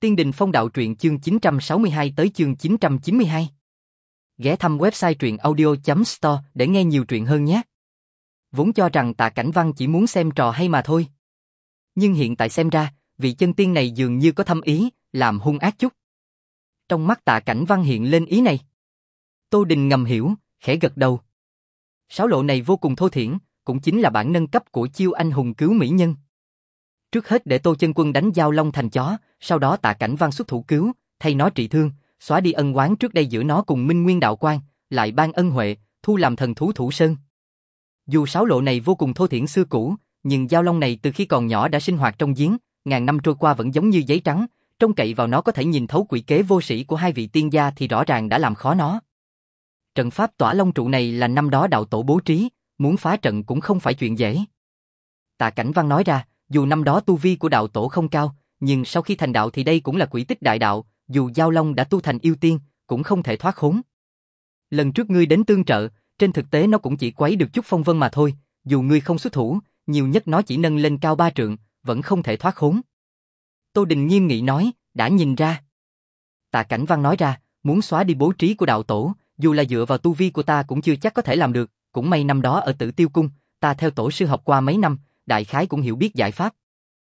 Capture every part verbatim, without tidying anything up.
Tiên Đình Phong Đạo Truyện chương chín trăm sáu mươi hai tới chương chín trăm chín mươi hai. Ghé thăm website truyện audio chấm store để nghe nhiều truyện hơn nhé. Vốn cho rằng Tạ Cảnh Văn chỉ muốn xem trò hay mà thôi. Nhưng hiện tại xem ra, vị chân tiên này dường như có thâm ý, làm hung ác chút. Trong mắt Tạ Cảnh Văn hiện lên ý này. Tô Đình ngầm hiểu, khẽ gật đầu. Sáo lộ này vô cùng thô thiển, cũng chính là bản nâng cấp của chiêu anh hùng cứu mỹ nhân. Trước hết để Tô Chân Quân đánh Giao Long thành chó, sau đó Tạ Cảnh Văn xuất thủ cứu, thay nó trị thương, xóa đi ân oán trước đây giữa nó cùng Minh Nguyên Đạo Quan, lại ban ân huệ, thu làm thần thú Thủ Sơn. Dù sáo lộ này vô cùng thô thiển xưa cũ, nhưng Giao Long này từ khi còn nhỏ đã sinh hoạt trong giếng, ngàn năm trôi qua vẫn giống như giấy trắng, trông cậy vào nó có thể nhìn thấu quỷ kế vô sĩ của hai vị tiên gia thì rõ ràng đã làm khó nó. Trận pháp tỏa long trụ này là năm đó đạo tổ bố trí, muốn phá trận cũng không phải chuyện dễ. Tạ Cảnh Văn nói ra, dù năm đó tu vi của đạo tổ không cao, nhưng sau khi thành đạo thì đây cũng là quỷ tích đại đạo, dù Giao Long đã tu thành yêu tiên, cũng không thể thoát khốn. Lần trước ngươi đến tương trợ, trên thực tế nó cũng chỉ quấy được chút phong vân mà thôi, dù ngươi không xuất thủ, nhiều nhất nó chỉ nâng lên cao ba trượng, vẫn không thể thoát khốn. Tô Đình nghiêm nghị nói, đã nhìn ra. Tạ Cảnh Văn nói ra, muốn xóa đi bố trí của đạo tổ, dù là dựa vào tu vi của ta cũng chưa chắc có thể làm được, cũng may năm đó ở Tử Tiêu Cung, ta theo tổ sư học qua mấy năm, đại khái cũng hiểu biết giải pháp.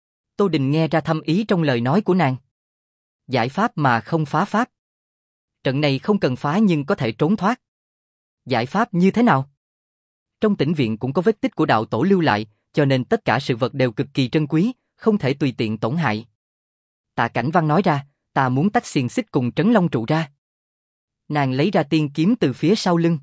Tô Đình nghe ra thâm ý trong lời nói của nàng. Giải pháp mà không phá pháp. Trận này không cần phá nhưng có thể trốn thoát. Giải pháp như thế nào? Trong tĩnh viện cũng có vết tích của đạo tổ lưu lại, cho nên tất cả sự vật đều cực kỳ trân quý, không thể tùy tiện tổn hại. Tạ Cảnh Văn nói ra, ta muốn tách xiềng xích cùng trấn long trụ ra. Nàng lấy ra tiên kiếm từ phía sau lưng.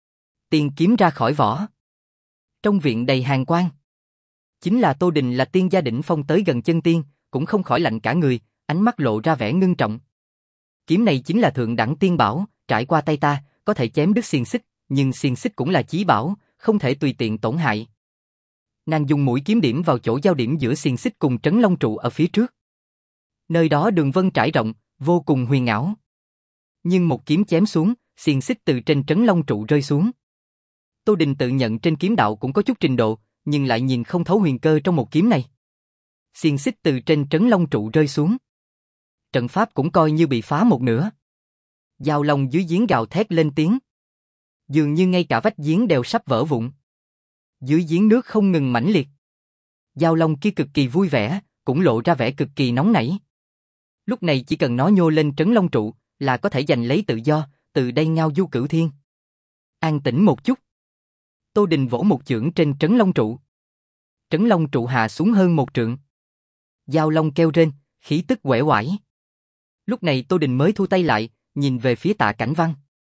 Tiên kiếm ra khỏi vỏ. Trong viện đầy hàn quang. Chính là Tô Đình là tiên gia đỉnh phong tới gần chân tiên, cũng không khỏi lạnh cả người, ánh mắt lộ ra vẻ ngưng trọng. Kiếm này chính là thượng đẳng tiên bảo, trải qua tay ta, có thể chém đứt xiềng xích, nhưng xiềng xích cũng là chí bảo, không thể tùy tiện tổn hại. Nàng dùng mũi kiếm điểm vào chỗ giao điểm giữa xiềng xích cùng trấn long trụ ở phía trước. Nơi đó đường vân trải rộng, vô cùng huyền ảo. Nhưng một kiếm chém xuống, xiềng xích từ trên trấn long trụ rơi xuống. Tô Đình tự nhận trên kiếm đạo cũng có chút trình độ, nhưng lại nhìn không thấu huyền cơ trong một kiếm này. Xiềng xích từ trên trấn long trụ rơi xuống. Trận pháp cũng coi như bị phá một nửa. Giao Long dưới giếng gào thét lên tiếng. Dường như ngay cả vách giếng đều sắp vỡ vụn. Dưới giếng nước không ngừng mãnh liệt. Giao Long kia cực kỳ vui vẻ, cũng lộ ra vẻ cực kỳ nóng nảy. Lúc này chỉ cần nó nhô lên trấn long trụ, là có thể giành lấy tự do, từ đây ngao du cửu thiên. An tĩnh một chút. Tô Đình vỗ một chưởng trên trấn long trụ. Trấn long trụ hạ xuống hơn một trượng. Giao Long kêu rên, khí tức uể oải. Lúc này Tô Đình mới thu tay lại, nhìn về phía Tạ Cảnh Văn.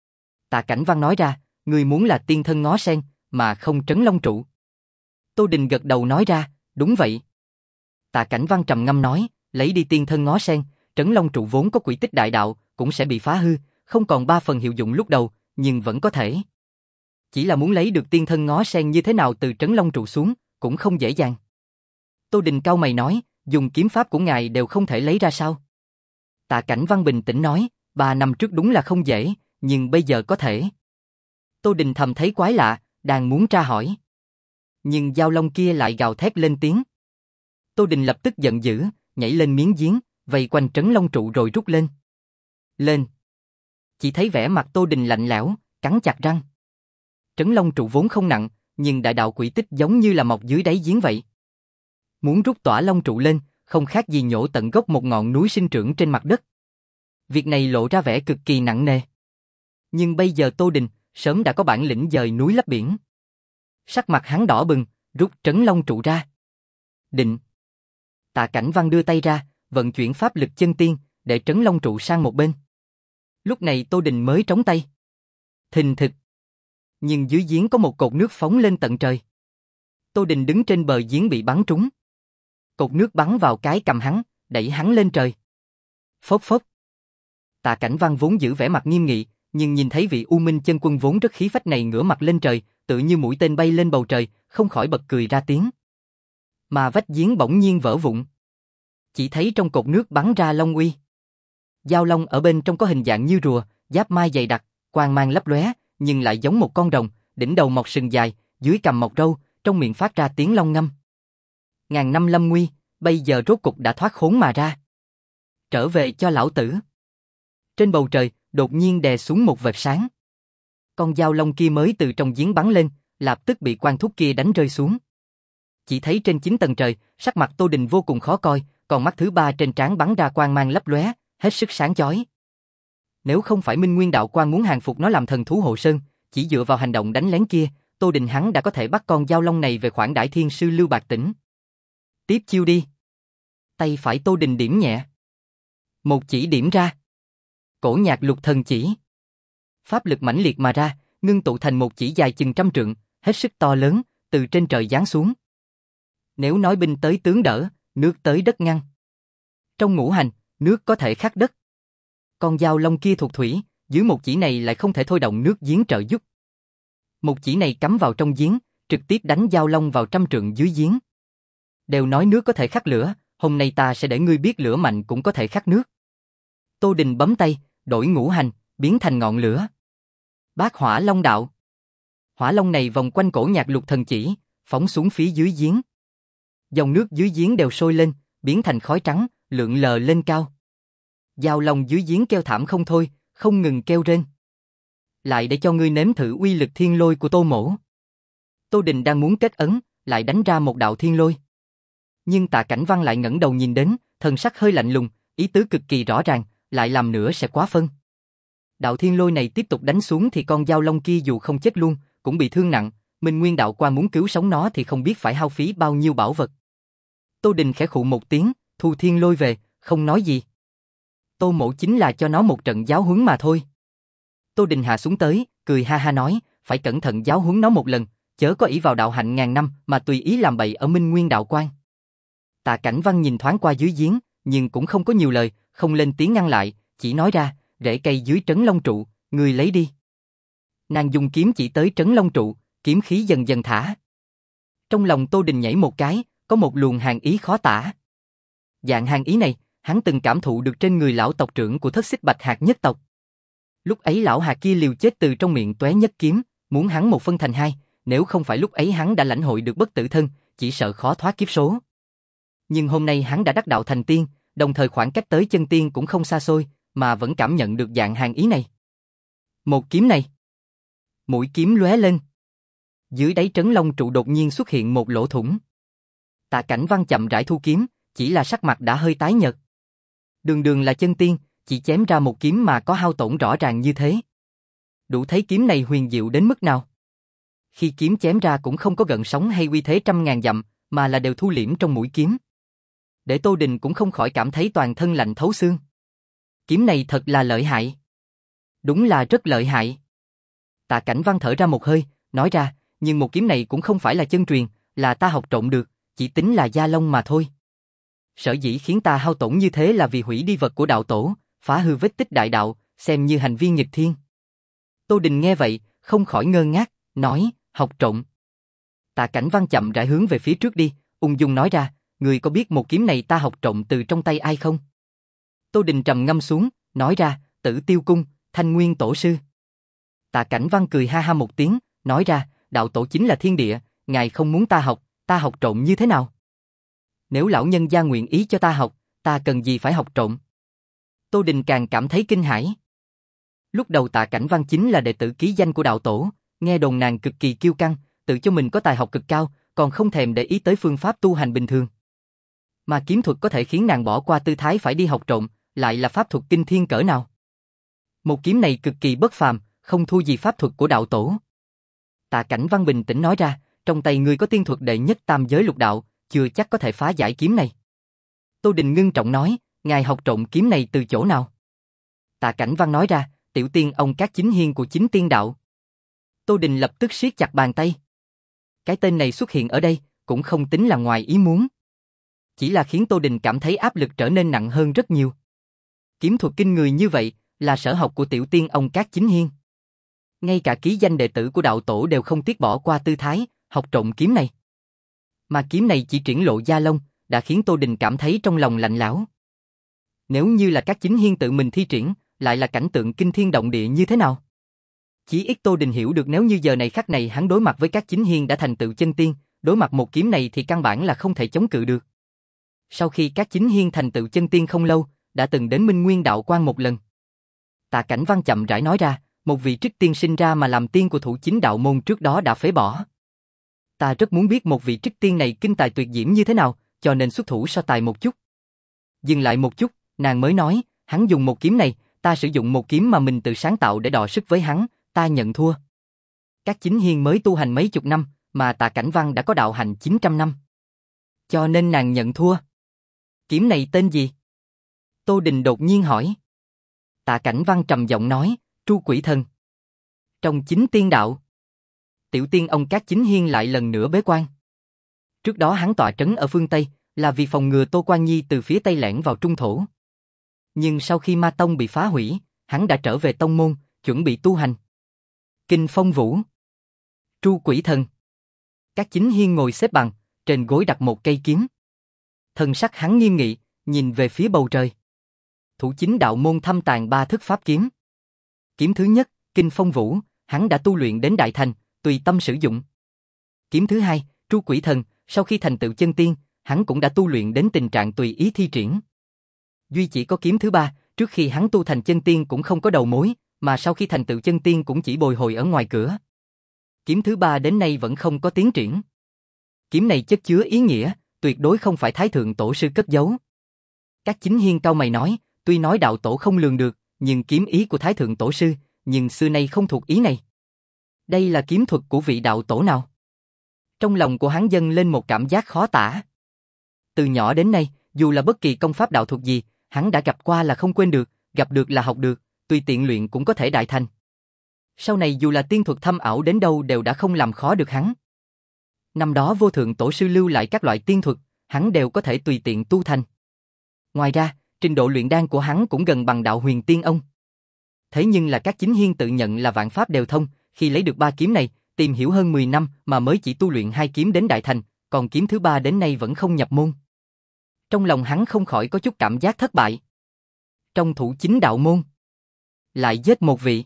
Tạ Cảnh Văn nói ra, người muốn là tiên thân ngó sen, mà không trấn long trụ. Tô Đình gật đầu nói ra, đúng vậy. Tạ Cảnh Văn trầm ngâm nói, lấy đi tiên thân ngó sen, trấn long trụ vốn có quỷ tích đại đạo, cũng sẽ bị phá hư, không còn ba phần hiệu dụng lúc đầu, nhưng vẫn có thể. Chỉ là muốn lấy được tiên thân ngó sen như thế nào từ trấn long trụ xuống, cũng không dễ dàng. Tô Đình cau mày nói, dùng kiếm pháp của ngài đều không thể lấy ra sao? Tạ Cảnh Văn bình tĩnh nói, ba năm trước đúng là không dễ, nhưng bây giờ có thể. Tô Đình thầm thấy quái lạ, đang muốn tra hỏi. Nhưng Giao Long kia lại gào thét lên tiếng. Tô Đình lập tức giận dữ, nhảy lên miếng giếng, vây quanh trấn long trụ rồi rút lên. Lên. Chỉ thấy vẻ mặt Tô Đình lạnh lẽo, cắn chặt răng. Trấn long trụ vốn không nặng, nhưng đại đạo quỷ tích giống như là mọc dưới đáy giếng vậy. Muốn rút tỏa long trụ lên, không khác gì nhổ tận gốc một ngọn núi sinh trưởng trên mặt đất. Việc này lộ ra vẻ cực kỳ nặng nề. Nhưng bây giờ Tô Đình sớm đã có bản lĩnh dời núi lấp biển. Sắc mặt hắn đỏ bừng, rút trấn long trụ ra. Định. Tạ Cảnh Văn đưa tay ra, vận chuyển pháp lực chân tiên, để trấn long trụ sang một bên. Lúc này Tô Đình mới trống tay. Thình thịch. Nhưng dưới giếng có một cột nước phóng lên tận trời. Tô Đình đứng trên bờ giếng bị bắn trúng. Cột nước bắn vào cái cầm hắn, đẩy hắn lên trời. Phốc phốc. Tạ Cảnh Văn vốn giữ vẻ mặt nghiêm nghị, nhưng nhìn thấy vị U Minh chân quân vốn rất khí phách này ngửa mặt lên trời, tự như mũi tên bay lên bầu trời, không khỏi bật cười ra tiếng. Mà vách giếng bỗng nhiên vỡ vụn. Chỉ thấy trong cột nước bắn ra long uy. Giao Long ở bên trong có hình dạng như rùa, giáp mai dày đặc, quang mang lấp lóe, nhưng lại giống một con rồng, đỉnh đầu mọc sừng dài, dưới cằm mọc râu, trong miệng phát ra tiếng long ngâm. Ngàn năm lâm nguy, bây giờ rốt cục đã thoát khốn mà ra. Trở về cho lão tử. Trên bầu trời, đột nhiên đè xuống một vệt sáng. Con dao long kia mới từ trong giếng bắn lên, lập tức bị quan thúc kia đánh rơi xuống. Chỉ thấy trên chín tầng trời, sắc mặt Tô Đình vô cùng khó coi, còn mắt thứ ba trên trán bắn ra quang mang lấp lóe, hết sức sáng chói. Nếu không phải Minh Nguyên Đạo Quan muốn hàng phục nó làm thần thú hộ sơn, chỉ dựa vào hành động đánh lén kia, Tô Đình hắn đã có thể bắt con dao long này về khoản đãi thiên sư Lưu Bạc Tỉnh. Tiếp chiêu đi. Tay phải Tô Đình điểm nhẹ. Một chỉ điểm ra. Cổ nhạc lục thần chỉ. Pháp lực mãnh liệt mà ra, ngưng tụ thành một chỉ dài chừng trăm trượng, hết sức to lớn, từ trên trời giáng xuống. Nếu nói binh tới tướng đỡ, nước tới đất ngăn. Trong ngũ hành, nước có thể khắc đất. Con dao long kia thuộc thủy, dưới một chỉ này lại không thể thôi động nước giếng trợ giúp. Một chỉ này cắm vào trong giếng, trực tiếp đánh dao long vào trăm trượng dưới giếng. Đều nói nước có thể khắc lửa, hôm nay ta sẽ để ngươi biết lửa mạnh cũng có thể khắc nước. Tô Đình bấm tay, đổi ngũ hành, biến thành ngọn lửa. Bát hỏa long đạo. Hỏa long này vòng quanh cổ nhạc lục thần chỉ, phóng xuống phía dưới giếng. Dòng nước dưới giếng đều sôi lên, biến thành khói trắng, lượn lờ lên cao. Dao long dưới giếng kêu thảm không thôi, không ngừng kêu rên. Lại để cho ngươi nếm thử uy lực thiên lôi của Tô Mỗ. Tô Đình đang muốn kết ấn, lại đánh ra một đạo thiên lôi. Nhưng Tạ Cảnh Văn lại ngẩng đầu nhìn đến, thần sắc hơi lạnh lùng, ý tứ cực kỳ rõ ràng, lại làm nữa sẽ quá phân. Đạo thiên lôi này tiếp tục đánh xuống thì con dao long kia dù không chết luôn, cũng bị thương nặng, Minh Nguyên Đạo Quan muốn cứu sống nó thì không biết phải hao phí bao nhiêu bảo vật. Tô Đình khẽ khụ một tiếng, thu thiên lôi về, không nói gì. Tô Mỗ chính là cho nó một trận giáo huấn mà thôi. Tô Đình hạ xuống tới, cười ha ha nói, phải cẩn thận giáo huấn nó một lần, chớ có ỷ vào đạo hạnh ngàn năm mà tùy ý làm bậy ở Minh Nguyên Đạo Quan. Tạ Cảnh Văn nhìn thoáng qua dưới giếng, nhưng cũng không có nhiều lời, không lên tiếng ngăn lại, chỉ nói ra, rễ cây dưới trấn long trụ, ngươi lấy đi. Nàng dùng kiếm chỉ tới trấn long trụ, kiếm khí dần dần thả. Trong lòng Tô Đình nhảy một cái, có một luồng hàn ý khó tả. Dạng hàn ý này, hắn từng cảm thụ được trên người lão tộc trưởng của Thất Xích Bạch Hạc nhất tộc. Lúc ấy lão hạc kia liều chết từ trong miệng tóe nhất kiếm, muốn hắn một phân thành hai, nếu không phải lúc ấy hắn đã lãnh hội được bất tử thân, chỉ sợ khó thoát kiếp số. Nhưng hôm nay hắn đã đắc đạo thành tiên, đồng thời khoảng cách tới chân tiên cũng không xa xôi, mà vẫn cảm nhận được dạng hàn ý này. Một kiếm này. Mũi kiếm lóe lên. Dưới đáy trấn long trụ đột nhiên xuất hiện một lỗ thủng. Tạ Cảnh Văn chậm rãi thu kiếm, chỉ là sắc mặt đã hơi tái nhợt. Đường đường là chân tiên, chỉ chém ra một kiếm mà có hao tổn rõ ràng như thế. Đủ thấy kiếm này huyền diệu đến mức nào. Khi kiếm chém ra cũng không có gợn sóng hay uy thế trăm ngàn dặm, mà là đều thu liễm trong mũi kiếm. Để Tô Đình cũng không khỏi cảm thấy toàn thân lạnh thấu xương. Kiếm này thật là lợi hại. Đúng là rất lợi hại. Tạ Cảnh Văn thở ra một hơi, nói ra, nhưng một kiếm này cũng không phải là chân truyền, là ta học trộm được, chỉ tính là gia long mà thôi. Sở dĩ khiến ta hao tổn như thế là vì hủy đi vật của đạo tổ, phá hư vết tích đại đạo, xem như hành vi nghịch thiên. Tô Đình nghe vậy, không khỏi ngơ ngác, nói, học trộm. Tạ Cảnh Văn chậm rãi hướng về phía trước đi, ung dung nói ra, người có biết một kiếm này ta học trộm từ trong tay ai không? Tô Đình trầm ngâm xuống, nói ra, Tử Tiêu Cung, Thanh Nguyên Tổ Sư. Tạ Cảnh Văn cười ha ha một tiếng, nói ra, đạo tổ chính là thiên địa, ngài không muốn ta học, ta học trộm như thế nào? Nếu lão nhân gia nguyện ý cho ta học, ta cần gì phải học trộm? Tô Đình càng cảm thấy kinh hãi. Lúc đầu Tạ Cảnh Văn chính là đệ tử ký danh của đạo tổ, nghe đồn nàng cực kỳ kiêu căng, tự cho mình có tài học cực cao, còn không thèm để ý tới phương pháp tu hành bình thường. Mà kiếm thuật có thể khiến nàng bỏ qua tư thái phải đi học trộm, lại là pháp thuật kinh thiên cỡ nào. Một kiếm này cực kỳ bất phàm, không thua gì pháp thuật của đạo tổ. Tạ Cảnh Văn bình tĩnh nói ra, trong tay ngươi có tiên thuật đệ nhất tam giới lục đạo, chưa chắc có thể phá giải kiếm này. Tô Đình ngưng trọng nói, ngài học trộm kiếm này từ chỗ nào? Tạ Cảnh Văn nói ra, tiểu tiên ông Cát Chính Hiên của Chính Tiên Đạo. Tô Đình lập tức siết chặt bàn tay. Cái tên này xuất hiện ở đây, cũng không tính là ngoài ý muốn. Chỉ là khiến Tô Đình cảm thấy áp lực trở nên nặng hơn rất nhiều. Kiếm thuật kinh người như vậy, là sở học của tiểu tiên ông Cát Chính Hiên. Ngay cả ký danh đệ tử của đạo tổ đều không tiếc bỏ qua tư thái, học trộm kiếm này. Mà kiếm này chỉ triển lộ da lông, đã khiến Tô Đình cảm thấy trong lòng lạnh lẽo. Nếu như là Cát Chính Hiên tự mình thi triển, lại là cảnh tượng kinh thiên động địa như thế nào? Chỉ ít Tô Đình hiểu được nếu như giờ này khắc này hắn đối mặt với Cát Chính Hiên đã thành tựu chân tiên, đối mặt một kiếm này thì căn bản là không thể chống cự được. Sau khi Cát Chính Hiên thành tựu chân tiên không lâu, đã từng đến Minh Nguyên đạo quan một lần. Tạ Cảnh Văn chậm rãi nói ra, một vị trích tiên sinh ra mà làm tiên của thủ chính đạo môn trước đó đã phế bỏ. Ta rất muốn biết một vị trích tiên này kinh tài tuyệt diễm như thế nào, cho nên xuất thủ so tài một chút. Dừng lại một chút, nàng mới nói, hắn dùng một kiếm này, ta sử dụng một kiếm mà mình tự sáng tạo để đọ sức với hắn, ta nhận thua. Các Chính Hiên mới tu hành mấy chục năm, mà Tạ Cảnh Văn đã có đạo hành chín trăm năm. Cho nên nàng nhận thua. Kiếm này tên gì? Tô Đình đột nhiên hỏi. Tạ Cảnh Văn trầm giọng nói, Tru Quỷ Thần. Trong chính tiên đạo, tiểu tiên ông Các Chính Hiên lại lần nữa bế quan. Trước đó hắn tọa trấn ở phương Tây, là vì phòng ngừa Tô Quan Nhi từ phía Tây lẻn vào Trung Thổ. Nhưng sau khi Ma Tông bị phá hủy, hắn đã trở về tông môn, chuẩn bị tu hành. Kinh Phong Vũ, Tru Quỷ Thần. Các Chính Hiên ngồi xếp bằng, trên gối đặt một cây kiếm. Thần sắc hắn nghiêm nghị, nhìn về phía bầu trời. Thủ chính đạo môn thâm tàng ba thức pháp kiếm. Kiếm thứ nhất, Kinh Phong Vũ, hắn đã tu luyện đến đại thành, tùy tâm sử dụng. Kiếm thứ hai, Tru Quỷ Thần, sau khi thành tựu chân tiên, hắn cũng đã tu luyện đến tình trạng tùy ý thi triển. Duy chỉ có kiếm thứ ba, trước khi hắn tu thành chân tiên cũng không có đầu mối, mà sau khi thành tựu chân tiên cũng chỉ bồi hồi ở ngoài cửa. Kiếm thứ ba đến nay vẫn không có tiến triển. Kiếm này chất chứa ý nghĩa, tuyệt đối không phải Thái Thượng Tổ sư cất giấu. Các Chính Hiên cau mày nói, tuy nói đạo tổ không lường được, nhưng kiếm ý của Thái Thượng Tổ sư, nhưng xưa nay không thuộc ý này. Đây là kiếm thuật của vị đạo tổ nào? Trong lòng của hắn dâng lên một cảm giác khó tả. Từ nhỏ đến nay, dù là bất kỳ công pháp đạo thuật gì, hắn đã gặp qua là không quên được, gặp được là học được, tùy tiện luyện cũng có thể đại thành. Sau này dù là tiên thuật thâm ảo đến đâu đều đã không làm khó được hắn. Năm đó vô thượng tổ sư lưu lại các loại tiên thuật, hắn đều có thể tùy tiện tu thành. Ngoài ra, trình độ luyện đan của hắn cũng gần bằng đạo huyền tiên ông. Thế nhưng là các Chính Hiên tự nhận là vạn pháp đều thông, khi lấy được ba kiếm này, tìm hiểu hơn mười năm mà mới chỉ tu luyện hai kiếm đến đại thành, còn kiếm thứ ba đến nay vẫn không nhập môn. Trong lòng hắn không khỏi có chút cảm giác thất bại. Trong thủ chính đạo môn, lại giết một vị.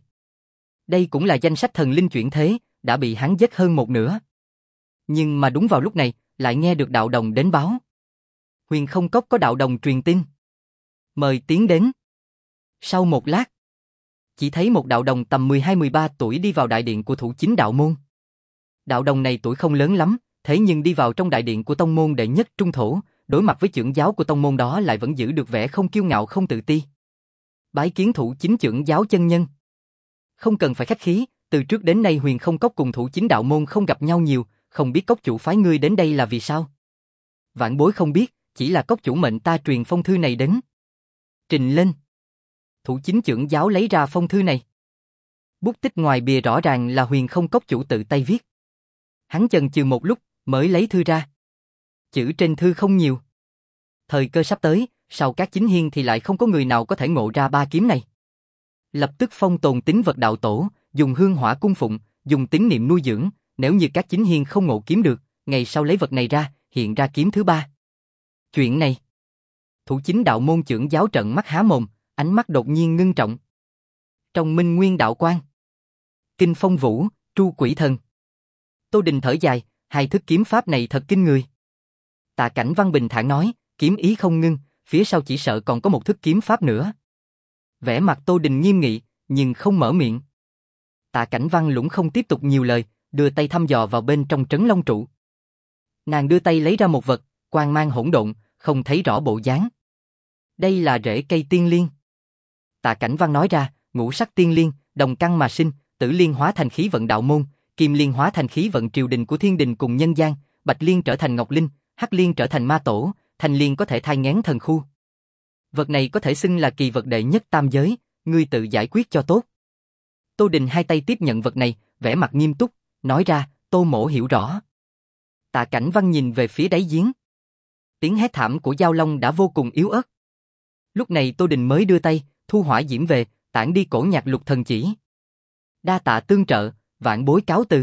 Đây cũng là danh sách thần linh chuyển thế, đã bị hắn giết hơn một nửa. Nhưng mà đúng vào lúc này, lại nghe được đạo đồng đến báo. Huyền Không Cốc có đạo đồng truyền tin. Mời tiến đến. Sau một lát, chỉ thấy một đạo đồng tầm mười hai mười ba tuổi đi vào đại điện của thủ chính đạo môn. Đạo đồng này tuổi không lớn lắm, thế nhưng đi vào trong đại điện của tông môn đệ nhất trung thổ, đối mặt với chưởng giáo của tông môn đó lại vẫn giữ được vẻ không kiêu ngạo không tự ti. Bái kiến thủ chính chưởng giáo chân nhân. Không cần phải khách khí, từ trước đến nay Huyền Không Cốc cùng thủ chính đạo môn không gặp nhau nhiều, không biết cốc chủ phái ngươi đến đây là vì sao? Vãn bối không biết, chỉ là cốc chủ mệnh ta truyền phong thư này đến. Trình lên. Thủ chính chưởng giáo lấy ra phong thư này. Bút tích ngoài bìa rõ ràng là Huyền Không Cốc chủ tự tay viết. Hắn chần chừ một lúc, mới lấy thư ra. Chữ trên thư không nhiều. Thời cơ sắp tới, sau các Chính Hiên thì lại không có người nào có thể ngộ ra ba kiếm này. Lập tức phong tồn tín vật đạo tổ, dùng hương hỏa cung phụng, dùng tín niệm nuôi dưỡng, nếu như các Chính Hiên không ngộ kiếm được, ngày sau lấy vật này ra, hiện ra kiếm thứ ba. Chuyện này, thủ chính đạo môn chưởng giáo trợn mắt há mồm, ánh mắt đột nhiên ngưng trọng. Trong Minh Nguyên đạo quan, Kinh Phong Vũ, Tru Quỷ Thần. Tô Đình thở dài, hai thức kiếm pháp này thật kinh người. Tạ Cảnh Văn bình thản nói, kiếm ý không ngưng, phía sau chỉ sợ còn có một thức kiếm pháp nữa. Vẻ mặt Tô Đình nghiêm nghị, nhưng không mở miệng. Tạ Cảnh Văn lũng không tiếp tục nhiều lời, đưa tay thăm dò vào bên trong trấn long trụ. Nàng đưa tay lấy ra một vật, quang mang hỗn độn, không thấy rõ bộ dáng. Đây là rễ cây tiên liên. Tạ Cảnh Văn nói ra, ngũ sắc tiên liên, đồng căn mà sinh, tử liên hóa thành khí vận đạo môn, kim liên hóa thành khí vận triều đình của thiên đình cùng nhân gian, bạch liên trở thành ngọc linh, hắc liên trở thành ma tổ, thanh liên có thể thai nghén thần khu. Vật này có thể xưng là kỳ vật đệ nhất tam giới, ngươi tự giải quyết cho tốt. Tô Đình hai tay tiếp nhận vật này, vẻ mặt nghiêm túc, nói ra, Tô mỗ hiểu rõ. Tạ Cảnh Văn nhìn về phía đáy giếng. Tiếng hét thảm của Giao Long đã vô cùng yếu ớt. Lúc này Tô Đình mới đưa tay, thu hỏa diễm về, tản đi cổ nhạc lục thần chỉ. Đa tạ tương trợ, vạn bối cáo từ.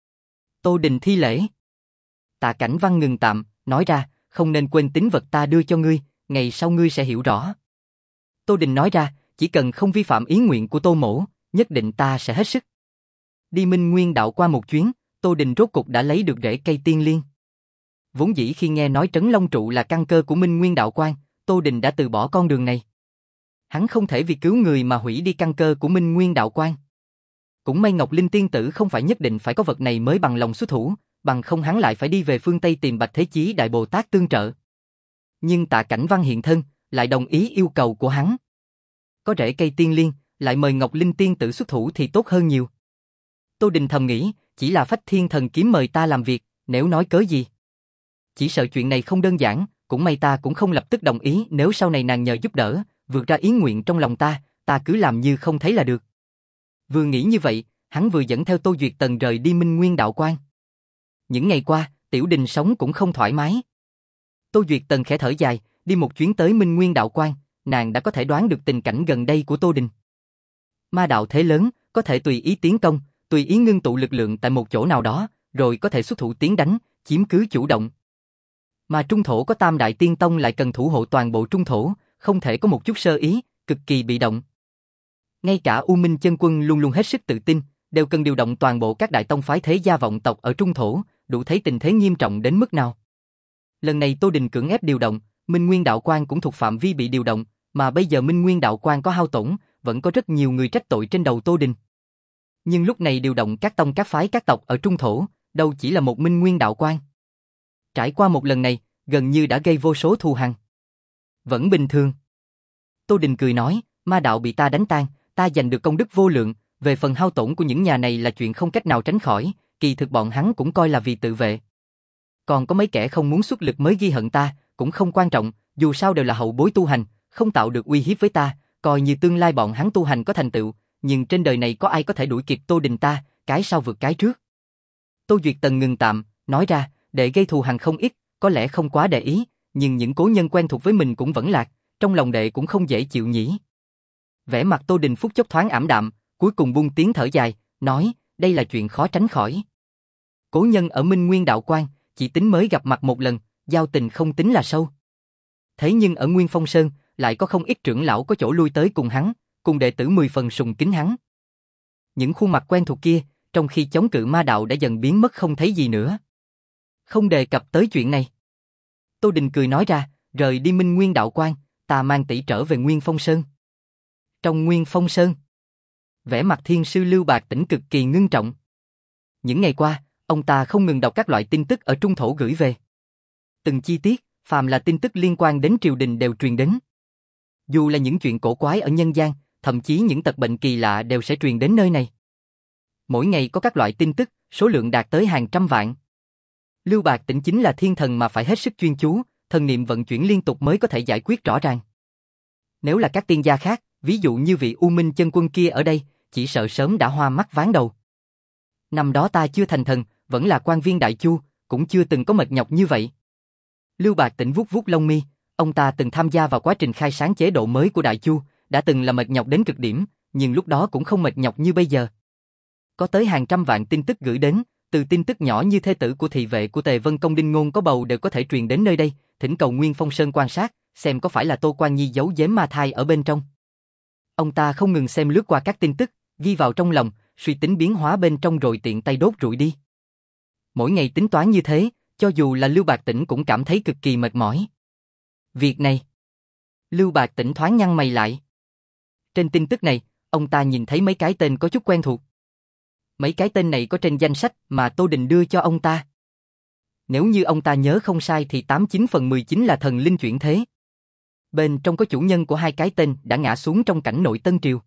Tô Đình thi lễ. Tạ Cảnh Văn ngừng tạm, nói ra, không nên quên tín vật ta đưa cho ngươi, ngày sau ngươi sẽ hiểu rõ. Tô Đình nói ra, chỉ cần không vi phạm ý nguyện của Tô mỗ, nhất định ta sẽ hết sức. Đi Minh Nguyên đạo qua một chuyến, Tô Đình rốt cục đã lấy được rễ cây tiên liên. Vốn dĩ khi nghe nói trấn long trụ là căn cơ của Minh Nguyên đạo quan, Tô Đình đã từ bỏ con đường này. Hắn không thể vì cứu người mà hủy đi căn cơ của Minh Nguyên đạo quan. Cũng may Ngọc Linh tiên tử không phải nhất định phải có vật này mới bằng lòng xuất thủ, bằng không hắn lại phải đi về phương Tây tìm Bạch Thế Chí Đại Bồ Tát tương trợ. Nhưng Tạ Cảnh Văn hiện thân, lại đồng ý yêu cầu của hắn. Có rễ cây tiên liên, lại mời Ngọc Linh tiên tử xuất thủ thì tốt hơn nhiều. Tô Đình thầm nghĩ, chỉ là Phách Thiên Thần Kiếm mời ta làm việc, nếu nói cớ gì. Chỉ sợ chuyện này không đơn giản, cũng may ta cũng không lập tức đồng ý, nếu sau này nàng nhờ giúp đỡ, vượt ra ý nguyện trong lòng ta, ta cứ làm như không thấy là được. Vừa nghĩ như vậy, hắn vừa dẫn theo Tô Duyệt Tần rời đi Minh Nguyên đạo quan. Những ngày qua, Tiểu Đình sống cũng không thoải mái. Tô Duyệt Tần khẽ thở dài, đi một chuyến tới Minh Nguyên đạo quan, nàng đã có thể đoán được tình cảnh gần đây của Tô Đình. Ma đạo thế lớn, có thể tùy ý tiến công, tùy ý ngưng tụ lực lượng tại một chỗ nào đó, rồi có thể xuất thủ tiến đánh, chiếm cứ chủ động. Mà Trung Thổ có Tam Đại Tiên Tông lại cần thủ hộ toàn bộ Trung Thổ, không thể có một chút sơ ý, cực kỳ bị động. Ngay cả U Minh Chân Quân luôn luôn hết sức tự tin, đều cần điều động toàn bộ các đại tông phái thế gia vọng tộc ở Trung Thổ, đủ thấy tình thế nghiêm trọng đến mức nào. Lần này Tô Đình cưỡng ép điều động, Minh Nguyên đạo quan cũng thuộc phạm vi bị điều động, mà bây giờ Minh Nguyên đạo quan có hao tổn, vẫn có rất nhiều người trách tội trên đầu Tô Đình. Nhưng lúc này điều động các tông các phái các tộc ở Trung Thổ, đâu chỉ là một Minh Nguyên đạo quan. Trải qua một lần này, gần như đã gây vô số thù hằn. Vẫn bình thường. Tô Đình cười nói, ma đạo bị ta đánh tan, ta giành được công đức vô lượng, về phần hao tổn của những nhà này là chuyện không cách nào tránh khỏi, kỳ thực bọn hắn cũng coi là vì tự vệ. Còn có mấy kẻ không muốn xuất lực mới ghi hận ta, cũng không quan trọng, dù sao đều là hậu bối tu hành, không tạo được uy hiếp với ta, coi như tương lai bọn hắn tu hành có thành tựu, nhưng trên đời này có ai có thể đuổi kịp Tô Đình ta, cái sau vượt cái trước. Tô Duyệt Tần ngừng tạm, nói ra, đệ gây thù hằn không ít, có lẽ không quá để ý, nhưng những cố nhân quen thuộc với mình cũng vẫn lạc, trong lòng đệ cũng không dễ chịu nhỉ. Vẻ mặt Tô Đình phút chốc thoáng ảm đạm, cuối cùng buông tiếng thở dài, nói, đây là chuyện khó tránh khỏi. Cố nhân ở Minh Nguyên đạo quan, chỉ tính mới gặp mặt một lần, giao tình không tính là sâu. Thế nhưng ở Nguyên Phong Sơn, lại có không ít trưởng lão có chỗ lui tới cùng hắn, cùng đệ tử mười phần sùng kính hắn. Những khuôn mặt quen thuộc kia, trong khi chống cự ma đạo đã dần biến mất không thấy gì nữa. Không đề cập tới chuyện này. Tô Đình cười nói ra, rời đi Minh Nguyên đạo quan, ta mang tỷ trở về Nguyên Phong Sơn. Trong Nguyên Phong Sơn, vẻ mặt Thiên sư Lưu Bạc Tĩnh cực kỳ ngưng trọng. Những ngày qua, ông ta không ngừng đọc các loại tin tức ở Trung Thổ gửi về. Từng chi tiết, phàm là tin tức liên quan đến triều đình đều truyền đến. Dù là những chuyện cổ quái ở nhân gian, thậm chí những tật bệnh kỳ lạ đều sẽ truyền đến nơi này. Mỗi ngày có các loại tin tức, số lượng đạt tới hàng trăm vạn. Lưu Bạc Tĩnh chính là thiên thần mà phải hết sức chuyên chú, thần niệm vận chuyển liên tục mới có thể giải quyết rõ ràng. Nếu là các tiên gia khác, ví dụ như vị U Minh Chân Quân kia ở đây, chỉ sợ sớm đã hoa mắt ván đầu. Năm đó ta chưa thành thần, vẫn là quan viên Đại Chu, cũng chưa từng có mệt nhọc như vậy. Lưu Bạc Tĩnh vuốt vuốt lông mi, ông ta từng tham gia vào quá trình khai sáng chế độ mới của Đại Chu, đã từng là mệt nhọc đến cực điểm, nhưng lúc đó cũng không mệt nhọc như bây giờ. Có tới hàng trăm vạn tin tức gửi đến, từ tin tức nhỏ như thê tử của thị vệ của Tề Vân Công Đinh Ngôn có bầu đều có thể truyền đến nơi đây, thỉnh cầu Nguyên Phong Sơn quan sát, xem có phải là Tô Quan Nhi giấu giếm ma thai ở bên trong. Ông ta không ngừng xem lướt qua các tin tức, ghi vào trong lòng, suy tính biến hóa bên trong rồi tiện tay đốt rụi đi. Mỗi ngày tính toán như thế, cho dù là Lưu Bạc Tĩnh cũng cảm thấy cực kỳ mệt mỏi. Việc này, Lưu Bạc Tĩnh thoáng nhăn mày lại. Trên tin tức này, ông ta nhìn thấy mấy cái tên có chút quen thuộc. Mấy cái tên này có trên danh sách mà Tô Đình đưa cho ông ta. Nếu như ông ta nhớ không sai thì tám chín phần mười chín là thần linh chuyển thế. Bên trong có chủ nhân của hai cái tên đã ngã xuống trong cảnh nội Tân Triều.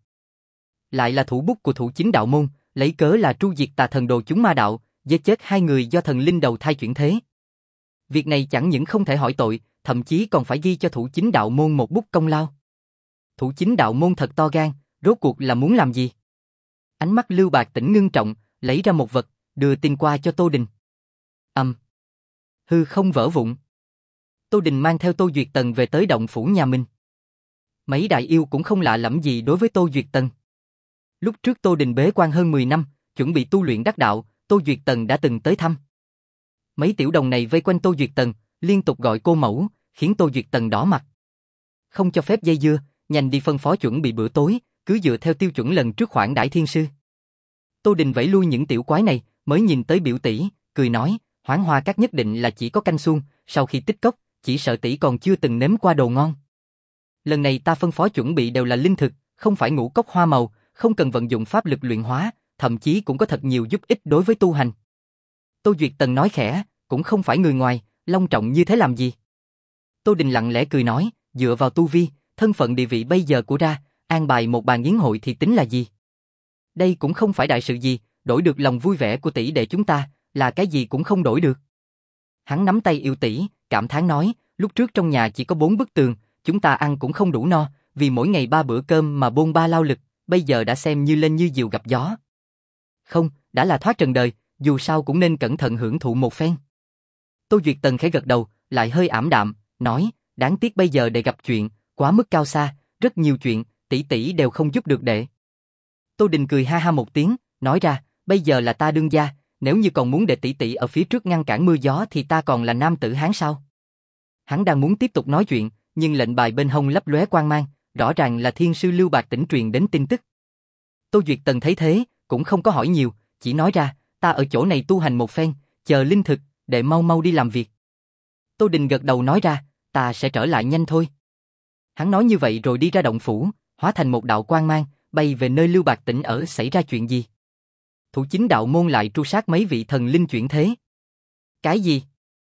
Lại là thủ bút của thủ chính đạo môn, lấy cớ là tru diệt tà thần đồ chúng ma đạo, giết chết hai người do thần linh đầu thai chuyển thế. Việc này chẳng những không thể hỏi tội, thậm chí còn phải ghi cho thủ chính đạo môn một bút công lao. Thủ chính đạo môn thật to gan, rốt cuộc là muốn làm gì? Ánh mắt Lưu Bạc Tĩnh ngưng trọng, lấy ra một vật, đưa tin qua cho Tô Đình. Ầm. Um. Hư không vỡ vụn. Tô Đình mang theo Tô Duyệt Tần về tới động phủ nhà mình. Mấy đại yêu cũng không lạ lẫm gì đối với Tô Duyệt Tần. Lúc trước Tô Đình bế quan hơn mười năm, chuẩn bị tu luyện đắc đạo, Tô Duyệt Tần đã từng tới thăm. Mấy tiểu đồng này vây quanh Tô Duyệt Tần, liên tục gọi cô mẫu, khiến Tô Duyệt Tần đỏ mặt. Không cho phép dây dưa, nhanh đi phân phó chuẩn bị bữa tối, cứ dựa theo tiêu chuẩn lần trước khoản đãi thiên sư. Tô Đình vẫy lui những tiểu quái này, mới nhìn tới biểu tỷ, cười nói, Hoán Hoa Các nhất định là chỉ có canh suông, sau khi tích cốc, chỉ sợ tỷ còn chưa từng nếm qua đồ ngon. Lần này ta phân phó chuẩn bị đều là linh thực, không phải ngũ cốc hoa màu, không cần vận dụng pháp lực luyện hóa, thậm chí cũng có thật nhiều giúp ích đối với tu hành. Tô Duyệt Tần nói khẽ, cũng không phải người ngoài, long trọng như thế làm gì? Tô Đình lặng lẽ cười nói, dựa vào tu vi, thân phận địa vị bây giờ của ra, an bài một bàn yến hội thì tính là gì? Đây cũng không phải đại sự gì, đổi được lòng vui vẻ của tỷ đệ chúng ta, là cái gì cũng không đổi được. Hắn nắm tay yêu tỷ, cảm thán nói, lúc trước trong nhà chỉ có bốn bức tường, chúng ta ăn cũng không đủ no, vì mỗi ngày ba bữa cơm mà bôn ba lao lực, bây giờ đã xem như lên như diều gặp gió. Không, đã là thoát trần đời, dù sao cũng nên cẩn thận hưởng thụ một phen. Tô Duyệt Tần khẽ gật đầu, lại hơi ảm đạm, nói, đáng tiếc bây giờ đệ gặp chuyện, quá mức cao xa, rất nhiều chuyện, tỷ tỷ đều không giúp được đệ. Tô Đình cười ha ha một tiếng, nói ra, bây giờ là ta đương gia, nếu như còn muốn để tỷ tỷ ở phía trước ngăn cản mưa gió thì ta còn là nam tử Hán sao? Hắn đang muốn tiếp tục nói chuyện, nhưng lệnh bài bên hông lấp lóe quang mang, rõ ràng là thiên sư Lưu Bạc Tỉnh truyền đến tin tức. Tô Duyệt Tần thấy thế, cũng không có hỏi nhiều, chỉ nói ra, ta ở chỗ này tu hành một phen, chờ linh thực, để mau mau đi làm việc. Tô Đình gật đầu nói ra, ta sẽ trở lại nhanh thôi. Hắn nói như vậy rồi đi ra động phủ, hóa thành một đạo quang mang, bay về nơi Lưu Bạc Tỉnh ở. Xảy ra chuyện gì? Thủ chính đạo môn lại tru sát mấy vị thần linh chuyển thế. Cái gì?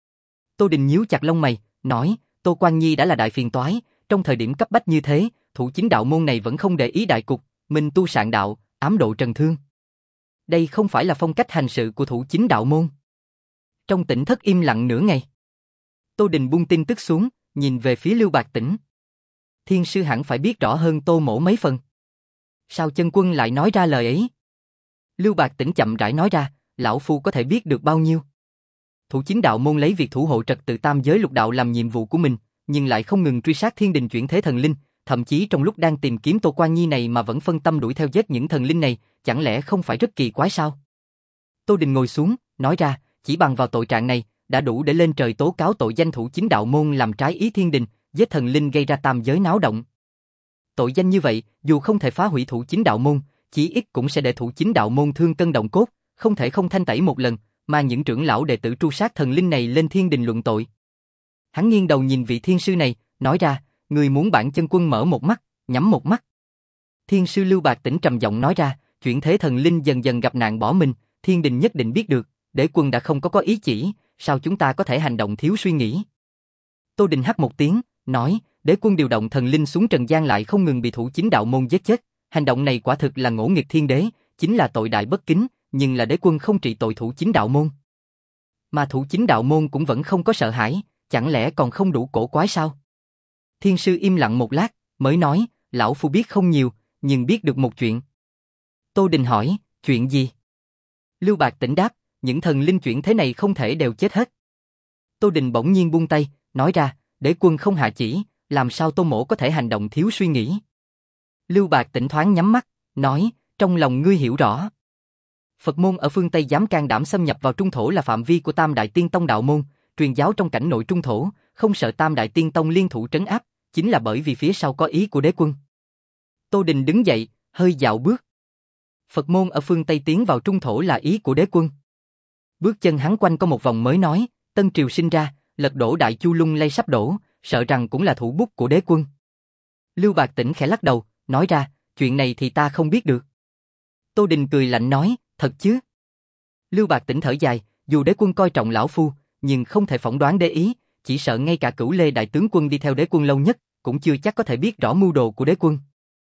Tô Đình nhíu chặt lông mày, nói, Tô Quan Nhi đã là đại phiền toái, trong thời điểm cấp bách như thế, thủ chính đạo môn này vẫn không để ý đại cục, minh tu sạn đạo, ám độ trần thương. Đây không phải là phong cách hành sự của thủ chính đạo môn. Trong tỉnh thất im lặng nửa ngày. Tô Đình buông tin tức xuống, nhìn về phía Lưu Bạc Tỉnh. Thiên sư hẳn phải biết rõ hơn Tô Mỗ mấy phần. Sao chân quân lại nói ra lời ấy? Lưu Bạc Tỉnh chậm rãi nói ra, lão phu có thể biết được bao nhiêu. Thủ chính đạo môn lấy việc thủ hộ trật tự tam giới lục đạo làm nhiệm vụ của mình, nhưng lại không ngừng truy sát thiên đình chuyển thế thần linh, thậm chí trong lúc đang tìm kiếm Tô Quan Nhi này mà vẫn phân tâm đuổi theo giết những thần linh này, chẳng lẽ không phải rất kỳ quái sao? Tô Đình ngồi xuống, nói ra, chỉ bằng vào tội trạng này, đã đủ để lên trời tố cáo tội danh thủ chính đạo môn làm trái ý thiên đình, giết thần linh gây ra tam giới náo động. Tội danh như vậy, dù không thể phá hủy thủ chính đạo môn, chỉ ít cũng sẽ để thủ chính đạo môn thương cân động cốt, không thể không thanh tẩy một lần, mà những trưởng lão đệ tử tru sát thần linh này lên thiên đình luận tội. Hắn nghiêng đầu nhìn vị thiên sư này, nói ra, người muốn bản chân quân mở một mắt, nhắm một mắt. Thiên sư Lưu Bạc Tỉnh trầm giọng nói ra, chuyển thế thần linh dần dần gặp nạn bỏ mình, thiên đình nhất định biết được, đế quân đã không có có ý chỉ, sao chúng ta có thể hành động thiếu suy nghĩ. Tô Đình hắt một tiếng, nói, đế quân điều động thần linh xuống trần gian lại không ngừng bị thủ chính đạo môn giết chết, hành động này quả thực là ngỗ nghịch thiên đế, chính là tội đại bất kính, nhưng là đế quân không trị tội thủ chính đạo môn. Mà thủ chính đạo môn cũng vẫn không có sợ hãi, chẳng lẽ còn không đủ cổ quái sao? Thiên sư im lặng một lát, mới nói, lão phu biết không nhiều, nhưng biết được một chuyện. Tô Đình hỏi, chuyện gì? Lưu Bạc Tỉnh đáp, những thần linh chuyển thế này không thể đều chết hết. Tô Đình bỗng nhiên buông tay, nói ra, đế quân không hạ chỉ, làm sao Tô Mỗ có thể hành động thiếu suy nghĩ? Lưu Bạc Tỉnh thoáng nhắm mắt, nói, trong lòng ngươi hiểu rõ. Phật môn ở phương Tây dám can đảm xâm nhập vào trung thổ là phạm vi của Tam Đại Tiên Tông đạo môn, truyền giáo trong cảnh nội trung thổ, không sợ Tam Đại Tiên Tông liên thủ trấn áp, chính là bởi vì phía sau có ý của đế quân. Tô Đình đứng dậy, hơi dạo bước. Phật môn ở phương Tây tiến vào trung thổ là ý của đế quân. Bước chân hắn quanh có một vòng mới nói, Tân Triều sinh ra, lật đổ Đại Chu lung lay sắp đổ, sợ rằng cũng là thủ bút của đế quân. Lưu Bạc Tỉnh khẽ lắc đầu, nói ra, chuyện này thì ta không biết được. Tô Đình cười lạnh nói, thật chứ? Lưu Bạc Tỉnh thở dài, dù đế quân coi trọng lão phu, nhưng không thể phỏng đoán đế ý, chỉ sợ ngay cả Cửu Lê đại tướng quân đi theo đế quân lâu nhất, cũng chưa chắc có thể biết rõ mưu đồ của đế quân.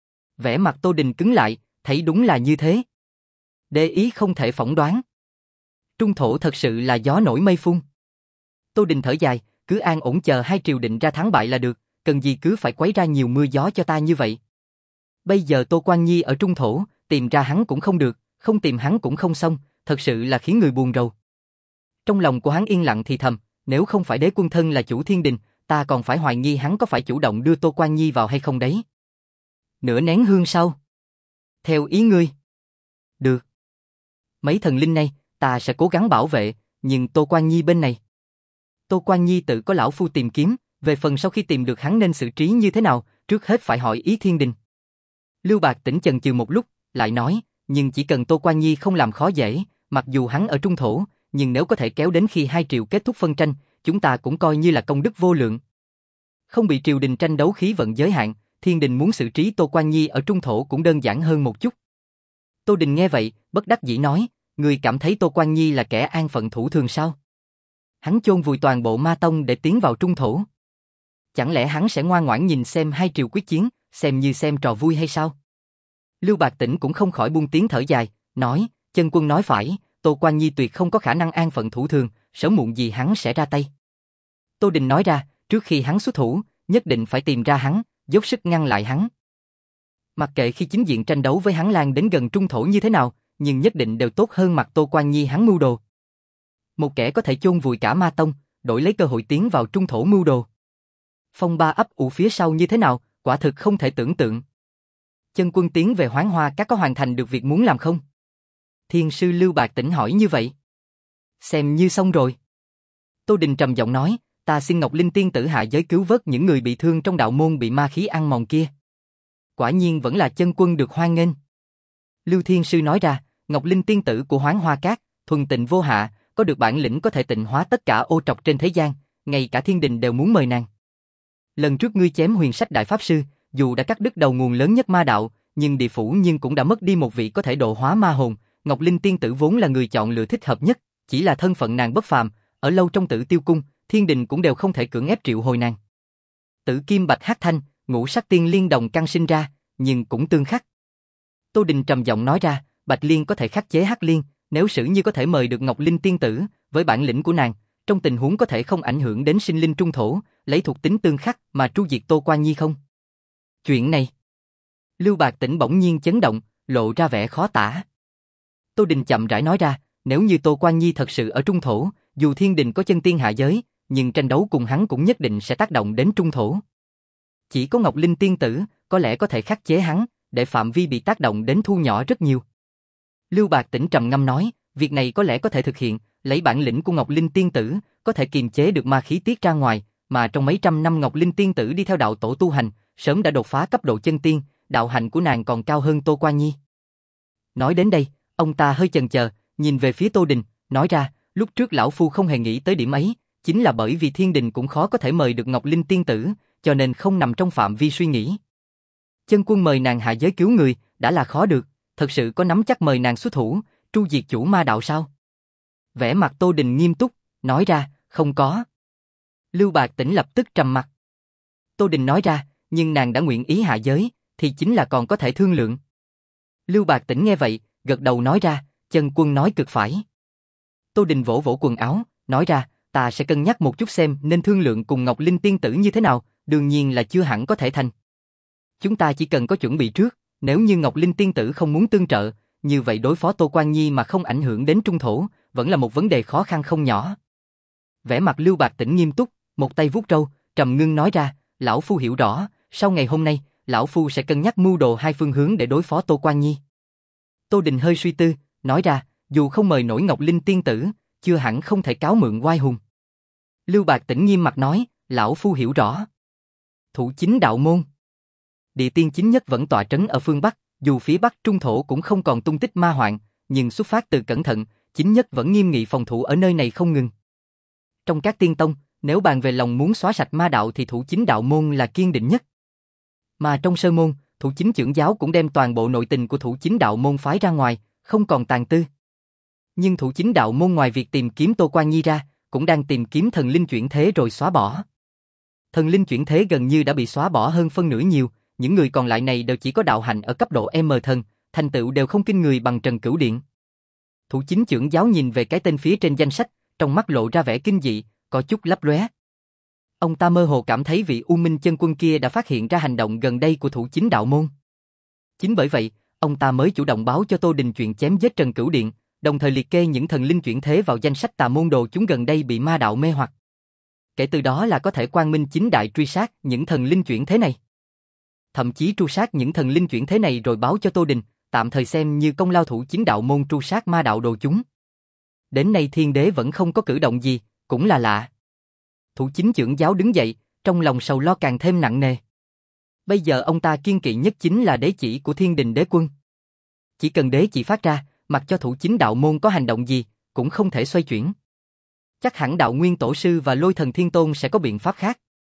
Vẻ mặt Tô Đình cứng lại, thấy đúng là như thế. Đế ý không thể phỏng đoán. Trung thổ thật sự là gió nổi mây phun. Tô Đình thở dài, cứ an ổn chờ hai triều định ra thắng bại là được, cần gì cứ phải quấy ra nhiều mưa gió cho ta như vậy. Bây giờ Tô Quan Nhi ở trung thổ, tìm ra hắn cũng không được, không tìm hắn cũng không xong, thật sự là khiến người buồn rầu. Trong lòng của hắn yên lặng thì thầm, nếu không phải đế quân thân là chủ thiên đình, ta còn phải hoài nghi hắn có phải chủ động đưa Tô Quan Nhi vào hay không đấy. Nửa nén hương sau. Theo ý ngươi. Được. Mấy thần linh này, ta sẽ cố gắng bảo vệ, nhưng Tô Quan Nhi bên này. Tô Quan Nhi tự có lão phu tìm kiếm, về phần sau khi tìm được hắn nên xử trí như thế nào, trước hết phải hỏi ý thiên đình. Lưu Bạc Tỉnh chần chừ một lúc, lại nói, nhưng chỉ cần Tô Quan Nhi không làm khó dễ, mặc dù hắn ở trung thổ, nhưng nếu có thể kéo đến khi hai triệu kết thúc phân tranh, chúng ta cũng coi như là công đức vô lượng. Không bị triều đình tranh đấu khí vận giới hạn, thiên đình muốn xử trí Tô Quan Nhi ở trung thổ cũng đơn giản hơn một chút. Tô Đình nghe vậy, bất đắc dĩ nói, người cảm thấy Tô Quan Nhi là kẻ an phận thủ thường sao? Hắn chôn vùi toàn bộ ma tông để tiến vào trung thổ. Chẳng lẽ hắn sẽ ngoan ngoãn nhìn xem hai triều quyết chiến, xem như xem trò vui hay sao? Lưu Bạc Tĩnh cũng không khỏi buông tiếng thở dài, nói, Chân Quân nói phải, Tô Quan Nhi tuyệt không có khả năng an phận thủ thường, sớm muộn gì hắn sẽ ra tay. Tô Đình nói ra, trước khi hắn xuất thủ, nhất định phải tìm ra hắn, dốc sức ngăn lại hắn. Mặc kệ khi chính diện tranh đấu với hắn lan đến gần trung thổ như thế nào, nhưng nhất định đều tốt hơn mặt Tô Quan Nhi hắn mưu đồ. Một kẻ có thể chôn vùi cả ma tông, đổi lấy cơ hội tiến vào trung thổ mưu đồ. Phong ba ấp ủ phía sau như thế nào, quả thực không thể tưởng tượng. Chân Quân tiến về Hoán Hoa Các có hoàn thành được việc muốn làm không? Thiên sư Lưu Bạc Tĩnh hỏi như vậy. Xem như xong rồi. Tô Đình trầm giọng nói, ta xin Ngọc Linh tiên tử hạ giới cứu vớt những người bị thương trong đạo môn bị ma khí ăn mòn kia. Quả nhiên vẫn là Chân Quân được hoan nghênh. Lưu Thiên sư nói ra, Ngọc Linh tiên tử của Hoán Hoa Các, thuần tịnh vô hạ, có được bản lĩnh có thể tịnh hóa tất cả ô trọc trên thế gian, ngay cả thiên đình đều muốn mời nàng. Lần trước ngươi chém Huyền Sách Đại Pháp Sư, dù đã cắt đứt đầu nguồn lớn nhất ma đạo, nhưng địa phủ nhưng cũng đã mất đi một vị có thể độ hóa ma hồn. Ngọc Linh tiên tử vốn là người chọn lựa thích hợp nhất, chỉ là thân phận nàng bất phàm, ở lâu trong Tử Tiêu cung, thiên đình cũng đều không thể cưỡng ép triệu hồi nàng. Tử Kim Bạch Hắc Thanh, ngũ sắc tiên liên đồng căn sinh ra, nhưng cũng tương khắc. Tô Đình trầm giọng nói ra, Bạch Liên có thể khắc chế Hắc Liên, nếu sử như có thể mời được Ngọc Linh tiên tử, với bản lĩnh của nàng, trong tình huống có thể không ảnh hưởng đến sinh linh trung thổ, lấy thuộc tính tương khắc mà tru diệt Tô Quan Nhi không? Chuyện này, Lưu Bạc Tĩnh bỗng nhiên chấn động, lộ ra vẻ khó tả. Tô Đình chậm rãi nói ra, nếu như Tô Quan Nhi thật sự ở trung thổ, dù thiên đình có chân tiên hạ giới, nhưng tranh đấu cùng hắn cũng nhất định sẽ tác động đến trung thổ. Chỉ có Ngọc Linh tiên tử, có lẽ có thể khắc chế hắn, để phạm vi bị tác động đến thu nhỏ rất nhiều. Lưu Bạc Tĩnh trầm ngâm nói, việc này có lẽ có thể thực hiện, lấy bản lĩnh của Ngọc Linh tiên tử, có thể kiềm chế được ma khí tiết ra ngoài, mà trong mấy trăm năm Ngọc Linh tiên tử đi theo đạo tổ tu hành, sớm đã đột phá cấp độ chân tiên, đạo hạnh của nàng còn cao hơn Tô Quan Nhi. Nói đến đây, ông ta hơi chần chờ, nhìn về phía Tô Đình, nói ra, lúc trước lão phu không hề nghĩ tới điểm ấy, chính là bởi vì thiên đình cũng khó có thể mời được Ngọc Linh tiên tử, cho nên không nằm trong phạm vi suy nghĩ. Chân Quân mời nàng hạ giới cứu người, đã là khó được, thật sự có nắm chắc mời nàng xuất thủ, tru diệt chủ ma đạo sao? Vẻ mặt Tô Đình nghiêm túc, nói ra, không có. Lưu Bạc Tĩnh lập tức trầm mặt. Tô Đình nói ra, nhưng nàng đã nguyện ý hạ giới, thì chính là còn có thể thương lượng. Lưu Bạc Tĩnh nghe vậy, gật đầu nói ra, Chân Quân nói cực phải. Tô Đình vỗ vỗ quần áo, nói ra, ta sẽ cân nhắc một chút xem nên thương lượng cùng Ngọc Linh tiên tử như thế nào, đương nhiên là chưa hẳn có thể thành. Chúng ta chỉ cần có chuẩn bị trước, nếu như Ngọc Linh tiên tử không muốn tương trợ, như vậy đối phó Tô Quan Nhi mà không ảnh hưởng đến trung thổ, vẫn là một vấn đề khó khăn không nhỏ. Vẻ mặt Lưu Bạc Tĩnh nghiêm túc, một tay vuốt râu, trầm ngưng nói ra, lão phu hiểu rõ, sau ngày hôm nay, lão phu sẽ cân nhắc mưu đồ hai phương hướng để đối phó Tô Quan Nhi. Tô Đình hơi suy tư, nói ra, dù không mời nổi Ngọc Linh tiên tử, chưa hẳn không thể cáo mượn oai hùng. Lưu Bạc Tĩnh nghiêm mặt nói, lão phu hiểu rõ. Thủ chính đạo môn. Địa tiên chính nhất vẫn tọa trấn ở phương Bắc, dù phía Bắc trung thổ cũng không còn tung tích ma hoạn, nhưng xuất phát từ cẩn thận, chính nhất vẫn nghiêm nghị phòng thủ ở nơi này không ngừng. Trong các tiên tông, nếu bàn về lòng muốn xóa sạch ma đạo thì thủ chính đạo môn là kiên định nhất. Mà trong sơ môn, thủ chính trưởng giáo cũng đem toàn bộ nội tình của thủ chính đạo môn phái ra ngoài, không còn tàn tư. Nhưng thủ chính đạo môn ngoài việc tìm kiếm Tô Quan Nhi ra, cũng đang tìm kiếm thần linh chuyển thế rồi xóa bỏ. Thần linh chuyển thế gần như đã bị xóa bỏ hơn phân nửa nhiều, những người còn lại này đều chỉ có đạo hạnh ở cấp độ M thần, thành tựu đều không kinh người bằng Trần Cửu Điện. Thủ chính trưởng giáo nhìn về cái tên phía trên danh sách, trong mắt lộ ra vẻ kinh dị, có chút lấp lóe. Ông ta mơ hồ cảm thấy vị U Minh Chân Quân kia đã phát hiện ra hành động gần đây của thủ chính đạo môn. Chính bởi vậy, ông ta mới chủ động báo cho Tô Đình chuyện chém giết Trần Cửu Điện, đồng thời liệt kê những thần linh chuyển thế vào danh sách tà môn đồ chúng gần đây bị ma đạo mê hoặc. Kể từ đó là có thể quang minh chính đại truy sát những thần linh chuyển thế này. Thậm chí tru sát những thần linh chuyển thế này rồi báo cho Tô Đình, tạm thời xem như công lao thủ chính đạo môn tru sát ma đạo đồ chúng. Đến nay thiên đế vẫn không có cử động gì, cũng là lạ. Thủ chính trưởng giáo đứng dậy, trong lòng sầu lo càng thêm nặng nề. Bây giờ ông ta kiên kỵ nhất chính là đế chỉ của thiên đình đế quân. Chỉ cần đế chỉ phát ra, mặc cho thủ chính đạo môn có hành động gì, cũng không thể xoay chuyển. Chắc hẳn đạo nguyên tổ sư và lôi thần thiên tôn sẽ có biện pháp khác.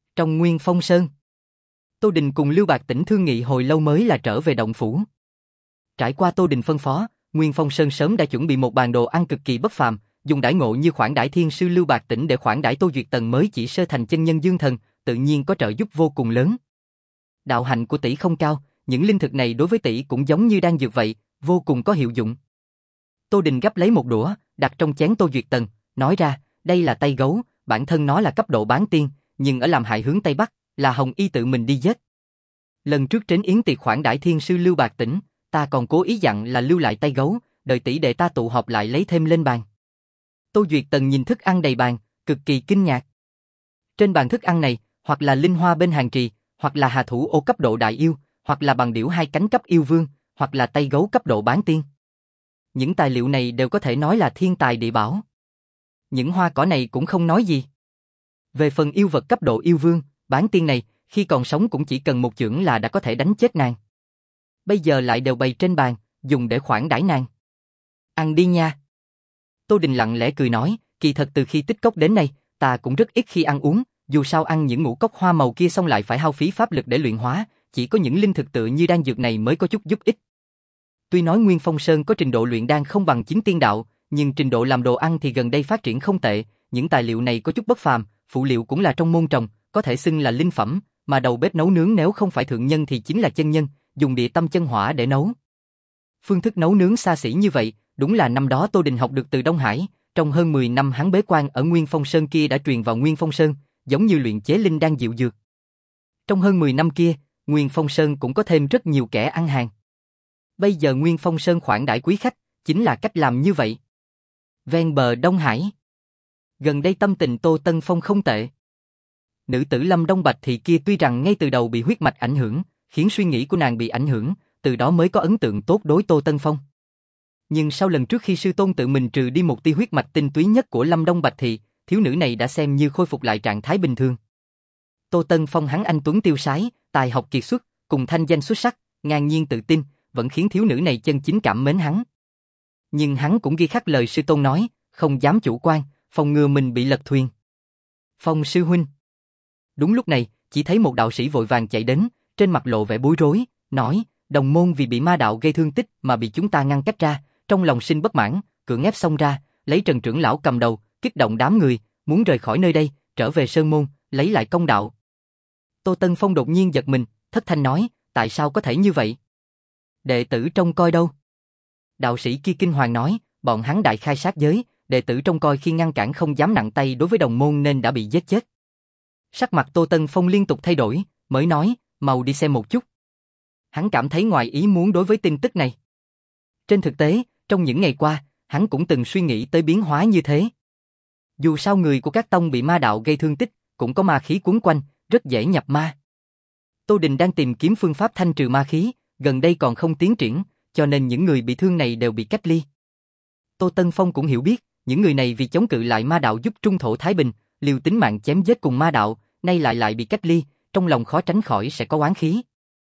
Trong Nguyên Phong Sơn, Tô Đình cùng Lưu Bạc Tĩnh thương nghị hồi lâu mới là trở về động phủ. Trải qua Tô Đình phân phó, Nguyên Phong Sơn sớm đã chuẩn bị một bàn đồ ăn cực kỳ bất phàm, dùng đãi ngộ như khoản đãi thiên sư Lưu Bạc Tĩnh để khoản đãi Tô Duyệt Tần mới chỉ sơ thành chân nhân dương thần, tự nhiên có trợ giúp vô cùng lớn. Đạo hạnh của tỷ không cao, những linh thực này đối với tỷ cũng giống như đan dược vậy, vô cùng có hiệu dụng. Tô Đình gắp lấy một đũa, đặt trong chén Tô Duyệt Tần, nói ra, đây là tay gấu, bản thân nó là cấp độ bán tiên, nhưng ở làm hại hướng Tây Bắc, là Hồng Y tự mình đi giết. Lần trước trến yến tiệc khoản đãi thiên sư Lưu Bạc Tĩnh, ta còn cố ý dặn là lưu lại tay gấu, đợi tỷ đệ ta tụ họp lại lấy thêm lên bàn. Tô Duyệt Tần nhìn thức ăn đầy bàn, cực kỳ kinh ngạc. Trên bàn thức ăn này, hoặc là linh hoa bên hàng trì, hoặc là hà thủ ô cấp độ đại yêu, hoặc là bằng điểu hai cánh cấp yêu vương, hoặc là tay gấu cấp độ bán tiên. Những tài liệu này đều có thể nói là thiên tài địa bảo. Những hoa cỏ này cũng không nói gì. Về phần yêu vật cấp độ yêu vương, bán tiên này, khi còn sống cũng chỉ cần một chưởng là đã có thể đánh chết nàng. Bây giờ lại đều bày trên bàn, dùng để khoản đãi nàng. Ăn đi nha. Tô Đình lặng lẽ cười nói, kỳ thật từ khi tích cốc đến nay, ta cũng rất ít khi ăn uống, dù sao ăn những ngũ cốc hoa màu kia xong lại phải hao phí pháp lực để luyện hóa, chỉ có những linh thực tự như đan dược này mới có chút giúp ích. Tuy nói Nguyên Phong Sơn có trình độ luyện đan không bằng chính tiên đạo, nhưng trình độ làm đồ ăn thì gần đây phát triển không tệ, những tài liệu này có chút bất phàm, phụ liệu cũng là trong môn trồng, có thể xưng là linh phẩm, mà đầu bếp nấu nướng nếu không phải thượng nhân thì chính là chân nhân, dùng địa tâm chân hỏa để nấu. Phương thức nấu nướng xa xỉ như vậy, đúng là năm đó Tô Đình học được từ Đông Hải, trong hơn mười năm hắn bế quan ở Nguyên Phong Sơn kia đã truyền vào Nguyên Phong Sơn, giống như luyện chế linh đan diệu dược. Trong hơn mười năm kia, Nguyên Phong Sơn cũng có thêm rất nhiều kẻ ăn hàng. Bây giờ Nguyên Phong Sơn khoản đãi quý khách, chính là cách làm như vậy. Ven bờ Đông Hải. Gần đây tâm tình Tô Tân Phong không tệ. Nữ tử Lâm Đông Bạch Thị kia tuy rằng ngay từ đầu bị huyết mạch ảnh hưởng, khiến suy nghĩ của nàng bị ảnh hưởng, từ đó mới có ấn tượng tốt đối Tô Tân Phong. Nhưng sau lần trước khi sư tôn tự mình trừ đi một tia huyết mạch tinh túy nhất của Lâm Đông Bạch Thị, thiếu nữ này đã xem như khôi phục lại trạng thái bình thường. Tô Tân Phong hắn anh tuấn tiêu sái, tài học kiệt xuất, cùng thanh danh xuất sắc, ngang nhiên tự tin, vẫn khiến thiếu nữ này chân chính cảm mến hắn. Nhưng hắn cũng ghi khắc lời sư tôn nói, không dám chủ quan, phòng ngừa mình bị lật thuyền. Phong sư huynh. Đúng lúc này, chỉ thấy một đạo sĩ vội vàng chạy đến, trên mặt lộ vẻ bối rối, nói, đồng môn vì bị ma đạo gây thương tích mà bị chúng ta ngăn cách ra, trong lòng sinh bất mãn, cưỡng ép xông ra, lấy Trần trưởng lão cầm đầu, kích động đám người, muốn rời khỏi nơi đây, trở về sơn môn, lấy lại công đạo. Tô Tân Phong đột nhiên giật mình, thất thanh nói, tại sao có thể như vậy? Đệ tử trông coi đâu? Đạo sĩ kia kinh hoàng nói, bọn hắn đại khai sát giới, đệ tử trông coi khi ngăn cản không dám nặng tay đối với đồng môn nên đã bị giết chết. Sắc mặt Tô Tân Phong liên tục thay đổi, mới nói, mau đi xem một chút. Hắn cảm thấy ngoài ý muốn đối với tin tức này. Trên thực tế, trong những ngày qua, hắn cũng từng suy nghĩ tới biến hóa như thế. Dù sao người của các tông bị ma đạo gây thương tích, cũng có ma khí cuốn quanh, rất dễ nhập ma. Tô Đình đang tìm kiếm phương pháp thanh trừ ma khí, gần đây còn không tiến triển, cho nên những người bị thương này đều bị cách ly. Tô Tân Phong cũng hiểu biết, những người này vì chống cự lại ma đạo giúp trung thổ Thái Bình, liều tính mạng chém giết cùng ma đạo, nay lại lại bị cách ly, trong lòng khó tránh khỏi sẽ có oán khí.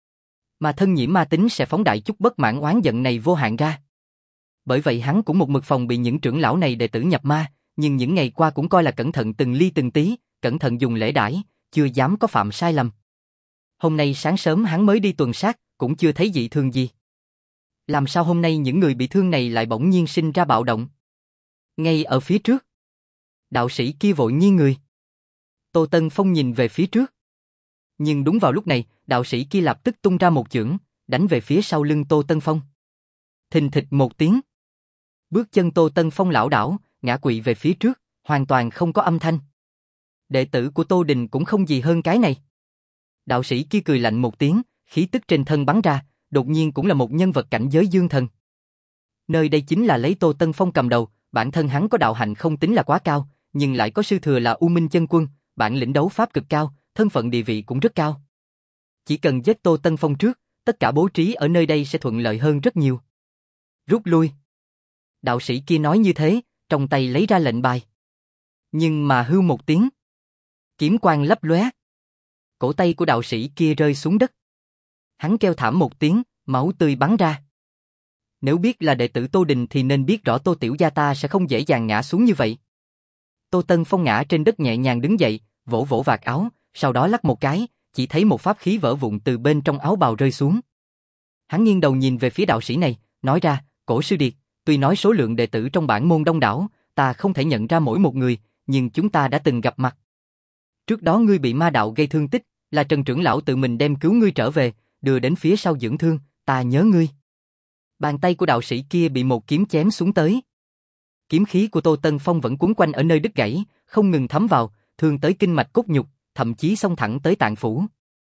Mà thân nhiễm ma tính sẽ phóng đại chút bất mãn oán giận này vô hạn ra. Bởi vậy hắn cũng một mực phòng bị những trưởng lão này đệ tử nhập ma, nhưng những ngày qua cũng coi là cẩn thận từng ly từng tí, cẩn thận dùng lễ đãi, chưa dám có phạm sai lầm. Hôm nay sáng sớm hắn mới đi tuần sát, cũng chưa thấy dị thường gì. Làm sao hôm nay những người bị thương này lại bỗng nhiên sinh ra bạo động? Ngay ở phía trước. Đạo sĩ kia vội nghiêng người. Tô Tân Phong nhìn về phía trước. Nhưng đúng vào lúc này, đạo sĩ kia lập tức tung ra một chưởng, đánh về phía sau lưng Tô Tân Phong. Thình thịch một tiếng. Bước chân Tô Tân Phong lảo đảo, ngã quỵ về phía trước, hoàn toàn không có âm thanh. Đệ tử của Tô Đình cũng không gì hơn cái này. Đạo sĩ kia cười lạnh một tiếng, khí tức trên thân bắn ra, đột nhiên cũng là một nhân vật cảnh giới dương thần. Nơi đây chính là lấy Tô Tân Phong cầm đầu, bản thân hắn có đạo hạnh không tính là quá cao, nhưng lại có sư thừa là U Minh Chân Quân, bản lĩnh đấu pháp cực cao, thân phận địa vị cũng rất cao. Chỉ cần giết Tô Tân Phong trước, tất cả bố trí ở nơi đây sẽ thuận lợi hơn rất nhiều. Rút lui. Đạo sĩ kia nói như thế, trong tay lấy ra lệnh bài. Nhưng mà hư một tiếng. Kiếm quang lấp lóe. Cổ tay của đạo sĩ kia rơi xuống đất. Hắn kêu thảm một tiếng, máu tươi bắn ra. Nếu biết là đệ tử Tô Đình thì nên biết rõ Tô tiểu gia ta sẽ không dễ dàng ngã xuống như vậy. Tô Tân Phong ngã trên đất nhẹ nhàng đứng dậy, vỗ vỗ vạt áo, sau đó lắc một cái, chỉ thấy một pháp khí vỡ vụn từ bên trong áo bào rơi xuống. Hắn nghiêng đầu nhìn về phía đạo sĩ này, nói ra, Cổ Sư Điệt, tuy nói số lượng đệ tử trong bản môn đông đảo, ta không thể nhận ra mỗi một người, nhưng chúng ta đã từng gặp mặt. Trước đó ngươi bị ma đạo gây thương tích, là Trần trưởng lão tự mình đem cứu ngươi trở về, đưa đến phía sau dưỡng thương, ta nhớ ngươi. Bàn tay của đạo sĩ kia bị một kiếm chém xuống tới. Kiếm khí của Tô Tân Phong vẫn quấn quanh ở nơi đứt gãy, không ngừng thấm vào, thương tới kinh mạch cốt nhục, thậm chí xông thẳng tới tạng phủ.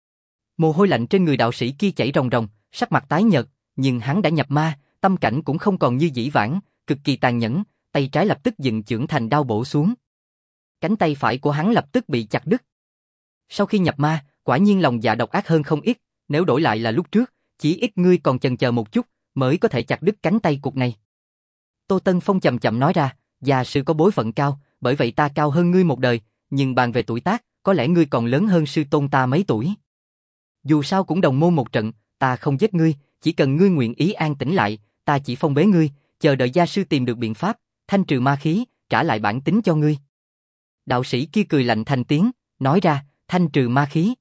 Mồ hôi lạnh trên người đạo sĩ kia chảy ròng ròng, sắc mặt tái nhợt, nhưng hắn đã nhập ma, tâm cảnh cũng không còn như dĩ vãng, cực kỳ tàn nhẫn, tay trái lập tức dựng chưởng thành đao bổ xuống. Cánh tay phải của hắn lập tức bị chặt đứt. Sau khi nhập ma, quả nhiên lòng dạ độc ác hơn không ít, nếu đổi lại là lúc trước, chỉ ít ngươi còn chần chờ một chút, mới có thể chặt đứt cánh tay cụt này. Tô Tân Phong chậm chậm nói ra, già sư có bối phận cao, bởi vậy ta cao hơn ngươi một đời, nhưng bàn về tuổi tác, có lẽ ngươi còn lớn hơn sư tôn ta mấy tuổi. Dù sao cũng đồng môn một trận, ta không giết ngươi, chỉ cần ngươi nguyện ý an tĩnh lại, ta chỉ phong bế ngươi, chờ đợi gia sư tìm được biện pháp, thanh trừ ma khí, trả lại bản tính cho ngươi. Đạo sĩ kia cười lạnh thành tiếng, nói ra, thanh trừ ma khí.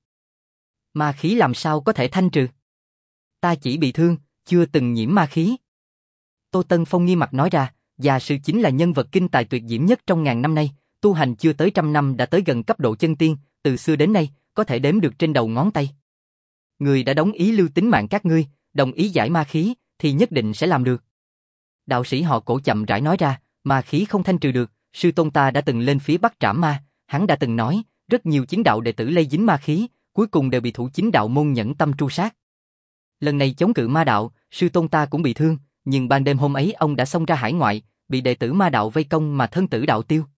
Ma khí làm sao có thể thanh trừ? Ta chỉ bị thương, chưa từng nhiễm ma khí. Tô Tân Phong nghi mặt nói ra, gia sư chính là nhân vật kinh tài tuyệt diễm nhất trong ngàn năm nay, tu hành chưa tới trăm năm đã tới gần cấp độ chân tiên, từ xưa đến nay, có thể đếm được trên đầu ngón tay. Người đã đóng ý lưu tính mạng các ngươi, đồng ý giải ma khí, thì nhất định sẽ làm được. Đạo sĩ họ Cổ chậm rãi nói ra, ma khí không thanh trừ được, sư tôn ta đã từng lên phía bắc trảm ma, hắn đã từng nói, rất nhiều chính đạo đệ tử lây dính ma khí, cuối cùng đều bị thủ chính đạo môn nhẫn tâm tru sát. Lần này chống cự ma đạo, sư tôn ta cũng bị thương, nhưng ban đêm hôm ấy ông đã xông ra hải ngoại, bị đệ tử ma đạo vây công mà thân tử đạo tiêu.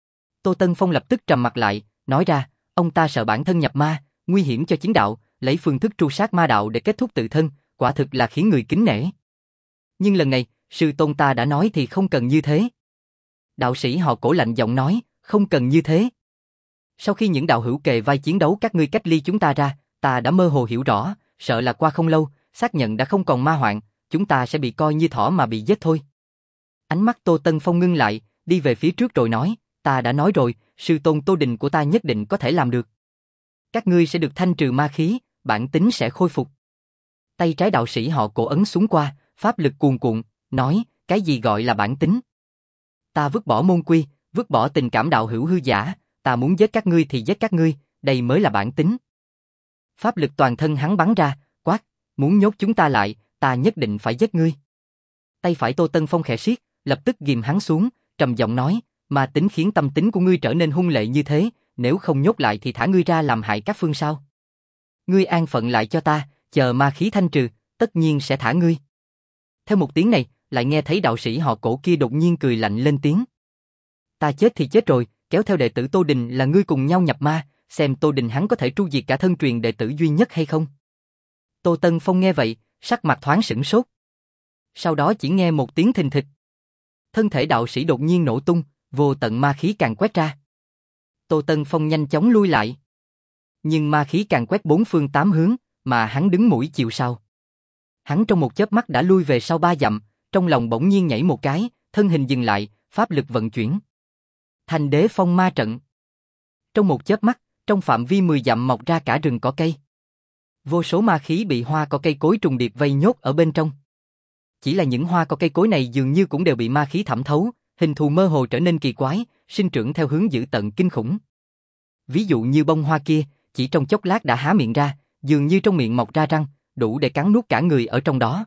Tô Tân Phong lập tức trầm mặt lại, nói ra, ông ta sợ bản thân nhập ma, nguy hiểm cho chính đạo, lấy phương thức tru sát ma đạo để kết thúc tự thân, quả thực là khiến người kính nể. Nhưng lần này, sư tôn ta đã nói thì không cần như thế. Đạo sĩ họ Cổ lạnh giọng nói, không cần như thế. Sau khi những đạo hữu kề vai chiến đấu các ngươi cách ly chúng ta ra, ta đã mơ hồ hiểu rõ, sợ là qua không lâu, xác nhận đã không còn ma hoạn, chúng ta sẽ bị coi như thỏ mà bị giết thôi. Ánh mắt Tô Tân Phong ngưng lại, đi về phía trước rồi nói, ta đã nói rồi, sư tôn Tô Đình của ta nhất định có thể làm được. Các ngươi sẽ được thanh trừ ma khí, bản tính sẽ khôi phục. Tay trái đạo sĩ họ Cổ ấn xuống qua, pháp lực cuồn cuộn, nói, cái gì gọi là bản tính? Ta vứt bỏ môn quy, vứt bỏ tình cảm đạo hữu hư giả, ta muốn giết các ngươi thì giết các ngươi, đây mới là bản tính. Pháp lực toàn thân hắn bắn ra, quát, muốn nhốt chúng ta lại, ta nhất định phải giết ngươi. Tay phải Tô Tân Phong khẽ siết, lập tức ghìm hắn xuống, trầm giọng nói, mà tính khiến tâm tính của ngươi trở nên hung lệ như thế, nếu không nhốt lại thì thả ngươi ra làm hại các phương sao? Ngươi an phận lại cho ta, chờ ma khí thanh trừ, tất nhiên sẽ thả ngươi. Theo một tiếng này, lại nghe thấy đạo sĩ họ Cổ kia đột nhiên cười lạnh lên tiếng. Ta chết thì chết rồi, kéo theo đệ tử Tô Đình là ngươi cùng nhau nhập ma, xem Tô Đình hắn có thể tru diệt cả thân truyền đệ tử duy nhất hay không. Tô Tân Phong nghe vậy, sắc mặt thoáng sửng sốt. Sau đó chỉ nghe một tiếng thình thịch. Thân thể đạo sĩ đột nhiên nổ tung, vô tận ma khí càng quét ra. Tô Tân Phong nhanh chóng lui lại. Nhưng ma khí càng quét bốn phương tám hướng, mà hắn đứng mũi chịu sào. Hắn trong một chớp mắt đã lui về sau ba dặm, trong lòng bỗng nhiên nhảy một cái, thân hình dừng lại, pháp lực vận chuyển. Thành Đế Phong Ma Trận. Trong một chớp mắt, trong phạm vi mười dặm mọc ra cả rừng cỏ cây. Vô số ma khí bị hoa cỏ cây cối trùng điệp vây nhốt ở bên trong. Chỉ là những hoa cỏ cây cối này dường như cũng đều bị ma khí thẩm thấu, hình thù mơ hồ trở nên kỳ quái, sinh trưởng theo hướng dữ tợn kinh khủng. Ví dụ như bông hoa kia, chỉ trong chốc lát đã há miệng ra, dường như trong miệng mọc ra răng, đủ để cắn nuốt cả người ở trong đó.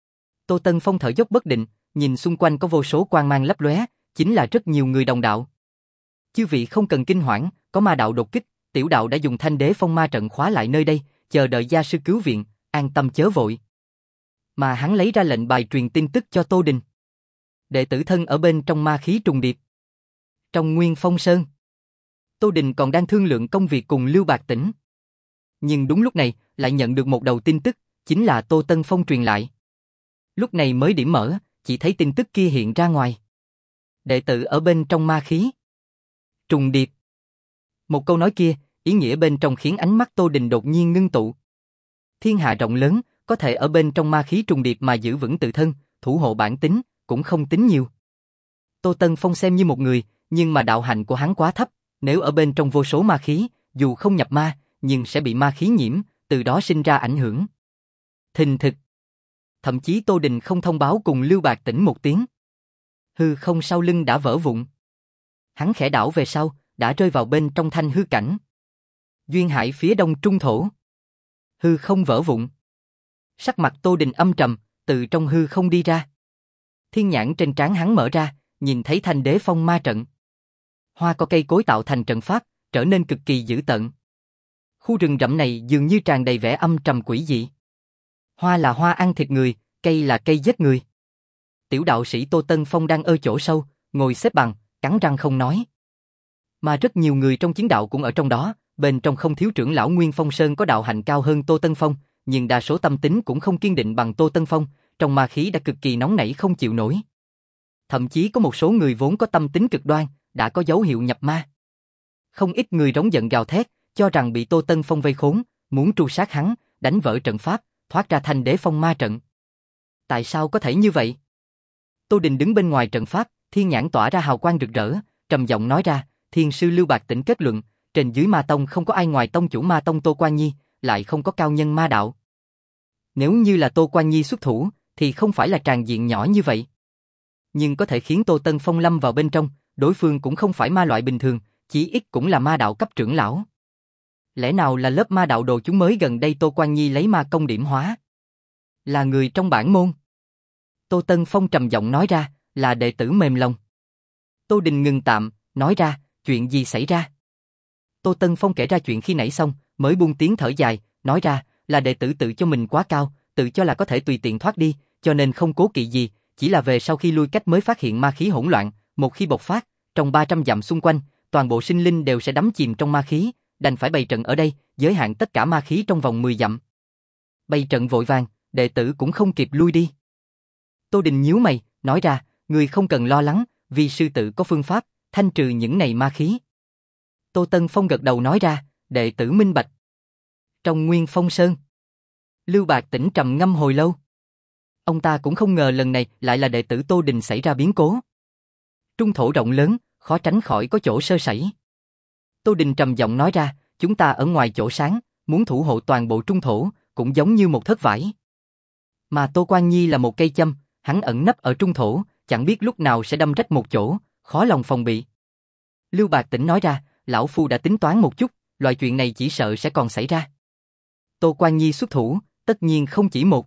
Tô Tân Phong thở dốc bất định, nhìn xung quanh có vô số quang mang lấp lóe, chính là rất nhiều người đồng đạo. Chư vị không cần kinh hoảng, có ma đạo đột kích, tiểu đạo đã dùng Thanh Đế Phong Ma Trận khóa lại nơi đây, chờ đợi gia sư cứu viện, an tâm chớ vội. Mà hắn lấy ra lệnh bài truyền tin tức cho Tô Đình. Đệ tử thân ở bên trong ma khí trùng điệp. Trong Nguyên Phong Sơn, Tô Đình còn đang thương lượng công việc cùng Lưu Bạc Tĩnh. Nhưng đúng lúc này, lại nhận được một đầu tin tức, chính là Tô Tân Phong truyền lại. Lúc này mới điểm mở, chỉ thấy tin tức kia hiện ra ngoài. Đệ tử ở bên trong ma khí trùng điệp. Một câu nói kia, ý nghĩa bên trong khiến ánh mắt Tô Đình đột nhiên ngưng tụ. Thiên hạ rộng lớn, có thể ở bên trong ma khí trùng điệp mà giữ vững tự thân, thủ hộ bản tính, cũng không tính nhiều. Tô Tân Phong xem như một người, nhưng mà đạo hạnh của hắn quá thấp, nếu ở bên trong vô số ma khí, dù không nhập ma, nhưng sẽ bị ma khí nhiễm, từ đó sinh ra ảnh hưởng. Thình thịch. Thậm chí Tô Đình không thông báo cùng Lưu Bạc Tỉnh một tiếng. Hư không sau lưng đã vỡ vụn. Hắn khẽ đảo về sau, đã rơi vào bên trong thanh hư cảnh. Duyên hải phía đông trung thổ. Hư không vỡ vụn. Sắc mặt Tô Đình âm trầm, từ trong hư không đi ra. Thiên nhãn trên trán hắn mở ra, nhìn thấy thanh đế phong ma trận. Hoa có cây cối tạo thành trận pháp, trở nên cực kỳ dữ tợn. Khu rừng rậm này dường như tràn đầy vẻ âm trầm quỷ dị. Hoa là hoa ăn thịt người, cây là cây giết người. Tiểu đạo sĩ Tô Tân Phong đang ở chỗ sâu, ngồi xếp bằng, cắn răng không nói. Mà rất nhiều người trong chiến đạo cũng ở trong đó, bên trong không thiếu trưởng lão Nguyên Phong Sơn có đạo hạnh cao hơn Tô Tân Phong, nhưng đa số tâm tính cũng không kiên định bằng Tô Tân Phong, trong ma khí đã cực kỳ nóng nảy không chịu nổi. Thậm chí có một số người vốn có tâm tính cực đoan, đã có dấu hiệu nhập ma. Không ít người rống giận gào thét, cho rằng bị Tô Tân Phong vây khốn, muốn tru sát hắn, đánh vỡ trận pháp, thoát ra thanh đế phong ma trận. Tại sao có thể như vậy? Tô Đình đứng bên ngoài trận pháp, thiên nhãn tỏa ra hào quang rực rỡ, trầm giọng nói ra, Thiên sư Lưu Bạc Tỉnh kết luận, trên dưới ma tông không có ai ngoài tông chủ ma tông Tô Quan Nhi, lại không có cao nhân ma đạo. Nếu như là Tô Quan Nhi xuất thủ, thì không phải là tràn diện nhỏ như vậy. Nhưng có thể khiến Tô Tân Phong lâm vào bên trong, đối phương cũng không phải ma loại bình thường, chỉ ít cũng là ma đạo cấp trưởng lão. Lẽ nào là lớp ma đạo đồ chúng mới gần đây Tô Quan Nhi lấy ma công điểm hóa? Là người trong bản môn. Tô Tân Phong trầm giọng nói ra, là đệ tử mềm lòng. Tô Đình ngừng tạm, nói ra, chuyện gì xảy ra? Tô Tân Phong kể ra chuyện khi nãy xong, mới buông tiếng thở dài, nói ra, là đệ tử tự cho mình quá cao, tự cho là có thể tùy tiện thoát đi, cho nên không cố kỵ gì, chỉ là về sau khi lui cách mới phát hiện ma khí hỗn loạn, một khi bộc phát, trong ba trăm dặm xung quanh, toàn bộ sinh linh đều sẽ đắm chìm trong ma khí, đành phải bày trận ở đây, giới hạn tất cả ma khí trong vòng mười dặm. Bày trận vội vàng, đệ tử cũng không kịp lui đi. Tô Đình nhíu mày, nói ra, người không cần lo lắng, vì sư tự có phương pháp, thanh trừ những này ma khí. Tô Tân Phong gật đầu nói ra, đệ tử minh bạch. Trong Nguyên Phong Sơn, Lưu Bạc Tỉnh trầm ngâm hồi lâu. Ông ta cũng không ngờ lần này lại là đệ tử Tô Đình xảy ra biến cố. Trung thổ rộng lớn, khó tránh khỏi có chỗ sơ sẩy. Tô Đình trầm giọng nói ra, chúng ta ở ngoài chỗ sáng, muốn thủ hộ toàn bộ trung thổ, cũng giống như một thớt vải. Mà Tô Quan Nhi là một cây châm, hắn ẩn nấp ở trung thổ, chẳng biết lúc nào sẽ đâm rách một chỗ, khó lòng phòng bị. Lưu Bạc Tỉnh nói ra, lão phu đã tính toán một chút, loại chuyện này chỉ sợ sẽ còn xảy ra. Tô Quan Nhi xuất thủ, tất nhiên không chỉ một.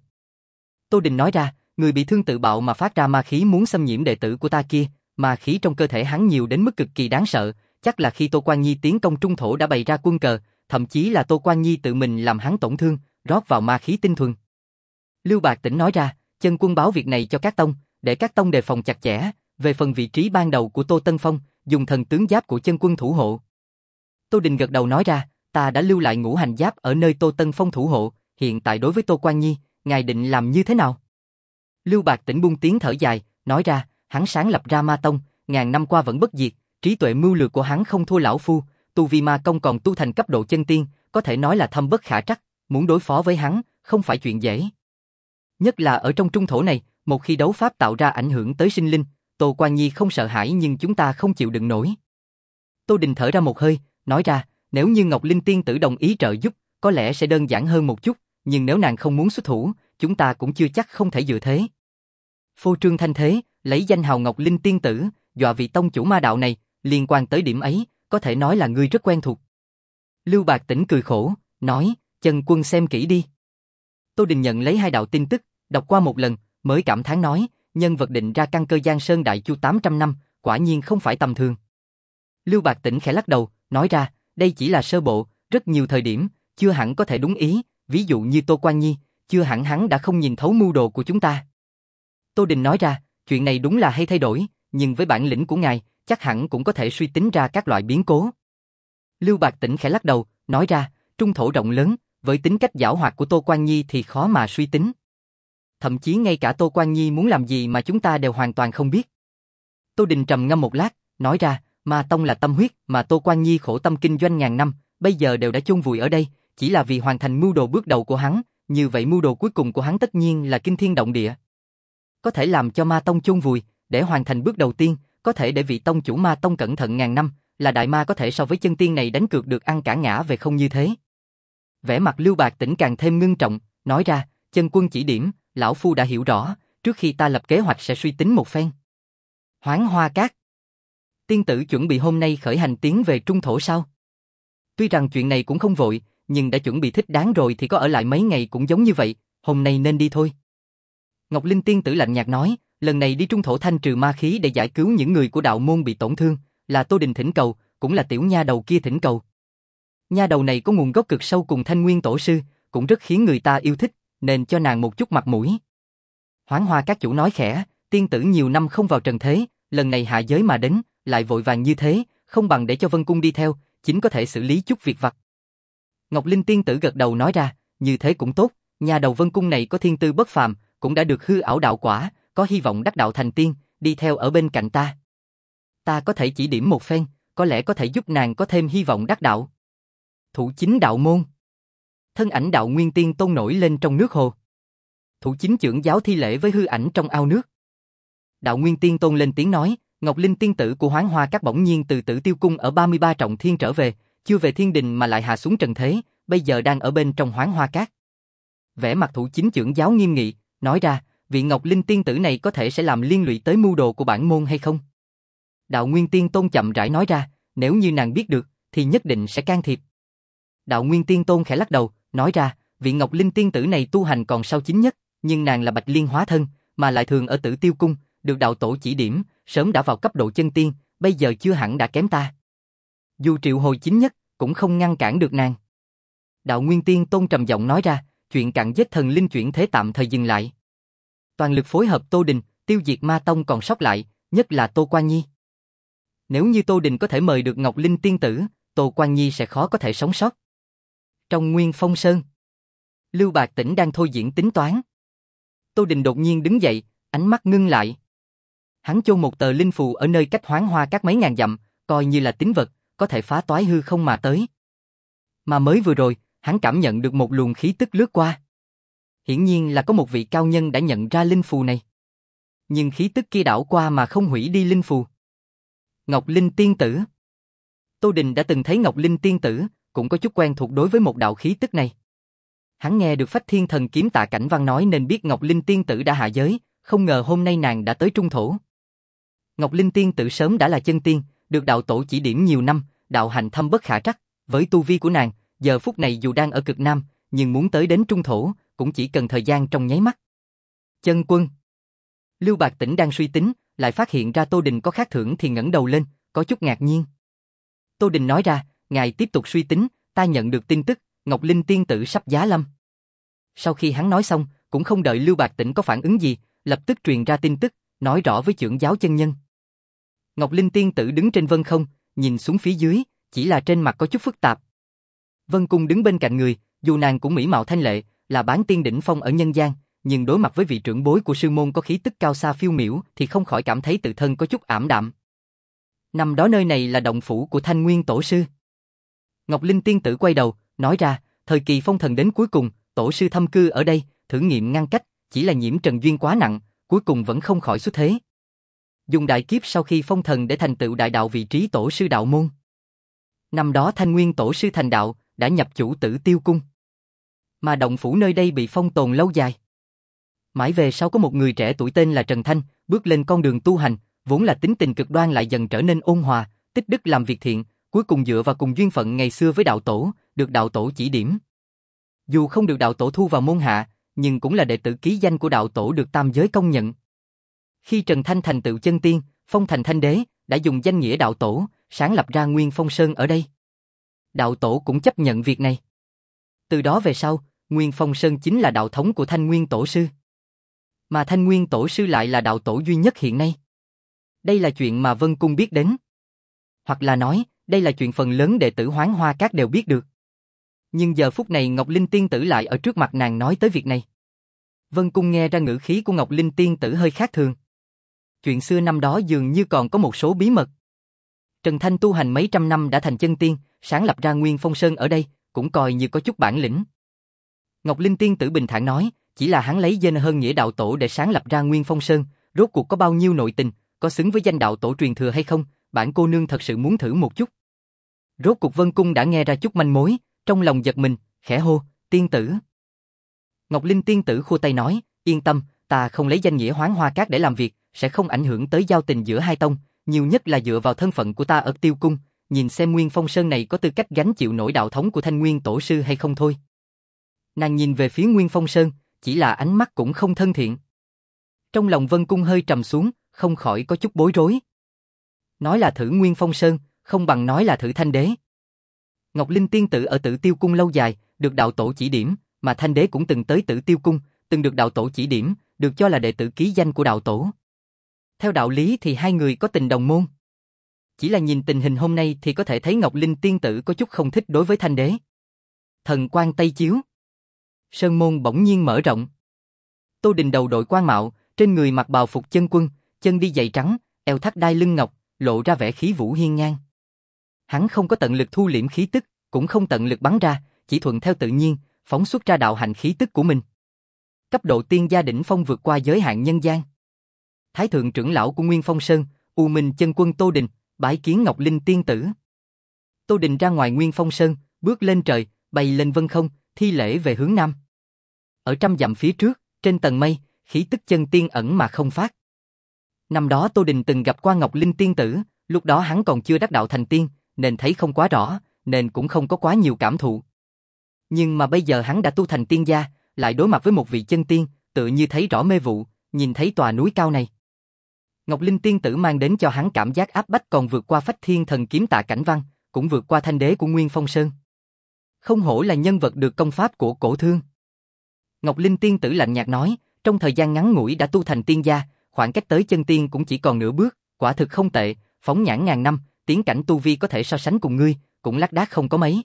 Tô Đình nói ra, người bị thương tự bạo mà phát ra ma khí muốn xâm nhiễm đệ tử của ta kia, ma khí trong cơ thể hắn nhiều đến mức cực kỳ đáng sợ, chắc là khi Tô Quan Nhi tiến công trung thổ đã bày ra quân cờ, thậm chí là Tô Quan Nhi tự mình làm hắn tổn thương, rót vào ma khí tinh thuần. Lưu Bạc Tỉnh nói ra, chân quân báo việc này cho các tông, để các tông đề phòng chặt chẽ, về phần vị trí ban đầu của Tô Tân Phong, dùng thần tướng giáp của chân quân thủ hộ. Tô Đình gật đầu nói ra, ta đã lưu lại ngũ hành giáp ở nơi Tô Tân Phong thủ hộ, hiện tại đối với Tô Quan Nhi, ngài định làm như thế nào? Lưu Bạc Tỉnh buông tiếng thở dài, nói ra, hắn sáng lập ra ma tông, ngàn năm qua vẫn bất diệt, trí tuệ mưu lược của hắn không thua lão phu, tu vi ma công còn tu thành cấp độ chân tiên, có thể nói là thâm bất khả trắc, muốn đối phó với hắn, không phải chuyện dễ. Nhất là ở trong trung thổ này, một khi đấu pháp tạo ra ảnh hưởng tới sinh linh, Tô Quan Nhi không sợ hãi nhưng chúng ta không chịu đựng nổi. Tô Đình thở ra một hơi, nói ra, nếu như Ngọc Linh tiên tử đồng ý trợ giúp, có lẽ sẽ đơn giản hơn một chút, nhưng nếu nàng không muốn xuất thủ, chúng ta cũng chưa chắc không thể dựa thế. Phô trương thanh thế, lấy danh hào Ngọc Linh tiên tử, dọa vị tông chủ ma đạo này, liên quan tới điểm ấy, có thể nói là ngươi rất quen thuộc. Lưu Bạc Tỉnh cười khổ, nói, chân quân xem kỹ đi. Tô Đình nhận lấy hai đạo tin tức, đọc qua một lần, mới cảm thán nói, nhân vật định ra căn cơ Giang Sơn Đại Chu tám trăm năm, quả nhiên không phải tầm thường. Lưu Bạc Tỉnh khẽ lắc đầu, nói ra, đây chỉ là sơ bộ, rất nhiều thời điểm, chưa hẳn có thể đúng ý, ví dụ như Tô Quan Nhi, chưa hẳn hắn đã không nhìn thấu mưu đồ của chúng ta. Tô Đình nói ra, chuyện này đúng là hay thay đổi, nhưng với bản lĩnh của ngài, chắc hẳn cũng có thể suy tính ra các loại biến cố. Lưu Bạc Tỉnh khẽ lắc đầu, nói ra, trung thổ rộng lớn, với tính cách giảo hoạt của Tô Quan Nhi thì khó mà suy tính. Thậm chí ngay cả Tô Quan Nhi muốn làm gì mà chúng ta đều hoàn toàn không biết. Tô Đình trầm ngâm một lát, nói ra, Ma Tông là tâm huyết mà Tô Quan Nhi khổ tâm kinh doanh ngàn năm, bây giờ đều đã chôn vùi ở đây, chỉ là vì hoàn thành mưu đồ bước đầu của hắn, như vậy mưu đồ cuối cùng của hắn tất nhiên là kinh thiên động địa. Có thể làm cho Ma Tông chôn vùi, để hoàn thành bước đầu tiên, có thể để vị tông chủ Ma Tông cẩn thận ngàn năm, là đại ma có thể so với chân tiên này đánh cược được ăn cả ngã về không như thế. Vẻ mặt Lưu Bạc Tĩnh càng thêm ngưng trọng, nói ra, chân quân chỉ điểm, lão phu đã hiểu rõ, trước khi ta lập kế hoạch sẽ suy tính một phen. Hoáng Hoa Cát. Tiên tử chuẩn bị hôm nay khởi hành tiến về Trung Thổ sao? Tuy rằng chuyện này cũng không vội, nhưng đã chuẩn bị thích đáng rồi thì có ở lại mấy ngày cũng giống như vậy, hôm nay nên đi thôi. Ngọc Linh tiên tử lạnh nhạt nói, lần này đi Trung Thổ thanh trừ ma khí để giải cứu những người của đạo môn bị tổn thương, là Tô Đình thỉnh cầu, cũng là tiểu nha đầu kia thỉnh cầu. Nha đầu này có nguồn gốc cực sâu cùng Thanh Nguyên tổ sư, cũng rất khiến người ta yêu thích, nên cho nàng một chút mặt mũi. Hoáng Hoa các chủ nói khẽ, tiên tử nhiều năm không vào trần thế, lần này hạ giới mà đến, lại vội vàng như thế, không bằng để cho Vân Cung đi theo, chính có thể xử lý chút việc vặt. Ngọc Linh tiên tử gật đầu nói ra, như thế cũng tốt, nhà đầu Vân Cung này có thiên tư bất phàm, cũng đã được hư ảo đạo quả, có hy vọng đắc đạo thành tiên, đi theo ở bên cạnh ta. Ta có thể chỉ điểm một phen, có lẽ có thể giúp nàng có thêm hy vọng đắc đạo. Thủ chính đạo môn. Thân ảnh đạo nguyên tiên tôn nổi lên trong nước hồ. Thủ chính trưởng giáo thi lễ với hư ảnh trong ao nước. Đạo nguyên tiên tôn lên tiếng nói, Ngọc Linh tiên tử của Hoáng Hoa các bỗng nhiên từ Tử Tiêu cung ở ba mươi ba trọng thiên trở về, chưa về thiên đình mà lại hạ xuống trần thế, bây giờ đang ở bên trong Hoáng Hoa các. Vẻ mặt thủ chính trưởng giáo nghiêm nghị, nói ra, vị Ngọc Linh tiên tử này có thể sẽ làm liên lụy tới mưu đồ của bản môn hay không? Đạo Nguyên Tiên Tôn chậm rãi nói ra, nếu như nàng biết được, thì nhất định sẽ can thiệp. Đạo Nguyên Tiên Tôn khẽ lắc đầu, nói ra, vị Ngọc Linh tiên tử này tu hành còn sau chính nhất, nhưng nàng là Bạch Liên hóa thân, mà lại thường ở Tử Tiêu cung, được đạo tổ chỉ điểm, sớm đã vào cấp độ chân tiên, bây giờ chưa hẳn đã kém ta. Dù triệu hồi chính nhất, cũng không ngăn cản được nàng. Đạo Nguyên Tiên Tôn trầm giọng nói ra, chuyện cặn giết thần linh chuyển thế tạm thời dừng lại. Toàn lực phối hợp Tô Đình, tiêu diệt ma tông còn sót lại, nhất là Tô Quan Nhi. Nếu như Tô Đình có thể mời được Ngọc Linh tiên tử, Tô Quan Nhi sẽ khó có thể sống sót. Trong Nguyên Phong Sơn, Lưu Bạc Tĩnh đang thôi diễn tính toán. Tô Đình đột nhiên đứng dậy, ánh mắt ngưng lại. Hắn chôn một tờ linh phù ở nơi cách Hoáng Hoa các mấy ngàn dặm, coi như là tín vật, có thể phá toái hư không mà tới. Mà mới vừa rồi, hắn cảm nhận được một luồng khí tức lướt qua. Hiển nhiên là có một vị cao nhân đã nhận ra linh phù này. Nhưng khí tức kia đảo qua mà không hủy đi linh phù. Ngọc Linh tiên tử. Tô Đình đã từng thấy Ngọc Linh tiên tử, cũng có chút quen thuộc đối với một đạo khí tức này. Hắn nghe được Phách Thiên Thần Kiếm Tạ Cảnh Văn nói nên biết Ngọc Linh tiên tử đã hạ giới, không ngờ hôm nay nàng đã tới Trung Thổ. Ngọc Linh tiên tử sớm đã là chân tiên, được đạo tổ chỉ điểm nhiều năm, đạo hành thâm bất khả trắc, với tu vi của nàng, giờ phút này dù đang ở cực Nam, nhưng muốn tới đến Trung Thổ, cũng chỉ cần thời gian trong nháy mắt. Chân quân. Lưu Bạc Tĩnh đang suy tính, lại phát hiện ra Tô Đình có khác thưởng thì ngẩng đầu lên, có chút ngạc nhiên. Tô Đình nói ra, ngài tiếp tục suy tính, ta nhận được tin tức, Ngọc Linh tiên tử sắp giá lâm. Sau khi hắn nói xong, cũng không đợi Lưu Bạc Tĩnh có phản ứng gì, lập tức truyền ra tin tức, nói rõ với trưởng giáo chân nhân. Ngọc Linh tiên tử đứng trên vân không, nhìn xuống phía dưới, chỉ là trên mặt có chút phức tạp. Vân Cung đứng bên cạnh người, dù nàng cũng mỹ mạo thanh lệ, là bán tiên đỉnh phong ở nhân gian, nhưng đối mặt với vị trưởng bối của sư môn có khí tức cao xa phiêu miểu thì không khỏi cảm thấy tự thân có chút ảm đạm. Năm đó nơi này là động phủ của Thanh Nguyên tổ sư. Ngọc Linh tiên tử quay đầu, nói ra, thời kỳ phong thần đến cuối cùng, tổ sư thâm cư ở đây, thử nghiệm ngăn cách, chỉ là nhiễm trần duyên quá nặng, cuối cùng vẫn không khỏi xuất thế. Dùng đại kiếp sau khi phong thần để thành tựu đại đạo vị trí tổ sư đạo môn. Năm đó Thanh Nguyên tổ sư thành đạo, đã nhập chủ Tử Tiêu cung. Mà động phủ nơi đây bị phong tồn lâu dài. Mãi về sau có một người trẻ tuổi tên là Trần Thanh, bước lên con đường tu hành, vốn là tính tình cực đoan lại dần trở nên ôn hòa, tích đức làm việc thiện, cuối cùng dựa vào cùng duyên phận ngày xưa với đạo tổ, được đạo tổ chỉ điểm. Dù không được đạo tổ thu vào môn hạ, nhưng cũng là đệ tử ký danh của đạo tổ được tam giới công nhận. Khi Trần Thanh thành tựu chân tiên, phong thành Thanh đế, đã dùng danh nghĩa đạo tổ, sáng lập ra Nguyên Phong Sơn ở đây. Đạo tổ cũng chấp nhận việc này. Từ đó về sau, Nguyên Phong Sơn chính là đạo thống của Thanh Nguyên tổ sư. Mà Thanh Nguyên tổ sư lại là đạo tổ duy nhất hiện nay. Đây là chuyện mà Vân Cung biết đến. Hoặc là nói, đây là chuyện phần lớn đệ tử Hoáng Hoa các đều biết được. Nhưng giờ phút này Ngọc Linh tiên tử lại ở trước mặt nàng nói tới việc này. Vân Cung nghe ra ngữ khí của Ngọc Linh tiên tử hơi khác thường. Chuyện xưa năm đó dường như còn có một số bí mật. Trần Thanh tu hành mấy trăm năm đã thành chân tiên, sáng lập ra Nguyên Phong Sơn ở đây, cũng coi như có chút bản lĩnh. Ngọc Linh tiên tử bình thản nói, chỉ là hắn lấy danh hơn nghĩa đạo tổ để sáng lập ra Nguyên Phong Sơn, rốt cuộc có bao nhiêu nội tình, có xứng với danh đạo tổ truyền thừa hay không, bản cô nương thật sự muốn thử một chút. Rốt cuộc Vân Cung đã nghe ra chút manh mối, trong lòng giật mình, khẽ hô, tiên tử. Ngọc Linh tiên tử khua tay nói, yên tâm, ta không lấy danh nghĩa Hoán Hoa Các để làm việc, sẽ không ảnh hưởng tới giao tình giữa hai tông, nhiều nhất là dựa vào thân phận của ta ở Tiêu Cung, nhìn xem Nguyên Phong Sơn này có tư cách gánh chịu nổi đạo thống của Thanh Nguyên Tổ sư hay không thôi. Nàng nhìn về phía Nguyên Phong Sơn, chỉ là ánh mắt cũng không thân thiện. Trong lòng Vân Cung hơi trầm xuống, không khỏi có chút bối rối. Nói là thử Nguyên Phong Sơn, không bằng nói là thử Thanh Đế. Ngọc Linh tiên tử ở Tử Tiêu Cung lâu dài, được đạo tổ chỉ điểm, mà Thanh Đế cũng từng tới Tử Tiêu Cung, từng được đạo tổ chỉ điểm, được cho là đệ tử ký danh của đạo tổ. Theo đạo lý thì hai người có tình đồng môn. Chỉ là nhìn tình hình hôm nay thì có thể thấy Ngọc Linh tiên tử có chút không thích đối với Thanh Đế. Thần quang Tây chiếu. Sơn môn bỗng nhiên mở rộng. Tô Đình đầu đội quan mạo, trên người mặc bào phục chân quân, chân đi giày trắng, eo thắt đai lưng ngọc, lộ ra vẻ khí vũ hiên ngang. Hắn không có tận lực thu liễm khí tức, cũng không tận lực bắn ra, chỉ thuận theo tự nhiên, phóng xuất ra đạo hạnh khí tức của mình. Cấp độ tiên gia đỉnh phong vượt qua giới hạn nhân gian. Thái thượng trưởng lão của Nguyên Phong Sơn, U Minh chân quân Tô Đình, bái kiến Ngọc Linh tiên tử. Tô Đình ra ngoài Nguyên Phong Sơn, bước lên trời, bay lên vân không, thi lễ về hướng nam. Ở trăm dặm phía trước, trên tầng mây, khí tức chân tiên ẩn mà không phát. Năm đó Tô Đình từng gặp qua Ngọc Linh tiên tử, lúc đó hắn còn chưa đắc đạo thành tiên, nên thấy không quá rõ, nên cũng không có quá nhiều cảm thụ. Nhưng mà bây giờ hắn đã tu thành tiên gia, lại đối mặt với một vị chân tiên, tự như thấy rõ mê vụ, nhìn thấy tòa núi cao này. Ngọc Linh tiên tử mang đến cho hắn cảm giác áp bách còn vượt qua Phách Thiên Thần Kiếm Tạ Cảnh Văn, cũng vượt qua Thanh Đế của Nguyên Phong Sơn. Không hổ là nhân vật được công pháp của Cổ Thương. Ngọc Linh tiên tử lạnh nhạt nói, trong thời gian ngắn ngủi đã tu thành tiên gia, khoảng cách tới chân tiên cũng chỉ còn nửa bước, quả thực không tệ, phóng nhãn ngàn năm, tiến cảnh tu vi có thể so sánh cùng ngươi, cũng lác đác không có mấy.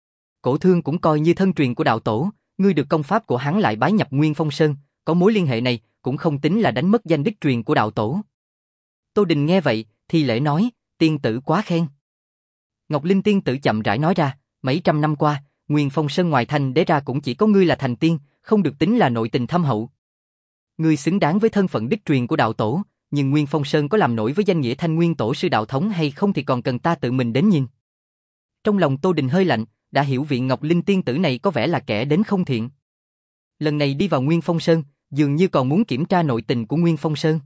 Cổ Thương cũng coi như thân truyền của đạo tổ, ngươi được công pháp của hắn lại bái nhập Nguyên Phong Sơn, có mối liên hệ này, cũng không tính là đánh mất danh đích truyền của đạo tổ. Tô Đình nghe vậy, thi lễ nói, tiên tử quá khen. Ngọc Linh tiên tử chậm rãi nói ra, mấy trăm năm qua, Nguyên Phong Sơn ngoài Thanh Đế ra cũng chỉ có ngươi là thành tiên, không được tính là nội tình thâm hậu. Ngươi xứng đáng với thân phận đích truyền của đạo tổ, nhưng Nguyên Phong Sơn có làm nổi với danh nghĩa Thanh Nguyên Tổ sư đạo thống hay không thì còn cần ta tự mình đến nhìn. Trong lòng Tô Đình hơi lạnh, đã hiểu vị Ngọc Linh tiên tử này có vẻ là kẻ đến không thiện. Lần này đi vào Nguyên Phong Sơn, dường như còn muốn kiểm tra nội tình của Nguyên Phong Sơn.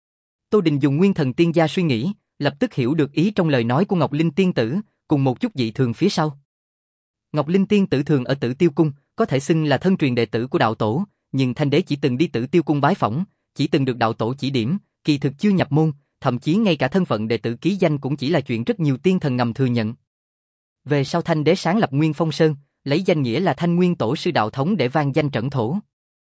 Tô Đình dùng Nguyên Thần Tiên gia suy nghĩ, lập tức hiểu được ý trong lời nói của Ngọc Linh tiên tử, cùng một chút dị thường phía sau. Ngọc Linh tiên tử thường ở Tử Tiêu Cung, có thể xưng là thân truyền đệ tử của đạo tổ, nhưng Thanh Đế chỉ từng đi Tử Tiêu Cung bái phỏng, chỉ từng được đạo tổ chỉ điểm, kỳ thực chưa nhập môn, thậm chí ngay cả thân phận đệ tử ký danh cũng chỉ là chuyện rất nhiều tiên thần ngầm thừa nhận. Về sau Thanh Đế sáng lập Nguyên Phong Sơn, lấy danh nghĩa là Thanh Nguyên Tổ sư đạo thống để vang danh trẩn thổ.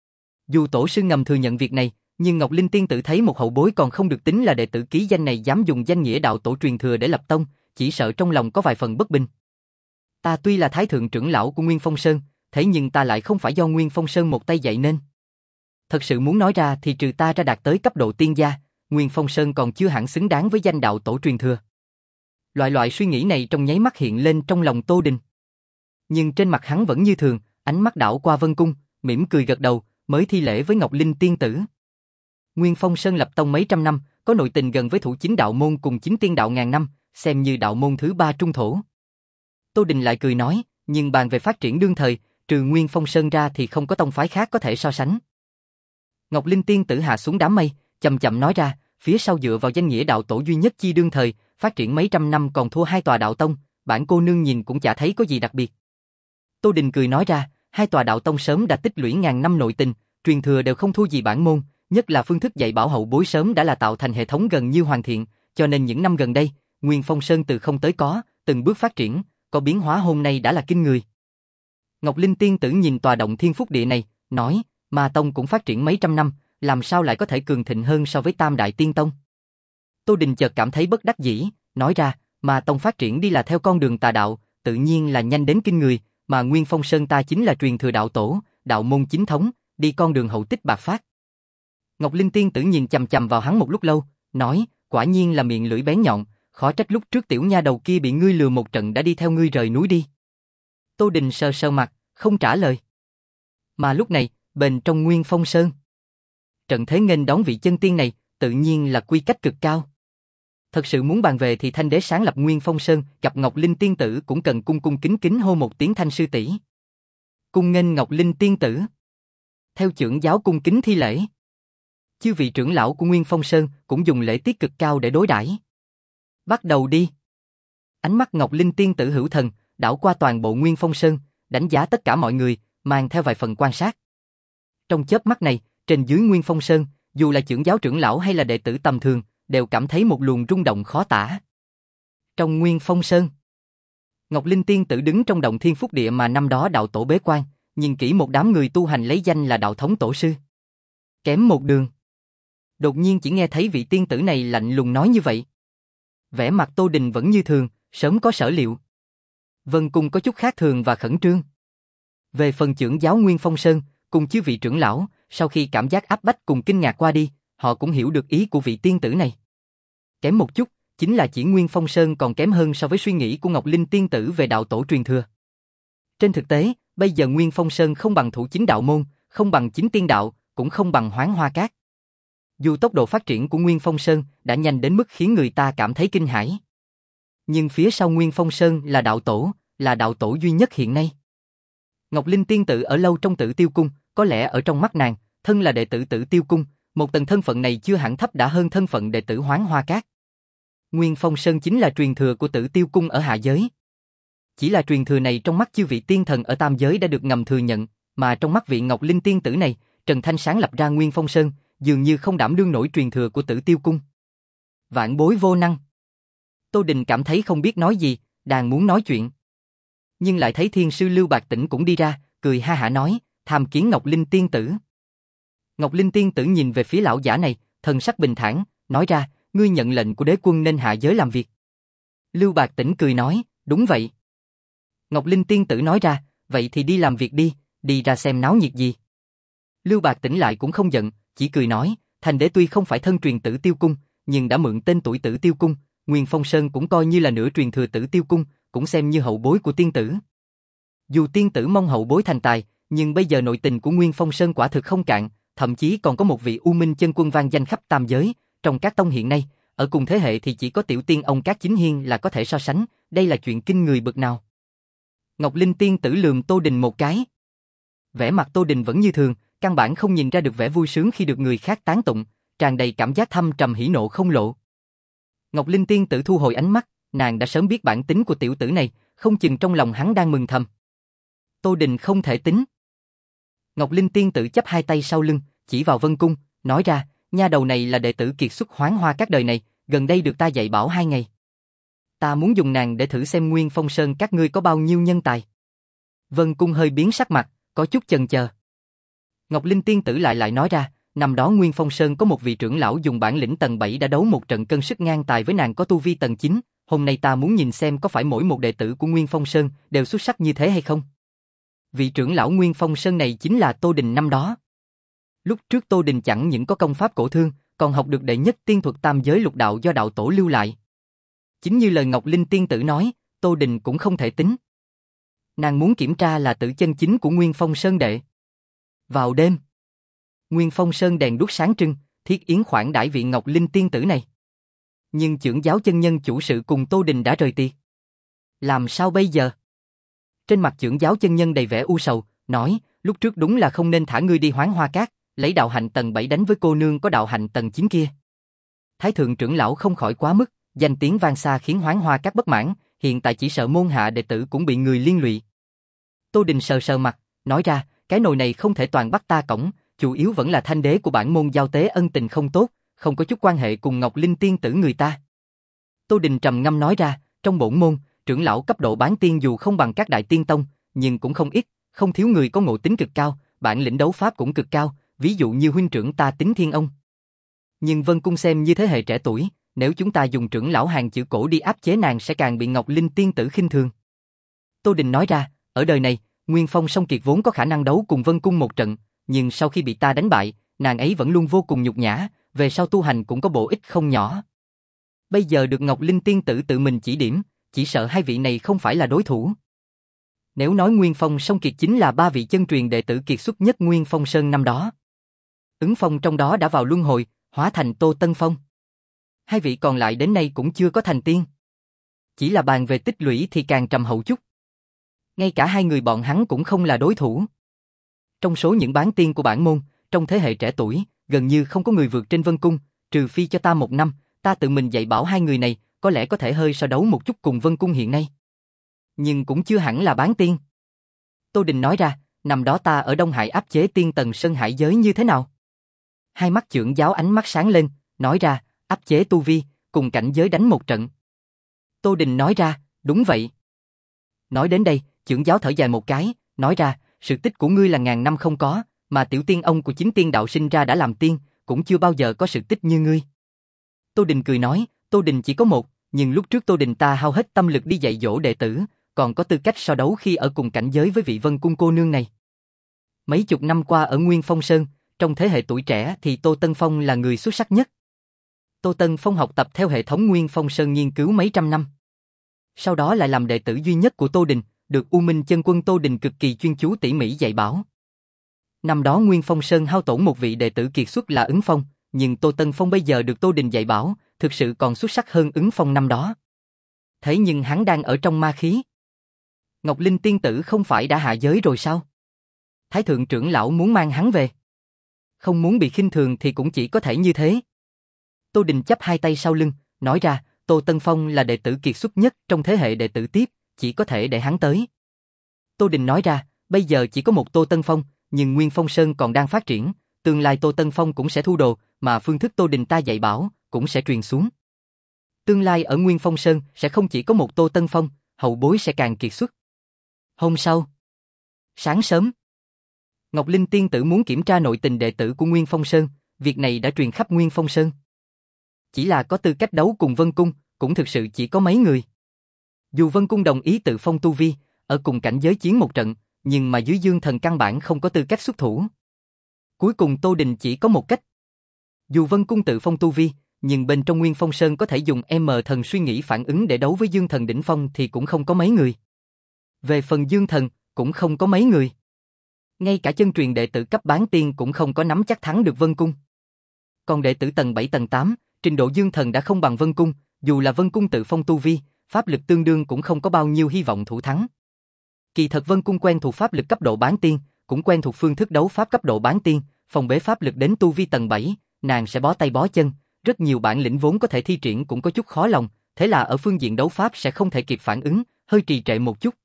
Dù tổ sư ngầm thừa nhận việc này, nhưng Ngọc Linh tiên tử thấy một hậu bối còn không được tính là đệ tử ký danh này dám dùng danh nghĩa đạo tổ truyền thừa để lập tông, chỉ sợ trong lòng có vài phần bất bình. Ta tuy là thái thượng trưởng lão của Nguyên Phong Sơn, thế nhưng ta lại không phải do Nguyên Phong Sơn một tay dạy nên. Thật sự muốn nói ra thì trừ ta ra đạt tới cấp độ tiên gia, Nguyên Phong Sơn còn chưa hẳn xứng đáng với danh đạo tổ truyền thừa. Loại loại suy nghĩ này trong nháy mắt hiện lên trong lòng Tô Đình. Nhưng trên mặt hắn vẫn như thường, ánh mắt đảo qua Vân Cung, mỉm cười gật đầu, mới thi lễ với Ngọc Linh tiên tử. Nguyên Phong Sơn lập tông mấy trăm năm, có nội tình gần với thủ chính đạo môn cùng chính tiên đạo ngàn năm, xem như đạo môn thứ ba trung thổ. Tô Đình lại cười nói, nhưng bàn về phát triển đương thời, trừ Nguyên Phong Sơn ra thì không có tông phái khác có thể so sánh. Ngọc Linh tiên tử hạ xuống đám mây, chậm chậm nói ra, phía sau dựa vào danh nghĩa đạo tổ duy nhất chi đương thời, phát triển mấy trăm năm còn thua hai tòa đạo tông, bản cô nương nhìn cũng chả thấy có gì đặc biệt. Tô Đình cười nói ra, hai tòa đạo tông sớm đã tích lũy ngàn năm nội tình, truyền thừa đều không thua gì bản môn, nhất là phương thức dạy bảo hậu bối sớm đã là tạo thành hệ thống gần như hoàn thiện, cho nên những năm gần đây, Nguyên Phong Sơn từ không tới có, từng bước phát triển, có biến hóa hôm nay đã là kinh người. Ngọc Linh tiên tử nhìn tòa động thiên phúc địa này, nói, Ma Tông cũng phát triển mấy trăm năm, làm sao lại có thể cường thịnh hơn so với Tam Đại Tiên Tông. Tô Đình chợt cảm thấy bất đắc dĩ, nói ra, Ma Tông phát triển đi là theo con đường tà đạo, tự nhiên là nhanh đến kinh người, mà Nguyên Phong Sơn ta chính là truyền thừa đạo tổ, đạo môn chính thống, đi con đường hậu tích bạc phát. Ngọc Linh tiên tử nhìn chằm chằm vào hắn một lúc lâu, nói, quả nhiên là miệng lưỡi bén nhọn, khó trách lúc trước tiểu nha đầu kia bị ngươi lừa một trận đã đi theo ngươi rời núi đi. Tô Đình sờ sờ mặt, không trả lời. Mà lúc này, bên trong Nguyên Phong Sơn, trận thế nghênh đón vị chân tiên này, tự nhiên là quy cách cực cao. Thật sự muốn bàn về thì Thanh đế sáng lập Nguyên Phong Sơn, gặp Ngọc Linh tiên tử cũng cần cung cung kính kính hô một tiếng Thanh sư tỷ. Cung nghênh Ngọc Linh tiên tử. Theo trưởng giáo cung kính thi lễ. Chư vị trưởng lão của Nguyên Phong Sơn cũng dùng lễ tiết cực cao để đối đãi. Bắt đầu đi. Ánh mắt Ngọc Linh tiên tử hữu thần, đảo qua toàn bộ Nguyên Phong Sơn, đánh giá tất cả mọi người, mang theo vài phần quan sát. Trong chớp mắt này, trên dưới Nguyên Phong Sơn, dù là trưởng giáo trưởng lão hay là đệ tử tầm thường, đều cảm thấy một luồng rung động khó tả. Trong Nguyên Phong Sơn, Ngọc Linh tiên tử đứng trong động thiên phúc địa mà năm đó đạo tổ bế quan, nhìn kỹ một đám người tu hành lấy danh là đạo thống tổ sư. Kém một đường. Đột nhiên chỉ nghe thấy vị tiên tử này lạnh lùng nói như vậy. Vẻ mặt Tô Đình vẫn như thường, sớm có sở liệu. Vân Cung có chút khác thường và khẩn trương. Về phần trưởng giáo Nguyên Phong Sơn, cùng chư vị trưởng lão, sau khi cảm giác áp bách cùng kinh ngạc qua đi, họ cũng hiểu được ý của vị tiên tử này. Kém một chút, chính là chỉ Nguyên Phong Sơn còn kém hơn so với suy nghĩ của Ngọc Linh tiên tử về đạo tổ truyền thừa. Trên thực tế, bây giờ Nguyên Phong Sơn không bằng thủ chính đạo môn, không bằng chính tiên đạo, cũng không bằng Hoán Hoa Cát. Dù tốc độ phát triển của Nguyên Phong Sơn đã nhanh đến mức khiến người ta cảm thấy kinh hãi. Nhưng phía sau Nguyên Phong Sơn là đạo tổ, là đạo tổ duy nhất hiện nay. Ngọc Linh tiên tử ở lâu trong Tử Tiêu Cung, có lẽ ở trong mắt nàng, thân là đệ tử Tử Tiêu Cung, một tầng thân phận này chưa hẳn thấp đã hơn thân phận đệ tử Hoán Hoa Cát. Nguyên Phong Sơn chính là truyền thừa của Tử Tiêu Cung ở hạ giới. Chỉ là truyền thừa này trong mắt chư vị tiên thần ở tam giới đã được ngầm thừa nhận, mà trong mắt vị Ngọc Linh tiên tử này, Trần Thanh sáng lập ra Nguyên Phong Sơn, dường như không đảm đương nổi truyền thừa của Tử Tiêu Cung. Vạn bối vô năng. Tô Đình cảm thấy không biết nói gì, đang muốn nói chuyện. Nhưng lại thấy thiên sư Lưu Bạc Tĩnh cũng đi ra, cười ha hả nói, tham kiến Ngọc Linh tiên tử. Ngọc Linh tiên tử nhìn về phía lão giả này, thần sắc bình thản, nói ra, ngươi nhận lệnh của đế quân nên hạ giới làm việc. Lưu Bạc Tĩnh cười nói, đúng vậy. Ngọc Linh tiên tử nói ra, vậy thì đi làm việc đi, đi ra xem náo nhiệt gì. Lưu Bạc Tĩnh lại cũng không giận, chỉ cười nói, Thành đế tuy không phải thân truyền Tử Tiêu Cung, nhưng đã mượn tên tuổi Tử Tiêu Cung, Nguyên Phong Sơn cũng coi như là nửa truyền thừa Tử Tiêu Cung, cũng xem như hậu bối của tiên tử. Dù tiên tử mong hậu bối thành tài, nhưng bây giờ nội tình của Nguyên Phong Sơn quả thực không cạn, thậm chí còn có một vị U Minh chân quân vang danh khắp tam giới, trong các tông hiện nay, ở cùng thế hệ thì chỉ có tiểu tiên ông Cát Chính Hiên là có thể so sánh, đây là chuyện kinh người bực nào. Ngọc Linh tiên tử lườm Tô Đình một cái. Vẻ mặt Tô Đình vẫn như thường, căn bản không nhìn ra được vẻ vui sướng khi được người khác tán tụng, tràn đầy cảm giác thâm trầm hỉ nộ không lộ. Ngọc Linh tiên tử thu hồi ánh mắt, nàng đã sớm biết bản tính của tiểu tử này, không chừng trong lòng hắn đang mừng thầm. Tô Đình không thể tính. Ngọc Linh tiên tử chắp hai tay sau lưng, chỉ vào Vân Cung, nói ra, nha đầu này là đệ tử kiệt xuất Hoán Hoa các đời này, gần đây được ta dạy bảo hai ngày. Ta muốn dùng nàng để thử xem Nguyên Phong Sơn các ngươi có bao nhiêu nhân tài. Vân Cung hơi biến sắc mặt, có chút chần chờ. Ngọc Linh tiên tử lại lại nói ra, năm đó Nguyên Phong Sơn có một vị trưởng lão dùng bản lĩnh tầng bảy đã đấu một trận cân sức ngang tài với nàng có tu vi tầng chín, hôm nay ta muốn nhìn xem có phải mỗi một đệ tử của Nguyên Phong Sơn đều xuất sắc như thế hay không. Vị trưởng lão Nguyên Phong Sơn này chính là Tô Đình năm đó. Lúc trước Tô Đình chẳng những có công pháp cổ thương, còn học được đệ nhất tiên thuật tam giới lục đạo do đạo tổ lưu lại. Chính như lời Ngọc Linh tiên tử nói, Tô Đình cũng không thể tính. Nàng muốn kiểm tra là tử chân chính của Nguyên Phong Sơn đệ. Vào đêm, Nguyên Phong Sơn đèn đuốc sáng trưng, thiết yến khoản đãi vị Ngọc Linh tiên tử này. Nhưng trưởng giáo chân nhân chủ sự cùng Tô Đình đã rời tiệc. Làm sao bây giờ? Trên mặt trưởng giáo chân nhân đầy vẻ u sầu, nói, lúc trước đúng là không nên thả ngươi đi Hoán Hoa Cát, lấy đạo hạnh tầng bảy đánh với cô nương có đạo hạnh tầng chín kia. Thái thượng trưởng lão không khỏi quá mức, danh tiếng vang xa khiến Hoán Hoa Cát bất mãn, hiện tại chỉ sợ môn hạ đệ tử cũng bị người liên lụy. Tô Đình sờ sờ mặt, nói ra, cái nồi này không thể toàn bắt ta cõng, chủ yếu vẫn là thanh đế của bản môn giao tế ân tình không tốt, không có chút quan hệ cùng Ngọc Linh tiên tử người ta. Tô Đình trầm ngâm nói ra, trong bổn môn, trưởng lão cấp độ bán tiên dù không bằng các đại tiên tông, nhưng cũng không ít, không thiếu người có ngộ tính cực cao, bản lĩnh đấu pháp cũng cực cao, ví dụ như huynh trưởng ta Tính Thiên Ông. Nhưng Vân Cung xem như thế hệ trẻ tuổi, nếu chúng ta dùng trưởng lão hàng chữ cổ đi áp chế nàng sẽ càng bị Ngọc Linh tiên tử khinh thường. Tô Đình nói ra, ở đời này, Nguyên Phong Song Kiệt vốn có khả năng đấu cùng Vân Cung một trận, nhưng sau khi bị ta đánh bại, nàng ấy vẫn luôn vô cùng nhục nhã, về sau tu hành cũng có bổ ích không nhỏ. Bây giờ được Ngọc Linh tiên tử tự mình chỉ điểm, chỉ sợ hai vị này không phải là đối thủ. Nếu nói Nguyên Phong Song Kiệt chính là ba vị chân truyền đệ tử kiệt xuất nhất Nguyên Phong Sơn năm đó. Ứng Phong trong đó đã vào luân hồi, hóa thành Tô Tân Phong. Hai vị còn lại đến nay cũng chưa có thành tiên. Chỉ là bàn về tích lũy thì càng trầm hậu chút. Ngay cả hai người bọn hắn cũng không là đối thủ. Trong số những bán tiên của bản môn, trong thế hệ trẻ tuổi, gần như không có người vượt trên Vân Cung, trừ phi cho ta một năm, ta tự mình dạy bảo hai người này, có lẽ có thể hơi so đấu một chút cùng Vân Cung hiện nay. Nhưng cũng chưa hẳn là bán tiên. Tô Đình nói ra, năm đó ta ở Đông Hải áp chế tiên tầng Sơn Hải giới như thế nào? Hai mắt trưởng giáo ánh mắt sáng lên, nói ra, áp chế tu vi, cùng cảnh giới đánh một trận. Tô Đình nói ra, đúng vậy. Nói đến đây, trưởng giáo thở dài một cái, nói ra, sự tích của ngươi là ngàn năm không có, mà tiểu tiên ông của chính tiên đạo sinh ra đã làm tiên, cũng chưa bao giờ có sự tích như ngươi. Tô Đình cười nói, Tô Đình chỉ có một, nhưng lúc trước Tô Đình ta hao hết tâm lực đi dạy dỗ đệ tử, còn có tư cách so đấu khi ở cùng cảnh giới với vị Vân Cung cô nương này. Mấy chục năm qua ở Nguyên Phong Sơn, trong thế hệ tuổi trẻ thì Tô Tân Phong là người xuất sắc nhất. Tô Tân Phong học tập theo hệ thống Nguyên Phong Sơn nghiên cứu mấy trăm năm. Sau đó lại làm đệ tử duy nhất của Tô Đình, được U Minh chân quân Tô Đình cực kỳ chuyên chú tỉ mỉ dạy bảo. Năm đó Nguyên Phong Sơn hao tổn một vị đệ tử kiệt xuất là Ứng Phong, nhưng Tô Tân Phong bây giờ được Tô Đình dạy bảo, thực sự còn xuất sắc hơn Ứng Phong năm đó. Thế nhưng hắn đang ở trong ma khí. Ngọc Linh tiên tử không phải đã hạ giới rồi sao? Thái thượng trưởng lão muốn mang hắn về. Không muốn bị khinh thường thì cũng chỉ có thể như thế. Tô Đình chắp hai tay sau lưng, nói ra, Tô Tân Phong là đệ tử kiệt xuất nhất trong thế hệ đệ tử tiếp, chỉ có thể để hắn tới. Tô Đình nói ra, bây giờ chỉ có một Tô Tân Phong, nhưng Nguyên Phong Sơn còn đang phát triển, tương lai Tô Tân Phong cũng sẽ thu đồ, mà phương thức Tô Đình ta dạy bảo, cũng sẽ truyền xuống. Tương lai ở Nguyên Phong Sơn sẽ không chỉ có một Tô Tân Phong, hậu bối sẽ càng kiệt xuất. Hôm sau, sáng sớm, Ngọc Linh tiên tử muốn kiểm tra nội tình đệ tử của Nguyên Phong Sơn, việc này đã truyền khắp Nguyên Phong Sơn. Chỉ là có tư cách đấu cùng Vân Cung, cũng thực sự chỉ có mấy người. Dù Vân Cung đồng ý tự phong tu vi, ở cùng cảnh giới chiến một trận, nhưng mà dưới Dương Thần căn bản không có tư cách xuất thủ. Cuối cùng Tô Đình chỉ có một cách. Dù Vân Cung tự phong tu vi, nhưng bên trong Nguyên Phong Sơn có thể dùng M Thần suy nghĩ phản ứng để đấu với Dương Thần đỉnh phong thì cũng không có mấy người. Về phần Dương Thần, cũng không có mấy người. Ngay cả chân truyền đệ tử cấp bán tiên cũng không có nắm chắc thắng được Vân Cung. Còn đệ tử tầng bảy tầng tám, trình độ Dương Thần đã không bằng Vân Cung, dù là Vân Cung tự phong tu vi, pháp lực tương đương cũng không có bao nhiêu hy vọng thủ thắng. Kỳ thật Vân Cung quen thuộc pháp lực cấp độ bán tiên, cũng quen thuộc phương thức đấu pháp cấp độ bán tiên, phòng bế pháp lực đến tu vi tầng bảy, nàng sẽ bó tay bó chân, rất nhiều bản lĩnh vốn có thể thi triển cũng có chút khó lòng, thế là ở phương diện đấu pháp sẽ không thể kịp phản ứng, hơi trì trệ một chút.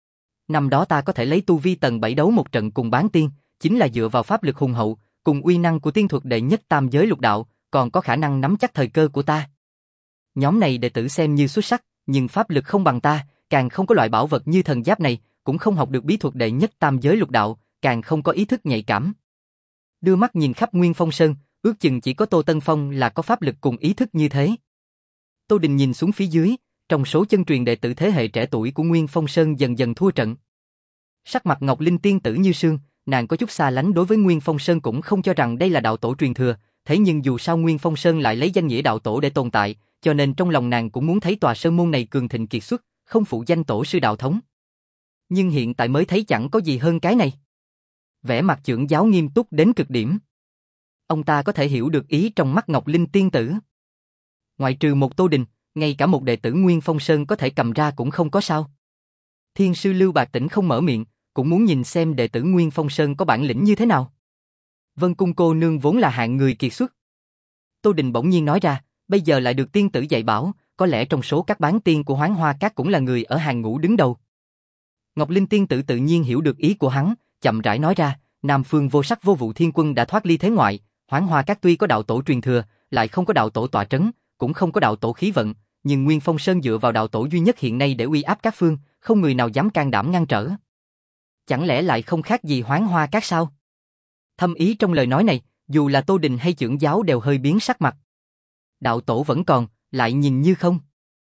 Năm đó ta có thể lấy tu vi tầng bảy đấu một trận cùng bán tiên, chính là dựa vào pháp lực hùng hậu, cùng uy năng của tiên thuật đệ nhất tam giới lục đạo, còn có khả năng nắm chắc thời cơ của ta. Nhóm này đệ tử xem như xuất sắc, nhưng pháp lực không bằng ta, càng không có loại bảo vật như thần giáp này, cũng không học được bí thuật đệ nhất tam giới lục đạo, càng không có ý thức nhạy cảm. Đưa mắt nhìn khắp Nguyên Phong Sơn, ước chừng chỉ có Tô Tân Phong là có pháp lực cùng ý thức như thế. Tô Đình nhìn xuống phía dưới, trong số chân truyền đệ tử thế hệ trẻ tuổi của Nguyên Phong Sơn dần dần thua trận. Sắc mặt Ngọc Linh tiên tử như sương, nàng có chút xa lánh đối với Nguyên Phong Sơn, cũng không cho rằng đây là đạo tổ truyền thừa, thế nhưng dù sao Nguyên Phong Sơn lại lấy danh nghĩa đạo tổ để tồn tại, cho nên trong lòng nàng cũng muốn thấy tòa sơn môn này cường thịnh kiệt xuất, không phụ danh tổ sư đạo thống. Nhưng hiện tại mới thấy chẳng có gì hơn cái này. Vẻ mặt trưởng giáo nghiêm túc đến cực điểm. Ông ta có thể hiểu được ý trong mắt Ngọc Linh tiên tử. Ngoại trừ một Tô Đình, ngay cả một đệ tử Nguyên Phong Sơn có thể cầm ra cũng không có sao. Thiên sư Lưu Bạc Tĩnh không mở miệng, cũng muốn nhìn xem đệ tử Nguyên Phong Sơn có bản lĩnh như thế nào. Vân Cung cô nương vốn là hạng người kiệt xuất. Tô Đình bỗng nhiên nói ra, bây giờ lại được tiên tử dạy bảo, có lẽ trong số các bán tiên của Hoán Hoa Các cũng là người ở hàng ngũ đứng đầu. Ngọc Linh tiên tử tự nhiên hiểu được ý của hắn, chậm rãi nói ra, Nam Phương Vô Sắc Vô Vụ Thiên Quân đã thoát ly thế ngoại, Hoán Hoa Các tuy có đạo tổ truyền thừa, lại không có đạo tổ tọa trấn, cũng không có đạo tổ khí vận, nhưng Nguyên Phong Sơn dựa vào đạo tổ duy nhất hiện nay để uy áp các phương, không người nào dám can đảm ngăn trở. Chẳng lẽ lại không khác gì Hoán Hoa Các sao? Thâm ý trong lời nói này, dù là Tô Đình hay trưởng giáo đều hơi biến sắc mặt. Đạo tổ vẫn còn, lại nhìn như không.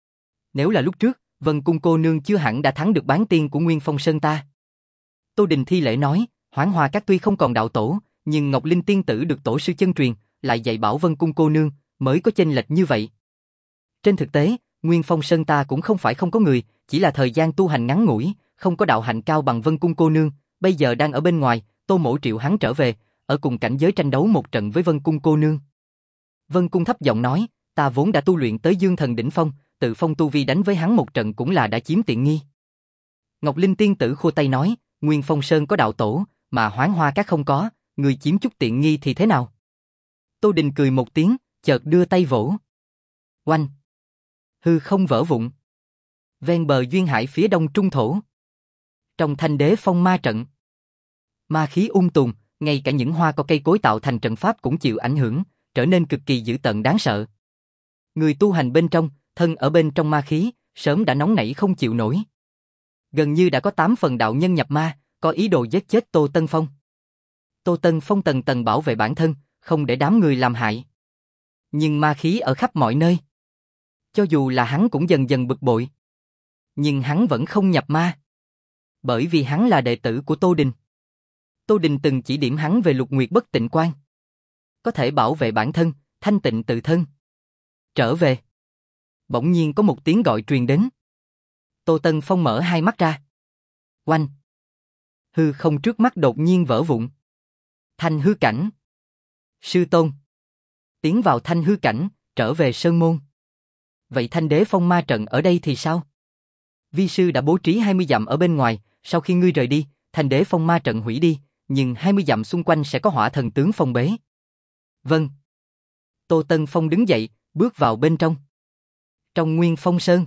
Nếu là lúc trước, Vân Cung cô nương chưa hẳn đã thắng được bán tiên của Nguyên Phong Sơn ta. Tô Đình thi lễ nói, Hoán Hoa Các tuy không còn đạo tổ, nhưng Ngọc Linh tiên tử được tổ sư chân truyền, lại dạy bảo Vân Cung cô nương, mới có chênh lệch như vậy. Trên thực tế, Nguyên Phong Sơn ta cũng không phải không có người, chỉ là thời gian tu hành ngắn ngủi, không có đạo hạnh cao bằng Vân Cung cô nương, bây giờ đang ở bên ngoài, Tô Mỗ triệu hắn trở về, ở cùng cảnh giới tranh đấu một trận với Vân Cung cô nương. Vân Cung thấp giọng nói, Ta vốn đã tu luyện tới dương thần đỉnh phong, tự phong tu vi đánh với hắn một trận cũng là đã chiếm tiện nghi. Ngọc Linh tiên tử khua tay nói, Nguyên Phong Sơn có đạo tổ, mà Hoán Hoa Các không có, người chiếm chút tiện nghi thì thế nào? Tô Đình cười một tiếng, chợt đưa tay vỗ. Oanh! Hư không vỡ vụn. Ven bờ duyên hải phía đông trung thổ. Trong thanh đế phong ma trận. Ma khí ung tùm, ngay cả những hoa có cây cối tạo thành trận pháp cũng chịu ảnh hưởng, trở nên cực kỳ dữ tợn đáng sợ. Người tu hành bên trong, thân ở bên trong ma khí, sớm đã nóng nảy không chịu nổi. Gần như đã có tám phần đạo nhân nhập ma, có ý đồ giết chết Tô Tân Phong. Tô Tân Phong tầng tầng bảo vệ bản thân, không để đám người làm hại. Nhưng ma khí ở khắp mọi nơi. Cho dù là hắn cũng dần dần bực bội. Nhưng hắn vẫn không nhập ma. Bởi vì hắn là đệ tử của Tô Đình. Tô Đình từng chỉ điểm hắn về Lục Nguyệt Bất Tịnh Quan. Có thể bảo vệ bản thân, thanh tịnh tự thân. Trở về. Bỗng nhiên có một tiếng gọi truyền đến. Tô Tân Phong mở hai mắt ra. Oanh! Hư không trước mắt đột nhiên vỡ vụn. Thanh hư cảnh. Sư tôn. Tiến vào thanh hư cảnh, trở về sơn môn. Vậy thanh đế phong ma trận ở đây thì sao? Vi sư đã bố trí hai mươi dặm ở bên ngoài, sau khi ngươi rời đi, thanh đế phong ma trận hủy đi, nhưng hai mươi dặm xung quanh sẽ có hỏa thần tướng phong bế. Vâng. Tô Tân Phong đứng dậy, bước vào bên trong. Trong Nguyên Phong Sơn.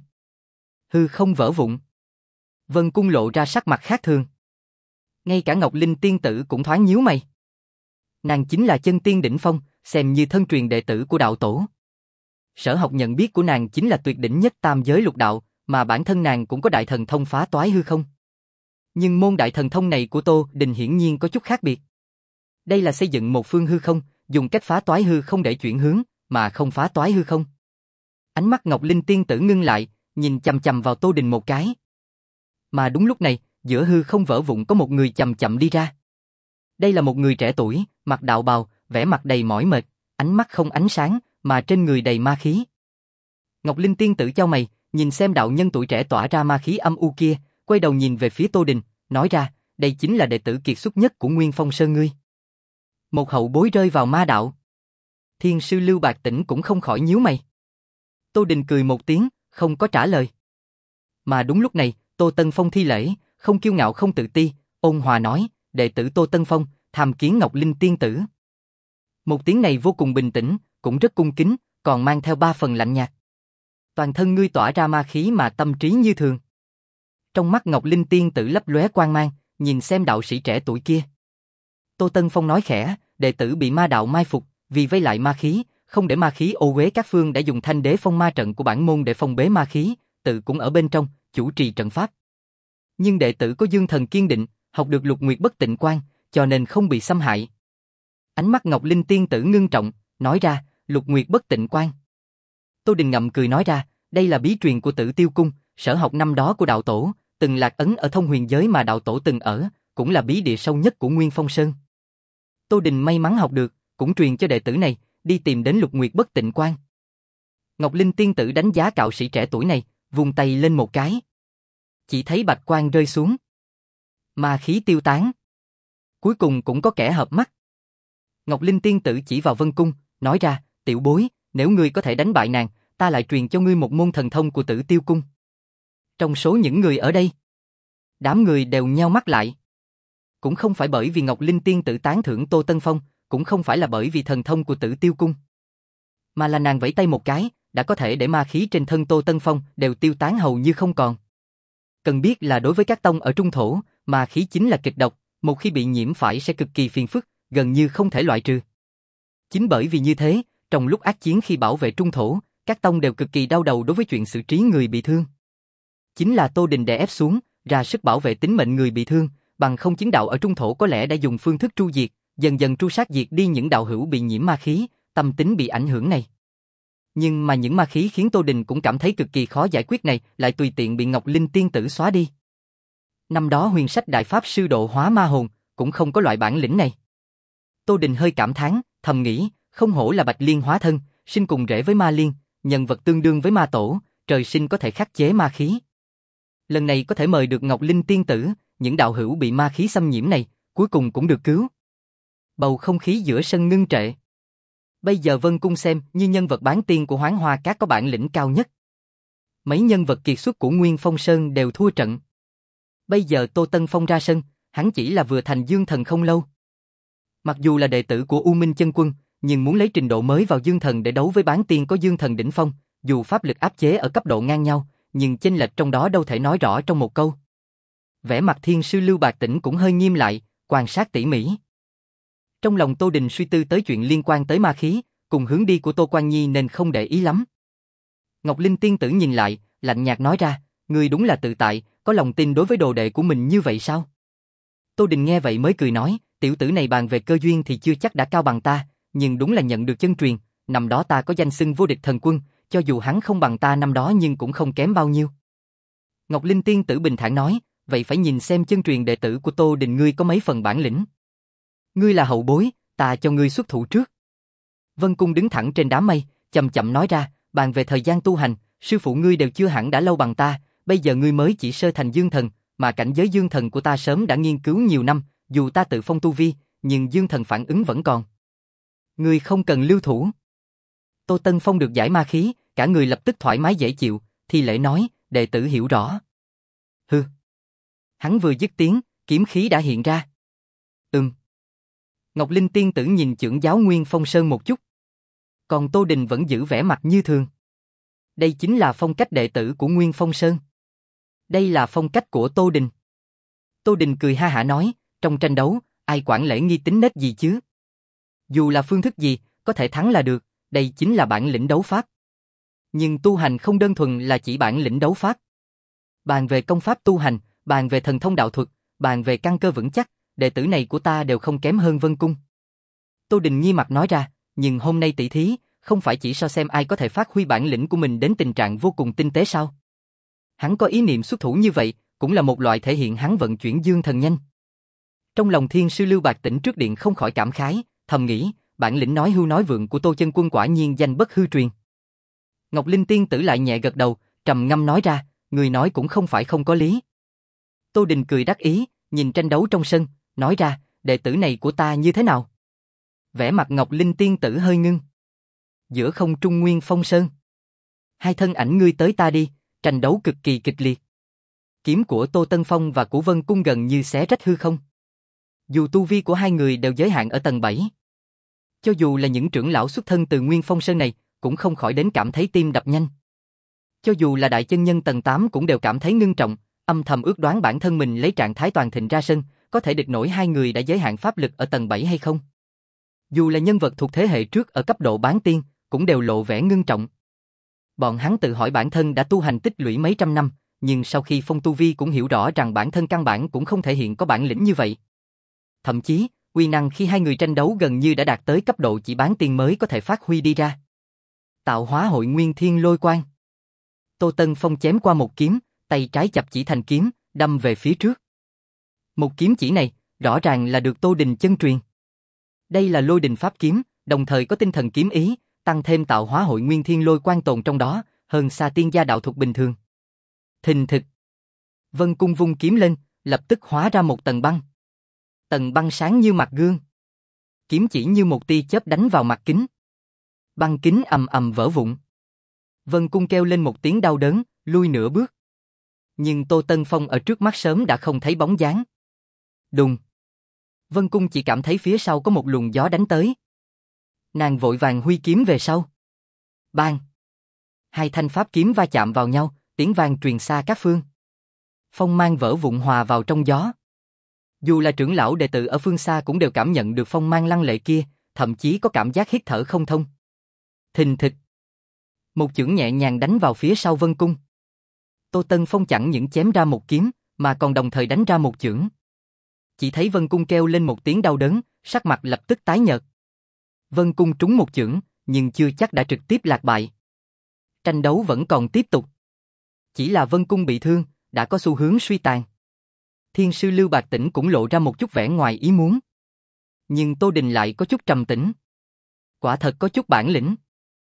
Hư không vỡ vụn. Vân Cung lộ ra sắc mặt khác thường. Ngay cả Ngọc Linh tiên tử cũng thoáng nhíu mày. Nàng chính là chân tiên đỉnh phong, xem như thân truyền đệ tử của đạo tổ. Sở Học nhận biết của nàng chính là tuyệt đỉnh nhất tam giới lục đạo, mà bản thân nàng cũng có đại thần thông phá toái hư không. Nhưng môn đại thần thông này của Tô Đình hiển nhiên có chút khác biệt. Đây là xây dựng một phương hư không, dùng cách phá toái hư không để chuyển hướng, mà không phá toái hư không. Ánh mắt Ngọc Linh tiên tử ngưng lại, nhìn chằm chằm vào Tô Đình một cái. Mà đúng lúc này, giữa hư không vỡ vụn có một người chậm chậm đi ra. Đây là một người trẻ tuổi, mặc đạo bào, vẻ mặt đầy mỏi mệt, ánh mắt không ánh sáng, mà trên người đầy ma khí. Ngọc Linh tiên tử chau mày, nhìn xem đạo nhân tuổi trẻ tỏa ra ma khí âm u kia, quay đầu nhìn về phía Tô Đình, nói ra, đây chính là đệ tử kiệt xuất nhất của Nguyên Phong Sơn ngươi. Một hậu bối rơi vào ma đạo. Thiên sư Lưu Bạc Tĩnh cũng không khỏi nhíu mày. Tô Đình cười một tiếng, không có trả lời. Mà đúng lúc này, Tô Tân Phong thi lễ, không kiêu ngạo không tự ti, ôn hòa nói, đệ tử Tô Tân Phong, tham kiến Ngọc Linh tiên tử. Một tiếng này vô cùng bình tĩnh, cũng rất cung kính, còn mang theo ba phần lạnh nhạt. Toàn thân ngươi tỏa ra ma khí mà tâm trí như thường. Trong mắt Ngọc Linh tiên tử lấp lóe quang mang, nhìn xem đạo sĩ trẻ tuổi kia. Tô Tân Phong nói khẽ, đệ tử bị ma đạo mai phục, vì vây lại ma khí, không để ma khí ô uế các phương đã dùng thanh đế phong ma trận của bản môn để phong bế ma khí, tự cũng ở bên trong, chủ trì trận pháp. Nhưng đệ tử có dương thần kiên định, học được Lục Nguyệt Bất Tịnh Quan, cho nên không bị xâm hại. Ánh mắt Ngọc Linh tiên tử ngưng trọng, nói ra, Lục Nguyệt Bất Tịnh Quan. Tô Đình ngậm cười nói ra, đây là bí truyền của Tử Tiêu Cung, sở học năm đó của đạo tổ, từng lạc ấn ở thông huyền giới mà đạo tổ từng ở, cũng là bí địa sâu nhất của Nguyên Phong Sơn. Tô Đình may mắn học được, cũng truyền cho đệ tử này, đi tìm đến Lục Nguyệt Bất Tịnh Quan. Ngọc Linh tiên tử đánh giá cạo sĩ trẻ tuổi này, vung tay lên một cái. Chỉ thấy bạch quang rơi xuống. Ma khí tiêu tán. Cuối cùng cũng có kẻ hợp mắt. Ngọc Linh tiên tử chỉ vào Vân Cung, nói ra, tiểu bối, nếu ngươi có thể đánh bại nàng, ta lại truyền cho ngươi một môn thần thông của Tử Tiêu Cung. Trong số những người ở đây, đám người đều nheo mắt lại. Cũng không phải bởi vì Ngọc Linh tiên tử tán thưởng Tô Tân Phong, cũng không phải là bởi vì thần thông của Tử Tiêu Cung, mà là nàng vẫy tay một cái, đã có thể để ma khí trên thân Tô Tân Phong đều tiêu tán hầu như không còn. Cần biết là đối với các tông ở trung thổ, ma khí chính là kịch độc, một khi bị nhiễm phải sẽ cực kỳ phiền phức, gần như không thể loại trừ. Chính bởi vì như thế, trong lúc ác chiến khi bảo vệ trung thổ, các tông đều cực kỳ đau đầu đối với chuyện xử trí người bị thương. Chính là Tô Đình đè ép xuống, ra sức bảo vệ tính mệnh người bị thương, bằng không chiến đạo ở trung thổ có lẽ đã dùng phương thức tru diệt, dần dần tru sát diệt đi những đạo hữu bị nhiễm ma khí, tâm tính bị ảnh hưởng này. Nhưng mà những ma khí khiến Tô Đình cũng cảm thấy cực kỳ khó giải quyết này, lại tùy tiện bị Ngọc Linh tiên tử xóa đi. Năm đó huyền sách đại pháp sư độ hóa ma hồn, cũng không có loại bản lĩnh này. Tô Đình hơi cảm thán, thầm nghĩ, không hổ là Bạch Liên hóa thân, sinh cùng rễ với ma liên, nhân vật tương đương với ma tổ, trời sinh có thể khắc chế ma khí. Lần này có thể mời được Ngọc Linh tiên tử, những đạo hữu bị ma khí xâm nhiễm này, cuối cùng cũng được cứu. Bầu không khí giữa sân ngưng trệ. Bây giờ Vân Cung xem như nhân vật bán tiên của Hoán Hoa Các có bản lĩnh cao nhất. Mấy nhân vật kiệt xuất của Nguyên Phong Sơn đều thua trận. Bây giờ Tô Tân Phong ra sân, hắn chỉ là vừa thành Dương Thần không lâu. Mặc dù là đệ tử của U Minh Chân Quân, nhưng muốn lấy trình độ mới vào Dương Thần để đấu với bán tiên có Dương Thần đỉnh phong, dù pháp lực áp chế ở cấp độ ngang nhau, nhưng chênh lệch trong đó đâu thể nói rõ trong một câu. Vẻ mặt Thiên Sư Lưu Bạc Tĩnh cũng hơi nghiêm lại, quan sát tỉ mỉ. Trong lòng Tô Đình suy tư tới chuyện liên quan tới ma khí, cùng hướng đi của Tô Quan Nhi nên không để ý lắm. Ngọc Linh tiên tử nhìn lại, lạnh nhạt nói ra, ngươi đúng là tự tại, có lòng tin đối với đồ đệ của mình như vậy sao? Tô Đình nghe vậy mới cười nói, tiểu tử này bàn về cơ duyên thì chưa chắc đã cao bằng ta, nhưng đúng là nhận được chân truyền, năm đó ta có danh xưng vô địch thần quân, cho dù hắn không bằng ta năm đó nhưng cũng không kém bao nhiêu. Ngọc Linh tiên tử bình thản nói, vậy phải nhìn xem chân truyền đệ tử của Tô Đình ngươi có mấy phần bản lĩnh. Ngươi là hậu bối, ta cho ngươi xuất thủ trước. Vân Cung đứng thẳng trên đám mây, chậm chậm nói ra, bàn về thời gian tu hành, sư phụ ngươi đều chưa hẳn đã lâu bằng ta, bây giờ ngươi mới chỉ sơ thành Dương Thần, mà cảnh giới Dương Thần của ta sớm đã nghiên cứu nhiều năm, dù ta tự phong tu vi, nhưng Dương Thần phản ứng vẫn còn. Ngươi không cần lưu thủ. Tô Tân Phong được giải ma khí, cả người lập tức thoải mái dễ chịu, thi lễ nói, đệ tử hiểu rõ. Hừ. Hắn vừa dứt tiếng, kiếm khí đã hiện ra. Ừm. Ngọc Linh tiên tử nhìn trưởng giáo Nguyên Phong Sơn một chút. Còn Tô Đình vẫn giữ vẻ mặt như thường. Đây chính là phong cách đệ tử của Nguyên Phong Sơn. Đây là phong cách của Tô Đình. Tô Đình cười ha hả nói, trong tranh đấu, ai quản lễ nghi tính nết gì chứ? Dù là phương thức gì, có thể thắng là được, đây chính là bản lĩnh đấu pháp. Nhưng tu hành không đơn thuần là chỉ bản lĩnh đấu pháp. Bàn về công pháp tu hành, bàn về thần thông đạo thuật, bàn về căn cơ vững chắc, đệ tử này của ta đều không kém hơn Vân Cung. Tô Đình nghi mặt nói ra, nhưng hôm nay tỷ thí, không phải chỉ so xem ai có thể phát huy bản lĩnh của mình đến tình trạng vô cùng tinh tế sao? Hắn có ý niệm xuất thủ như vậy, cũng là một loại thể hiện hắn vận chuyển Dương Thần nhanh. Trong lòng Thiên Sư Lưu Bạc Tĩnh trước điện không khỏi cảm khái, thầm nghĩ, bản lĩnh nói hưu nói vượng của Tô Chân Quân quả nhiên danh bất hư truyền. Ngọc Linh tiên tử lại nhẹ gật đầu, trầm ngâm nói ra, người nói cũng không phải không có lý. Tô Đình cười đắc ý, nhìn tranh đấu trong sân, nói ra, đệ tử này của ta như thế nào? Vẻ mặt Ngọc Linh tiên tử hơi ngưng. Giữa không trung Nguyên Phong Sơn. Hai thân ảnh ngươi tới ta đi, tranh đấu cực kỳ kịch liệt. Kiếm của Tô Tân Phong và của Vân Cung gần như xé rách hư không. Dù tu vi của hai người đều giới hạn ở tầng bảy. Cho dù là những trưởng lão xuất thân từ Nguyên Phong Sơn này, cũng không khỏi đến cảm thấy tim đập nhanh. Cho dù là đại chân nhân tầng tám cũng đều cảm thấy ngưng trọng, âm thầm ước đoán bản thân mình lấy trạng thái toàn thịnh ra sân, có thể địch nổi hai người đã giới hạn pháp lực ở tầng bảy hay không. Dù là nhân vật thuộc thế hệ trước ở cấp độ bán tiên, cũng đều lộ vẻ ngưng trọng. Bọn hắn tự hỏi bản thân đã tu hành tích lũy mấy trăm năm, nhưng sau khi phong tu vi cũng hiểu rõ rằng bản thân căn bản cũng không thể hiện có bản lĩnh như vậy. Thậm chí, uy năng khi hai người tranh đấu gần như đã đạt tới cấp độ chỉ bán tiên mới có thể phát huy đi ra. Tạo hóa hội nguyên thiên lôi quang. Tô Tân Phong chém qua một kiếm, tay trái chập chỉ thành kiếm, đâm về phía trước. Một kiếm chỉ này, rõ ràng là được Tô Đình chân truyền. Đây là lôi đình pháp kiếm, đồng thời có tinh thần kiếm ý, tăng thêm tạo hóa hội nguyên thiên lôi quang tồn trong đó, hơn xa tiên gia đạo thuật bình thường. Thình thịch. Vân Cung vung kiếm lên, lập tức hóa ra một tầng băng. Tầng băng sáng như mặt gương. Kiếm chỉ như một tia chớp đánh vào mặt kính. Băng kính ầm ầm vỡ vụn. Vân Cung kêu lên một tiếng đau đớn, lui nửa bước. Nhưng Tô Tân Phong ở trước mắt sớm đã không thấy bóng dáng. Đùng. Vân Cung chỉ cảm thấy phía sau có một luồng gió đánh tới. Nàng vội vàng huy kiếm về sau. Bang. Hai thanh pháp kiếm va chạm vào nhau, tiếng vang truyền xa các phương. Phong mang vỡ vụn hòa vào trong gió. Dù là trưởng lão đệ tử ở phương xa cũng đều cảm nhận được phong mang lăng lệ kia, thậm chí có cảm giác hít thở không thông. Thình thịch. Một chưởng nhẹ nhàng đánh vào phía sau Vân Cung. Tô Tân Phong chẳng những chém ra một kiếm, mà còn đồng thời đánh ra một chưởng. Chỉ thấy Vân Cung kêu lên một tiếng đau đớn, sắc mặt lập tức tái nhợt. Vân Cung trúng một chưởng, nhưng chưa chắc đã trực tiếp lạc bại. Tranh đấu vẫn còn tiếp tục. Chỉ là Vân Cung bị thương, đã có xu hướng suy tàn. Thiên Sư Lưu Bạc Tĩnh cũng lộ ra một chút vẻ ngoài ý muốn. Nhưng Tô Đình lại có chút trầm tĩnh. Quả thật có chút bản lĩnh.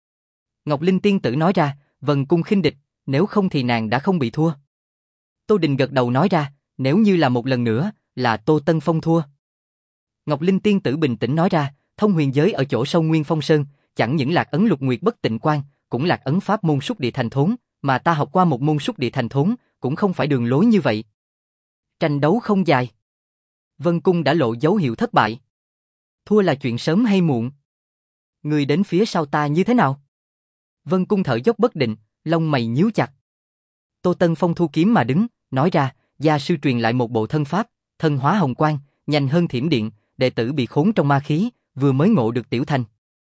Ngọc Linh tiên tử nói ra, Vân Cung khinh địch, nếu không thì nàng đã không bị thua. Tô Đình gật đầu nói ra, nếu như là một lần nữa, là Tô Tân Phong thua. Ngọc Linh tiên tử bình tĩnh nói ra, thông huyền giới ở chỗ sâu Nguyên Phong Sơn, chẳng những lạc ấn Lục Nguyệt Bất Tịnh Quan, cũng lạc ấn pháp môn Súc Địa Thành Thốn, mà ta học qua một môn Súc Địa Thành Thốn, cũng không phải đường lối như vậy. Tranh đấu không dài. Vân Cung đã lộ dấu hiệu thất bại. Thua là chuyện sớm hay muộn. Người đến phía sau ta như thế nào? Vân Cung thở dốc bất định, lông mày nhíu chặt. Tô Tân Phong thu kiếm mà đứng, nói ra, gia sư truyền lại một bộ thân pháp, thân hóa hồng quang, nhanh hơn thiểm điện, đệ tử bị khốn trong ma khí, vừa mới ngộ được tiểu thành.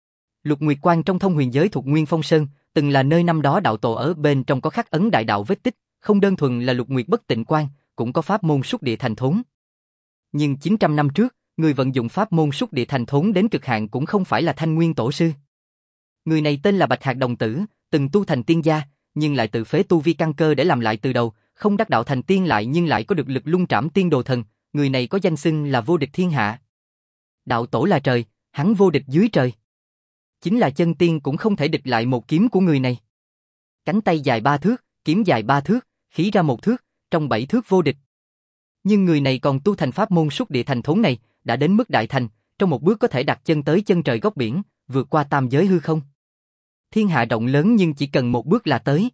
Lục Nguyệt Quan trong thông huyền giới thuộc Nguyên Phong Sơn, từng là nơi năm đó đạo tổ ở bên trong có khắc ấn đại đạo vết tích, không đơn thuần là Lục Nguyệt Bất Tịnh Quan, cũng có pháp môn Súc Địa Thành Thốn. Nhưng chín trăm năm trước, người vận dụng pháp môn Súc Địa Thành Thốn đến cực hạn cũng không phải là Thanh Nguyên Tổ sư. Người này tên là Bạch Hạc Đồng Tử, từng tu thành tiên gia, nhưng lại tự phế tu vi căn cơ để làm lại từ đầu, không đắc đạo thành tiên lại nhưng lại có được lực lung trảm tiên đồ thần, người này có danh xưng là vô địch thiên hạ. Đạo tổ là trời, hắn vô địch dưới trời. Chính là chân tiên cũng không thể địch lại một kiếm của người này. Cánh tay dài ba thước, kiếm dài ba thước, khí ra một thước, trong bảy thước vô địch. Nhưng người này còn tu thành pháp môn Súc Địa Thành Thốn này, đã đến mức đại thành, trong một bước có thể đặt chân tới chân trời góc biển, vượt qua tam giới hư không. Thiên hạ rộng lớn nhưng chỉ cần một bước là tới.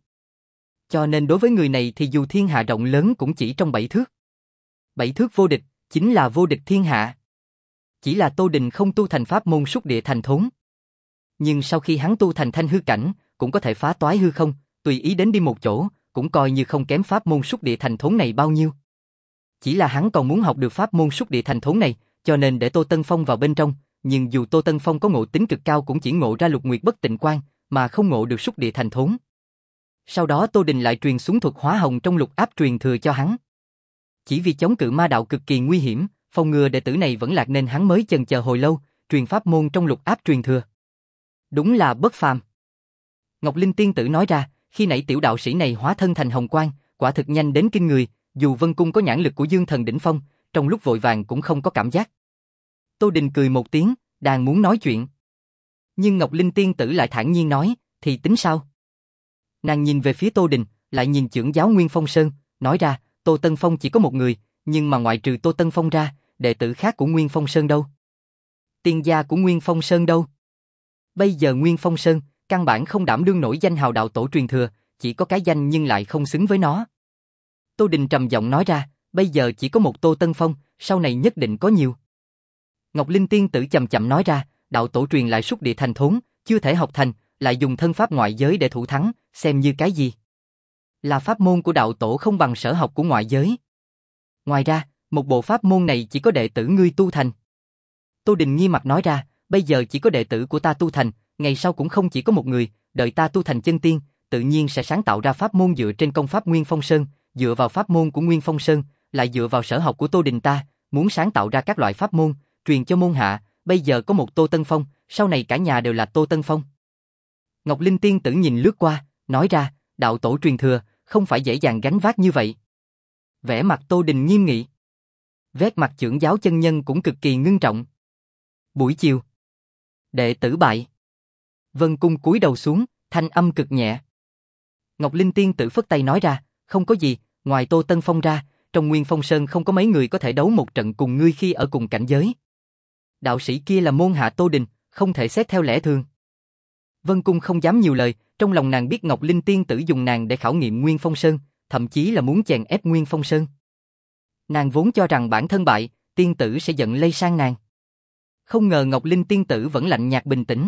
Cho nên đối với người này thì dù thiên hạ rộng lớn cũng chỉ trong bảy thước. Bảy thước vô địch, chính là vô địch thiên hạ. Chỉ là Tô Đình không tu thành pháp môn Súc Địa Thành Thốn. Nhưng sau khi hắn tu thành thanh hư cảnh, cũng có thể phá toái hư không, tùy ý đến đi một chỗ, cũng coi như không kém pháp môn Súc Địa Thành Thốn này bao nhiêu. Chỉ là hắn còn muốn học được pháp môn Súc Địa Thành Thốn này, cho nên để Tô Tân Phong vào bên trong, nhưng dù Tô Tân Phong có ngộ tính cực cao cũng chỉ ngộ ra Lục Nguyệt Bất Tịnh Quan, mà không ngộ được Súc Địa Thành Thốn. Sau đó Tô Đình lại truyền xuống thuật hóa hồng trong lục áp truyền thừa cho hắn. Chỉ vì chống cự ma đạo cực kỳ nguy hiểm, phòng ngừa đệ tử này vẫn lạc nên hắn mới chần chờ hồi lâu, truyền pháp môn trong lục áp truyền thừa. Đúng là bất phàm. Ngọc Linh tiên tử nói ra, khi nãy tiểu đạo sĩ này hóa thân thành hồng quang, quả thực nhanh đến kinh người, dù Vân Cung có nhãn lực của Dương Thần đỉnh phong, trong lúc vội vàng cũng không có cảm giác. Tô Đình cười một tiếng, đang muốn nói chuyện. Nhưng Ngọc Linh tiên tử lại thản nhiên nói, thì tính sao? Nàng nhìn về phía Tô Đình, lại nhìn trưởng giáo Nguyên Phong Sơn, nói ra, Tô Tân Phong chỉ có một người, nhưng mà ngoại trừ Tô Tân Phong ra, đệ tử khác của Nguyên Phong Sơn đâu? Tiên gia của Nguyên Phong Sơn đâu? Bây giờ Nguyên Phong Sơn, căn bản không đảm đương nổi danh hào đạo tổ truyền thừa, chỉ có cái danh nhưng lại không xứng với nó. Tô Đình trầm giọng nói ra, bây giờ chỉ có một Tô Tân Phong, sau này nhất định có nhiều. Ngọc Linh tiên tử chậm chậm nói ra, đạo tổ truyền lại Súc Địa Thành Thốn, chưa thể học thành, lại dùng thân pháp ngoại giới để thủ thắng, xem như cái gì? Là pháp môn của đạo tổ không bằng sở học của ngoại giới. Ngoài ra, một bộ pháp môn này chỉ có đệ tử ngươi tu thành. Tô Đình nghi mặt nói ra, bây giờ chỉ có đệ tử của ta tu thành, ngày sau cũng không chỉ có một người, đợi ta tu thành chân tiên, tự nhiên sẽ sáng tạo ra pháp môn dựa trên công pháp Nguyên Phong Sơn, dựa vào pháp môn của Nguyên Phong Sơn, lại dựa vào sở học của Tô Đình ta, muốn sáng tạo ra các loại pháp môn, truyền cho môn hạ, bây giờ có một Tô Tân Phong, sau này cả nhà đều là Tô Tân Phong. Ngọc Linh tiên tử nhìn lướt qua, nói ra, đạo tổ truyền thừa, không phải dễ dàng gánh vác như vậy. Vẻ mặt Tô Đình nghiêm nghị. Vét mặt trưởng giáo chân nhân cũng cực kỳ ngưng trọng. Buổi chiều, đệ tử bại. Vân Cung cúi đầu xuống, thanh âm cực nhẹ. Ngọc Linh tiên tử phất tay nói ra, không có gì, ngoài Tô Tân Phong ra, trong Nguyên Phong Sơn không có mấy người có thể đấu một trận cùng ngươi khi ở cùng cảnh giới. Đạo sĩ kia là môn hạ Tô Đình, không thể xét theo lẽ thường. Vân Cung không dám nhiều lời, trong lòng nàng biết Ngọc Linh tiên tử dùng nàng để khảo nghiệm Nguyên Phong Sơn, thậm chí là muốn chèn ép Nguyên Phong Sơn. Nàng vốn cho rằng bản thân bại, tiên tử sẽ giận lây sang nàng. Không ngờ Ngọc Linh tiên tử vẫn lạnh nhạt bình tĩnh.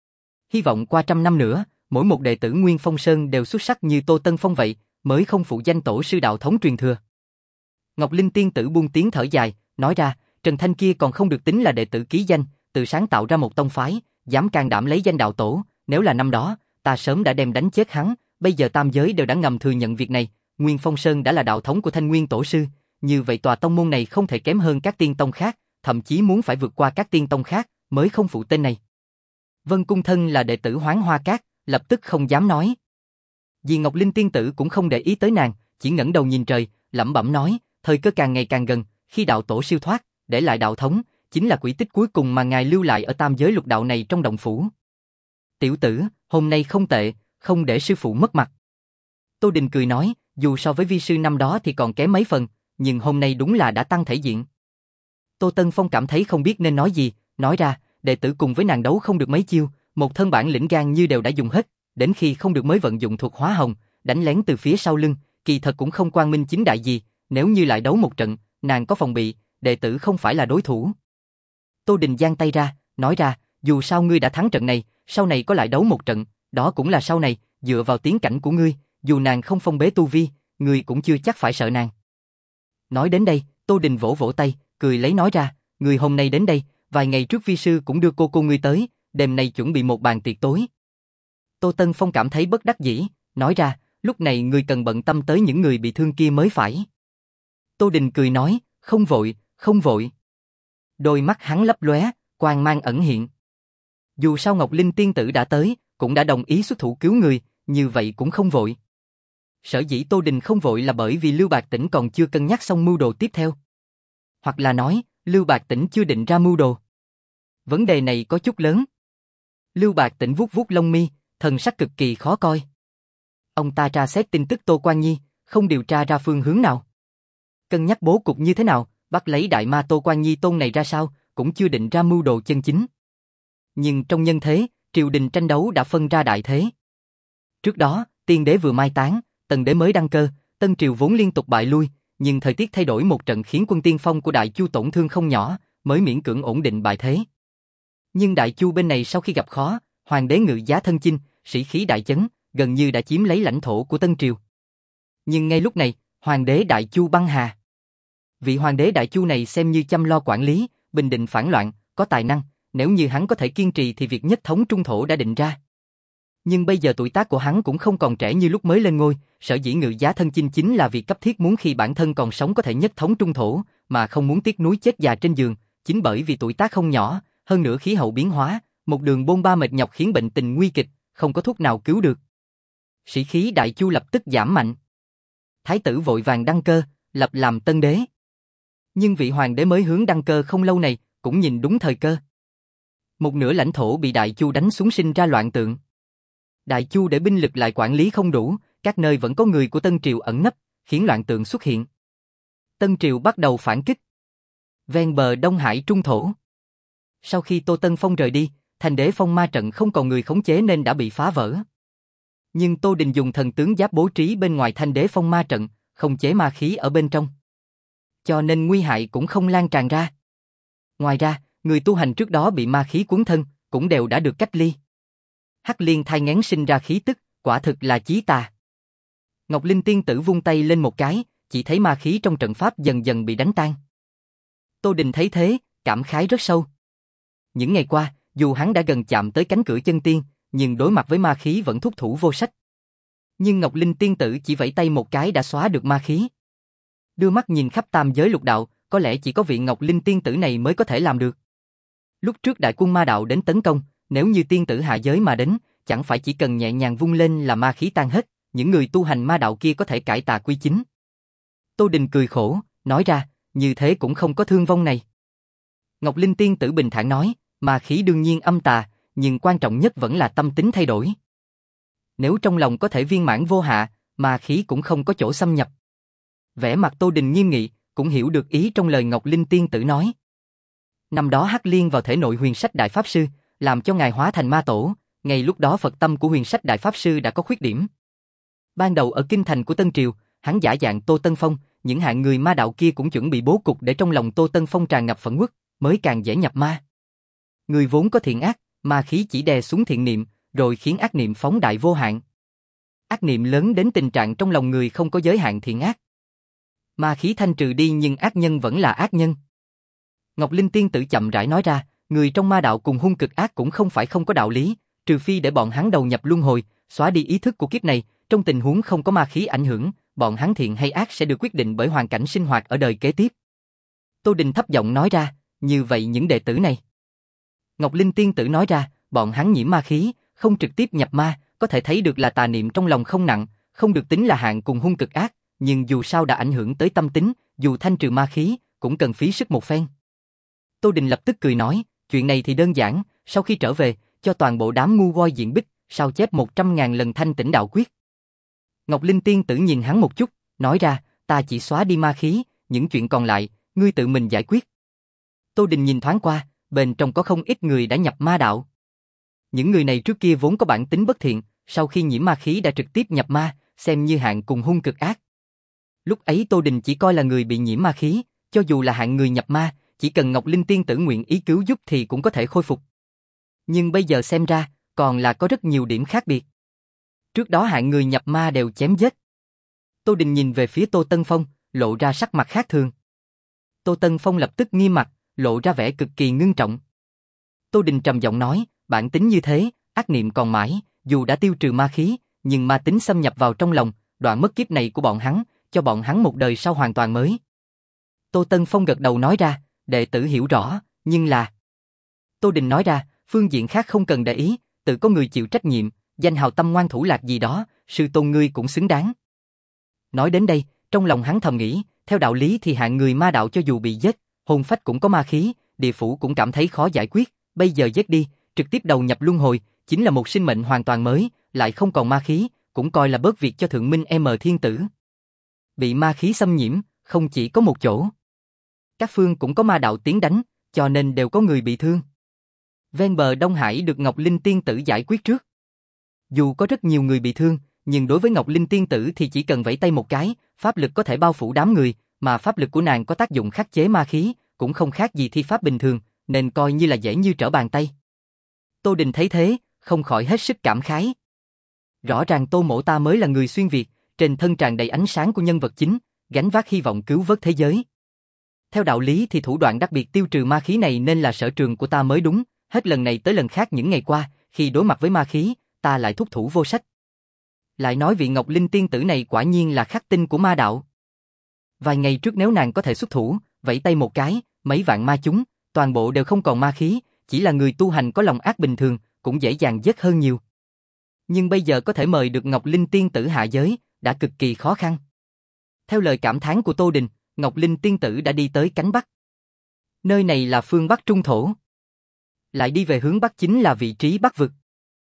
Hy vọng qua trăm năm nữa, mỗi một đệ tử Nguyên Phong Sơn đều xuất sắc như Tô Tân Phong vậy, mới không phụ danh tổ sư đạo thống truyền thừa. Ngọc Linh tiên tử buông tiếng thở dài, nói ra, Trần Thanh kia còn không được tính là đệ tử ký danh, tự sáng tạo ra một tông phái, dám can đảm lấy danh đạo tổ, nếu là năm đó, ta sớm đã đem đánh chết hắn, bây giờ tam giới đều đã ngầm thừa nhận việc này, Nguyên Phong Sơn đã là đạo thống của Thanh Nguyên tổ sư, như vậy tòa tông môn này không thể kém hơn các tiên tông khác, thậm chí muốn phải vượt qua các tiên tông khác, mới không phụ tên này. Vân Cung thân là đệ tử Hoán Hoa Cát, lập tức không dám nói. Vì Ngọc Linh tiên tử cũng không để ý tới nàng, chỉ ngẩng đầu nhìn trời, lẩm bẩm nói, thời cơ càng ngày càng gần, khi đạo tổ siêu thoát, để lại đạo thống, chính là quỹ tích cuối cùng mà ngài lưu lại ở tam giới lục đạo này trong động phủ. Tiểu tử, hôm nay không tệ, không để sư phụ mất mặt. Tô Đình cười nói, dù so với vi sư năm đó thì còn kém mấy phần, nhưng hôm nay đúng là đã tăng thể diện. Tô Tân Phong cảm thấy không biết nên nói gì, nói ra, đệ tử cùng với nàng đấu không được mấy chiêu, một thân bản lĩnh gan như đều đã dùng hết, đến khi không được mới vận dụng thuật hóa hồng, đánh lén từ phía sau lưng, kỳ thật cũng không quang minh chính đại gì, nếu như lại đấu một trận, nàng có phòng bị, đệ tử không phải là đối thủ. Tô Đình giang tay ra, nói ra, dù sao ngươi đã thắng trận này, sau này có lại đấu một trận, đó cũng là sau này, dựa vào tiến cảnh của ngươi, dù nàng không phong bế tu vi, ngươi cũng chưa chắc phải sợ nàng. Nói đến đây, Tô Đình vỗ vỗ tay, cười lấy nói ra, ngươi hôm nay đến đây, vài ngày trước vi sư cũng đưa cô cô ngươi tới, đêm nay chuẩn bị một bàn tiệc tối. Tô Tân Phong cảm thấy bất đắc dĩ, nói ra, lúc này ngươi cần bận tâm tới những người bị thương kia mới phải. Tô Đình cười nói, không vội, không vội. Đôi mắt hắn lấp lóe, quang mang ẩn hiện. Dù sao Ngọc Linh tiên tử đã tới, cũng đã đồng ý xuất thủ cứu người, như vậy cũng không vội. Sở dĩ Tô Đình không vội là bởi vì Lưu Bạc Tĩnh còn chưa cân nhắc xong mưu đồ tiếp theo. Hoặc là nói, Lưu Bạc Tĩnh chưa định ra mưu đồ. Vấn đề này có chút lớn. Lưu Bạc Tĩnh vuốt vuốt lông mi, thần sắc cực kỳ khó coi. Ông ta tra xét tin tức Tô Quan Nhi, không điều tra ra phương hướng nào. Cân nhắc bố cục như thế nào, bắt lấy đại ma Tô Quan Nhi tôn này ra sao, cũng chưa định ra mưu đồ chân chính. Nhưng trong nhân thế, triều đình tranh đấu đã phân ra đại thế. Trước đó, tiên đế vừa mai táng, tần đế mới đăng cơ, tân triều vốn liên tục bại lui, nhưng thời tiết thay đổi một trận khiến quân tiên phong của Đại Chu tổn thương không nhỏ, mới miễn cưỡng ổn định bại thế. Nhưng Đại Chu bên này sau khi gặp khó, hoàng đế ngự giá thân chinh, sĩ khí đại chấn, gần như đã chiếm lấy lãnh thổ của tân triều. Nhưng ngay lúc này, hoàng đế Đại Chu băng hà. Vị hoàng đế Đại Chu này xem như chăm lo quản lý, bình định phản loạn, có tài năng, nếu như hắn có thể kiên trì thì việc nhất thống trung thổ đã định ra. Nhưng bây giờ tuổi tác của hắn cũng không còn trẻ như lúc mới lên ngôi, sở dĩ ngự giá thân chinh chính là việc cấp thiết muốn khi bản thân còn sống có thể nhất thống trung thổ, mà không muốn tiếc núi chết già trên giường, chính bởi vì tuổi tác không nhỏ, hơn nữa khí hậu biến hóa, một đường bôn ba mệt nhọc khiến bệnh tình nguy kịch, không có thuốc nào cứu được. Sĩ khí Đại Chu lập tức giảm mạnh. Thái tử vội vàng đăng cơ, lập làm tân đế. Nhưng vị hoàng đế mới hướng đăng cơ không lâu này, cũng nhìn đúng thời cơ. Một nửa lãnh thổ bị Đại Chu đánh xuống sinh ra loạn tượng. Đại Chu để binh lực lại quản lý không đủ, các nơi vẫn có người của Tân Triều ẩn nấp, khiến loạn tượng xuất hiện. Tân Triều bắt đầu phản kích. Ven bờ Đông Hải trung thổ. Sau khi Tô Tân Phong rời đi, Thành Đế Phong ma trận không còn người khống chế nên đã bị phá vỡ. Nhưng Tô Đình dùng thần tướng giáp bố trí bên ngoài Thành Đế Phong ma trận, không chế ma khí ở bên trong. Cho nên nguy hại cũng không lan tràn ra. Ngoài ra, người tu hành trước đó bị ma khí cuốn thân, cũng đều đã được cách ly. Hắc Liên thai nghén sinh ra khí tức, quả thực là chí tà. Ngọc Linh tiên tử vung tay lên một cái, chỉ thấy ma khí trong trận pháp dần dần bị đánh tan. Tô Đình thấy thế, cảm khái rất sâu. Những ngày qua, dù hắn đã gần chạm tới cánh cửa chân tiên, nhưng đối mặt với ma khí vẫn thúc thủ vô sách. Nhưng Ngọc Linh tiên tử chỉ vẫy tay một cái đã xóa được ma khí. Đưa mắt nhìn khắp tam giới lục đạo, có lẽ chỉ có vị Ngọc Linh tiên tử này mới có thể làm được. Lúc trước đại quân ma đạo đến tấn công, nếu như tiên tử hạ giới mà đến, chẳng phải chỉ cần nhẹ nhàng vung lên là ma khí tan hết, những người tu hành ma đạo kia có thể cải tà quy chính. Tô Đình cười khổ, nói ra, như thế cũng không có thương vong này. Ngọc Linh tiên tử bình thản nói, ma khí đương nhiên âm tà, nhưng quan trọng nhất vẫn là tâm tính thay đổi. Nếu trong lòng có thể viên mãn vô hạ, ma khí cũng không có chỗ xâm nhập. Vẻ mặt Tô Đình nghiêm nghị, cũng hiểu được ý trong lời Ngọc Linh tiên tử nói. Năm đó Hắc Liên vào thể nội Huyền Sách Đại Pháp Sư, làm cho ngài hóa thành ma tổ, ngay lúc đó Phật tâm của Huyền Sách Đại Pháp Sư đã có khuyết điểm. Ban đầu ở kinh thành của Tân Triều, hắn giả dạng Tô Tân Phong, những hạng người ma đạo kia cũng chuẩn bị bố cục để trong lòng Tô Tân Phong tràn ngập phẫn uất, mới càng dễ nhập ma. Người vốn có thiện ác, ma khí chỉ đè xuống thiện niệm, rồi khiến ác niệm phóng đại vô hạn. Ác niệm lớn đến tình trạng trong lòng người không có giới hạn thiện ác. Ma khí thanh trừ đi nhưng ác nhân vẫn là ác nhân. Ngọc Linh tiên tử chậm rãi nói ra, người trong ma đạo cùng hung cực ác cũng không phải không có đạo lý, trừ phi để bọn hắn đầu nhập luân hồi, xóa đi ý thức của kiếp này, trong tình huống không có ma khí ảnh hưởng, bọn hắn thiện hay ác sẽ được quyết định bởi hoàn cảnh sinh hoạt ở đời kế tiếp. Tô Đình thấp giọng nói ra, như vậy những đệ tử này. Ngọc Linh tiên tử nói ra, bọn hắn nhiễm ma khí, không trực tiếp nhập ma, có thể thấy được là tà niệm trong lòng không nặng, không được tính là hạng cùng hung cực ác, nhưng dù sao đã ảnh hưởng tới tâm tính, dù thanh trừ ma khí, cũng cần phí sức một phen. Tô Đình lập tức cười nói, chuyện này thì đơn giản, sau khi trở về, cho toàn bộ đám ngu voi diện bích, sao chép một trăm ngàn lần thanh tĩnh đạo quyết. Ngọc Linh tiên tử nhìn hắn một chút, nói ra, ta chỉ xóa đi ma khí, những chuyện còn lại, ngươi tự mình giải quyết. Tô Đình nhìn thoáng qua, bên trong có không ít người đã nhập ma đạo. Những người này trước kia vốn có bản tính bất thiện, sau khi nhiễm ma khí đã trực tiếp nhập ma, xem như hạng cùng hung cực ác. Lúc ấy Tô Đình chỉ coi là người bị nhiễm ma khí, cho dù là hạng người nhập ma, chỉ cần Ngọc Linh tiên tử nguyện ý cứu giúp thì cũng có thể khôi phục. Nhưng bây giờ xem ra, còn là có rất nhiều điểm khác biệt. Trước đó hạng người nhập ma đều chém giết. Tô Đình nhìn về phía Tô Tân Phong, lộ ra sắc mặt khác thường. Tô Tân Phong lập tức nghiêm mặt, lộ ra vẻ cực kỳ ngưng trọng. Tô Đình trầm giọng nói, bản tính như thế, ác niệm còn mãi, dù đã tiêu trừ ma khí, nhưng ma tính xâm nhập vào trong lòng, đoạn mất kiếp này của bọn hắn, cho bọn hắn một đời sau hoàn toàn mới. Tô Tân Phong gật đầu nói ra, đệ tử hiểu rõ, nhưng là... Tô Đình nói ra, phương diện khác không cần để ý, tự có người chịu trách nhiệm, danh hào tâm ngoan thủ lạc gì đó, sư tôn ngươi cũng xứng đáng. Nói đến đây, trong lòng hắn thầm nghĩ, theo đạo lý thì hạng người ma đạo cho dù bị giết, hồn phách cũng có ma khí, địa phủ cũng cảm thấy khó giải quyết, bây giờ giết đi, trực tiếp đầu nhập luân hồi, chính là một sinh mệnh hoàn toàn mới, lại không còn ma khí, cũng coi là bớt việc cho Thượng Minh M Thiên Tử. Bị ma khí xâm nhiễm, không chỉ có một chỗ. Các phương cũng có ma đạo tiến đánh, cho nên đều có người bị thương. Ven bờ Đông Hải được Ngọc Linh Tiên Tử giải quyết trước. Dù có rất nhiều người bị thương, nhưng đối với Ngọc Linh Tiên Tử thì chỉ cần vẫy tay một cái, pháp lực có thể bao phủ đám người, mà pháp lực của nàng có tác dụng khắc chế ma khí, cũng không khác gì thi pháp bình thường, nên coi như là dễ như trở bàn tay. Tô Đình thấy thế, không khỏi hết sức cảm khái. Rõ ràng Tô Mỗ ta mới là người xuyên Việt, trên thân tràn đầy ánh sáng của nhân vật chính, gánh vác hy vọng cứu vớt thế giới. Theo đạo lý thì thủ đoạn đặc biệt tiêu trừ ma khí này nên là sở trường của ta mới đúng, hết lần này tới lần khác những ngày qua, khi đối mặt với ma khí, ta lại thúc thủ vô sách. Lại nói vị Ngọc Linh Tiên Tử này quả nhiên là khắc tinh của ma đạo. Vài ngày trước nếu nàng có thể xuất thủ, vẫy tay một cái, mấy vạn ma chúng, toàn bộ đều không còn ma khí, chỉ là người tu hành có lòng ác bình thường, cũng dễ dàng giết hơn nhiều. Nhưng bây giờ có thể mời được Ngọc Linh Tiên Tử hạ giới, đã cực kỳ khó khăn. Theo lời cảm thán của Tô Đình, Ngọc Linh Tiên Tử đã đi tới cánh Bắc. Nơi này là phương Bắc Trung Thổ. Lại đi về hướng Bắc chính là vị trí Bắc Vực.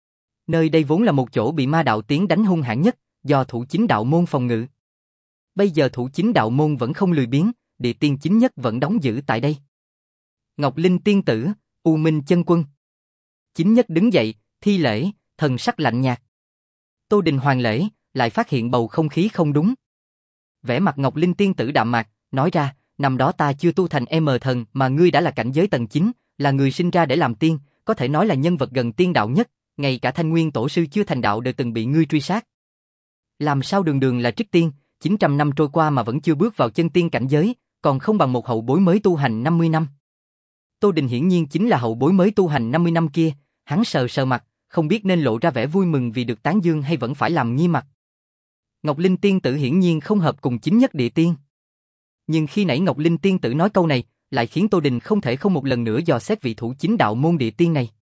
Nơi đây vốn là một chỗ bị ma đạo tiến đánh hung hãn nhất, do Thủ Chính Đạo Môn phòng ngự. Bây giờ Thủ Chính Đạo Môn vẫn không lười biếng, địa tiên chính nhất vẫn đóng giữ tại đây. Ngọc Linh Tiên Tử, U Minh Chân Quân. Chính nhất đứng dậy, thi lễ, thần sắc lạnh nhạt. Tô Đình hoàn lễ, lại phát hiện bầu không khí không đúng. Vẻ mặt Ngọc Linh Tiên Tử đạm mạc, nói ra, năm đó ta chưa tu thành M thần mà ngươi đã là cảnh giới tầng chín, là người sinh ra để làm tiên, có thể nói là nhân vật gần tiên đạo nhất, ngay cả Thanh Nguyên Tổ sư chưa thành đạo đều từng bị ngươi truy sát. Làm sao đường đường là trích tiên, chín trăm năm trôi qua mà vẫn chưa bước vào chân tiên cảnh giới, còn không bằng một hậu bối mới tu hành năm mươi năm. Tô Đình hiển nhiên chính là hậu bối mới tu hành năm mươi năm kia, hắn sờ sờ mặt, không biết nên lộ ra vẻ vui mừng vì được tán dương hay vẫn phải làm nghiêm mặt. Ngọc Linh Tiên Tử hiển nhiên không hợp cùng chính nhất địa tiên. Nhưng khi nãy Ngọc Linh Tiên Tử nói câu này, lại khiến Tô Đình không thể không một lần nữa dò xét vị Thủ Chính Đạo Môn địa tiên này.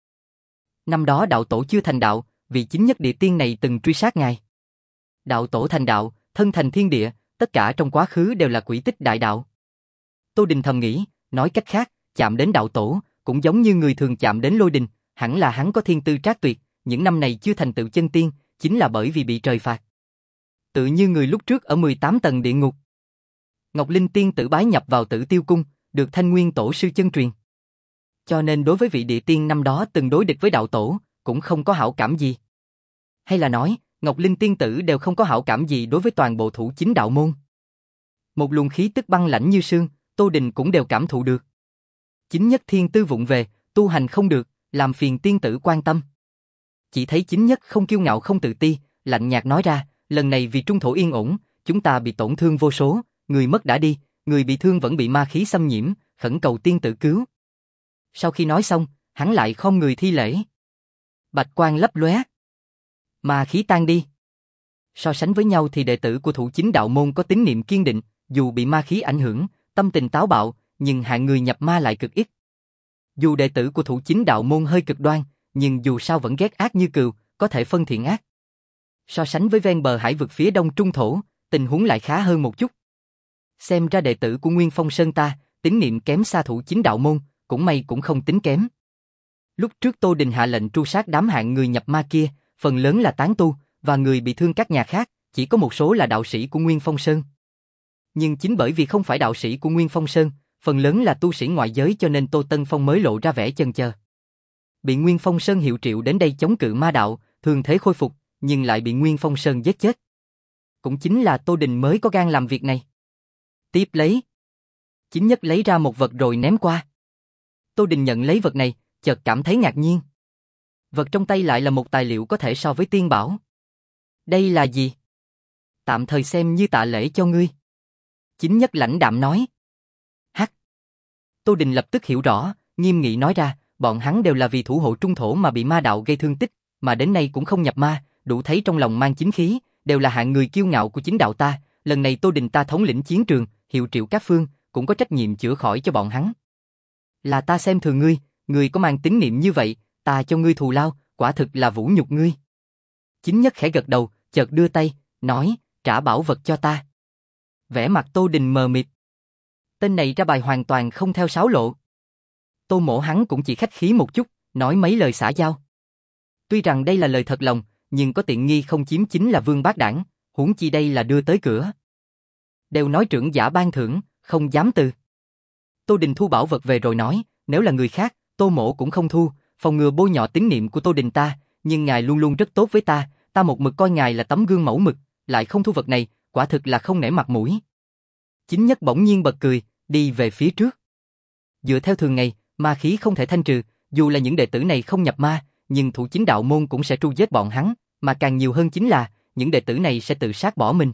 Năm đó đạo tổ chưa thành đạo, vị chính nhất địa tiên này từng truy sát ngài. Đạo tổ thành đạo, thân thành thiên địa, tất cả trong quá khứ đều là quỹ tích đại đạo. Tô Đình thầm nghĩ, nói cách khác, chạm đến đạo tổ, cũng giống như người thường chạm đến lôi đình, hẳn là hắn có thiên tư trác tuyệt, những năm này chưa thành tựu chân tiên, chính là bởi vì bị trời phạt. Tự như người lúc trước ở mười tám tầng địa ngục. Ngọc Linh Tiên Tử bái nhập vào Tử Tiêu Cung, được Thanh Nguyên Tổ sư chân truyền. Cho nên đối với vị địa tiên năm đó từng đối địch với đạo tổ, cũng không có hảo cảm gì. Hay là nói, Ngọc Linh Tiên Tử đều không có hảo cảm gì đối với toàn bộ Thủ Chính Đạo Môn. Một luồng khí tức băng lãnh như sương, Tô Đình cũng đều cảm thụ được. Chính nhất thiên tư vụng về, tu hành không được, làm phiền tiên tử quan tâm. Chỉ thấy chính nhất không kiêu ngạo không tự ti, lạnh nhạt nói ra, lần này vì trung thổ yên ổn, chúng ta bị tổn thương vô số, người mất đã đi, người bị thương vẫn bị ma khí xâm nhiễm, khẩn cầu tiên tử cứu. Sau khi nói xong, hắn lại khom người thi lễ. Bạch quang lấp lóe, ma khí tan đi. So sánh với nhau thì đệ tử của Thủ Chính Đạo Môn có tín niệm kiên định, dù bị ma khí ảnh hưởng, tâm tình táo bạo, nhưng hạng người nhập ma lại cực ít. Dù đệ tử của Thủ Chính Đạo Môn hơi cực đoan, nhưng dù sao vẫn ghét ác như cừu, có thể phân thiện ác. So sánh với ven bờ hải vực phía đông trung thổ, tình huống lại khá hơn một chút. Xem ra đệ tử của Nguyên Phong Sơn ta, tín niệm kém xa Thủ Chính Đạo Môn, cũng may cũng không tính kém. Lúc trước Tô Đình hạ lệnh tru sát đám hạng người nhập ma kia, phần lớn là tán tu, và người bị thương các nhà khác, chỉ có một số là đạo sĩ của Nguyên Phong Sơn. Nhưng chính bởi vì không phải đạo sĩ của Nguyên Phong Sơn, phần lớn là tu sĩ ngoại giới cho nên Tô Tân Phong mới lộ ra vẻ chần chờ. Bị Nguyên Phong Sơn hiệu triệu đến đây chống cự ma đạo, thường thế khôi phục, nhưng lại bị Nguyên Phong Sơn giết chết. Cũng chính là Tô Đình mới có gan làm việc này. Tiếp lấy. Chính Nhất lấy ra một vật rồi ném qua. Tô Đình nhận lấy vật này, chợt cảm thấy ngạc nhiên. Vật trong tay lại là một tài liệu có thể so với tiên bảo. Đây là gì? Tạm thời xem như tạ lễ cho ngươi. Chính Nhất lãnh đạm nói. Hắc. Tô Đình lập tức hiểu rõ, nghiêm nghị nói ra, bọn hắn đều là vì thủ hộ trung thổ mà bị ma đạo gây thương tích, mà đến nay cũng không nhập ma, đủ thấy trong lòng mang chính khí, đều là hạng người kiêu ngạo của chính đạo ta. Lần này Tô Đình ta thống lĩnh chiến trường, hiệu triệu các phương, cũng có trách nhiệm chữa khỏi cho bọn hắn. Là ta xem thường ngươi, ngươi có mang tín niệm như vậy, ta cho ngươi thù lao, quả thực là vũ nhục ngươi. Chính Nhất khẽ gật đầu, chợt đưa tay, nói, trả bảo vật cho ta. Vẻ mặt Tô Đình mờ mịt. Tên này ra bài hoàn toàn không theo sáo lộ. Tô Mỗ hắn cũng chỉ khách khí một chút, nói mấy lời xã giao. Tuy rằng đây là lời thật lòng, nhưng có tiện nghi không chiếm chính là vương bát đảng, huống chi đây là đưa tới cửa. Đều nói trưởng giả ban thưởng, không dám từ. Tô Đình thu bảo vật về rồi nói, nếu là người khác, Tô Mỗ cũng không thu, phòng ngừa bôi nhọ tín niệm của Tô Đình ta, nhưng ngài luôn luôn rất tốt với ta, ta một mực coi ngài là tấm gương mẫu mực, lại không thu vật này, quả thực là không nể mặt mũi. Chính Nhất bỗng nhiên bật cười, đi về phía trước. Dựa theo thường ngày, ma khí không thể thanh trừ, dù là những đệ tử này không nhập ma, nhưng thủ chính đạo môn cũng sẽ tru giết bọn hắn, mà càng nhiều hơn chính là, những đệ tử này sẽ tự sát bỏ mình.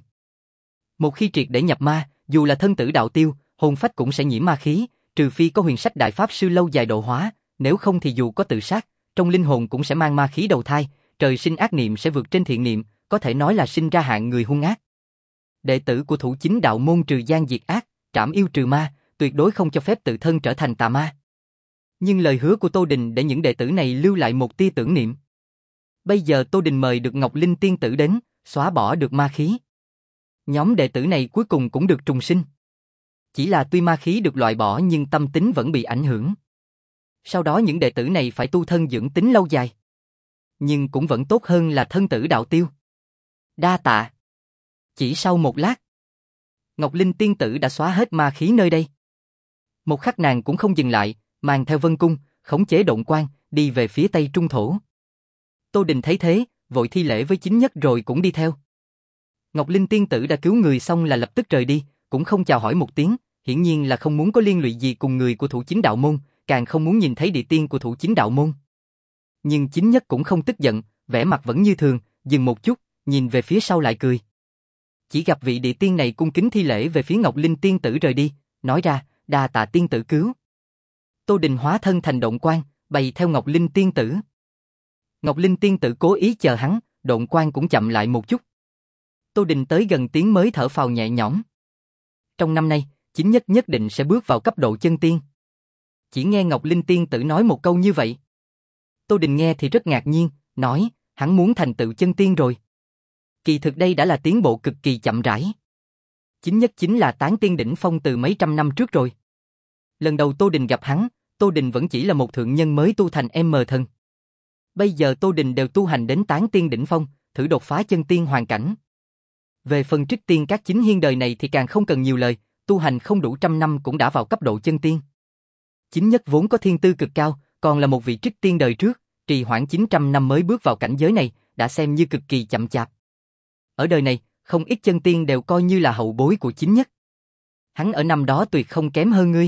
Một khi triệt để nhập ma, dù là thân tử đạo tiêu, hồn phách cũng sẽ nhiễm ma khí, trừ phi có huyền sách đại pháp sư lâu dài độ hóa, nếu không thì dù có tự sát, trong linh hồn cũng sẽ mang ma khí đầu thai, trời sinh ác niệm sẽ vượt trên thiện niệm, có thể nói là sinh ra hạng người hung ác. Đệ tử của thủ chính đạo môn trừ gian diệt ác, trảm yêu trừ ma, tuyệt đối không cho phép tự thân trở thành tà ma. Nhưng lời hứa của Tô Đình để những đệ tử này lưu lại một tia tưởng niệm. Bây giờ Tô Đình mời được Ngọc Linh tiên tử đến, xóa bỏ được ma khí. Nhóm đệ tử này cuối cùng cũng được trùng sinh. Chỉ là tuy ma khí được loại bỏ nhưng tâm tính vẫn bị ảnh hưởng. Sau đó những đệ tử này phải tu thân dưỡng tính lâu dài. Nhưng cũng vẫn tốt hơn là thân tử đạo tiêu. Đa tạ. Chỉ sau một lát, Ngọc Linh tiên tử đã xóa hết ma khí nơi đây. Một khắc nàng cũng không dừng lại, mang theo vân cung, khống chế độn quang, đi về phía tây trung thổ. Tô Đình thấy thế, vội thi lễ với Chính Nhất rồi cũng đi theo. Ngọc Linh tiên tử đã cứu người xong là lập tức rời đi, cũng không chào hỏi một tiếng, hiển nhiên là không muốn có liên lụy gì cùng người của thủ chính đạo môn, càng không muốn nhìn thấy địa tiên của thủ chính đạo môn. Nhưng Chính Nhất cũng không tức giận, vẻ mặt vẫn như thường, dừng một chút, nhìn về phía sau lại cười. Chỉ gặp vị địa tiên này cung kính thi lễ về phía Ngọc Linh tiên tử rời đi, nói ra, đa tạ tiên tử cứu. Tô Đình hóa thân thành độn quang, bay theo Ngọc Linh tiên tử. Ngọc Linh tiên tử cố ý chờ hắn, độn quang cũng chậm lại một chút. Tô Đình tới gần tiếng mới thở phào nhẹ nhõm. Trong năm nay, Chính Nhất nhất định sẽ bước vào cấp độ chân tiên. Chỉ nghe Ngọc Linh tiên tử nói một câu như vậy. Tô Đình nghe thì rất ngạc nhiên, nói, hắn muốn thành tựu chân tiên rồi. Kỳ thực đây đã là tiến bộ cực kỳ chậm rãi. Chính Nhất chính là tán tiên đỉnh phong từ mấy trăm năm trước rồi. Lần đầu Tô Đình gặp hắn, Tô Đình vẫn chỉ là một thượng nhân mới tu thành M thần. Bây giờ Tô Đình đều tu hành đến tán tiên đỉnh phong, thử đột phá chân tiên hoàn cảnh. Về phần trích tiên các chính hiên đời này thì càng không cần nhiều lời, tu hành không đủ trăm năm cũng đã vào cấp độ chân tiên. Chính Nhất vốn có thiên tư cực cao, còn là một vị trích tiên đời trước, trì hoãn chín trăm năm mới bước vào cảnh giới này, đã xem như cực kỳ chậm chạp. Ở đời này, không ít chân tiên đều coi như là hậu bối của Chính Nhất. Hắn ở năm đó tuyệt không kém hơn ngươi.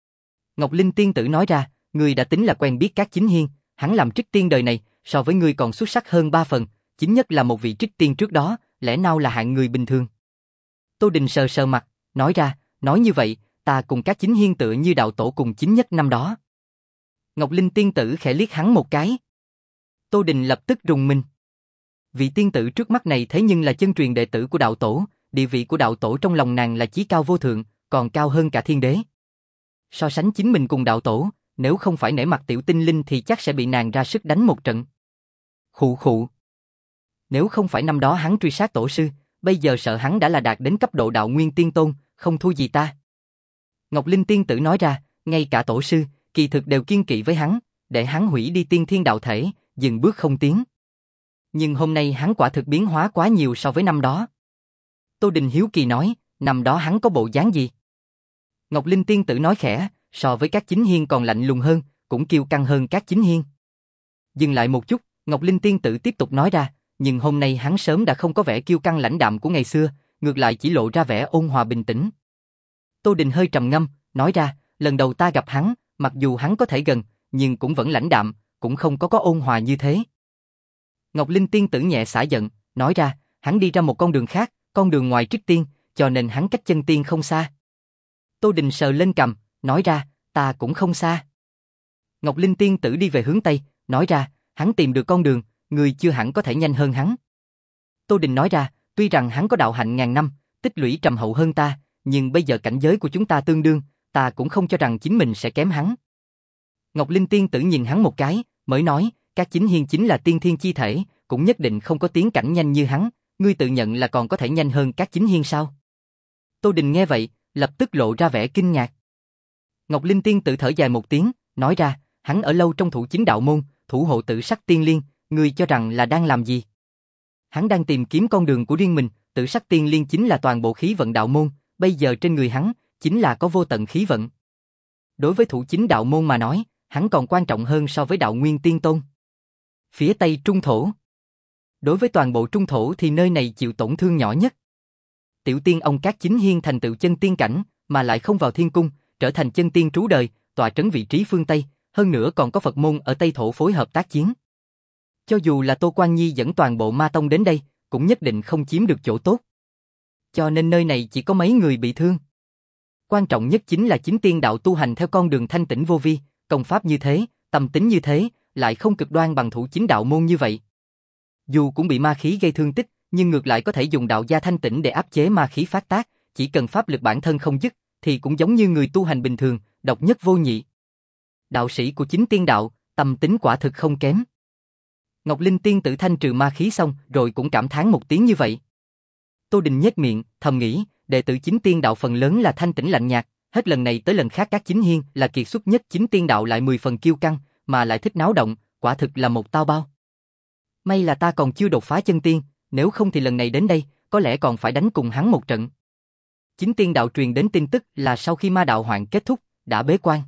Ngọc Linh tiên tử nói ra, ngươi đã tính là quen biết các chính hiên, hắn làm trích tiên đời này, so với ngươi còn xuất sắc hơn ba phần, Chính Nhất là một vị trích tiên trước đó, lẽ nào là hạng người bình thường. Tô Đình sờ sờ mặt, nói ra, nói như vậy, ta cùng các chính hiên tựa như đạo tổ cùng Chính Nhất năm đó. Ngọc Linh tiên tử khẽ liếc hắn một cái. Tô Đình lập tức rùng mình. Vị tiên tử trước mắt này thế nhưng là chân truyền đệ tử của đạo tổ, địa vị của đạo tổ trong lòng nàng là chí cao vô thượng, còn cao hơn cả thiên đế. So sánh chính mình cùng đạo tổ, nếu không phải nể mặt tiểu tinh linh thì chắc sẽ bị nàng ra sức đánh một trận. Khụ khụ. Nếu không phải năm đó hắn truy sát tổ sư, bây giờ sợ hắn đã là đạt đến cấp độ đạo nguyên tiên tôn, không thua gì ta. Ngọc Linh tiên tử nói ra, ngay cả tổ sư, kỳ thực đều kiên kỵ với hắn, để hắn hủy đi tiên thiên đạo thể, dừng bước không tiến. Nhưng hôm nay hắn quả thực biến hóa quá nhiều so với năm đó. Tô Đình hiếu kỳ nói, năm đó hắn có bộ dáng gì? Ngọc Linh tiên tử nói khẽ, so với các chính hiên còn lạnh lùng hơn, cũng kiêu căng hơn các chính hiên. Dừng lại một chút, Ngọc Linh tiên tử tiếp tục nói ra, nhưng hôm nay hắn sớm đã không có vẻ kiêu căng lãnh đạm của ngày xưa, ngược lại chỉ lộ ra vẻ ôn hòa bình tĩnh. Tô Đình hơi trầm ngâm, nói ra, lần đầu ta gặp hắn, mặc dù hắn có thể gần, nhưng cũng vẫn lãnh đạm, cũng không có có ôn hòa như thế. Ngọc Linh tiên tử nhẹ xả giận, nói ra, hắn đi ra một con đường khác, con đường ngoài Trích Tiên, cho nên hắn cách chân tiên không xa. Tô Đình sờ lên cằm, nói ra, ta cũng không xa. Ngọc Linh tiên tử đi về hướng Tây, nói ra, hắn tìm được con đường, người chưa hẳn có thể nhanh hơn hắn. Tô Đình nói ra, tuy rằng hắn có đạo hạnh ngàn năm, tích lũy trầm hậu hơn ta, nhưng bây giờ cảnh giới của chúng ta tương đương, ta cũng không cho rằng chính mình sẽ kém hắn. Ngọc Linh tiên tử nhìn hắn một cái, mới nói, các chính hiên chính là tiên thiên chi thể, cũng nhất định không có tiến cảnh nhanh như hắn, ngươi tự nhận là còn có thể nhanh hơn các chính hiên sao? Tô Đình nghe vậy, lập tức lộ ra vẻ kinh ngạc. Ngọc Linh tiên tử thở dài một tiếng, nói ra, hắn ở lâu trong thủ chính đạo môn, thủ hộ Tử Sắc Tiên Liên, ngươi cho rằng là đang làm gì? Hắn đang tìm kiếm con đường của riêng mình, Tử Sắc Tiên Liên chính là toàn bộ khí vận đạo môn, bây giờ trên người hắn, chính là có vô tận khí vận. Đối với thủ chính đạo môn mà nói, hắn còn quan trọng hơn so với đạo nguyên tiên tôn. Phía Tây Trung Thổ. Đối với toàn bộ Trung Thổ thì nơi này chịu tổn thương nhỏ nhất. Tiểu tiên ông Cát Chính Hiên thành tựu chân tiên cảnh, mà lại không vào thiên cung, trở thành chân tiên trú đời, tọa trấn vị trí phương Tây, hơn nữa còn có Phật môn ở Tây Thổ phối hợp tác chiến. Cho dù là Tô Quan Nhi dẫn toàn bộ ma tông đến đây, cũng nhất định không chiếm được chỗ tốt. Cho nên nơi này chỉ có mấy người bị thương. Quan trọng nhất chính là chính tiên đạo tu hành theo con đường thanh tĩnh vô vi, công pháp như thế, tâm tính như thế, lại không cực đoan bằng thủ chính đạo môn như vậy. Dù cũng bị ma khí gây thương tích, nhưng ngược lại có thể dùng đạo gia thanh tĩnh để áp chế ma khí phát tác, chỉ cần pháp lực bản thân không dứt, thì cũng giống như người tu hành bình thường, độc nhất vô nhị. Đạo sĩ của chính tiên đạo, tâm tính quả thực không kém. Ngọc Linh tiên tử thanh trừ ma khí xong, rồi cũng cảm thán một tiếng như vậy. Tô Đình nhếch miệng, thầm nghĩ, đệ tử chính tiên đạo phần lớn là thanh tĩnh lạnh nhạt, hết lần này tới lần khác các chính hiên là kiệt xuất nhất chính tiên đạo lại mười phần kiêu căng, mà lại thích náo động, quả thực là một tao bao. May là ta còn chưa đột phá chân tiên, nếu không thì lần này đến đây, có lẽ còn phải đánh cùng hắn một trận. Chính tiên đạo truyền đến tin tức là sau khi ma đạo hoạn kết thúc, đã bế quan.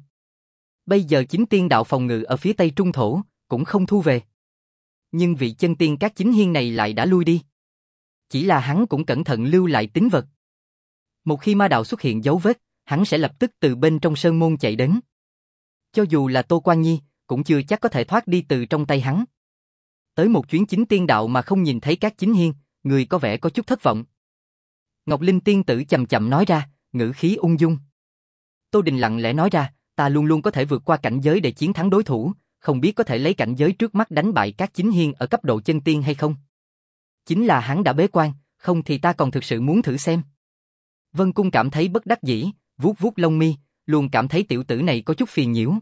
Bây giờ chính tiên đạo phòng ngự ở phía Tây Trung Thổ, cũng không thu về. Nhưng vị chân tiên các chính hiên này lại đã lui đi. Chỉ là hắn cũng cẩn thận lưu lại tín vật. Một khi ma đạo xuất hiện dấu vết, hắn sẽ lập tức từ bên trong sơn môn chạy đến. Cho dù là Tô Quan Nhi, cũng chưa chắc có thể thoát đi từ trong tay hắn. Tới một chuyến chính tiên đạo mà không nhìn thấy các chính hiên, người có vẻ có chút thất vọng. Ngọc Linh tiên tử chậm chậm nói ra, ngữ khí ung dung. Tô Đình lặng lẽ nói ra, ta luôn luôn có thể vượt qua cảnh giới để chiến thắng đối thủ, không biết có thể lấy cảnh giới trước mắt đánh bại các chính hiên ở cấp độ chân tiên hay không. Chính là hắn đã bế quan, không thì ta còn thực sự muốn thử xem. Vân Cung cảm thấy bất đắc dĩ, vuốt vuốt lông mi, luôn cảm thấy tiểu tử này có chút phiền nhiễu.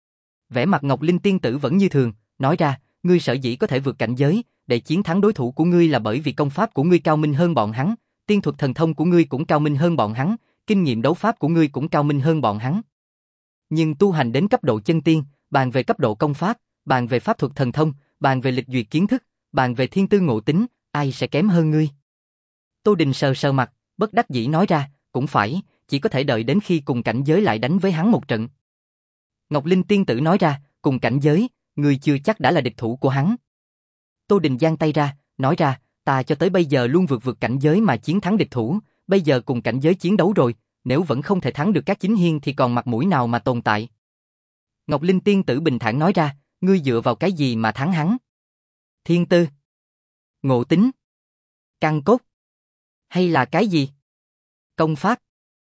Vẻ mặt Ngọc Linh tiên tử vẫn như thường, nói ra, ngươi sở dĩ có thể vượt cảnh giới, để chiến thắng đối thủ của ngươi là bởi vì công pháp của ngươi cao minh hơn bọn hắn, tiên thuật thần thông của ngươi cũng cao minh hơn bọn hắn, kinh nghiệm đấu pháp của ngươi cũng cao minh hơn bọn hắn. Nhưng tu hành đến cấp độ chân tiên, bàn về cấp độ công pháp, bàn về pháp thuật thần thông, bàn về lịch duyệt kiến thức, bàn về thiên tư ngộ tính, ai sẽ kém hơn ngươi? Tô Đình sờ sờ mặt, bất đắc dĩ nói ra, cũng phải, chỉ có thể đợi đến khi cùng cảnh giới lại đánh với hắn một trận. Ngọc Linh tiên tử nói ra, cùng cảnh giới, ngươi chưa chắc đã là địch thủ của hắn. Tô Đình giang tay ra, nói ra, ta cho tới bây giờ luôn vượt vượt cảnh giới mà chiến thắng địch thủ, bây giờ cùng cảnh giới chiến đấu rồi, nếu vẫn không thể thắng được các chính hiên thì còn mặt mũi nào mà tồn tại. Ngọc Linh tiên tử bình thản nói ra, ngươi dựa vào cái gì mà thắng hắn? Thiên tư? Ngộ tính? Căn cốt? Hay là cái gì? Công pháp?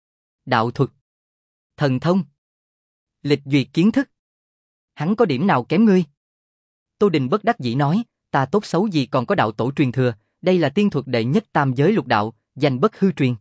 Đạo thuật? Thần thông? Lịch duyệt kiến thức? Hắn có điểm nào kém ngươi? Tô Đình bất đắc dĩ nói, ta tốt xấu gì còn có đạo tổ truyền thừa, đây là tiên thuật đệ nhất tam giới lục đạo, danh bất hư truyền.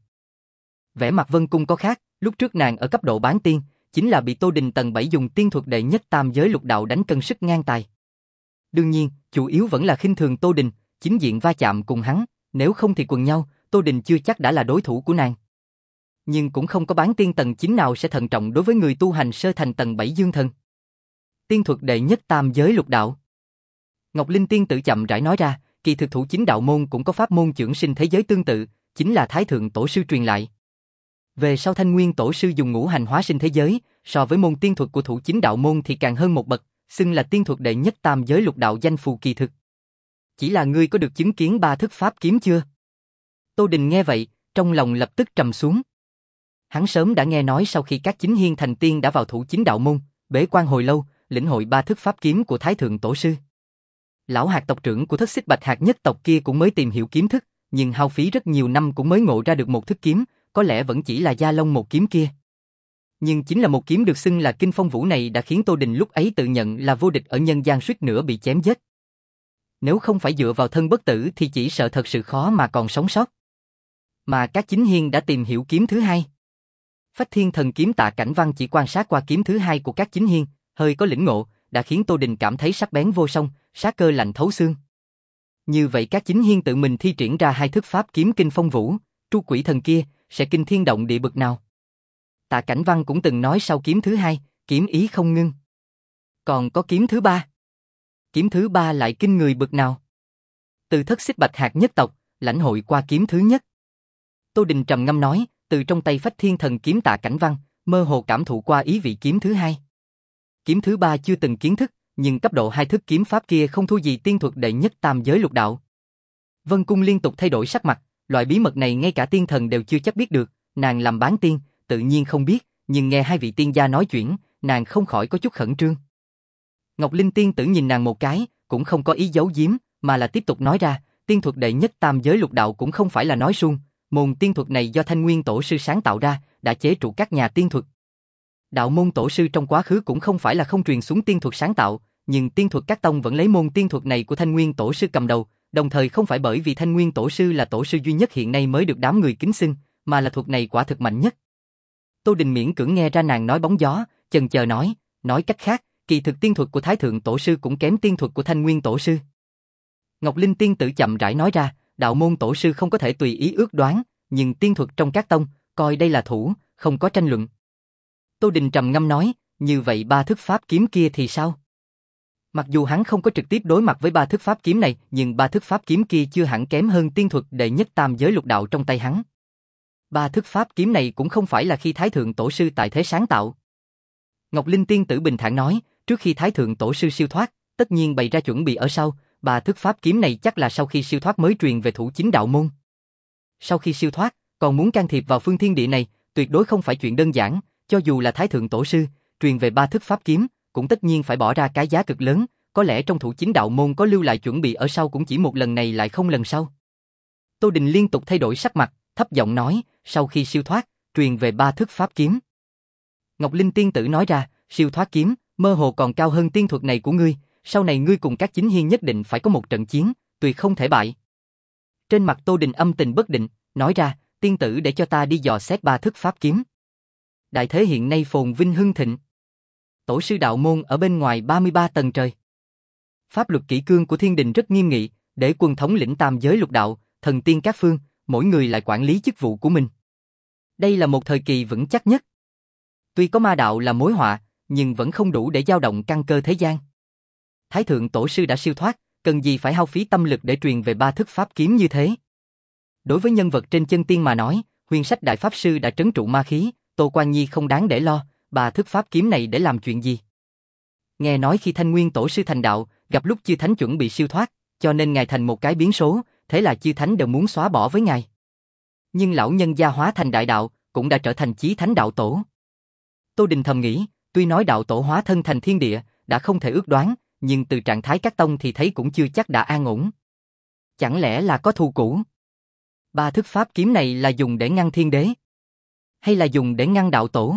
Vẻ mặt Vân Cung có khác, lúc trước nàng ở cấp độ bán tiên, chính là bị Tô Đình tầng bảy dùng tiên thuật đệ nhất tam giới lục đạo đánh cân sức ngang tài. Đương nhiên, chủ yếu vẫn là khinh thường Tô Đình, chính diện va chạm cùng hắn, nếu không thì quần nhau, Tô Đình chưa chắc đã là đối thủ của nàng. Nhưng cũng không có bán tiên tầng chín nào sẽ thận trọng đối với người tu hành sơ thành tầng bảy dương thần. Tiên thuật đệ nhất tam giới lục đạo. Ngọc Linh tiên tử chậm rãi nói ra, kỳ thực thủ chính đạo môn cũng có pháp môn chưởng sinh thế giới tương tự, chính là Thái Thượng Tổ sư truyền lại. Về sau Thanh Nguyên Tổ sư dùng ngũ hành hóa sinh thế giới, so với môn tiên thuật của thủ chính đạo môn thì càng hơn một bậc, xưng là tiên thuật đệ nhất tam giới lục đạo danh phù kỳ thực. Chỉ là ngươi có được chứng kiến ba thức pháp kiếm chưa? Tô Đình nghe vậy, trong lòng lập tức trầm xuống. Hắn sớm đã nghe nói sau khi các chính hiên thành tiên đã vào thủ chính đạo môn, bế quan hồi lâu, lĩnh hội ba thức pháp kiếm của Thái Thượng Tổ Sư. Lão hạt tộc trưởng của thất xích bạch hạt nhất tộc kia cũng mới tìm hiểu kiếm thức, nhưng hao phí rất nhiều năm cũng mới ngộ ra được một thức kiếm, có lẽ vẫn chỉ là gia long một kiếm kia. Nhưng chính là một kiếm được xưng là kinh phong vũ này đã khiến Tô Đình lúc ấy tự nhận là vô địch ở nhân gian, suýt nữa bị chém giết. Nếu không phải dựa vào thân bất tử thì chỉ sợ thật sự khó mà còn sống sót. Mà các chính hiên đã tìm hiểu kiếm thứ hai. Phách Thiên Thần Kiếm Tạ Cảnh Văn chỉ quan sát qua kiếm thứ hai của các chính hiên, hơi có lĩnh ngộ, đã khiến Tô Đình cảm thấy sắc bén vô song, sát cơ lạnh thấu xương. Như vậy các chính hiên tự mình thi triển ra hai thức pháp kiếm kinh phong vũ, tru quỷ thần kia, sẽ kinh thiên động địa bực nào. Tạ Cảnh Văn cũng từng nói sau kiếm thứ hai, kiếm ý không ngưng. Còn có kiếm thứ ba. Kiếm thứ ba lại kinh người bực nào. Từ thất xích bạch hạt nhất tộc, lãnh hội qua kiếm thứ nhất. Tô Đình trầm ngâm nói, từ trong tay Phách Thiên Thần Kiếm Tạ Cảnh Văn, mơ hồ cảm thụ qua ý vị kiếm thứ hai. Kiếm thứ ba chưa từng kiến thức, nhưng cấp độ hai thức kiếm pháp kia không thua gì tiên thuật đệ nhất tam giới lục đạo. Vân Cung liên tục thay đổi sắc mặt, loại bí mật này ngay cả tiên thần đều chưa chắc biết được, nàng làm bán tiên, tự nhiên không biết, nhưng nghe hai vị tiên gia nói chuyện, nàng không khỏi có chút khẩn trương. Ngọc Linh tiên tử nhìn nàng một cái, cũng không có ý giấu giếm, mà là tiếp tục nói ra, tiên thuật đệ nhất tam giới lục đạo cũng không phải là nói suông, môn tiên thuật này do Thanh Nguyên Tổ sư sáng tạo ra, đã chế trụ các nhà tiên thuật. Đạo môn tổ sư trong quá khứ cũng không phải là không truyền xuống tiên thuật sáng tạo, nhưng tiên thuật các tông vẫn lấy môn tiên thuật này của Thanh Nguyên Tổ sư cầm đầu, đồng thời không phải bởi vì Thanh Nguyên Tổ sư là tổ sư duy nhất hiện nay mới được đám người kính xưng, mà là thuật này quả thực mạnh nhất. Tô Đình miễn cưỡng nghe ra nàng nói bóng gió, chần chờ nói, nói cách khác, kỳ thực tiên thuật của Thái Thượng Tổ sư cũng kém tiên thuật của Thanh Nguyên Tổ sư. Ngọc Linh tiên tử chậm rãi nói ra, đạo môn tổ sư không có thể tùy ý ước đoán, nhưng tiên thuật trong các tông, coi đây là thủ, không có tranh luận. Tô Đình trầm ngâm nói, như vậy ba thức pháp kiếm kia thì sao? Mặc dù hắn không có trực tiếp đối mặt với ba thức pháp kiếm này, nhưng ba thức pháp kiếm kia chưa hẳn kém hơn tiên thuật đệ nhất tam giới lục đạo trong tay hắn. Ba thức pháp kiếm này cũng không phải là khi Thái Thượng Tổ sư tại thế sáng tạo. Ngọc Linh tiên tử bình thản nói, trước khi Thái Thượng Tổ sư siêu thoát, tất nhiên bày ra chuẩn bị ở sau, ba thức pháp kiếm này chắc là sau khi siêu thoát mới truyền về thủ chính đạo môn. Sau khi siêu thoát, còn muốn can thiệp vào phương thiên địa này, tuyệt đối không phải chuyện đơn giản, cho dù là Thái Thượng Tổ sư, truyền về ba thức pháp kiếm, cũng tất nhiên phải bỏ ra cái giá cực lớn, có lẽ trong thủ chính đạo môn có lưu lại chuẩn bị ở sau cũng chỉ một lần này lại không lần sau. Tô Đình liên tục thay đổi sắc mặt, thấp giọng nói, sau khi siêu thoát, truyền về ba thức pháp kiếm. Ngọc Linh tiên tử nói ra, siêu thoát kiếm, mơ hồ còn cao hơn tiên thuật này của ngươi, sau này ngươi cùng các chính hiên nhất định phải có một trận chiến, tuyệt không thể bại. Trên mặt Tô Đình âm tình bất định, nói ra, tiên tử để cho ta đi dò xét ba thức pháp kiếm. Đại thế hiện nay phồn vinh hưng thịnh. Tổ sư đạo môn ở bên ngoài ba mươi ba tầng trời. Pháp luật kỷ cương của thiên đình rất nghiêm nghị, để quân thống lĩnh tam giới lục đạo, thần tiên các phương, mỗi người lại quản lý chức vụ của mình. Đây là một thời kỳ vững chắc nhất. Tuy có ma đạo là mối họa, nhưng vẫn không đủ để dao động căn cơ thế gian. Thái Thượng Tổ sư đã siêu thoát, cần gì phải hao phí tâm lực để truyền về ba thức pháp kiếm như thế. Đối với nhân vật trên chân tiên mà nói, Huyền Sách Đại Pháp Sư đã trấn trụ ma khí, Tô Quan Nhi không đáng để lo, ba thức pháp kiếm này để làm chuyện gì? Nghe nói khi Thanh Nguyên Tổ sư thành đạo, gặp lúc chư thánh chuẩn bị siêu thoát, cho nên ngài thành một cái biến số, thế là chư thánh đều muốn xóa bỏ với ngài. Nhưng lão nhân gia hóa thành đại đạo, cũng đã trở thành chí thánh đạo tổ. Tô Đình thầm nghĩ, tuy nói đạo tổ hóa thân thành thiên địa, đã không thể ước đoán, nhưng từ trạng thái các tông thì thấy cũng chưa chắc đã an ổn. Chẳng lẽ là có thù cũ? Ba thức pháp kiếm này là dùng để ngăn thiên đế? Hay là dùng để ngăn đạo tổ?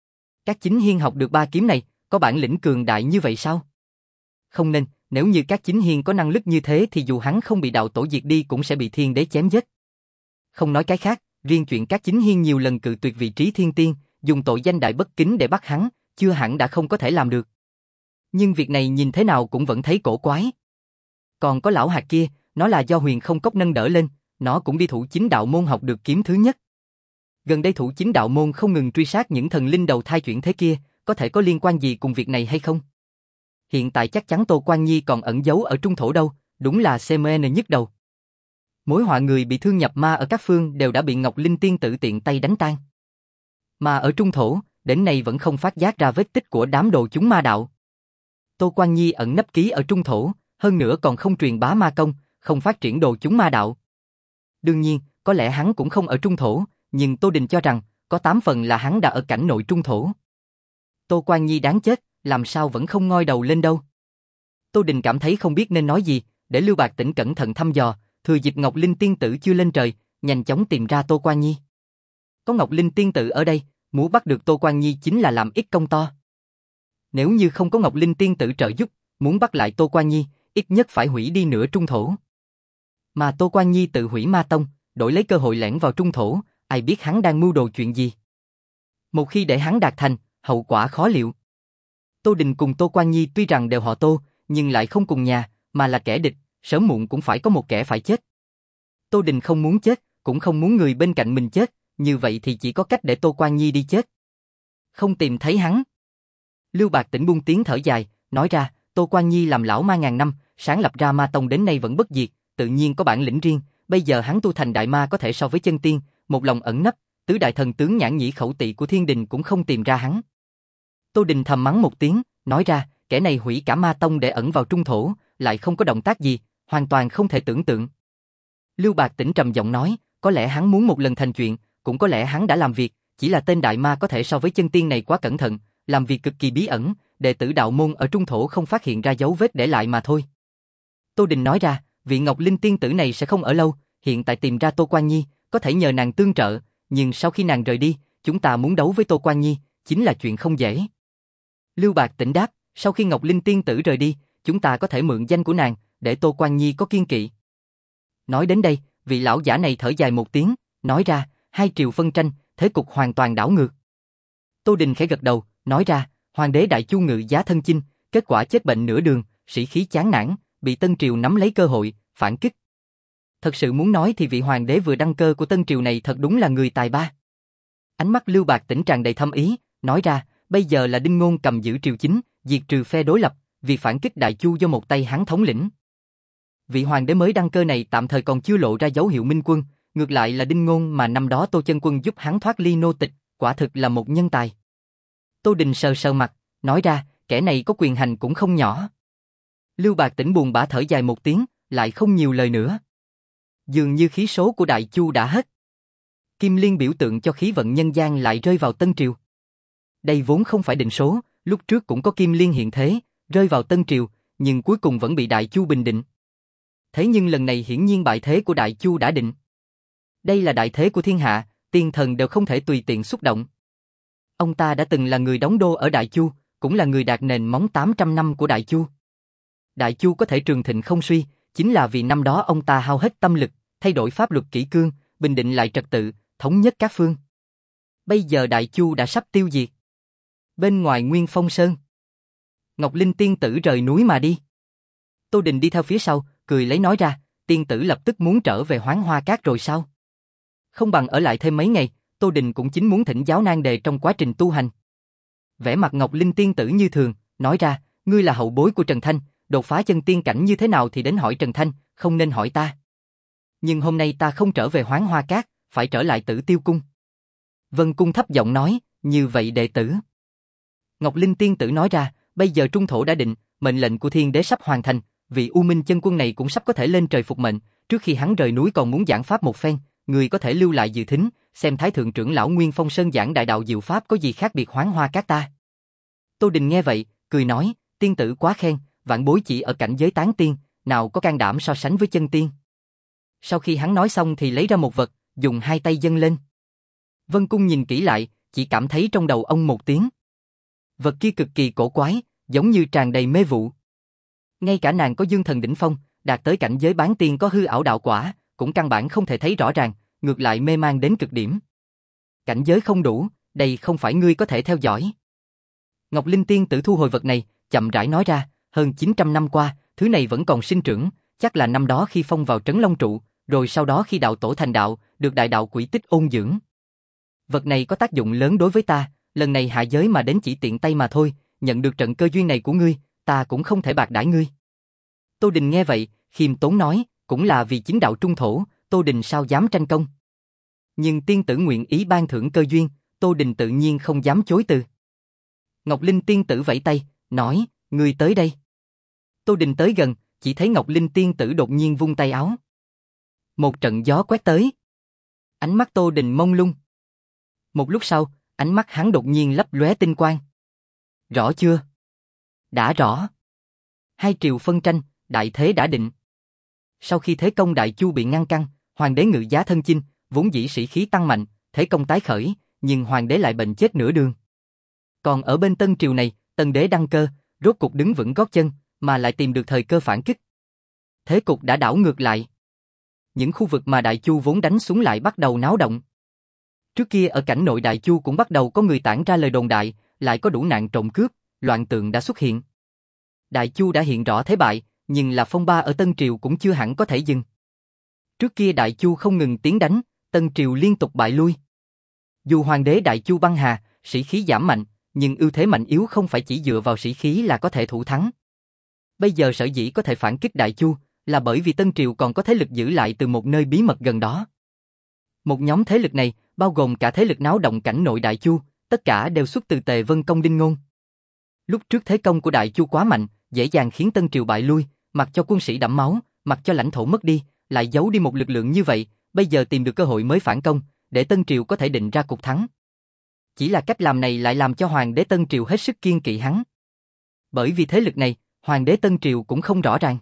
Các chính hiên học được ba kiếm này, có bản lĩnh cường đại như vậy sao? Không nên, nếu như các chính hiên có năng lực như thế thì dù hắn không bị đạo tổ diệt đi cũng sẽ bị thiên đế chém giết. Không nói cái khác, riêng chuyện các chính hiên nhiều lần cự tuyệt vị trí thiên tiên, dùng tội danh đại bất kính để bắt hắn, chưa hẳn đã không có thể làm được. Nhưng việc này nhìn thế nào cũng vẫn thấy cổ quái. Còn có lão hạt kia, nó là do Huyền Không Cốc nâng đỡ lên, nó cũng đi thủ chính đạo môn học được kiếm thứ nhất. Gần đây thủ chính đạo môn không ngừng truy sát những thần linh đầu thai chuyển thế kia, có thể có liên quan gì cùng việc này hay không? Hiện tại chắc chắn Tô Quan Nhi còn ẩn giấu ở trung thổ đâu, đúng là xê em en nhức đầu. Mối họa người bị thương nhập ma ở các phương đều đã bị Ngọc Linh tiên tử tiện tay đánh tan. Mà ở trung thổ, đến nay vẫn không phát giác ra vết tích của đám đồ chúng ma đạo. Tô Quan Nhi ẩn nấp ký ở trung thổ, hơn nữa còn không truyền bá ma công, không phát triển đồ chúng ma đạo. Đương nhiên, có lẽ hắn cũng không ở trung thổ, nhưng Tô Đình cho rằng, có tám phần là hắn đã ở cảnh nội trung thổ. Tô Quan Nhi đáng chết, làm sao vẫn không ngoi đầu lên đâu. Tô Đình cảm thấy không biết nên nói gì, để Lưu Bạc Tỉnh cẩn thận thăm dò, thừa dịp Ngọc Linh tiên tử chưa lên trời, nhanh chóng tìm ra Tô Quan Nhi. Có Ngọc Linh tiên tử ở đây, muốn bắt được Tô Quan Nhi chính là làm ít công to. Nếu như không có Ngọc Linh tiên tử trợ giúp, muốn bắt lại Tô Quan Nhi, ít nhất phải hủy đi nửa trung thổ. Mà Tô Quan Nhi tự hủy ma tông, đổi lấy cơ hội lẻn vào trung thổ, ai biết hắn đang mưu đồ chuyện gì. Một khi để hắn đạt thành, hậu quả khó liệu. Tô Đình cùng Tô Quan Nhi tuy rằng đều họ Tô, nhưng lại không cùng nhà, mà là kẻ địch, sớm muộn cũng phải có một kẻ phải chết. Tô Đình không muốn chết, cũng không muốn người bên cạnh mình chết, như vậy thì chỉ có cách để Tô Quan Nhi đi chết. Không tìm thấy hắn. Lưu Bạc Tỉnh buông tiếng thở dài, nói ra, Tô Quan Nhi làm lão ma ngàn năm, sáng lập ra ma tông đến nay vẫn bất diệt, tự nhiên có bản lĩnh riêng, bây giờ hắn tu thành đại ma có thể so với chân tiên, một lòng ẩn nấp, tứ đại thần tướng nhãn nhĩ khẩu tỵ của thiên đình cũng không tìm ra hắn. Tô Đình thầm mắng một tiếng, nói ra, kẻ này hủy cả ma tông để ẩn vào trung thổ, lại không có động tác gì, hoàn toàn không thể tưởng tượng. Lưu Bạc Tỉnh trầm giọng nói, có lẽ hắn muốn một lần thành chuyện, cũng có lẽ hắn đã làm việc, chỉ là tên đại ma có thể so với chân tiên này quá cẩn thận, làm việc cực kỳ bí ẩn, đệ tử đạo môn ở trung thổ không phát hiện ra dấu vết để lại mà thôi. Tô Đình nói ra, vị Ngọc Linh tiên tử này sẽ không ở lâu, hiện tại tìm ra Tô Quan Nhi, có thể nhờ nàng tương trợ, nhưng sau khi nàng rời đi, chúng ta muốn đấu với Tô Quan Nhi, chính là chuyện không dễ. Lưu Bạc Tỉnh đáp, sau khi Ngọc Linh tiên tử rời đi, chúng ta có thể mượn danh của nàng, để Tô Quan Nhi có kiên kỵ. Nói đến đây, vị lão giả này thở dài một tiếng, nói ra, hai triều phân tranh, thế cục hoàn toàn đảo ngược. Tô Đình khẽ gật đầu, nói ra, hoàng đế Đại Chu ngự giá thân chinh, kết quả chết bệnh nửa đường, sĩ khí chán nản, bị Tân Triều nắm lấy cơ hội, phản kích. Thật sự muốn nói thì vị hoàng đế vừa đăng cơ của Tân Triều này thật đúng là người tài ba. Ánh mắt Lưu Bạc Tỉnh tràn đầy thâm ý, nói ra, bây giờ là Đinh Ngôn cầm giữ triều chính, diệt trừ phe đối lập, vì phản kích Đại Chu do một tay hắn thống lĩnh. Vị hoàng đế mới đăng cơ này tạm thời còn chưa lộ ra dấu hiệu minh quân, ngược lại là Đinh Ngôn mà năm đó Tô Chân Quân giúp hắn thoát ly nô tịch, quả thực là một nhân tài. Tô Đình sờ sờ mặt, nói ra, kẻ này có quyền hành cũng không nhỏ. Lưu Bạc Tỉnh buồn bã thở dài một tiếng, lại không nhiều lời nữa. Dường như khí số của Đại Chu đã hết. Kim Liên biểu tượng cho khí vận nhân gian lại rơi vào Tân Triều. Đây vốn không phải định số, lúc trước cũng có Kim Liên hiện thế, rơi vào Tân Triều, nhưng cuối cùng vẫn bị Đại Chu bình định. Thế nhưng lần này hiển nhiên bại thế của Đại Chu đã định. Đây là đại thế của thiên hạ, tiên thần đều không thể tùy tiện xúc động. Ông ta đã từng là người đóng đô ở Đại Chu, cũng là người đạt nền móng tám trăm năm của Đại Chu. Đại Chu có thể trường thịnh không suy, chính là vì năm đó ông ta hao hết tâm lực, thay đổi pháp luật kỷ cương, bình định lại trật tự, thống nhất các phương. Bây giờ Đại Chu đã sắp tiêu diệt. Bên ngoài Nguyên Phong Sơn, Ngọc Linh tiên tử rời núi mà đi. Tô Đình đi theo phía sau, cười lấy nói ra, tiên tử lập tức muốn trở về Hoán Hoa Cát rồi sao? Không bằng ở lại thêm mấy ngày, Tô Đình cũng chính muốn thỉnh giáo nan đề trong quá trình tu hành. Vẻ mặt Ngọc Linh tiên tử như thường, nói ra, ngươi là hậu bối của Trần Thanh, đột phá chân tiên cảnh như thế nào thì đến hỏi Trần Thanh, không nên hỏi ta. Nhưng hôm nay ta không trở về Hoán Hoa Cát, phải trở lại Tử Tiêu Cung. Vân Cung thấp giọng nói, như vậy đệ tử. Ngọc Linh tiên tử nói ra, bây giờ trung thổ đã định, mệnh lệnh của thiên đế sắp hoàn thành, vị U Minh chân quân này cũng sắp có thể lên trời phục mệnh, trước khi hắn rời núi còn muốn giảng pháp một phen, người có thể lưu lại dự thính, xem Thái thượng trưởng lão Nguyên Phong Sơn giảng đại đạo diệu pháp có gì khác biệt Hoán Hoa Cát ta. Tô Đình nghe vậy, cười nói, tiên tử quá khen, vạn bối chỉ ở cảnh giới tán tiên, nào có can đảm so sánh với chân tiên. Sau khi hắn nói xong thì lấy ra một vật, dùng hai tay dâng lên. Vân Cung nhìn kỹ lại, chỉ cảm thấy trong đầu ông một tiếng. Vật kia cực kỳ cổ quái, giống như tràn đầy mê vụ. Ngay cả nàng có dương thần đỉnh phong, đạt tới cảnh giới bán tiên có hư ảo đạo quả, cũng căn bản không thể thấy rõ ràng, ngược lại mê man đến cực điểm. Cảnh giới không đủ, đây không phải ngươi có thể theo dõi. Ngọc Linh tiên tử thu hồi vật này, chậm rãi nói ra, hơn chín trăm năm qua, thứ này vẫn còn sinh trưởng, chắc là năm đó khi phong vào Trấn Long Trụ, rồi sau đó khi đạo tổ thành đạo, được đại đạo quỷ tích ôn dưỡng. Vật này có tác dụng lớn đối với ta, lần này hạ giới mà đến chỉ tiện tay mà thôi, nhận được trận cơ duyên này của ngươi, ta cũng không thể bạc đãi ngươi. Tô Đình nghe vậy, khiêm tốn nói, cũng là vì chính đạo trung thổ, Tô Đình sao dám tranh công. Nhưng tiên tử nguyện ý ban thưởng cơ duyên, Tô Đình tự nhiên không dám chối từ. Ngọc Linh tiên tử vẫy tay, nói, Ngươi tới đây. Tô Đình tới gần, chỉ thấy Ngọc Linh tiên tử đột nhiên vung tay áo. Một trận gió quét tới. Ánh mắt Tô Đình mông lung. Một lúc sau, ánh mắt hắn đột nhiên lấp lóe tinh quang. Rõ chưa? Đã rõ. Hai triều phân tranh, đại thế đã định. Sau khi thế công Đại Chu bị ngăn căng, hoàng đế ngự giá thân chinh, vốn dĩ sĩ khí tăng mạnh, thế công tái khởi, nhưng hoàng đế lại bệnh chết nửa đường. Còn ở bên Tân Triều này, Tân đế đăng cơ, rốt cục đứng vững gót chân, mà lại tìm được thời cơ phản kích. Thế cục đã đảo ngược lại. Những khu vực mà Đại Chu vốn đánh xuống lại bắt đầu náo động. Trước kia ở cảnh nội Đại Chu cũng bắt đầu có người tản ra lời đồn đại, lại có đủ nạn trộm cướp, loạn tượng đã xuất hiện. Đại Chu đã hiện rõ thế bại, nhưng là phong ba ở Tân Triều cũng chưa hẳn có thể dừng. Trước kia Đại Chu không ngừng tiến đánh, Tân Triều liên tục bại lui. Dù hoàng đế Đại Chu băng hà, sĩ khí giảm mạnh, nhưng ưu thế mạnh yếu không phải chỉ dựa vào sĩ khí là có thể thủ thắng. Bây giờ sở dĩ có thể phản kích Đại Chu, là bởi vì Tân Triều còn có thế lực giữ lại từ một nơi bí mật gần đó. Một nhóm thế lực này, bao gồm cả thế lực náo động cảnh nội Đại Chu, tất cả đều xuất từ Tề Vân Công Đinh Ngôn. Lúc trước thế công của Đại Chu quá mạnh, dễ dàng khiến Tân Triều bại lui, mặc cho quân sĩ đẫm máu, mặc cho lãnh thổ mất đi, lại giấu đi một lực lượng như vậy, bây giờ tìm được cơ hội mới phản công, để Tân Triều có thể định ra cục thắng. Chỉ là cách làm này lại làm cho hoàng đế Tân Triều hết sức kiêng kỵ hắn. Bởi vì thế lực này, hoàng đế Tân Triều cũng không rõ ràng.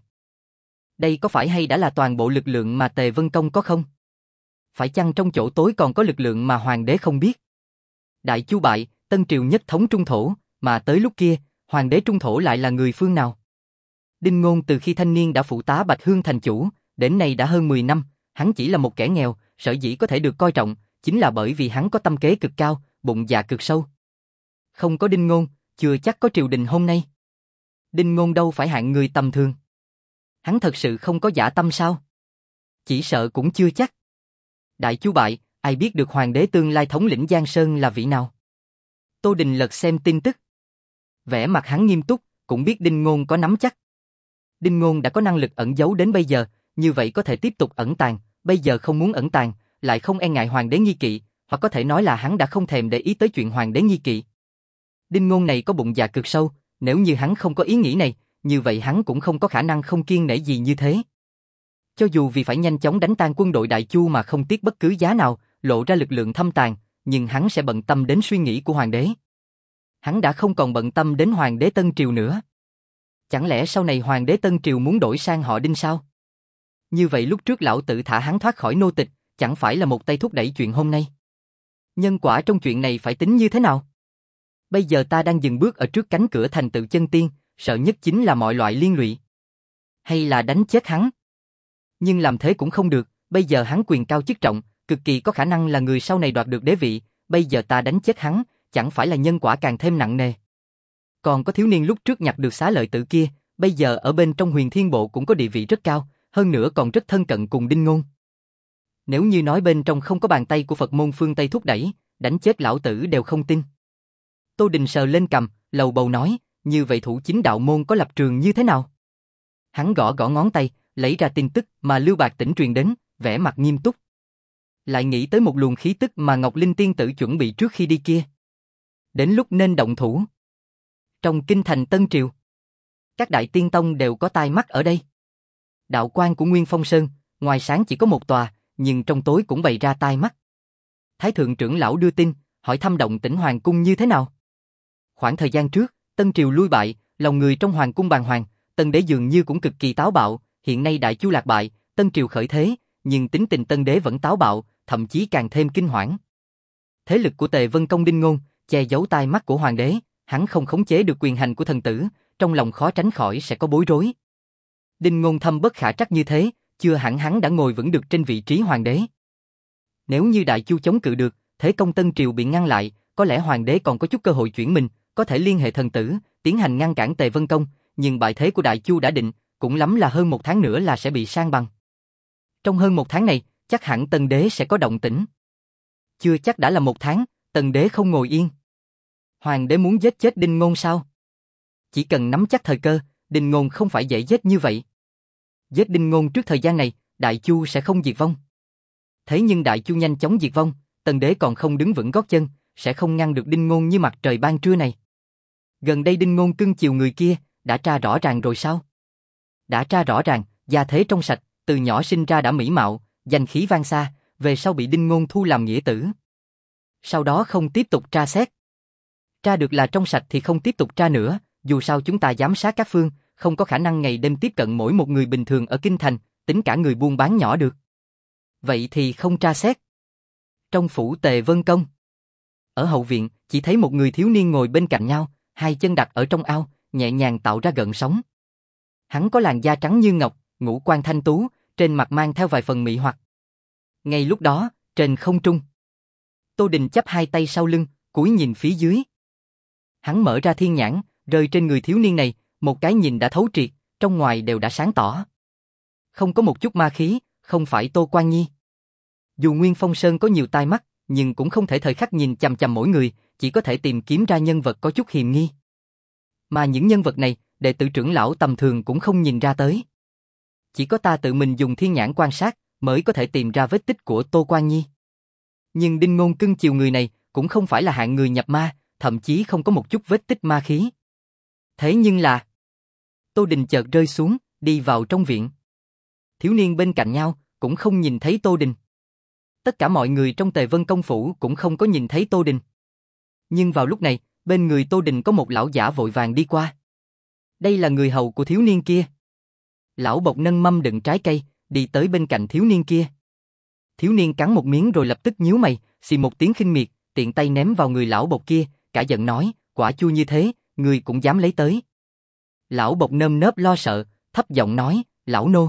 Đây có phải hay đã là toàn bộ lực lượng mà Tề Vân Công có không? Phải chăng trong chỗ tối còn có lực lượng mà hoàng đế không biết? Đại Chu bại, Tân Triều nhất thống Trung Thổ, mà tới lúc kia, hoàng đế Trung Thổ lại là người phương nào? Đinh Ngôn từ khi thanh niên đã phụ tá Bạch Hương thành chủ, đến nay đã hơn mười năm, hắn chỉ là một kẻ nghèo, sở dĩ có thể được coi trọng, chính là bởi vì hắn có tâm kế cực cao, bụng dạ cực sâu. Không có Đinh Ngôn, chưa chắc có triều đình hôm nay. Đinh Ngôn đâu phải hạng người tầm thường. Hắn thật sự không có dã tâm sao? Chỉ sợ cũng chưa chắc. Đại Chu bại, ai biết được hoàng đế tương lai thống lĩnh Giang Sơn là vị nào? Tô Đình lật xem tin tức. Vẻ mặt hắn nghiêm túc, cũng biết Đinh Ngôn có nắm chắc. Đinh Ngôn đã có năng lực ẩn giấu đến bây giờ, như vậy có thể tiếp tục ẩn tàng, bây giờ không muốn ẩn tàng, lại không e ngại hoàng đế nghi kỵ, hoặc có thể nói là hắn đã không thèm để ý tới chuyện hoàng đế nghi kỵ. Đinh Ngôn này có bụng dạ cực sâu, nếu như hắn không có ý nghĩ này, như vậy hắn cũng không có khả năng không kiêng nể gì như thế. Cho dù vì phải nhanh chóng đánh tan quân đội Đại Chu mà không tiếc bất cứ giá nào, lộ ra lực lượng thâm tàn, nhưng hắn sẽ bận tâm đến suy nghĩ của hoàng đế. Hắn đã không còn bận tâm đến hoàng đế Tân Triều nữa. Chẳng lẽ sau này hoàng đế Tân Triều muốn đổi sang họ Đinh sao? Như vậy lúc trước lão tử thả hắn thoát khỏi nô tịch, chẳng phải là một tay thúc đẩy chuyện hôm nay? Nhân quả trong chuyện này phải tính như thế nào? Bây giờ ta đang dừng bước ở trước cánh cửa thành tựu chân tiên, sợ nhất chính là mọi loại liên lụy. Hay là đánh chết hắn? Nhưng làm thế cũng không được, bây giờ hắn quyền cao chức trọng, cực kỳ có khả năng là người sau này đoạt được đế vị, bây giờ ta đánh chết hắn, chẳng phải là nhân quả càng thêm nặng nề. Còn có thiếu niên lúc trước nhặt được xá lợi tử kia, bây giờ ở bên trong Huyền Thiên Bộ cũng có địa vị rất cao, hơn nữa còn rất thân cận cùng Đinh Ngôn. Nếu như nói bên trong không có bàn tay của Phật môn phương Tây thúc đẩy, đánh chết lão tử đều không tin. Tô Đình sờ lên cằm, lầu bầu nói, như vậy thủ chính đạo môn có lập trường như thế nào? Hắn gõ gõ ngón tay, lấy ra tin tức mà Lưu Bạc Tỉnh truyền đến, vẻ mặt nghiêm túc. Lại nghĩ tới một luồng khí tức mà Ngọc Linh tiên tử chuẩn bị trước khi đi kia. Đến lúc nên động thủ. Trong kinh thành Tân Triều, các đại tiên tông đều có tai mắt ở đây. Đạo quan của Nguyên Phong Sơn, ngoài sáng chỉ có một tòa, nhưng trong tối cũng bày ra tai mắt. Thái thượng trưởng lão đưa tin, hỏi thăm động tĩnh hoàng cung như thế nào. Khoảng thời gian trước, Tân Triều lui bại, lòng người trong hoàng cung bàng hoàng, Tân đế dường như cũng cực kỳ táo bạo, hiện nay Đại Chu lạc bại, Tân Triều khởi thế, nhưng tính tình Tân đế vẫn táo bạo, thậm chí càng thêm kinh hoảng. Thế lực của Tề Vân Công Đinh Ngôn, che giấu tai mắt của hoàng đế, hắn không khống chế được quyền hành của thần tử, trong lòng khó tránh khỏi sẽ có bối rối. Đinh Ngôn thâm bất khả trắc như thế, chưa hẳn hắn đã ngồi vững được trên vị trí hoàng đế. Nếu như Đại Chu chống cự được, thế công Tân Triều bị ngăn lại, có lẽ hoàng đế còn có chút cơ hội chuyển mình, có thể liên hệ thần tử, tiến hành ngăn cản Tề Vân Công, nhưng bại thế của Đại Chu đã định, cũng lắm là hơn một tháng nữa là sẽ bị san bằng. Trong hơn một tháng này, chắc hẳn Tân đế sẽ có động tĩnh. Chưa chắc đã là một tháng, Tân đế không ngồi yên. Hoàng đế muốn giết chết Đinh Ngôn sao? Chỉ cần nắm chắc thời cơ, Đinh Ngôn không phải dễ giết như vậy. Giết Đinh Ngôn trước thời gian này, Đại Chu sẽ không diệt vong. Thế nhưng Đại Chu nhanh chóng diệt vong, Tân đế còn không đứng vững gót chân, sẽ không ngăn được Đinh Ngôn như mặt trời ban trưa này. Gần đây Đinh Ngôn cưng chiều người kia, đã tra rõ ràng rồi sao? Đã tra rõ ràng, gia thế trong sạch, từ nhỏ sinh ra đã mỹ mạo, danh khí vang xa, về sau bị Đinh Ngôn thu làm nghĩa tử. Sau đó không tiếp tục tra xét. Tra được là trong sạch thì không tiếp tục tra nữa, dù sao chúng ta giám sát các phương, không có khả năng ngày đêm tiếp cận mỗi một người bình thường ở kinh thành, tính cả người buôn bán nhỏ được. Vậy thì không tra xét. Trong phủ Tề Vân Công, ở hậu viện, chỉ thấy một người thiếu niên ngồi bên cạnh nhau, hai chân đặt ở trong ao, nhẹ nhàng tạo ra gợn sóng. Hắn có làn da trắng như ngọc, ngũ quan thanh tú, trên mặt mang theo vài phần mị hoặc. Ngay lúc đó, trên không trung, Tô Đình chắp hai tay sau lưng, cúi nhìn phía dưới. Hắn mở ra thiên nhãn, rơi trên người thiếu niên này, một cái nhìn đã thấu triệt, trong ngoài đều đã sáng tỏ. Không có một chút ma khí, không phải Tô Quan Nhi. Dù Nguyên Phong Sơn có nhiều tai mắt, nhưng cũng không thể thời khắc nhìn chằm chằm mỗi người, chỉ có thể tìm kiếm ra nhân vật có chút hiềm nghi. Mà những nhân vật này, đệ tử trưởng lão tầm thường cũng không nhìn ra tới. Chỉ có ta tự mình dùng thiên nhãn quan sát, mới có thể tìm ra vết tích của Tô Quan Nhi. Nhưng Đinh Ngôn cưng chiều người này, cũng không phải là hạng người nhập ma, thậm chí không có một chút vết tích ma khí. Thế nhưng là... Tô Đình chợt rơi xuống, đi vào trong viện. Thiếu niên bên cạnh nhau, cũng không nhìn thấy Tô Đình. Tất cả mọi người trong Tề Vân Công phủ cũng không có nhìn thấy Tô Đình. Nhưng vào lúc này, bên người Tô Đình có một lão giả vội vàng đi qua. Đây là người hầu của thiếu niên kia. Lão bộc nâng mâm đựng trái cây, đi tới bên cạnh thiếu niên kia. Thiếu niên cắn một miếng rồi lập tức nhíu mày, xì một tiếng khinh miệt, tiện tay ném vào người lão bộc kia, cả giận nói, quả chua như thế, ngươi cũng dám lấy tới. Lão bộc nơm nớp lo sợ, thấp giọng nói, lão nô.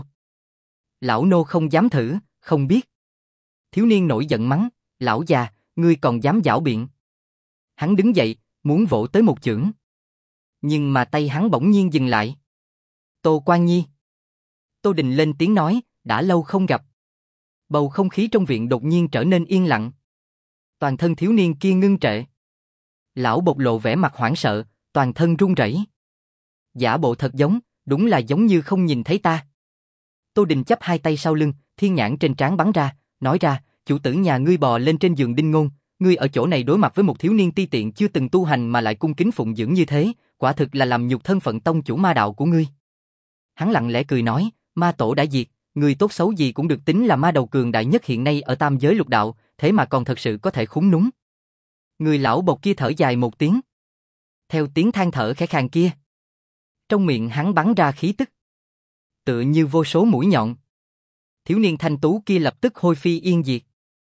Lão nô không dám thử, không biết. Thiếu niên nổi giận mắng, lão già, ngươi còn dám giảo biện. Hắn đứng dậy, muốn vỗ tới một chưởng. Nhưng mà tay hắn bỗng nhiên dừng lại. Tô Quan Nhi. Tô Đình lên tiếng nói, đã lâu không gặp. Bầu không khí trong viện đột nhiên trở nên yên lặng. Toàn thân thiếu niên kia ngưng trệ. Lão bộc lộ vẻ mặt hoảng sợ, toàn thân run rẩy. Giả bộ thật giống, đúng là giống như không nhìn thấy ta. Tô Đình chắp hai tay sau lưng, thiên nhãn trên trán bắn ra, nói ra, chủ tử nhà ngươi bò lên trên giường Đinh Ngôn, ngươi ở chỗ này đối mặt với một thiếu niên ti tiện chưa từng tu hành mà lại cung kính phụng dưỡng như thế, quả thực là làm nhục thân phận tông chủ ma đạo của ngươi. Hắn lặng lẽ cười nói, ma tổ đã diệt, người tốt xấu gì cũng được tính là ma đầu cường đại nhất hiện nay ở tam giới lục đạo, thế mà còn thật sự có thể khúng núm. Người lão bộc kia thở dài một tiếng. Theo tiếng than thở khẽ khàng kia, trong miệng hắn bắn ra khí tức, tựa như vô số mũi nhọn. Thiếu niên thanh tú kia lập tức hôi phi yên diệt.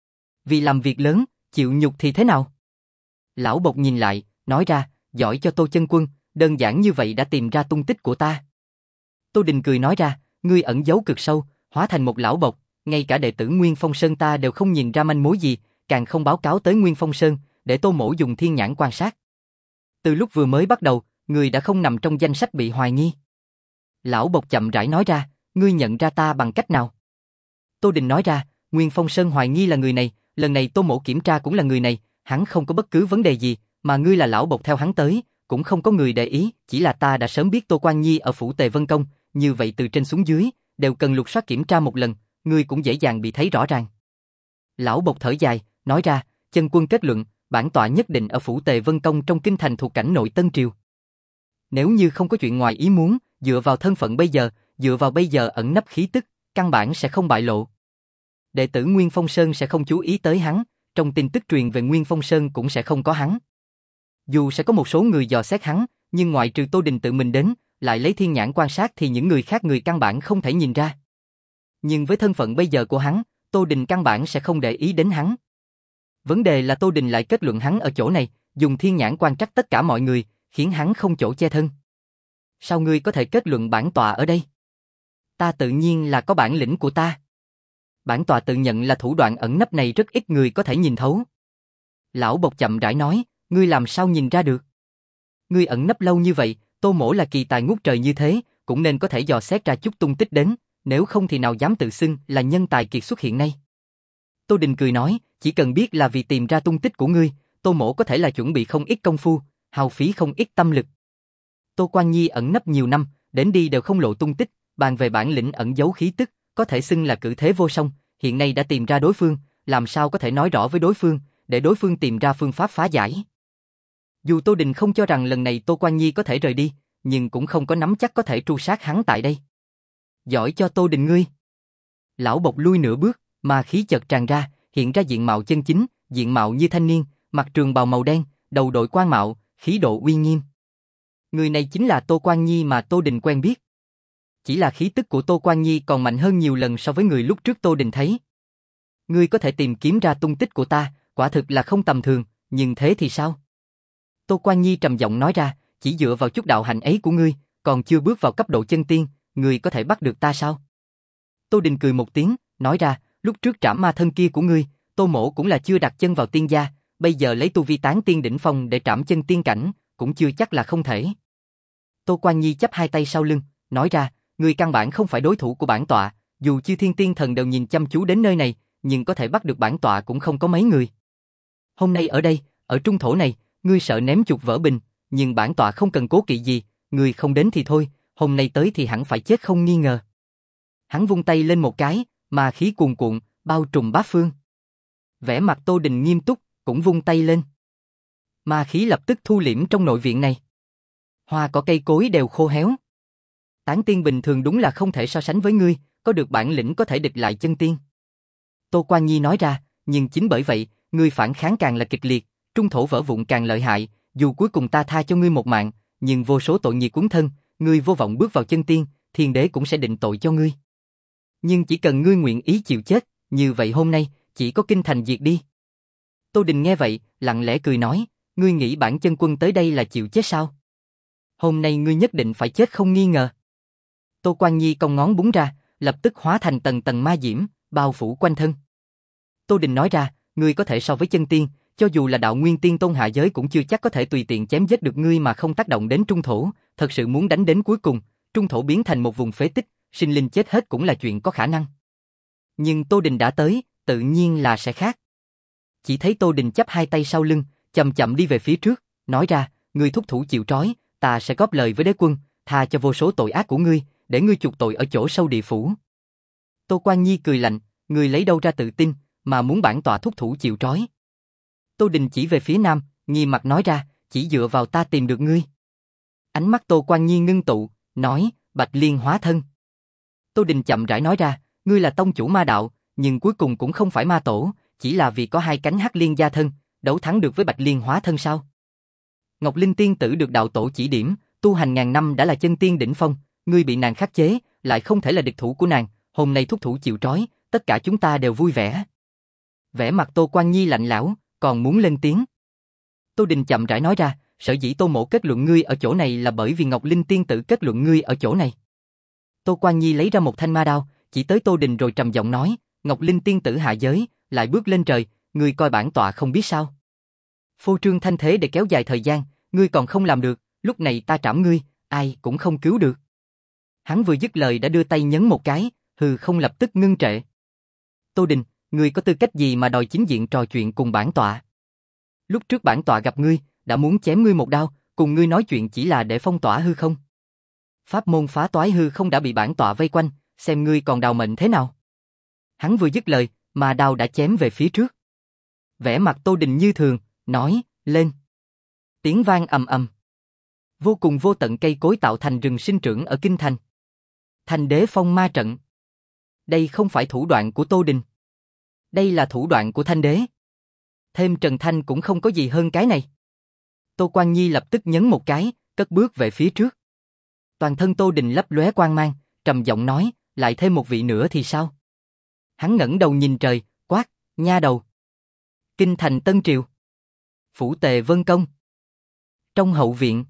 Vì làm việc lớn, chịu nhục thì thế nào? Lão bộc nhìn lại, nói ra, giỏi cho Tô Chân Quân, đơn giản như vậy đã tìm ra tung tích của ta. Tô Đình cười nói ra, ngươi ẩn giấu cực sâu, hóa thành một lão bộc, ngay cả đệ tử Nguyên Phong Sơn ta đều không nhìn ra manh mối gì, càng không báo cáo tới Nguyên Phong Sơn, để Tô Mỗ dùng thiên nhãn quan sát. Từ lúc vừa mới bắt đầu, ngươi đã không nằm trong danh sách bị hoài nghi. Lão bộc chậm rãi nói ra, ngươi nhận ra ta bằng cách nào? Tô Đình nói ra, Nguyên Phong Sơn hoài nghi là người này, lần này Tô Mỗ kiểm tra cũng là người này, hắn không có bất cứ vấn đề gì, mà ngươi là lão bộc theo hắn tới, cũng không có người để ý, chỉ là ta đã sớm biết Tô Quan Nhi ở phủ Tề Vân Công, như vậy từ trên xuống dưới, đều cần lục soát kiểm tra một lần, ngươi cũng dễ dàng bị thấy rõ ràng. Lão bộc thở dài, nói ra, Chân Quân kết luận, bản tọa nhất định ở phủ Tề Vân Công trong kinh thành thuộc cảnh nội Tân Triều. Nếu như không có chuyện ngoài ý muốn, dựa vào thân phận bây giờ, dựa vào bây giờ ẩn nấp khí tức, căn bản sẽ không bại lộ. Đệ tử Nguyên Phong Sơn sẽ không chú ý tới hắn, trong tin tức truyền về Nguyên Phong Sơn cũng sẽ không có hắn. Dù sẽ có một số người dò xét hắn, nhưng ngoại trừ Tô Đình tự mình đến, lại lấy thiên nhãn quan sát thì những người khác người căn bản không thể nhìn ra. Nhưng với thân phận bây giờ của hắn, Tô Đình căn bản sẽ không để ý đến hắn. Vấn đề là Tô Đình lại kết luận hắn ở chỗ này, dùng thiên nhãn quan trắc tất cả mọi người, khiến hắn không chỗ che thân. Sao ngươi có thể kết luận bản tọa ở đây? Ta tự nhiên là có bản lĩnh của ta. Bản tọa tự nhận là thủ đoạn ẩn nấp này rất ít người có thể nhìn thấu. Lão bộc chậm rãi nói, ngươi làm sao nhìn ra được? Ngươi ẩn nấp lâu như vậy, Tô Mỗ là kỳ tài ngút trời như thế, cũng nên có thể dò xét ra chút tung tích đến, nếu không thì nào dám tự xưng là nhân tài kiệt xuất hiện nay. Tô Đình cười nói, chỉ cần biết là vì tìm ra tung tích của ngươi, Tô Mỗ có thể là chuẩn bị không ít công phu, hao phí không ít tâm lực. Tô Quan Nhi ẩn nấp nhiều năm, đến đi đều không lộ tung tích, bàn về bản lĩnh ẩn giấu khí tức, có thể xưng là cử thế vô song, hiện nay đã tìm ra đối phương, làm sao có thể nói rõ với đối phương, để đối phương tìm ra phương pháp phá giải. Dù Tô Đình không cho rằng lần này Tô Quan Nhi có thể rời đi, nhưng cũng không có nắm chắc có thể tru sát hắn tại đây. Giỏi cho Tô Đình ngươi. Lão bộc lui nửa bước, ma khí chợt tràn ra, hiện ra diện mạo chân chính, diện mạo như thanh niên, mặc trường bào màu đen, đầu đội quan mạo, khí độ uy nghiêm. Người này chính là Tô Quan Nhi mà Tô Đình quen biết. Chỉ là khí tức của Tô Quan Nhi còn mạnh hơn nhiều lần so với người lúc trước Tô Đình thấy. Ngươi có thể tìm kiếm ra tung tích của ta, quả thực là không tầm thường, nhưng thế thì sao? Tô Quan Nhi trầm giọng nói ra, chỉ dựa vào chút đạo hạnh ấy của ngươi, còn chưa bước vào cấp độ chân tiên, ngươi có thể bắt được ta sao? Tô Đình cười một tiếng, nói ra, lúc trước trảm ma thân kia của ngươi, Tô Mỗ cũng là chưa đặt chân vào tiên gia, bây giờ lấy tu vi tán tiên đỉnh phong để trảm chân tiên cảnh, cũng chưa chắc là không thể. Tô Quan Nhi chắp hai tay sau lưng, nói ra, ngươi căn bản không phải đối thủ của bản tọa, dù chư thiên tiên thần đều nhìn chăm chú đến nơi này, nhưng có thể bắt được bản tọa cũng không có mấy người. Hôm nay ở đây, ở trung thổ này, ngươi sợ ném chuột vỡ bình, nhưng bản tọa không cần cố kỵ gì, ngươi không đến thì thôi, hôm nay tới thì hẳn phải chết không nghi ngờ. Hắn vung tay lên một cái, mà khí cuồn cuộn, bao trùm bát phương. Vẻ mặt Tô Đình nghiêm túc, cũng vung tay lên. Ma khí lập tức thu liễm trong nội viện này. Hoa cỏ cây cối đều khô héo. Tán tiên bình thường đúng là không thể so sánh với ngươi, có được bản lĩnh có thể địch lại chân tiên. Tô Quan Nhi nói ra, nhưng chính bởi vậy, ngươi phản kháng càng là kịch liệt, trung thổ vỡ vụn càng lợi hại, dù cuối cùng ta tha cho ngươi một mạng, nhưng vô số tội nghiệp cuốn thân, ngươi vô vọng bước vào chân tiên, thiên đế cũng sẽ định tội cho ngươi. Nhưng chỉ cần ngươi nguyện ý chịu chết, như vậy hôm nay, chỉ có kinh thành diệt đi. Tô Đình nghe vậy, lặng lẽ cười nói, ngươi nghĩ bản chân quân tới đây là chịu chết sao? Hôm nay ngươi nhất định phải chết không nghi ngờ. Tô Quan Nhi cong ngón búng ra, lập tức hóa thành tầng tầng ma diễm, bao phủ quanh thân. Tô Đình nói ra, ngươi có thể so với chân tiên, cho dù là đạo nguyên tiên tôn hạ giới cũng chưa chắc có thể tùy tiện chém giết được ngươi mà không tác động đến trung thổ, thật sự muốn đánh đến cuối cùng, trung thổ biến thành một vùng phế tích, sinh linh chết hết cũng là chuyện có khả năng. Nhưng Tô Đình đã tới, tự nhiên là sẽ khác. Chỉ thấy Tô Đình chắp hai tay sau lưng, chậm chậm đi về phía trước, nói ra, ngươi thúc thủ chịu trói, ta sẽ góp lời với đế quân, tha cho vô số tội ác của ngươi, để ngươi chuộc tội ở chỗ sâu địa phủ. Tô Quan Nhi cười lạnh, ngươi lấy đâu ra tự tin, mà muốn bản tọa thúc thủ chịu trói. Tô Đình chỉ về phía nam, nghiêm mặt nói ra, chỉ dựa vào ta tìm được ngươi. Ánh mắt Tô Quan Nhi ngưng tụ, nói, Bạch Liên hóa thân. Tô Đình chậm rãi nói ra, ngươi là tông chủ ma đạo, nhưng cuối cùng cũng không phải ma tổ, chỉ là vì có hai cánh hắc liên gia thân, đấu thắng được với Bạch Liên hóa thân sao? Ngọc Linh tiên tử được đạo tổ chỉ điểm, tu hành ngàn năm đã là chân tiên đỉnh phong, ngươi bị nàng khắc chế, lại không thể là địch thủ của nàng, hôm nay thúc thủ chịu trói, tất cả chúng ta đều vui vẻ. Vẻ mặt Tô Quan Nhi lạnh lẽo, còn muốn lên tiếng. Tô Đình chậm rãi nói ra, sở dĩ Tô Mỗ kết luận ngươi ở chỗ này là bởi vì Ngọc Linh tiên tử kết luận ngươi ở chỗ này. Tô Quan Nhi lấy ra một thanh ma đao, chỉ tới Tô Đình rồi trầm giọng nói, Ngọc Linh tiên tử hạ giới, lại bước lên trời, ngươi coi bản tọa không biết sao? Phô trương thanh thế để kéo dài thời gian, ngươi còn không làm được, lúc này ta trảm ngươi, ai cũng không cứu được. Hắn vừa dứt lời đã đưa tay nhấn một cái, hư không lập tức ngưng trệ. Tô Đình, ngươi có tư cách gì mà đòi chính diện trò chuyện cùng bản tọa? Lúc trước bản tọa gặp ngươi, đã muốn chém ngươi một đao, cùng ngươi nói chuyện chỉ là để phong tỏa hư không. Pháp môn phá toái hư không đã bị bản tọa vây quanh, xem ngươi còn đào mệnh thế nào. Hắn vừa dứt lời, mà đao đã chém về phía trước. Vẻ mặt Tô Đình như thường, nói, lên. Tiếng vang ầm ầm. Vô cùng vô tận cây cối tạo thành rừng sinh trưởng ở kinh thành. Thành đế phong ma trận. Đây không phải thủ đoạn của Tô Đình. Đây là thủ đoạn của Thanh đế. Thêm Trần Thanh cũng không có gì hơn cái này. Tô Quan Nhi lập tức nhấn một cái, cất bước về phía trước. Toàn thân Tô Đình lấp lóe quang mang, trầm giọng nói, lại thêm một vị nữa thì sao? Hắn ngẩng đầu nhìn trời, quát, nha đầu. Kinh thành Tân Triều. Phủ Tề Vân Công. Trong hậu viện.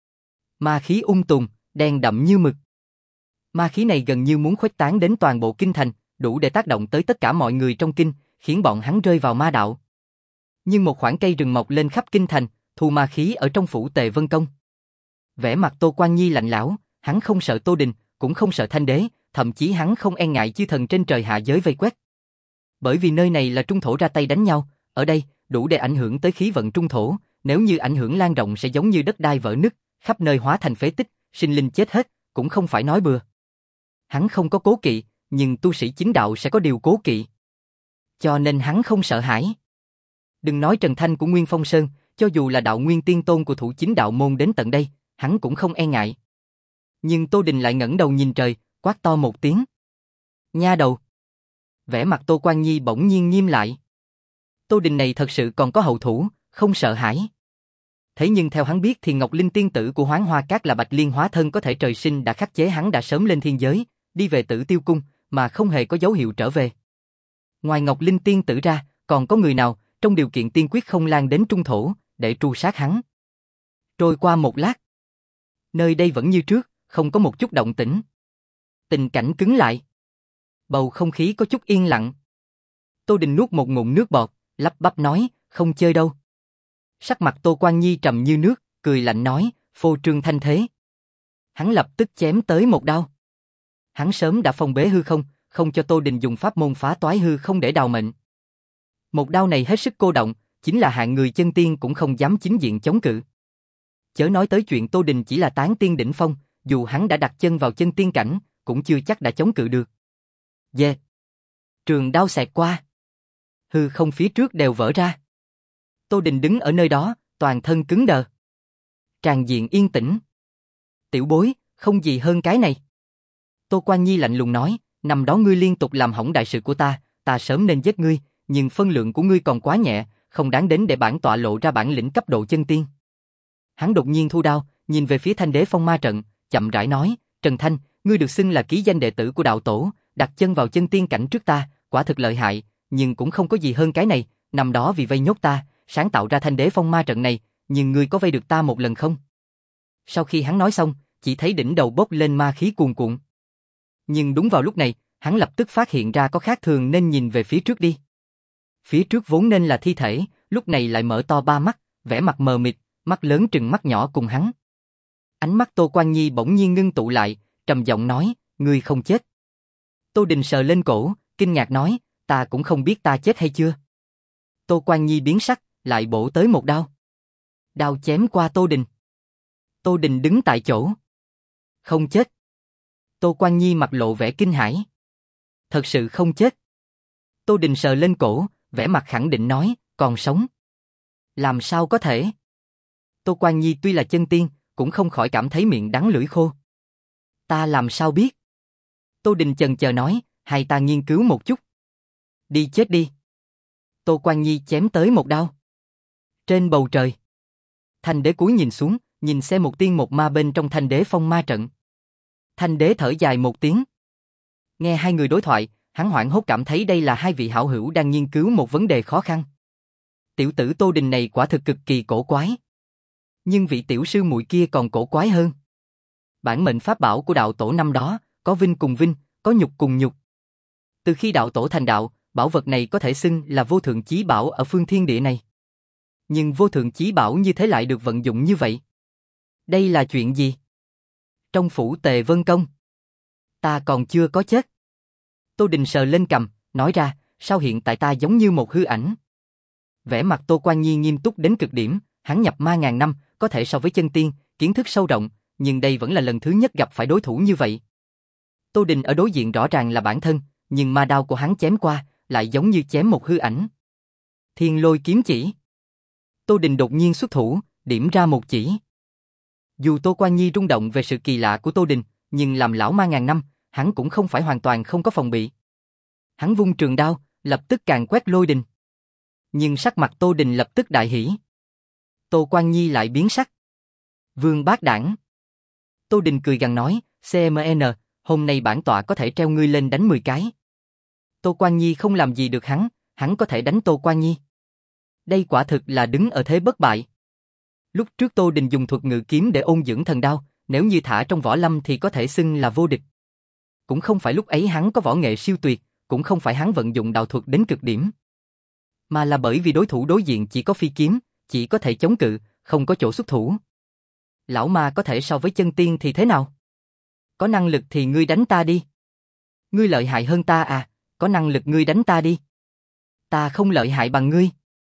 Ma khí ung tùm, đen đậm như mực. Ma khí này gần như muốn khuếch tán đến toàn bộ kinh thành, đủ để tác động tới tất cả mọi người trong kinh, khiến bọn hắn rơi vào ma đạo. Nhưng một khoảng cây rừng mọc lên khắp kinh thành, thu ma khí ở trong phủ Tề Vân Công. Vẻ mặt Tô Quan Nhi lạnh lẽo, hắn không sợ Tô Đình, cũng không sợ Thanh đế, thậm chí hắn không e ngại chư thần trên trời hạ giới vây quét. Bởi vì nơi này là trung thổ ra tay đánh nhau, ở đây đủ để ảnh hưởng tới khí vận trung thổ, nếu như ảnh hưởng lan rộng sẽ giống như đất đai vỡ nứt, khắp nơi hóa thành phế tích, sinh linh chết hết, cũng không phải nói bừa. Hắn không có cố kỵ, nhưng tu sĩ chính đạo sẽ có điều cố kỵ. Cho nên hắn không sợ hãi. Đừng nói Trần Thanh của Nguyên Phong Sơn, cho dù là đạo nguyên tiên tôn của thủ chính đạo môn đến tận đây, hắn cũng không e ngại, Nhưng Tô Đình lại ngẩng đầu nhìn trời, quát to một tiếng. Nha đầu! Vẻ mặt Tô Quan Nhi bỗng nhiên nghiêm lại. Tô Đình này thật sự còn có hậu thủ, không sợ hãi. Thế nhưng theo hắn biết thì Ngọc Linh tiên tử của Hoán Hoa Các là Bạch Liên hóa thân có thể trời sinh đã khắc chế hắn đã sớm lên thiên giới, đi về Tử Tiêu Cung, mà không hề có dấu hiệu trở về. Ngoài Ngọc Linh tiên tử ra, còn có người nào, trong điều kiện tiên quyết không lan đến trung thổ, để tru sát hắn. Trôi qua một lát. Nơi đây vẫn như trước, không có một chút động tĩnh. Tình cảnh cứng lại. Bầu không khí có chút yên lặng. Tô Đình nuốt một ngụm nước bọt, lắp bắp nói, không chơi đâu. Sắc mặt Tô Quan Nhi trầm như nước, cười lạnh nói, phô trương thanh thế. Hắn lập tức chém tới một đao. Hắn sớm đã phong bế hư không, không cho Tô Đình dùng pháp môn phá toái hư không để đào mệnh. Một đao này hết sức cô động, chính là hạng người chân tiên cũng không dám chính diện chống cự. Chớ nói tới chuyện Tô Đình chỉ là tán tiên đỉnh phong, dù hắn đã đặt chân vào chân tiên cảnh, cũng chưa chắc đã chống cự được. Dê! Yeah. Trường đao xẹt qua. Hư không phía trước đều vỡ ra. Tô Đình đứng ở nơi đó, toàn thân cứng đờ. Tràn diện yên tĩnh. Tiểu bối, không gì hơn cái này. Tô Quan Nhi lạnh lùng nói, năm đó ngươi liên tục làm hỏng đại sự của ta, ta sớm nên giết ngươi, nhưng phân lượng của ngươi còn quá nhẹ, không đáng đến để bản tọa lộ ra bản lĩnh cấp độ chân tiên. Hắn đột nhiên thu đao, nhìn về phía Thanh Đế Phong Ma Trận, chậm rãi nói, Trần Thanh, ngươi được xưng là ký danh đệ tử của đạo tổ, đặt chân vào chân tiên cảnh trước ta, quả thực lợi hại, nhưng cũng không có gì hơn cái này, năm đó vì vây nhốt ta, sáng tạo ra Thanh Đế Phong Ma Trận này, nhưng ngươi có vây được ta một lần không? Sau khi hắn nói xong, chỉ thấy đỉnh đầu bốc lên ma khí cuồn cuộn. Nhưng đúng vào lúc này, hắn lập tức phát hiện ra có khác thường nên nhìn về phía trước đi. Phía trước vốn nên là thi thể, lúc này lại mở to ba mắt, vẻ mặt mờ mịt, mắt lớn trừng mắt nhỏ cùng hắn. Ánh mắt Tô Quan Nhi bỗng nhiên ngưng tụ lại, trầm giọng nói, ngươi không chết. Tô Đình sờ lên cổ, kinh ngạc nói, ta cũng không biết ta chết hay chưa. Tô Quan Nhi biến sắc, lại bổ tới một đao. Đao chém qua Tô Đình. Tô Đình đứng tại chỗ. Không chết. Tô Quan Nhi mặt lộ vẻ kinh hãi. Thật sự không chết. Tô Đình sờ lên cổ, vẻ mặt khẳng định nói, còn sống. Làm sao có thể? Tô Quan Nhi tuy là chân tiên, cũng không khỏi cảm thấy miệng đắng lưỡi khô. Ta làm sao biết? Tô Đình chần chờ nói, hay ta nghiên cứu một chút. Đi chết đi. Tô Quan Nhi chém tới một đao. Trên bầu trời. Thanh Đế cúi nhìn xuống, nhìn xem một tiên một ma bên trong Thanh Đế Phong Ma Trận. Thanh Đế thở dài một tiếng. Nghe hai người đối thoại, hắn hoảng hốt cảm thấy đây là hai vị hảo hữu đang nghiên cứu một vấn đề khó khăn. Tiểu tử Tô Đình này quả thực cực kỳ cổ quái. Nhưng vị tiểu sư muội kia còn cổ quái hơn. Bản mệnh pháp bảo của đạo tổ năm đó, có vinh cùng vinh, có nhục cùng nhục. Từ khi đạo tổ thành đạo, bảo vật này có thể xưng là vô thượng chí bảo ở phương thiên địa này. Nhưng vô thượng chí bảo như thế lại được vận dụng như vậy. Đây là chuyện gì? Trong phủ Tề Vân Công. Ta còn chưa có chết. Tô Đình sờ lên cằm, nói ra, sao hiện tại ta giống như một hư ảnh? Vẻ mặt Tô Quan Nhi nghiêm túc đến cực điểm, hắn nhập ma ngàn năm, có thể so với chân tiên, kiến thức sâu rộng, nhưng đây vẫn là lần thứ nhất gặp phải đối thủ như vậy. Tô Đình ở đối diện rõ ràng là bản thân, nhưng ma đao của hắn chém qua, lại giống như chém một hư ảnh. Thiên Lôi kiếm chỉ. Tô Đình đột nhiên xuất thủ, điểm ra một chỉ. Dù Tô Quan Nhi rung động về sự kỳ lạ của Tô Đình, nhưng làm lão ma ngàn năm, hắn cũng không phải hoàn toàn không có phòng bị. Hắn vung trường đao, lập tức càn quét lôi đình. Nhưng sắc mặt Tô Đình lập tức đại hỉ. Tô Quan Nhi lại biến sắc. Vương bát đảng. Tô Đình cười gằn nói, xê em en, hôm nay bản tọa có thể treo ngươi lên đánh mười cái. Tô Quan Nhi không làm gì được hắn, hắn có thể đánh Tô Quan Nhi. Đây quả thực là đứng ở thế bất bại. Lúc trước Tô Đình dùng thuật ngự kiếm để ôn dưỡng thần đao, nếu như thả trong võ lâm thì có thể xưng là vô địch. Cũng không phải lúc ấy hắn có võ nghệ siêu tuyệt, cũng không phải hắn vận dụng đạo thuật đến cực điểm. Mà là bởi vì đối thủ đối diện chỉ có phi kiếm, chỉ có thể chống cự, không có chỗ xuất thủ. Lão ma có thể so với chân tiên thì thế nào? Có năng lực thì ngươi đánh ta đi. Ngươi lợi hại hơn ta à, có năng lực ngươi đánh ta đi. Ta không lợi hại bằng ngươi.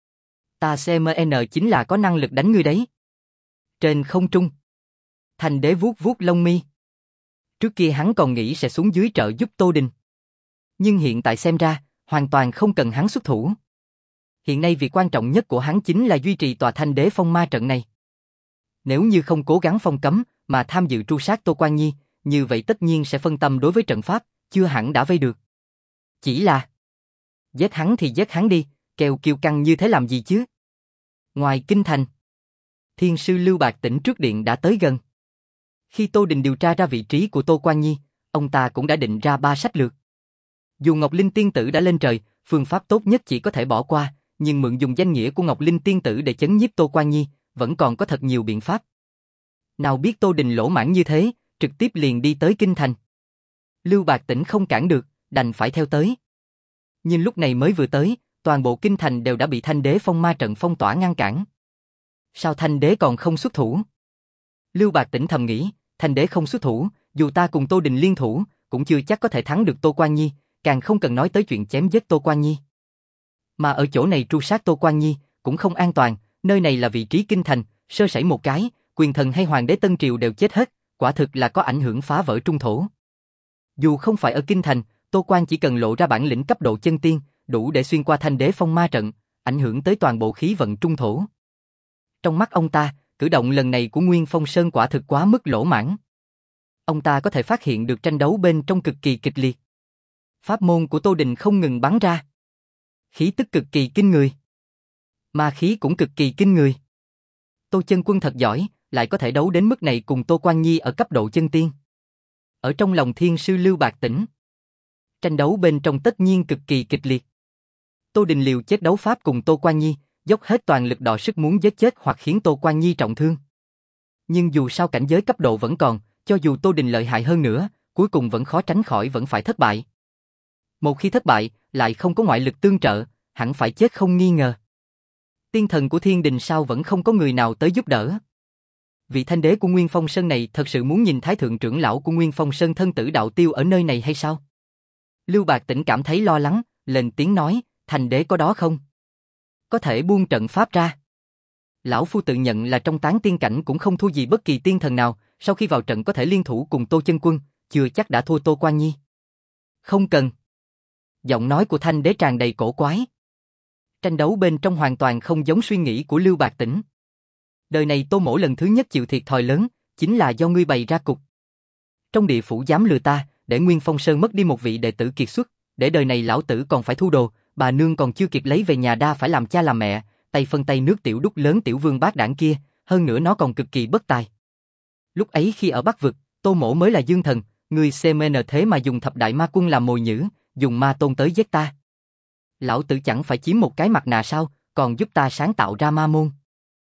Ta xê em en chính là có năng lực đánh ngươi đấy. Trên không trung, Thanh Đế vuốt vuốt lông mi. Trước kia hắn còn nghĩ sẽ xuống dưới trợ giúp Tô Đình. Nhưng hiện tại xem ra, hoàn toàn không cần hắn xuất thủ. Hiện nay việc quan trọng nhất của hắn chính là duy trì tòa Thanh Đế Phong Ma Trận này. Nếu như không cố gắng phong cấm, mà tham dự tru sát Tô Quan Nhi, như vậy tất nhiên sẽ phân tâm đối với trận pháp, chưa hẳn đã vây được. Chỉ là... Giết hắn thì giết hắn đi, kêu kiêu căng như thế làm gì chứ? Ngoài kinh thành, Thiên sư Lưu Bạc Tỉnh trước điện đã tới gần. Khi Tô Đình điều tra ra vị trí của Tô Quan Nhi, ông ta cũng đã định ra ba sách lược. Dù Ngọc Linh tiên tử đã lên trời, phương pháp tốt nhất chỉ có thể bỏ qua, nhưng mượn dùng danh nghĩa của Ngọc Linh tiên tử để chấn nhiếp Tô Quan Nhi, vẫn còn có thật nhiều biện pháp. Nào biết Tô Đình lỗ mãng như thế, trực tiếp liền đi tới kinh thành. Lưu Bạc Tỉnh không cản được, đành phải theo tới. Nhưng lúc này mới vừa tới, toàn bộ kinh thành đều đã bị Thanh Đế Phong Ma trận phong tỏa ngăn cản. Sao Thanh Đế còn không xuất thủ? Lưu Bạc Tỉnh thầm nghĩ, Thanh Đế không xuất thủ, dù ta cùng Tô Đình liên thủ, cũng chưa chắc có thể thắng được Tô Quan Nhi, càng không cần nói tới chuyện chém giết Tô Quan Nhi. Mà ở chỗ này tru sát Tô Quan Nhi, cũng không an toàn, nơi này là vị trí kinh thành, sơ sẩy một cái, quyền thần hay hoàng đế Tân Triều đều chết hết, quả thực là có ảnh hưởng phá vỡ trung thổ. Dù không phải ở kinh thành, Tô Quan chỉ cần lộ ra bản lĩnh cấp độ chân tiên, đủ để xuyên qua Thanh Đế Phong Ma trận, ảnh hưởng tới toàn bộ khí vận trung thổ. Trong mắt ông ta, cử động lần này của Nguyên Phong Sơn quả thực quá mức lỗ mãng. Ông ta có thể phát hiện được tranh đấu bên trong cực kỳ kịch liệt. Pháp môn của Tô Đình không ngừng bắn ra. Khí tức cực kỳ kinh người. Ma khí cũng cực kỳ kinh người. Tô Chân Quân thật giỏi, lại có thể đấu đến mức này cùng Tô Quan Nhi ở cấp độ chân tiên. Ở trong lòng Thiên sư Lưu Bạc Tỉnh, tranh đấu bên trong tất nhiên cực kỳ kịch liệt. Tô Đình liều chết đấu pháp cùng Tô Quan Nhi, dốc hết toàn lực đọ sức muốn giết chết hoặc khiến Tô Quan Nhi trọng thương. Nhưng dù sao cảnh giới cấp độ vẫn còn, cho dù Tô Đình lợi hại hơn nữa, cuối cùng vẫn khó tránh khỏi vẫn phải thất bại. Một khi thất bại, lại không có ngoại lực tương trợ, hẳn phải chết không nghi ngờ. Tiên thần của Thiên Đình sao vẫn không có người nào tới giúp đỡ? Vị Thanh Đế của Nguyên Phong Sơn này thật sự muốn nhìn Thái Thượng trưởng lão của Nguyên Phong Sơn thân tử đạo tiêu ở nơi này hay sao? Lưu Bạc Tỉnh cảm thấy lo lắng, lên tiếng nói, Thanh Đế có đó không? Có thể buông trận pháp ra. Lão Phu tự nhận là trong tán tiên cảnh cũng không thua gì bất kỳ tiên thần nào, sau khi vào trận có thể liên thủ cùng Tô Chân Quân, chưa chắc đã thua Tô Quan Nhi. Không cần. Giọng nói của Thanh Đế tràn đầy cổ quái. Tranh đấu bên trong hoàn toàn không giống suy nghĩ của Lưu Bạc Tỉnh. Đời này Tô Mỗ lần thứ nhất chịu thiệt thòi lớn, chính là do ngươi bày ra cục. Trong địa phủ dám lừa ta, để Nguyên Phong Sơn mất đi một vị đệ tử kiệt xuất, để đời này lão tử còn phải thu đồ, bà nương còn chưa kịp lấy về nhà đa phải làm cha làm mẹ, tay phân tay nước tiểu đúc lớn tiểu vương bát đảng kia, hơn nữa nó còn cực kỳ bất tài. Lúc ấy khi ở Bắc Vực, Tô Mỗ mới là dương thần, ngươi xê em en thế mà dùng thập đại ma quân làm mồi nhử, dùng ma tôn tới giết ta. Lão tử chẳng phải chiếm một cái mặt nạ sao, còn giúp ta sáng tạo ra ma môn.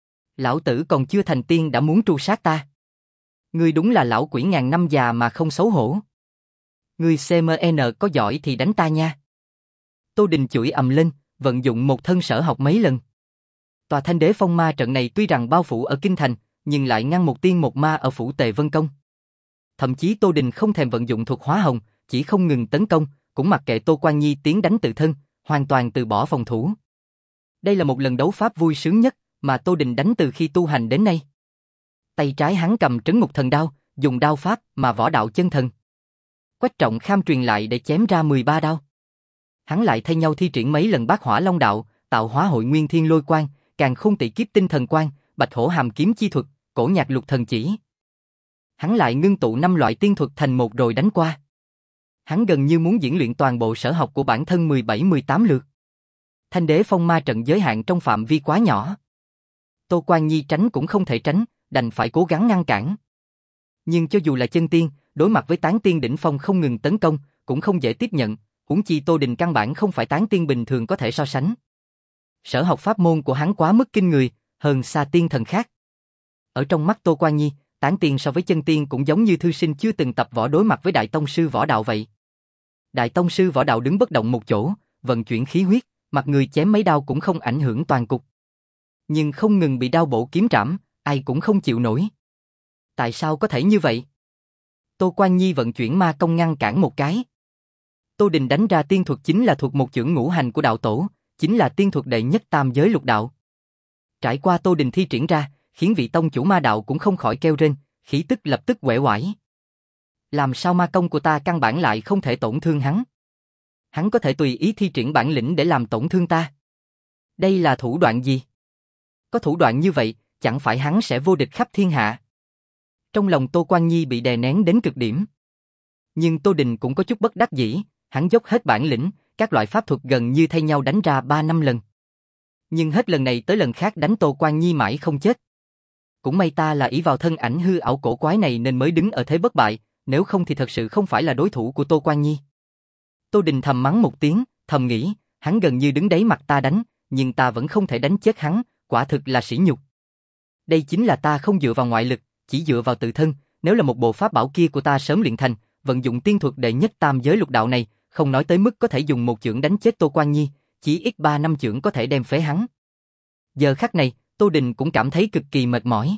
Lão tử còn chưa thành tiên đã muốn tru sát ta. Ngươi đúng là lão quỷ ngàn năm già mà không xấu hổ. Ngươi xê em en có giỏi thì đánh ta nha. Tô Đình chửi ầm lên, vận dụng một thân sở học mấy lần. Tòa Thanh Đế Phong Ma trận này tuy rằng bao phủ ở kinh thành, nhưng lại ngăn một tiên một ma ở phủ Tề Vân Công. Thậm chí Tô Đình không thèm vận dụng thuật hóa hồng, chỉ không ngừng tấn công, cũng mặc kệ Tô Quan Nhi tiến đánh tự thân, hoàn toàn từ bỏ phòng thủ. Đây là một lần đấu pháp vui sướng nhất mà Tô Đình đánh từ khi tu hành đến nay. Tay trái hắn cầm Trấn Ngục Thần Đao, dùng đao pháp mà võ đạo chân thần. Quách Trọng Kham truyền lại để chém ra mười ba đao. Hắn lại thay nhau thi triển mấy lần Bát Hỏa Long Đạo, tạo hóa hội nguyên thiên lôi quang, càng không tị kiếp tinh thần quang, bạch hổ hàm kiếm chi thuật, cổ nhạc lục thần chỉ. Hắn lại ngưng tụ năm loại tiên thuật thành một rồi đánh qua. Hắn gần như muốn diễn luyện toàn bộ sở học của bản thân mười bảy mười tám lượt. Thanh Đế Phong Ma trận giới hạn trong phạm vi quá nhỏ. Tô Quan Nhi tránh cũng không thể tránh, đành phải cố gắng ngăn cản. Nhưng cho dù là chân tiên, đối mặt với tán tiên đỉnh phong không ngừng tấn công, cũng không dễ tiếp nhận, huống chi Tô Đình căn bản không phải tán tiên bình thường có thể so sánh. Sở học pháp môn của hắn quá mức kinh người, hơn xa tiên thần khác. Ở trong mắt Tô Quan Nhi, tán tiên so với chân tiên cũng giống như thư sinh chưa từng tập võ đối mặt với đại tông sư võ đạo vậy. Đại tông sư võ đạo đứng bất động một chỗ, vận chuyển khí huyết, mặt người chém mấy đao cũng không ảnh hưởng toàn cục. Nhưng không ngừng bị đao bổ kiếm trảm, ai cũng không chịu nổi. Tại sao có thể như vậy? Tô Quan Nhi vận chuyển ma công ngăn cản một cái. Tô Đình đánh ra tiên thuật chính là thuật một chưởng ngũ hành của đạo tổ, chính là tiên thuật đệ nhất tam giới lục đạo. Trải qua Tô Đình thi triển ra, khiến vị tông chủ ma đạo cũng không khỏi kêu rên, khí tức lập tức uể oải. Làm sao ma công của ta căn bản lại không thể tổn thương hắn? Hắn có thể tùy ý thi triển bản lĩnh để làm tổn thương ta. Đây là thủ đoạn gì? Có thủ đoạn như vậy, chẳng phải hắn sẽ vô địch khắp thiên hạ. Trong lòng Tô Quan Nhi bị đè nén đến cực điểm. Nhưng Tô Đình cũng có chút bất đắc dĩ, hắn dốc hết bản lĩnh, các loại pháp thuật gần như thay nhau đánh ra ba năm lần. Nhưng hết lần này tới lần khác đánh Tô Quan Nhi mãi không chết. Cũng may ta là ỷ vào thân ảnh hư ảo cổ quái này nên mới đứng ở thế bất bại, nếu không thì thật sự không phải là đối thủ của Tô Quan Nhi. Tô Đình thầm mắng một tiếng, thầm nghĩ, hắn gần như đứng đấy mặt ta đánh, nhưng ta vẫn không thể đánh chết hắn, quả thực là sỉ nhục. Đây chính là ta không dựa vào ngoại lực, chỉ dựa vào tự thân, nếu là một bộ pháp bảo kia của ta sớm luyện thành, vận dụng tiên thuật đệ nhất tam giới lục đạo này, không nói tới mức có thể dùng một chưởng đánh chết Tô Quan Nhi, chỉ ít ba năm chưởng có thể đem phế hắn. Giờ khắc này, Tô Đình cũng cảm thấy cực kỳ mệt mỏi.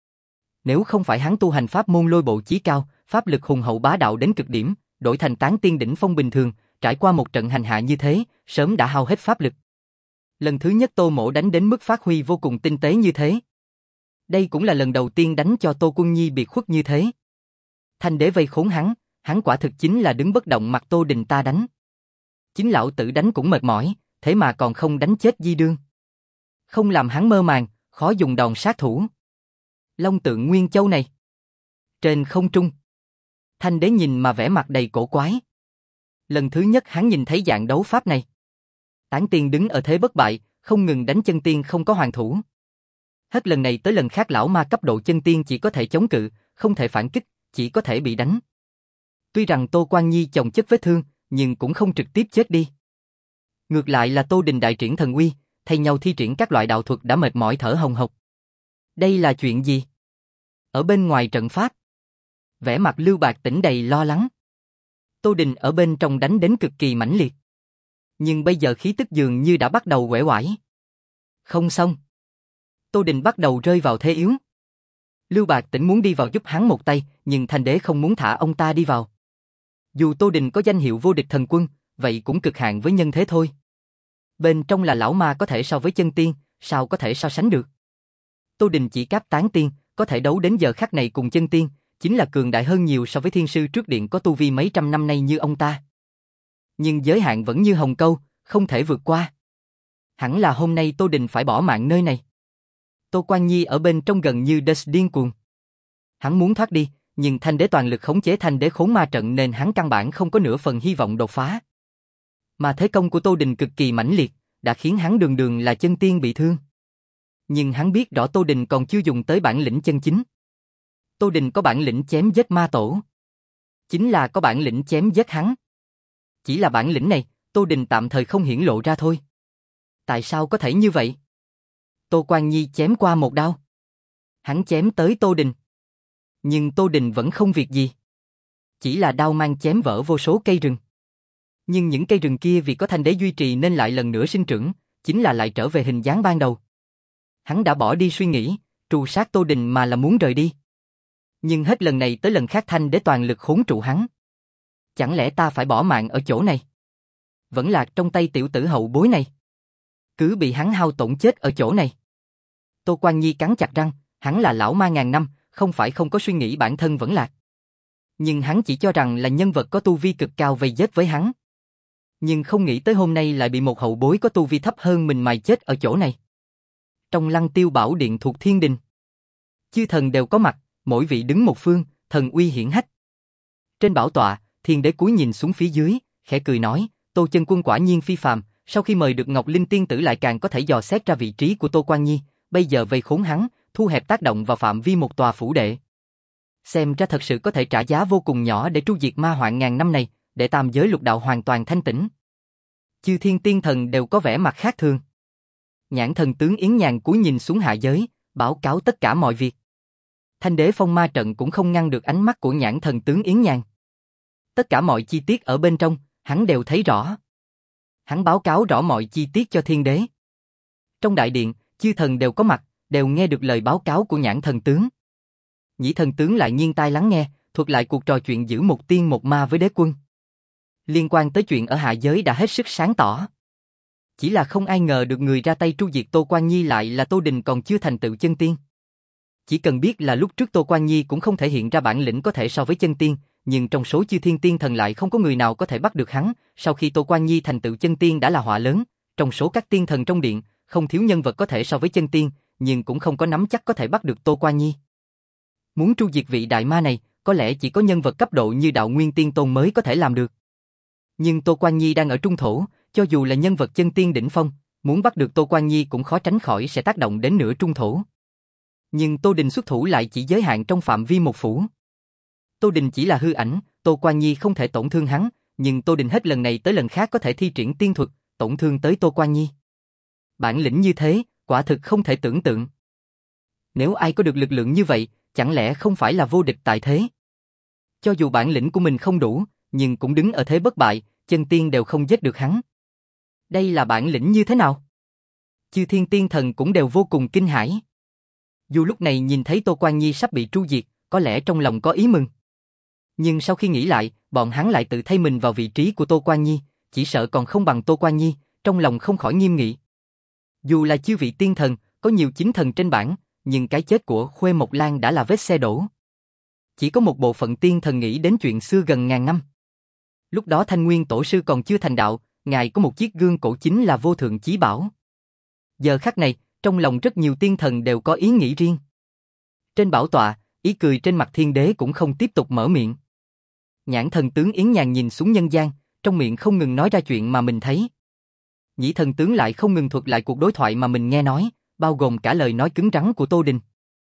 Nếu không phải hắn tu hành pháp môn lôi bộ chí cao, pháp lực hùng hậu bá đạo đến cực điểm, đổi thành tán tiên đỉnh phong bình thường, trải qua một trận hành hạ như thế, sớm đã hao hết pháp lực. Lần thứ nhất Tô Mỗ đánh đến mức phát huy vô cùng tinh tế như thế. Đây cũng là lần đầu tiên đánh cho Tô Quân Nhi biệt khuất như thế. Thanh đế vây khốn hắn, hắn quả thực chính là đứng bất động mặc Tô Đình ta đánh. Chính lão tử đánh cũng mệt mỏi, thế mà còn không đánh chết Di Đương. Không làm hắn mơ màng, khó dùng đòn sát thủ. Long tượng Nguyên Châu này. Trên không trung. Thanh đế nhìn mà vẻ mặt đầy cổ quái. Lần thứ nhất hắn nhìn thấy dạng đấu pháp này. Tán tiên đứng ở thế bất bại, không ngừng đánh chân tiên không có hoàn thủ. Hết lần này tới lần khác lão ma cấp độ chân tiên chỉ có thể chống cự, không thể phản kích, chỉ có thể bị đánh. Tuy rằng Tô Quan Nhi chồng chất vết thương, nhưng cũng không trực tiếp chết đi. Ngược lại là Tô Đình đại triển thần uy, thay nhau thi triển các loại đạo thuật đã mệt mỏi thở hồng hộc. Đây là chuyện gì? Ở bên ngoài trận pháp, vẻ mặt Lưu Bạc Tỉnh đầy lo lắng. Tô Đình ở bên trong đánh đến cực kỳ mãnh liệt. Nhưng bây giờ khí tức dường như đã bắt đầu uể oải. Không xong. Tô Đình bắt đầu rơi vào thế yếu. Lưu Bạc Tỉnh muốn đi vào giúp hắn một tay, nhưng Thanh đế không muốn thả ông ta đi vào. Dù Tô Đình có danh hiệu vô địch thần quân, vậy cũng cực hạn với nhân thế thôi. Bên trong là lão ma có thể so với chân tiên, sao có thể so sánh được. Tô Đình chỉ cáp tán tiên, có thể đấu đến giờ khắc này cùng chân tiên, chính là cường đại hơn nhiều so với thiên sư trước điện có tu vi mấy trăm năm nay như ông ta. Nhưng giới hạn vẫn như hồng câu, không thể vượt qua. Hẳn là hôm nay Tô Đình phải bỏ mạng nơi này. Tô Quan Nhi ở bên trong gần như đës điên cuồng. Hắn muốn thoát đi, nhưng Thanh đế toàn lực khống chế Thanh đế khốn ma trận nên hắn căn bản không có nửa phần hy vọng đột phá. Mà thế công của Tô Đình cực kỳ mãnh liệt, đã khiến hắn đường đường là chân tiên bị thương. Nhưng hắn biết rõ Tô Đình còn chưa dùng tới bản lĩnh chân chính. Tô Đình có bản lĩnh chém giết ma tổ. Chính là có bản lĩnh chém giết hắn. Chỉ là bản lĩnh này, Tô Đình tạm thời không hiển lộ ra thôi. Tại sao có thể như vậy? Tô Quan Nhi chém qua một đao. Hắn chém tới Tô Đình. Nhưng Tô Đình vẫn không việc gì. Chỉ là đao mang chém vỡ vô số cây rừng. Nhưng những cây rừng kia vì có Thanh đế duy trì nên lại lần nữa sinh trưởng, chính là lại trở về hình dáng ban đầu. Hắn đã bỏ đi suy nghĩ, trù sát Tô Đình mà là muốn rời đi. Nhưng hết lần này tới lần khác Thanh đế toàn lực khốn trụ hắn. Chẳng lẽ ta phải bỏ mạng ở chỗ này? Vẫn lạc trong tay tiểu tử hậu bối này. Cứ bị hắn hao tổn chết ở chỗ này. Tô Quan Nhi cắn chặt răng, hắn là lão ma ngàn năm, không phải không có suy nghĩ bản thân vẫn lạc. Nhưng hắn chỉ cho rằng là nhân vật có tu vi cực cao vây giết với hắn. Nhưng không nghĩ tới hôm nay lại bị một hậu bối có tu vi thấp hơn mình mài chết ở chỗ này. Trong Lăng Tiêu Bảo Điện thuộc Thiên Đình, chư thần đều có mặt, mỗi vị đứng một phương, thần uy hiển hách. Trên bảo tọa, Thiên đế cúi nhìn xuống phía dưới, khẽ cười nói, Tô Chân Quân quả nhiên phi phàm, sau khi mời được Ngọc Linh tiên tử lại càng có thể dò xét ra vị trí của Tô Quan Nhi, bây giờ vây khốn hắn, thu hẹp tác động vào phạm vi một tòa phủ đệ. Xem ra thật sự có thể trả giá vô cùng nhỏ để tru diệt ma hoạn ngàn năm này, để tam giới lục đạo hoàn toàn thanh tĩnh. Chư thiên tiên thần đều có vẻ mặt khác thường. Nhãn thần tướng Yến Nhàn cúi nhìn xuống hạ giới, báo cáo tất cả mọi việc. Thanh đế phong ma trận cũng không ngăn được ánh mắt của nhãn thần tướng Yến Nhàn. Tất cả mọi chi tiết ở bên trong, hắn đều thấy rõ. Hắn báo cáo rõ mọi chi tiết cho thiên đế. Trong đại điện, chư thần đều có mặt, đều nghe được lời báo cáo của nhãn thần tướng. Nhĩ thần tướng lại nghiêng tai lắng nghe, thuật lại cuộc trò chuyện giữa một tiên một ma với đế quân. Liên quan tới chuyện ở hạ giới đã hết sức sáng tỏ. Chỉ là không ai ngờ được người ra tay tru diệt Tô Quan Nhi lại là Tô Đình còn chưa thành tựu chân tiên. Chỉ cần biết là lúc trước Tô Quan Nhi cũng không thể hiện ra bản lĩnh có thể so với chân tiên, nhưng trong số chư thiên tiên thần lại không có người nào có thể bắt được hắn, sau khi Tô Quan Nhi thành tựu chân tiên đã là họa lớn, trong số các tiên thần trong điện, không thiếu nhân vật có thể so với chân tiên, nhưng cũng không có nắm chắc có thể bắt được Tô Quan Nhi. Muốn tru diệt vị đại ma này, có lẽ chỉ có nhân vật cấp độ như Đạo Nguyên Tiên Tôn mới có thể làm được. Nhưng Tô Quan Nhi đang ở trung thổ, cho dù là nhân vật chân tiên đỉnh phong, muốn bắt được Tô Quan Nhi cũng khó tránh khỏi sẽ tác động đến nửa trung thổ. Nhưng Tô Đình xuất thủ lại chỉ giới hạn trong phạm vi một phủ. Tô Đình chỉ là hư ảnh, Tô Quan Nhi không thể tổn thương hắn, nhưng Tô Đình hết lần này tới lần khác có thể thi triển tiên thuật, tổn thương tới Tô Quan Nhi. Bản lĩnh như thế, quả thực không thể tưởng tượng. Nếu ai có được lực lượng như vậy, chẳng lẽ không phải là vô địch tại thế? Cho dù bản lĩnh của mình không đủ, nhưng cũng đứng ở thế bất bại, chân tiên đều không giết được hắn. Đây là bản lĩnh như thế nào? Chư thiên tiên thần cũng đều vô cùng kinh hãi. Dù lúc này nhìn thấy Tô Quan Nhi sắp bị tru diệt, có lẽ trong lòng có ý mừng. Nhưng sau khi nghĩ lại, bọn hắn lại tự thay mình vào vị trí của Tô Quan Nhi, chỉ sợ còn không bằng Tô Quan Nhi, trong lòng không khỏi nghiêm nghị. Dù là chư vị tiên thần, có nhiều chính thần trên bảng, nhưng cái chết của Khuê Mộc Lan đã là vết xe đổ. Chỉ có một bộ phận tiên thần nghĩ đến chuyện xưa gần ngàn năm. Lúc đó Thanh Nguyên Tổ sư còn chưa thành đạo, ngài có một chiếc gương cổ chính là vô thượng chí bảo. Giờ khắc này, trong lòng rất nhiều tiên thần đều có ý nghĩ riêng. Trên bảo tọa, ý cười trên mặt thiên đế cũng không tiếp tục mở miệng. Nhãn thần tướng Yến Nhàn nhìn xuống nhân gian, trong miệng không ngừng nói ra chuyện mà mình thấy. Nhĩ thần tướng lại không ngừng thuật lại cuộc đối thoại mà mình nghe nói, bao gồm cả lời nói cứng rắn của Tô Đình.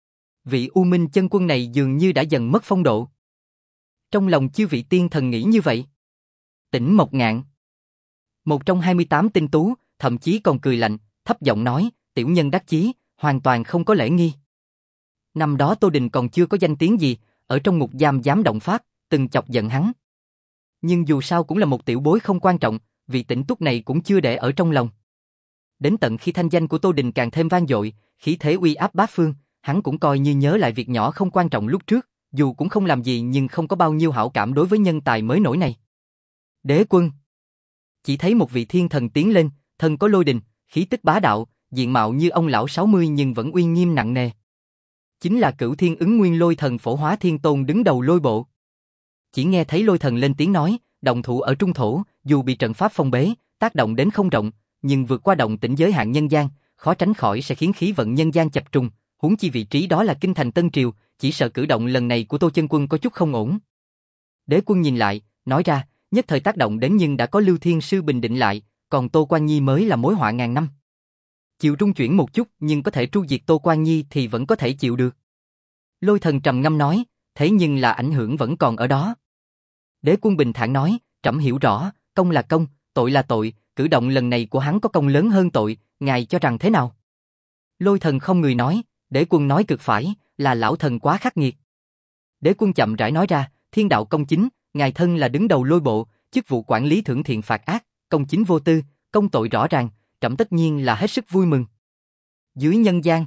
Vị U Minh chân quân này dường như đã dần mất phong độ. Trong lòng chư vị tiên thần nghĩ như vậy. Tỉnh Mộc Ngạn, một trong hai mươi tám tinh tú, thậm chí còn cười lạnh, thấp giọng nói, tiểu nhân đắc chí, hoàn toàn không có lễ nghi. Năm đó Tô Đình còn chưa có danh tiếng gì, ở trong ngục giam dám động pháp, từng chọc giận hắn. Nhưng dù sao cũng là một tiểu bối không quan trọng, vị tỉnh túc này cũng chưa để ở trong lòng. Đến tận khi thanh danh của Tô Đình càng thêm vang dội, khí thế uy áp bát phương, hắn cũng coi như nhớ lại việc nhỏ không quan trọng lúc trước, dù cũng không làm gì nhưng không có bao nhiêu hảo cảm đối với nhân tài mới nổi này. Đế quân. Chỉ thấy một vị thiên thần tiến lên, thân có lôi đình, khí tức bá đạo, diện mạo như ông lão sáu mươi nhưng vẫn uy nghiêm nặng nề. Chính là Cửu Thiên Ứng Nguyên Lôi Thần Phổ Hóa Thiên Tôn đứng đầu lôi bộ. Chỉ nghe thấy lôi thần lên tiếng nói, động thủ ở trung thổ, dù bị trận pháp phong bế, tác động đến không rộng, nhưng vượt qua động tĩnh giới hạn nhân gian, khó tránh khỏi sẽ khiến khí vận nhân gian chập trùng, huống chi vị trí đó là kinh thành Tân Triều, chỉ sợ cử động lần này của Tô Chân Quân có chút không ổn. Đế quân nhìn lại, nói ra, nhất thời tác động đến nhưng đã có Lưu Thiên Sư bình định lại, còn Tô Quan Nhi mới là mối họa ngàn năm. Chịu trung chuyển một chút nhưng có thể tru diệt Tô Quan Nhi thì vẫn có thể chịu được. Lôi thần trầm ngâm nói, thế nhưng là ảnh hưởng vẫn còn ở đó. Đế quân bình thản nói, trẫm hiểu rõ, công là công, tội là tội, cử động lần này của hắn có công lớn hơn tội, ngài cho rằng thế nào? Lôi thần không người nói, đế quân nói cực phải, là lão thần quá khắc nghiệt. Đế quân chậm rãi nói ra, thiên đạo công chính, ngài thân là đứng đầu lôi bộ, chức vụ quản lý thưởng thiện phạt ác, công chính vô tư, công tội rõ ràng, trẫm tất nhiên là hết sức vui mừng. Dưới nhân gian,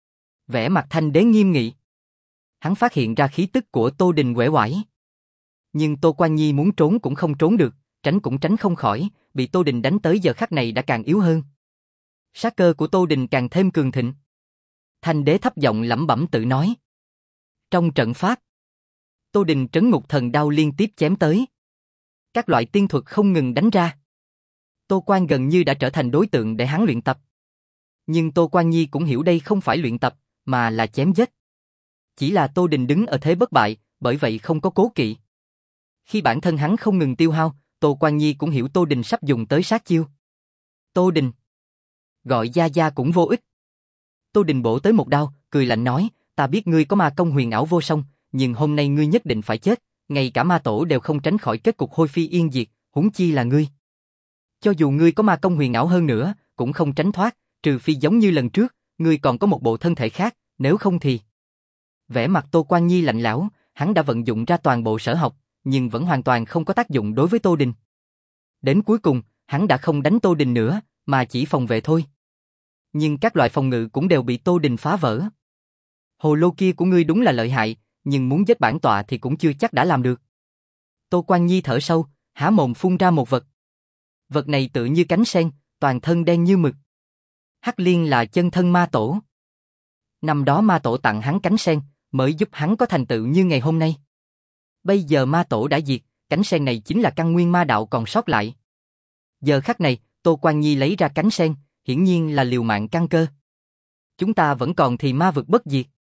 vẻ mặt thanh đế nghiêm nghị. Hắn phát hiện ra khí tức của Tô Đình uể oải. Nhưng Tô Quan Nhi muốn trốn cũng không trốn được, tránh cũng tránh không khỏi, bị Tô Đình đánh tới giờ khắc này đã càng yếu hơn. Sát cơ của Tô Đình càng thêm cường thịnh. Thanh đế thấp giọng lẩm bẩm tự nói. Trong trận pháp, Tô Đình trấn ngục thần đao liên tiếp chém tới. Các loại tiên thuật không ngừng đánh ra. Tô Quan gần như đã trở thành đối tượng để hắn luyện tập. Nhưng Tô Quan Nhi cũng hiểu đây không phải luyện tập, mà là chém giết. Chỉ là Tô Đình đứng ở thế bất bại, bởi vậy không có cố kỵ. Khi bản thân hắn không ngừng tiêu hao, Tô Quan Nhi cũng hiểu Tô Đình sắp dùng tới sát chiêu. Tô Đình. Gọi gia gia cũng vô ích. Tô Đình bổ tới một đao, cười lạnh nói, ta biết ngươi có ma công huyền ảo vô song, nhưng hôm nay ngươi nhất định phải chết, ngay cả ma tổ đều không tránh khỏi kết cục hôi phi yên diệt, huống chi là ngươi. Cho dù ngươi có ma công huyền ảo hơn nữa, cũng không tránh thoát, trừ phi giống như lần trước, ngươi còn có một bộ thân thể khác, nếu không thì... Vẻ mặt Tô Quan Nhi lạnh lẽo, hắn đã vận dụng ra toàn bộ sở học, nhưng vẫn hoàn toàn không có tác dụng đối với Tô Đình. Đến cuối cùng, hắn đã không đánh Tô Đình nữa, mà chỉ phòng vệ thôi. Nhưng các loại phòng ngự cũng đều bị Tô Đình phá vỡ. Hồ lô kia của ngươi đúng là lợi hại, nhưng muốn giết bản tọa thì cũng chưa chắc đã làm được. Tô Quan Nhi thở sâu, há mồm phun ra một vật. Vật này tự như cánh sen, toàn thân đen như mực. Hắc Liên là chân thân ma tổ. Năm đó ma tổ tặng hắn cánh sen, mới giúp hắn có thành tựu như ngày hôm nay. Bây giờ ma tổ đã diệt, cánh sen này chính là căn nguyên ma đạo còn sót lại. Giờ khắc này, Tô Quan Nhi lấy ra cánh sen, hiển nhiên là liều mạng căn cơ. Chúng ta vẫn còn thì ma vực bất diệt.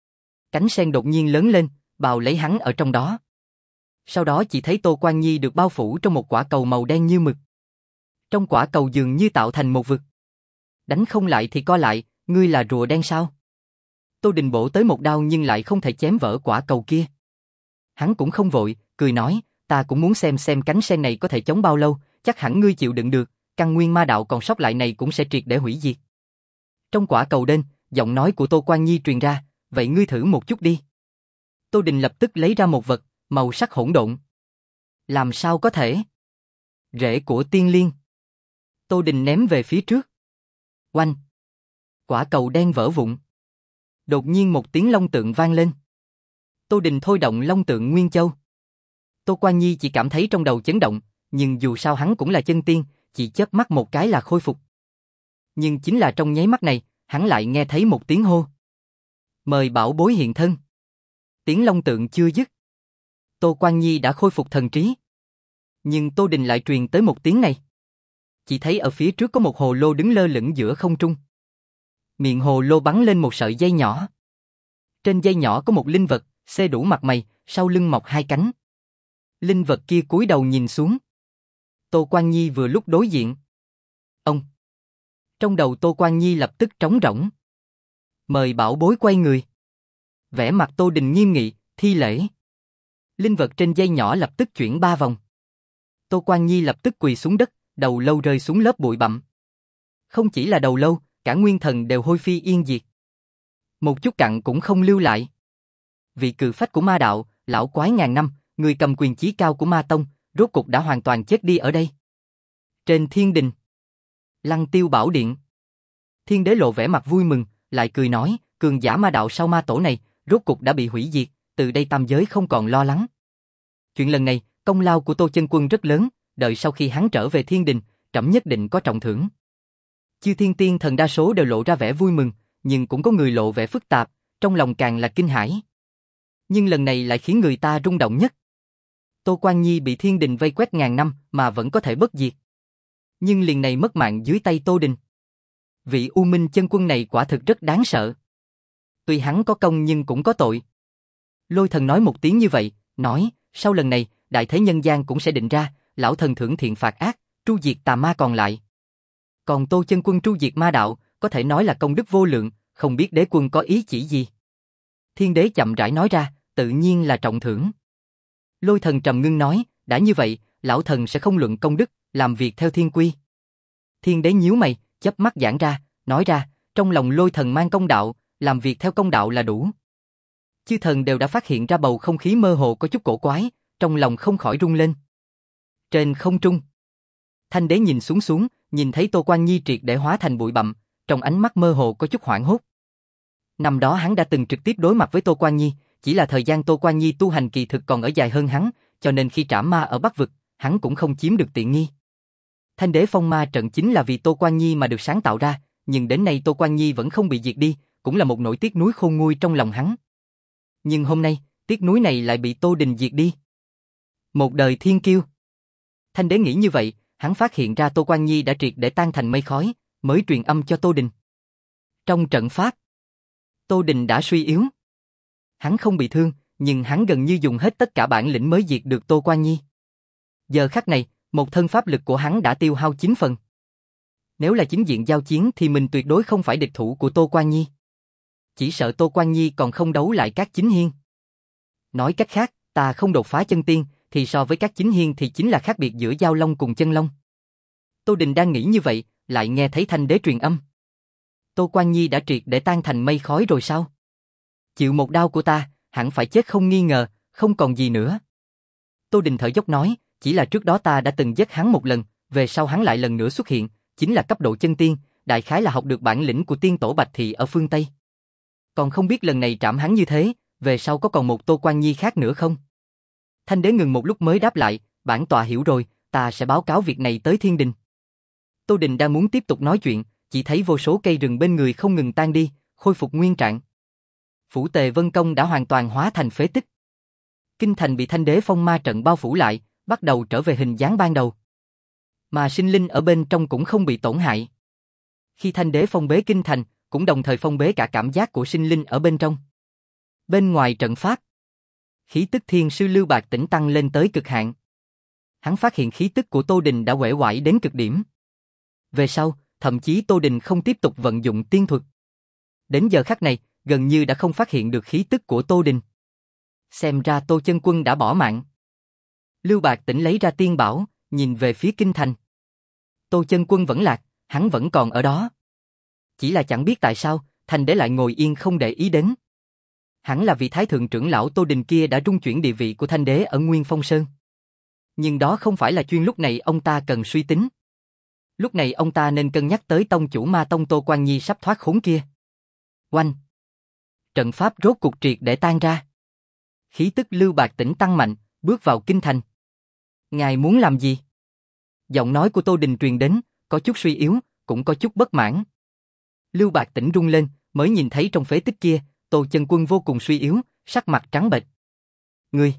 Cánh sen đột nhiên lớn lên, bào lấy hắn ở trong đó. Sau đó chỉ thấy Tô Quan Nhi được bao phủ trong một quả cầu màu đen như mực. Trong quả cầu dường như tạo thành một vực. Đánh không lại thì co lại, ngươi là rùa đen sao? Tô Đình bổ tới một đao nhưng lại không thể chém vỡ quả cầu kia. Hắn cũng không vội, cười nói, ta cũng muốn xem xem cánh sen này có thể chống bao lâu, chắc hẳn ngươi chịu đựng được, căn nguyên ma đạo còn sót lại này cũng sẽ triệt để hủy diệt. Trong quả cầu đen, giọng nói của Tô Quan Nhi truyền ra, vậy ngươi thử một chút đi. Tô Đình lập tức lấy ra một vật, màu sắc hỗn độn. Làm sao có thể? Rễ của tiên liên. Tô Đình ném về phía trước. Oanh! Quả cầu đen vỡ vụn. Đột nhiên một tiếng long tượng vang lên. Tô Đình thôi động long tượng Nguyên Châu. Tô Quan Nhi chỉ cảm thấy trong đầu chấn động, nhưng dù sao hắn cũng là chân tiên, chỉ chớp mắt một cái là khôi phục. Nhưng chính là trong nháy mắt này, hắn lại nghe thấy một tiếng hô. Mời bảo bối hiện thân. Tiếng long tượng chưa dứt. Tô Quan Nhi đã khôi phục thần trí. Nhưng Tô Đình lại truyền tới một tiếng này. Chỉ thấy ở phía trước có một hồ lô đứng lơ lửng giữa không trung. Miệng hồ lô bắn lên một sợi dây nhỏ. Trên dây nhỏ có một linh vật, xê đủ mặt mày, sau lưng mọc hai cánh. Linh vật kia cúi đầu nhìn xuống. Tô Quan Nhi vừa lúc đối diện. Ông! Trong đầu Tô Quan Nhi lập tức trống rỗng. Mời bảo bối quay người. Vẻ mặt Tô Đình nghiêm nghị, thi lễ. Linh vật trên dây nhỏ lập tức chuyển ba vòng. Tô Quan Nhi lập tức quỳ xuống đất, đầu lâu rơi xuống lớp bụi bặm. Không chỉ là đầu lâu, cả nguyên thần đều hôi phi yên diệt. Một chút cặn cũng không lưu lại. Vị cự phách của ma đạo, lão quái ngàn năm, người cầm quyền chí cao của ma tông, rốt cục đã hoàn toàn chết đi ở đây. Trên thiên đình, Lăng Tiêu Bảo Điện, Thiên Đế lộ vẻ mặt vui mừng, lại cười nói, cường giả ma đạo sau ma tổ này, rốt cục đã bị hủy diệt, từ đây tam giới không còn lo lắng. Chuyện lần này, công lao của Tô Chân Quân rất lớn, đợi sau khi hắn trở về thiên đình, trẫm nhất định có trọng thưởng. Chư thiên tiên thần đa số đều lộ ra vẻ vui mừng, nhưng cũng có người lộ vẻ phức tạp, trong lòng càng là kinh hãi. Nhưng lần này lại khiến người ta rung động nhất. Tô Quan Nhi bị thiên đình vây quét ngàn năm mà vẫn có thể bất diệt. Nhưng liền này mất mạng dưới tay Tô Đình. Vị U Minh chân quân này quả thực rất đáng sợ. Tuy hắn có công nhưng cũng có tội. Lôi thần nói một tiếng như vậy, nói, sau lần này, đại thế nhân gian cũng sẽ định ra, lão thần thưởng thiện phạt ác, tru diệt tà ma còn lại. Còn Tô chân quân tru diệt ma đạo, có thể nói là công đức vô lượng, không biết đế quân có ý chỉ gì. Thiên đế chậm rãi nói ra, tự nhiên là trọng thưởng. Lôi thần trầm ngưng nói, đã như vậy, lão thần sẽ không luận công đức, làm việc theo thiên quy. Thiên đế nhíu mày, chớp mắt giãn ra, nói ra, trong lòng lôi thần mang công đạo, làm việc theo công đạo là đủ. Chư thần đều đã phát hiện ra bầu không khí mơ hồ có chút cổ quái, trong lòng không khỏi rung lên. Trên không trung, Thanh đế nhìn xuống xuống, nhìn thấy Tô Quan Nhi triệt để hóa thành bụi bặm, trong ánh mắt mơ hồ có chút hoảng hốt. Năm đó hắn đã từng trực tiếp đối mặt với Tô Quan Nhi, chỉ là thời gian Tô Quan Nhi tu hành kỳ thực còn ở dài hơn hắn, cho nên khi trảm ma ở Bắc Vực, hắn cũng không chiếm được tiện nghi. Thanh đế phong ma trận chính là vì Tô Quan Nhi mà được sáng tạo ra, nhưng đến nay Tô Quan Nhi vẫn không bị diệt đi, cũng là một nỗi tiếc nuối khôn nguôi trong lòng hắn. Nhưng hôm nay, tiếc nuối này lại bị Tô Đình diệt đi. Một đời thiên kiêu. Thanh đế nghĩ như vậy, hắn phát hiện ra Tô Quan Nhi đã triệt để tan thành mây khói, mới truyền âm cho Tô Đình. Trong trận pháp, Tô Đình đã suy yếu. Hắn không bị thương, nhưng hắn gần như dùng hết tất cả bản lĩnh mới diệt được Tô Quan Nhi. Giờ khắc này, một thân pháp lực của hắn đã tiêu hao chín phần. Nếu là chính diện giao chiến thì mình tuyệt đối không phải địch thủ của Tô Quan Nhi. Chỉ sợ Tô Quan Nhi còn không đấu lại các chính hiên. Nói cách khác, ta không đột phá chân tiên, thì so với các chính hiên thì chính là khác biệt giữa giao long cùng chân long. Tô Đình đang nghĩ như vậy, lại nghe thấy Thanh đế truyền âm. Tô Quan Nhi đã triệt để tan thành mây khói rồi sao? Chịu một đao của ta, hẳn phải chết không nghi ngờ, không còn gì nữa. Tô Đình thở dốc nói, chỉ là trước đó ta đã từng giết hắn một lần, về sau hắn lại lần nữa xuất hiện, chính là cấp độ chân tiên, đại khái là học được bản lĩnh của tiên tổ Bạch Thị ở phương Tây. Còn không biết lần này trảm hắn như thế, về sau có còn một Tô Quan Nhi khác nữa không? Thanh đế ngừng một lúc mới đáp lại, bản tọa hiểu rồi, ta sẽ báo cáo việc này tới thiên đình. Tô Đình đang muốn tiếp tục nói chuyện, chỉ thấy vô số cây rừng bên người không ngừng tan đi, khôi phục nguyên trạng. Phủ Tề Vân Công đã hoàn toàn hóa thành phế tích. Kinh thành bị Thanh đế phong ma trận bao phủ lại, bắt đầu trở về hình dáng ban đầu. Mà sinh linh ở bên trong cũng không bị tổn hại. Khi Thanh đế phong bế kinh thành, cũng đồng thời phong bế cả cảm giác của sinh linh ở bên trong. Bên ngoài trận pháp, khí tức thiên sư Lưu Bạc Tĩnh tăng lên tới cực hạn. Hắn phát hiện khí tức của Tô Đình đã uể oải đến cực điểm. Về sau, thậm chí Tô Đình không tiếp tục vận dụng tiên thuật. Đến giờ khắc này, gần như đã không phát hiện được khí tức của Tô Đình. Xem ra Tô Chân Quân đã bỏ mạng. Lưu Bạc Tĩnh lấy ra tiên bảo, nhìn về phía kinh thành. Tô Chân Quân vẫn lạc, hắn vẫn còn ở đó. Chỉ là chẳng biết tại sao, Thành Đế lại ngồi yên không để ý đến. Hẳn là vì Thái Thượng trưởng lão Tô Đình kia đã trung chuyển địa vị của Thanh Đế ở Nguyên Phong Sơn. Nhưng đó không phải là chuyên lúc này ông ta cần suy tính. Lúc này ông ta nên cân nhắc tới tông chủ Ma Tông Tô Quan Nhi sắp thoát khốn kia. Oanh! Trận pháp rốt cục triệt để tan ra. Khí tức Lưu Bạc Tĩnh tăng mạnh, bước vào kinh thành. Ngài muốn làm gì? Giọng nói của Tô Đình truyền đến, có chút suy yếu, cũng có chút bất mãn. Lưu Bạc Tĩnh rung lên, mới nhìn thấy trong phế tích kia, Tô Chân Quân vô cùng suy yếu, sắc mặt trắng bệch. Ngươi!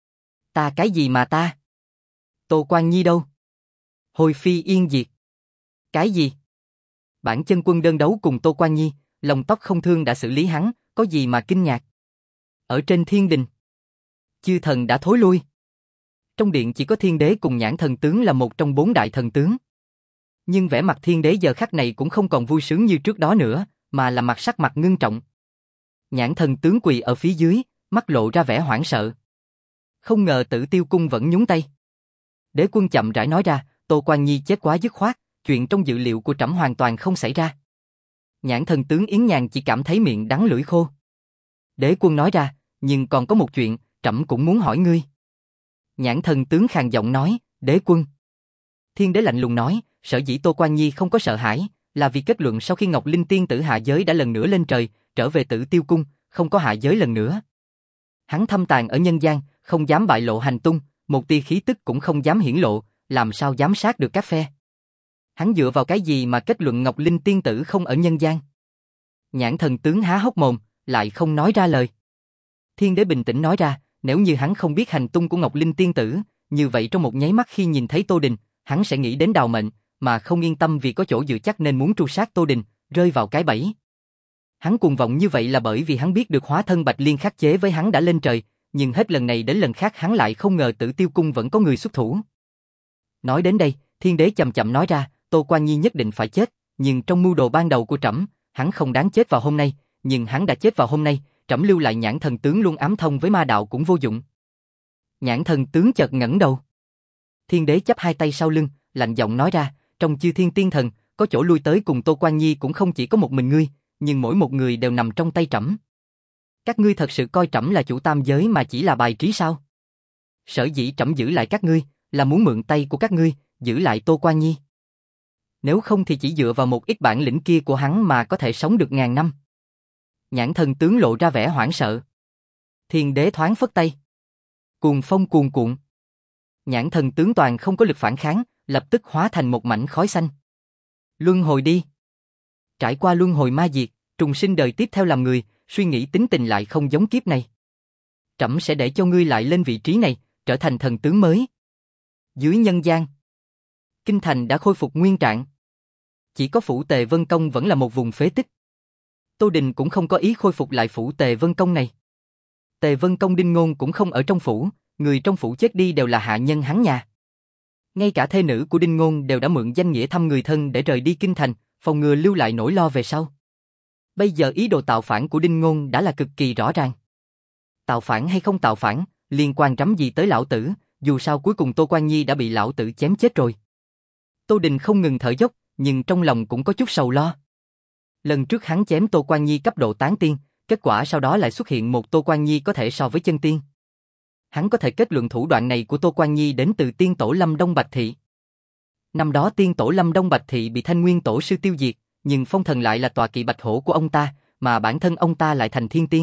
Ta cái gì mà ta? Tô Quan Nhi đâu? Hồi phi yên diệt. Cái gì? Bản chân quân đơn đấu cùng Tô Quan Nhi, lòng tóc không thương đã xử lý hắn, có gì mà kinh ngạc? Ở trên thiên đình, chư thần đã thối lui. Trong điện chỉ có Thiên Đế cùng Nhãn Thần Tướng là một trong bốn đại thần tướng. Nhưng vẻ mặt Thiên Đế giờ khắc này cũng không còn vui sướng như trước đó nữa, mà là mặt sắc mặt ngưng trọng. Nhãn Thần Tướng quỳ ở phía dưới, mắt lộ ra vẻ hoảng sợ. Không ngờ Tử Tiêu Cung vẫn nhúng tay. Đế quân chậm rãi nói ra, Tô Quan Nhi chết quá dứt khoát, chuyện trong dự liệu của trẫm hoàn toàn không xảy ra. Nhãn Thần Tướng Yến Nhàn chỉ cảm thấy miệng đắng lưỡi khô. Đế quân nói ra, nhưng còn có một chuyện, trẫm cũng muốn hỏi ngươi. Nhãn Thần Tướng khàn giọng nói, Đế quân. Thiên Đế lạnh lùng nói, sở dĩ Tô Quan Nhi không có sợ hãi, là vì kết luận sau khi Ngọc Linh Tiên tử hạ giới đã lần nữa lên trời, trở về Tử Tiêu Cung, không có hạ giới lần nữa. Hắn thâm tàng ở nhân gian, không dám bại lộ hành tung, một tia khí tức cũng không dám hiển lộ, làm sao giám sát được các phe. Hắn dựa vào cái gì mà kết luận Ngọc Linh Tiên tử không ở nhân gian? Nhãn Thần Tướng há hốc mồm, lại không nói ra lời. Thiên Đế bình tĩnh nói ra, nếu như hắn không biết hành tung của Ngọc Linh Tiên tử, như vậy trong một nháy mắt khi nhìn thấy Tô Đình, hắn sẽ nghĩ đến Đào Mệnh, mà không yên tâm vì có chỗ dựa chắc nên muốn tru sát Tô Đình, rơi vào cái bẫy. Hắn cuồng vọng như vậy là bởi vì hắn biết được hóa thân Bạch Liên khắc chế với hắn đã lên trời, nhưng hết lần này đến lần khác hắn lại không ngờ Tử Tiêu Cung vẫn có người xuất thủ. Nói đến đây, Thiên Đế chậm chậm nói ra, Tô Quan Nhi nhất định phải chết, nhưng trong mưu đồ ban đầu của trẫm, hắn không đáng chết vào hôm nay, nhưng hắn đã chết vào hôm nay, trẫm lưu lại Nhãn Thần Tướng luôn ám thông với ma đạo cũng vô dụng. Nhãn Thần Tướng chợt ngẩng đầu. Thiên Đế chắp hai tay sau lưng, lạnh giọng nói ra, trong chư thiên tiên thần, có chỗ lui tới cùng Tô Quan Nhi cũng không chỉ có một mình ngươi, nhưng mỗi một người đều nằm trong tay trẫm. Các ngươi thật sự coi trẫm là chủ tam giới mà chỉ là bài trí sao? Sở dĩ trẫm giữ lại các ngươi, là muốn mượn tay của các ngươi, giữ lại Tô Quan Nhi. Nếu không thì chỉ dựa vào một ít bản lĩnh kia của hắn mà có thể sống được ngàn năm. Nhãn Thần Tướng lộ ra vẻ hoảng sợ. Thiên Đế thoáng phất tay. Cuồng phong cuồn cuộn. Nhãn Thần Tướng toàn không có lực phản kháng, lập tức hóa thành một mảnh khói xanh. Luân hồi đi. Trải qua luân hồi ma diệt, trùng sinh đời tiếp theo làm người, suy nghĩ tính tình lại không giống kiếp này. Trẫm sẽ để cho ngươi lại lên vị trí này, trở thành thần tướng mới. Dưới nhân gian, kinh thành đã khôi phục nguyên trạng. Chỉ có phủ Tề Vân Công vẫn là một vùng phế tích. Tô Đình cũng không có ý khôi phục lại phủ Tề Vân Công này. Tề Vân Công Đinh Ngôn cũng không ở trong phủ, người trong phủ chết đi đều là hạ nhân hắn nhà. Ngay cả thê nữ của Đinh Ngôn đều đã mượn danh nghĩa thăm người thân để rời đi kinh thành, phòng ngừa lưu lại nỗi lo về sau. Bây giờ ý đồ tạo phản của Đinh Ngôn đã là cực kỳ rõ ràng. Tạo phản hay không tạo phản, liên quan rắm gì tới lão tử, dù sao cuối cùng Tô Quan Nhi đã bị lão tử chém chết rồi. Tô Đình không ngừng thở dốc, nhưng trong lòng cũng có chút sầu lo. Lần trước hắn chém Tô Quan Nhi cấp độ tán tiên, kết quả sau đó lại xuất hiện một Tô Quan Nhi có thể so với chân tiên. Hắn có thể kết luận thủ đoạn này của Tô Quan Nhi đến từ tiên tổ Lâm Đông Bạch Thị. Năm đó tiên tổ Lâm Đông Bạch Thị bị Thanh Nguyên tổ sư tiêu diệt, nhưng phong thần lại là tọa kỵ bạch hổ của ông ta, mà bản thân ông ta lại thành thiên tiên.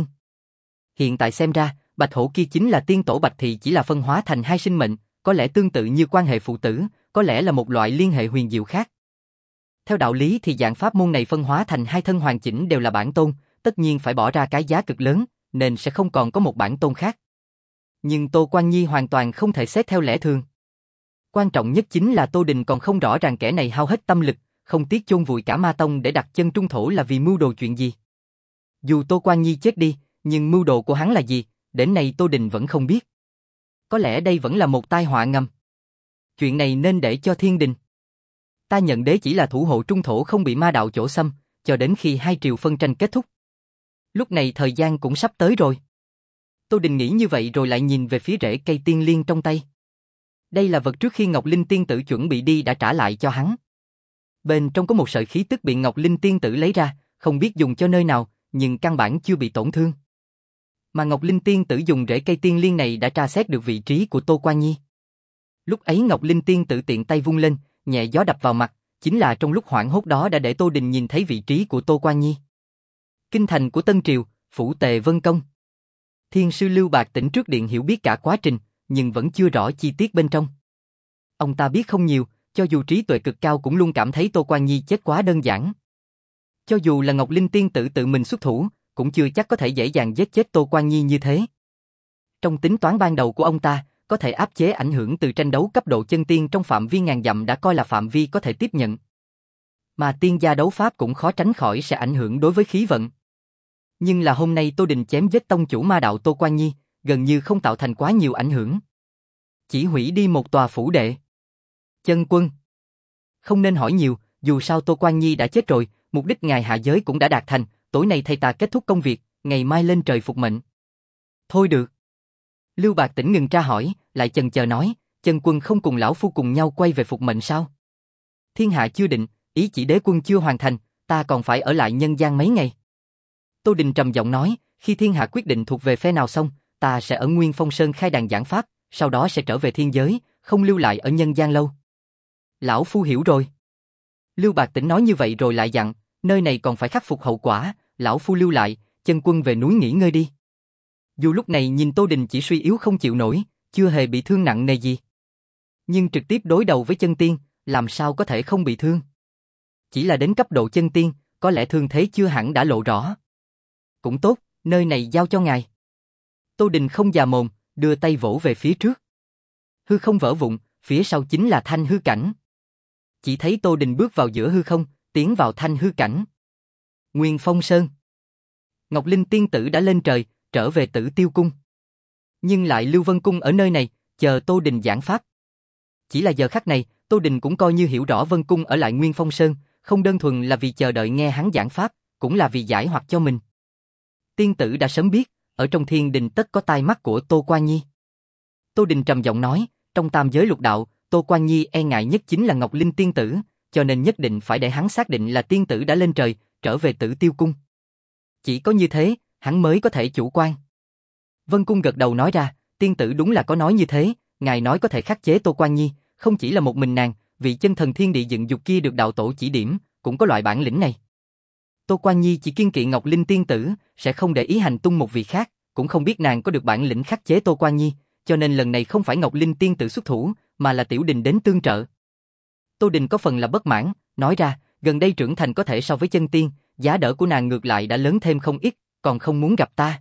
Hiện tại xem ra, bạch hổ kia chính là tiên tổ Bạch Thị chỉ là phân hóa thành hai sinh mệnh, có lẽ tương tự như quan hệ phụ tử, có lẽ là một loại liên hệ huyền diệu khác. Theo đạo lý thì dạng pháp môn này phân hóa thành hai thân hoàn chỉnh đều là bản tôn, tất nhiên phải bỏ ra cái giá cực lớn, nên sẽ không còn có một bản tôn khác. Nhưng Tô Quan Nhi hoàn toàn không thể xét theo lẽ thường. Quan trọng nhất chính là Tô Đình còn không rõ ràng kẻ này hao hết tâm lực, không tiếc chôn vùi cả ma tông để đặt chân trung thổ là vì mưu đồ chuyện gì. Dù Tô Quan Nhi chết đi, Nhưng mưu đồ của hắn là gì, đến nay Tô Đình vẫn không biết. Có lẽ đây vẫn là một tai họa ngầm. Chuyện này nên để cho thiên đình. Ta nhận đế chỉ là thủ hộ trung thổ không bị ma đạo chỗ xâm, cho đến khi hai triều phân tranh kết thúc. Lúc này thời gian cũng sắp tới rồi. Tô Đình nghĩ như vậy rồi lại nhìn về phía rễ cây tiên liên trong tay. Đây là vật trước khi Ngọc Linh tiên tử chuẩn bị đi đã trả lại cho hắn. Bên trong có một sợi khí tức bị Ngọc Linh tiên tử lấy ra, không biết dùng cho nơi nào, nhưng căn bản chưa bị tổn thương. Mà Ngọc Linh tiên tử dùng rễ cây tiên liên này đã tra xét được vị trí của Tô Quan Nhi. Lúc ấy Ngọc Linh tiên tử tiện tay vung lên, nhẹ gió đập vào mặt, chính là trong lúc hoảng hốt đó đã để Tô Đình nhìn thấy vị trí của Tô Quan Nhi. Kinh thành của Tân Triều, phủ Tề Vân Công. Thiên sư Lưu Bạc Tỉnh trước điện hiểu biết cả quá trình, nhưng vẫn chưa rõ chi tiết bên trong. Ông ta biết không nhiều, cho dù trí tuệ cực cao cũng luôn cảm thấy Tô Quan Nhi chết quá đơn giản. Cho dù là Ngọc Linh tiên tử tự mình xuất thủ, cũng chưa chắc có thể dễ dàng giết chết Tô Quan Nhi như thế. Trong tính toán ban đầu của ông ta, có thể áp chế ảnh hưởng từ tranh đấu cấp độ chân tiên trong phạm vi ngàn dặm đã coi là phạm vi có thể tiếp nhận. Mà tiên gia đấu pháp cũng khó tránh khỏi sẽ ảnh hưởng đối với khí vận. Nhưng là hôm nay Tô Đình chém giết tông chủ ma đạo Tô Quan Nhi, gần như không tạo thành quá nhiều ảnh hưởng. Chỉ hủy đi một tòa phủ đệ. Chân quân. Không nên hỏi nhiều, dù sao Tô Quan Nhi đã chết rồi, mục đích ngài hạ giới cũng đã đạt thành, tối nay thầy ta kết thúc công việc, ngày mai lên trời phục mệnh. Thôi được. Lưu Bạc Tỉnh ngừng tra hỏi, lại chần chờ nói, chân quân không cùng lão phu cùng nhau quay về phục mệnh sao? Thiên hạ chưa định, ý chỉ đế quân chưa hoàn thành, ta còn phải ở lại nhân gian mấy ngày. Tô Đình trầm giọng nói, khi thiên hạ quyết định thuộc về phe nào xong, ta sẽ ở Nguyên Phong Sơn khai đàn giảng pháp, sau đó sẽ trở về thiên giới, không lưu lại ở nhân gian lâu. Lão phu hiểu rồi. Lưu Bạc Tỉnh nói như vậy rồi lại dặn, nơi này còn phải khắc phục hậu quả, lão phu lưu lại, chân quân về núi nghỉ ngơi đi. Dù lúc này nhìn Tô Đình chỉ suy yếu không chịu nổi, chưa hề bị thương nặng nề gì. Nhưng trực tiếp đối đầu với chân tiên, làm sao có thể không bị thương? Chỉ là đến cấp độ chân tiên, có lẽ thương thế chưa hẳn đã lộ rõ. Cũng tốt, nơi này giao cho ngài. Tô Đình không già mồm, đưa tay vỗ về phía trước. Hư không vỡ vụn, phía sau chính là thanh hư cảnh. Chỉ thấy Tô Đình bước vào giữa hư không, tiến vào thanh hư cảnh. Nguyên Phong Sơn. Ngọc Linh tiên tử đã lên trời, trở về Tử Tiêu cung. Nhưng lại Lưu Vân cung ở nơi này, chờ Tô Đình giảng pháp. Chỉ là giờ khắc này, Tô Đình cũng coi như hiểu rõ Vân cung ở lại Nguyên Phong Sơn, không đơn thuần là vì chờ đợi nghe hắn giảng pháp, cũng là vì giải hoặc cho mình. Tiên tử đã sớm biết, ở trong thiên đình tất có tai mắt của Tô Quan Nhi. Tô Đình trầm giọng nói, trong tam giới lục đạo, Tô Quan Nhi e ngại nhất chính là Ngọc Linh tiên tử, cho nên nhất định phải để hắn xác định là tiên tử đã lên trời, trở về Tử Tiêu cung. Chỉ có như thế, hắn mới có thể chủ quan. Vân cung gật đầu nói ra, tiên tử đúng là có nói như thế, ngài nói có thể khắc chế Tô Quan Nhi, không chỉ là một mình nàng, vị chân thần thiên địa dựng dục kia được đạo tổ chỉ điểm, cũng có loại bản lĩnh này. Tô Quan Nhi chỉ kiên kỵ Ngọc Linh tiên tử, sẽ không để ý hành tung một vị khác, cũng không biết nàng có được bản lĩnh khắc chế Tô Quan Nhi, cho nên lần này không phải Ngọc Linh tiên tử xuất thủ, mà là Tiểu Đình đến tương trợ. Tô Đình có phần là bất mãn, nói ra, gần đây trưởng thành có thể so với chân tiên, giá đỡ của nàng ngược lại đã lớn thêm không ít, còn không muốn gặp ta.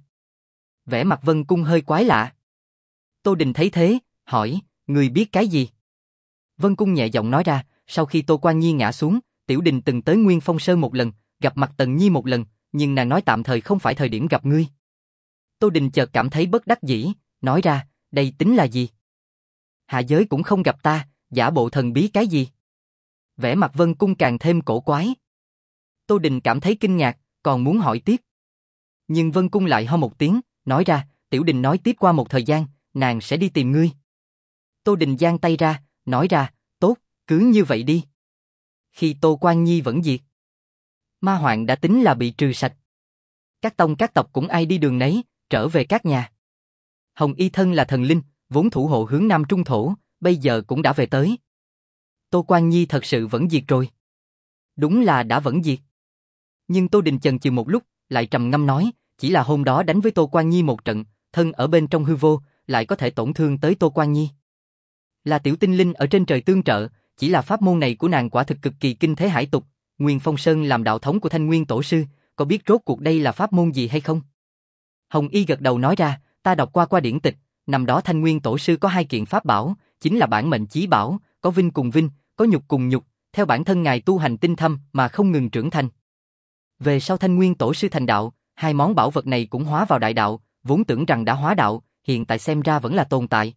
Vẻ mặt Vân cung hơi quái lạ. Tô Đình thấy thế, hỏi, người biết cái gì? Vân cung nhẹ giọng nói ra, sau khi Tô Quan Nhi ngã xuống, Tiểu Đình từng tới Nguyên Phong Sơn một lần, gặp mặt Tần Nhi một lần, nhưng nàng nói tạm thời không phải thời điểm gặp ngươi. Tô Đình chợt cảm thấy bất đắc dĩ, nói ra, đây tính là gì? Hạ giới cũng không gặp ta, giả bộ thần bí cái gì? Vẻ mặt Vân cung càng thêm cổ quái. Tô Đình cảm thấy kinh ngạc, còn muốn hỏi tiếp. Nhưng Vân cung lại ho một tiếng, nói ra, Tiểu Đình nói tiếp qua một thời gian, nàng sẽ đi tìm ngươi. Tô Đình giang tay ra, nói ra, tốt, cứ như vậy đi. Khi Tô Quan Nhi vẫn diệt, ma hoạn đã tính là bị trừ sạch. Các tông các tộc cũng ai đi đường nấy, trở về các nhà. Hồng Y thân là thần linh, vốn thủ hộ hướng Nam Trung Thổ, bây giờ cũng đã về tới. Tô Quan Nhi thật sự vẫn diệt rồi. Đúng là đã vẫn diệt. Nhưng Tô Đình chần chừ một lúc, lại trầm ngâm nói, chỉ là hôm đó đánh với Tô Quan Nhi một trận, thân ở bên trong hư vô, lại có thể tổn thương tới Tô Quan Nhi. Là tiểu tinh linh ở trên trời tương trợ, chỉ là pháp môn này của nàng quả thực cực kỳ kinh thế hải tục. Nguyên Phong Sơn làm đạo thống của Thanh Nguyên Tổ sư, có biết rốt cuộc đây là pháp môn gì hay không? Hồng Y gật đầu nói ra, ta đọc qua qua điển tịch, năm đó Thanh Nguyên Tổ sư có hai kiện pháp bảo, chính là bản mệnh chí bảo, có vinh cùng vinh, có nhục cùng nhục, theo bản thân ngài tu hành tinh thâm mà không ngừng trưởng thành. Về sau Thanh Nguyên Tổ sư thành đạo, Hai món bảo vật này cũng hóa vào đại đạo, vốn tưởng rằng đã hóa đạo, hiện tại xem ra vẫn là tồn tại.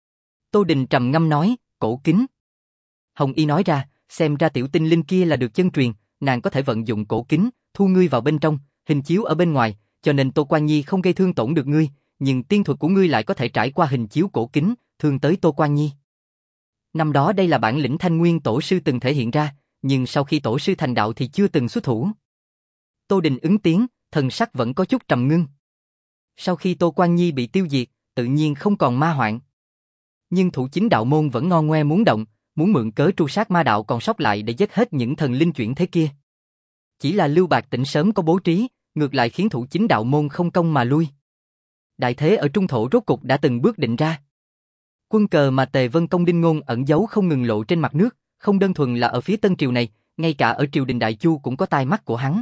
Tô Đình trầm ngâm nói, cổ kính. Hồng Y nói ra, xem ra tiểu tinh linh kia là được chân truyền, nàng có thể vận dụng cổ kính, thu ngươi vào bên trong, hình chiếu ở bên ngoài, cho nên Tô Quan Nhi không gây thương tổn được ngươi, nhưng tiên thuật của ngươi lại có thể trải qua hình chiếu cổ kính, thương tới Tô Quan Nhi. Năm đó đây là bản lĩnh Thanh Nguyên tổ sư từng thể hiện ra, nhưng sau khi tổ sư thành đạo thì chưa từng xuất thủ. Tô Đình ứng tiếng, thần sắc vẫn có chút trầm ngưng. Sau khi Tô Quan Nhi bị tiêu diệt, tự nhiên không còn ma hoạn. Nhưng thủ chính đạo môn vẫn ngon ngoe muốn động, muốn mượn cớ tru sát ma đạo còn sót lại để giết hết những thần linh chuyển thế kia. Chỉ là Lưu Bạc Tĩnh sớm có bố trí, ngược lại khiến thủ chính đạo môn không công mà lui. Đại thế ở trung thổ rốt cục đã từng bước định ra. Quân cờ mà Tề Vân Công Đinh Ngôn ẩn giấu không ngừng lộ trên mặt nước, không đơn thuần là ở phía Tân Triều này, ngay cả ở triều đình Đại Chu cũng có tai mắt của hắn.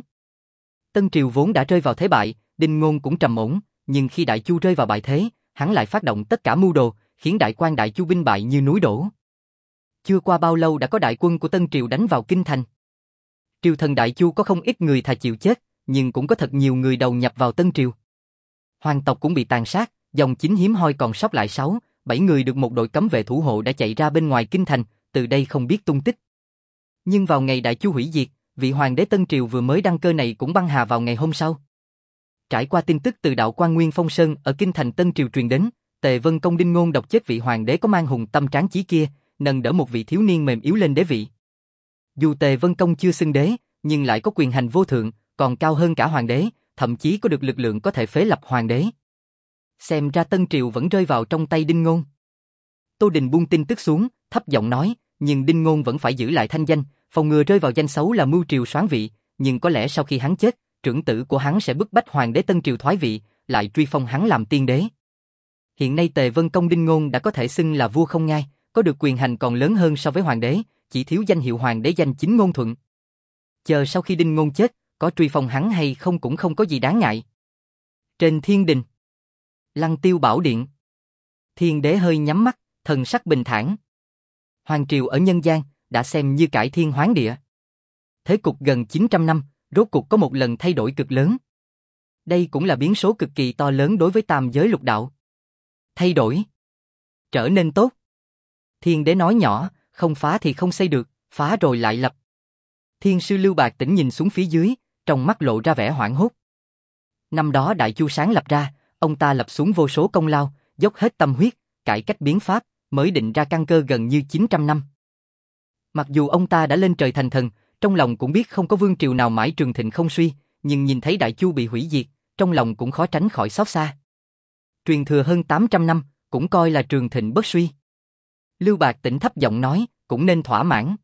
Tân Triều vốn đã rơi vào thế bại, Đinh Ngôn cũng trầm ổn, nhưng khi Đại Chu rơi vào bại thế, hắn lại phát động tất cả mưu đồ, khiến đại quan Đại Chu binh bại như núi đổ. Chưa qua bao lâu đã có đại quân của Tân Triều đánh vào kinh thành. Triều thần Đại Chu có không ít người thà chịu chết, nhưng cũng có thật nhiều người đầu nhập vào Tân Triều. Hoàng tộc cũng bị tàn sát, dòng chính hiếm hoi còn sót lại sáu, bảy người được một đội cấm vệ thủ hộ đã chạy ra bên ngoài kinh thành, từ đây không biết tung tích. Nhưng vào ngày Đại Chu hủy diệt, vị hoàng đế Tân Triều vừa mới đăng cơ này cũng băng hà vào ngày hôm sau. Trải qua tin tức từ đạo quan Nguyên Phong Sơn ở kinh thành Tân Triều truyền đến, Tề Vân Công Đinh Ngôn độc chết vị hoàng đế có mang hùng tâm tráng chí kia, nâng đỡ một vị thiếu niên mềm yếu lên đế vị. Dù Tề Vân Công chưa xưng đế, nhưng lại có quyền hành vô thượng, còn cao hơn cả hoàng đế, thậm chí có được lực lượng có thể phế lập hoàng đế. Xem ra Tân Triều vẫn rơi vào trong tay Đinh Ngôn. Tô Đình buông tin tức xuống, thấp giọng nói, nhưng Đinh Ngôn vẫn phải giữ lại thanh danh, phòng ngừa rơi vào danh xấu là mưu triều soán vị, nhưng có lẽ sau khi hắn chết, trưởng tử của hắn sẽ bức bách hoàng đế Tân Triều thoái vị, lại truy phong hắn làm tiên đế. Hiện nay Tề Vân Công Đinh Ngôn đã có thể xưng là vua không ngai, có được quyền hành còn lớn hơn so với hoàng đế, chỉ thiếu danh hiệu hoàng đế danh chính ngôn thuận. Chờ sau khi Đinh Ngôn chết, có truy phong hắn hay không cũng không có gì đáng ngại. Trên thiên đình, Lăng Tiêu Bảo Điện, Thiên Đế hơi nhắm mắt, thần sắc bình thản. Hoàng triều ở nhân gian đã xem như cải thiên hoán địa. Thế cục gần chín trăm năm, rốt cục có một lần thay đổi cực lớn. Đây cũng là biến số cực kỳ to lớn đối với tam giới lục đạo. Thay đổi, trở nên tốt. Thiên Đế nói nhỏ, không phá thì không xây được, phá rồi lại lập. Thiên sư Lưu Bạc Tĩnh nhìn xuống phía dưới, trong mắt lộ ra vẻ hoảng hốt. Năm đó Đại Chu sáng lập ra, ông ta lập xuống vô số công lao, dốc hết tâm huyết, cải cách biến pháp, mới định ra căn cơ gần như chín trăm năm. Mặc dù ông ta đã lên trời thành thần, trong lòng cũng biết không có vương triều nào mãi trường thịnh không suy, nhưng nhìn thấy Đại Chu bị hủy diệt, trong lòng cũng khó tránh khỏi xót xa. Truyền thừa hơn tám trăm năm, cũng coi là trường thịnh bất suy. Lưu Bạc Tĩnh thấp giọng nói, cũng nên thỏa mãn.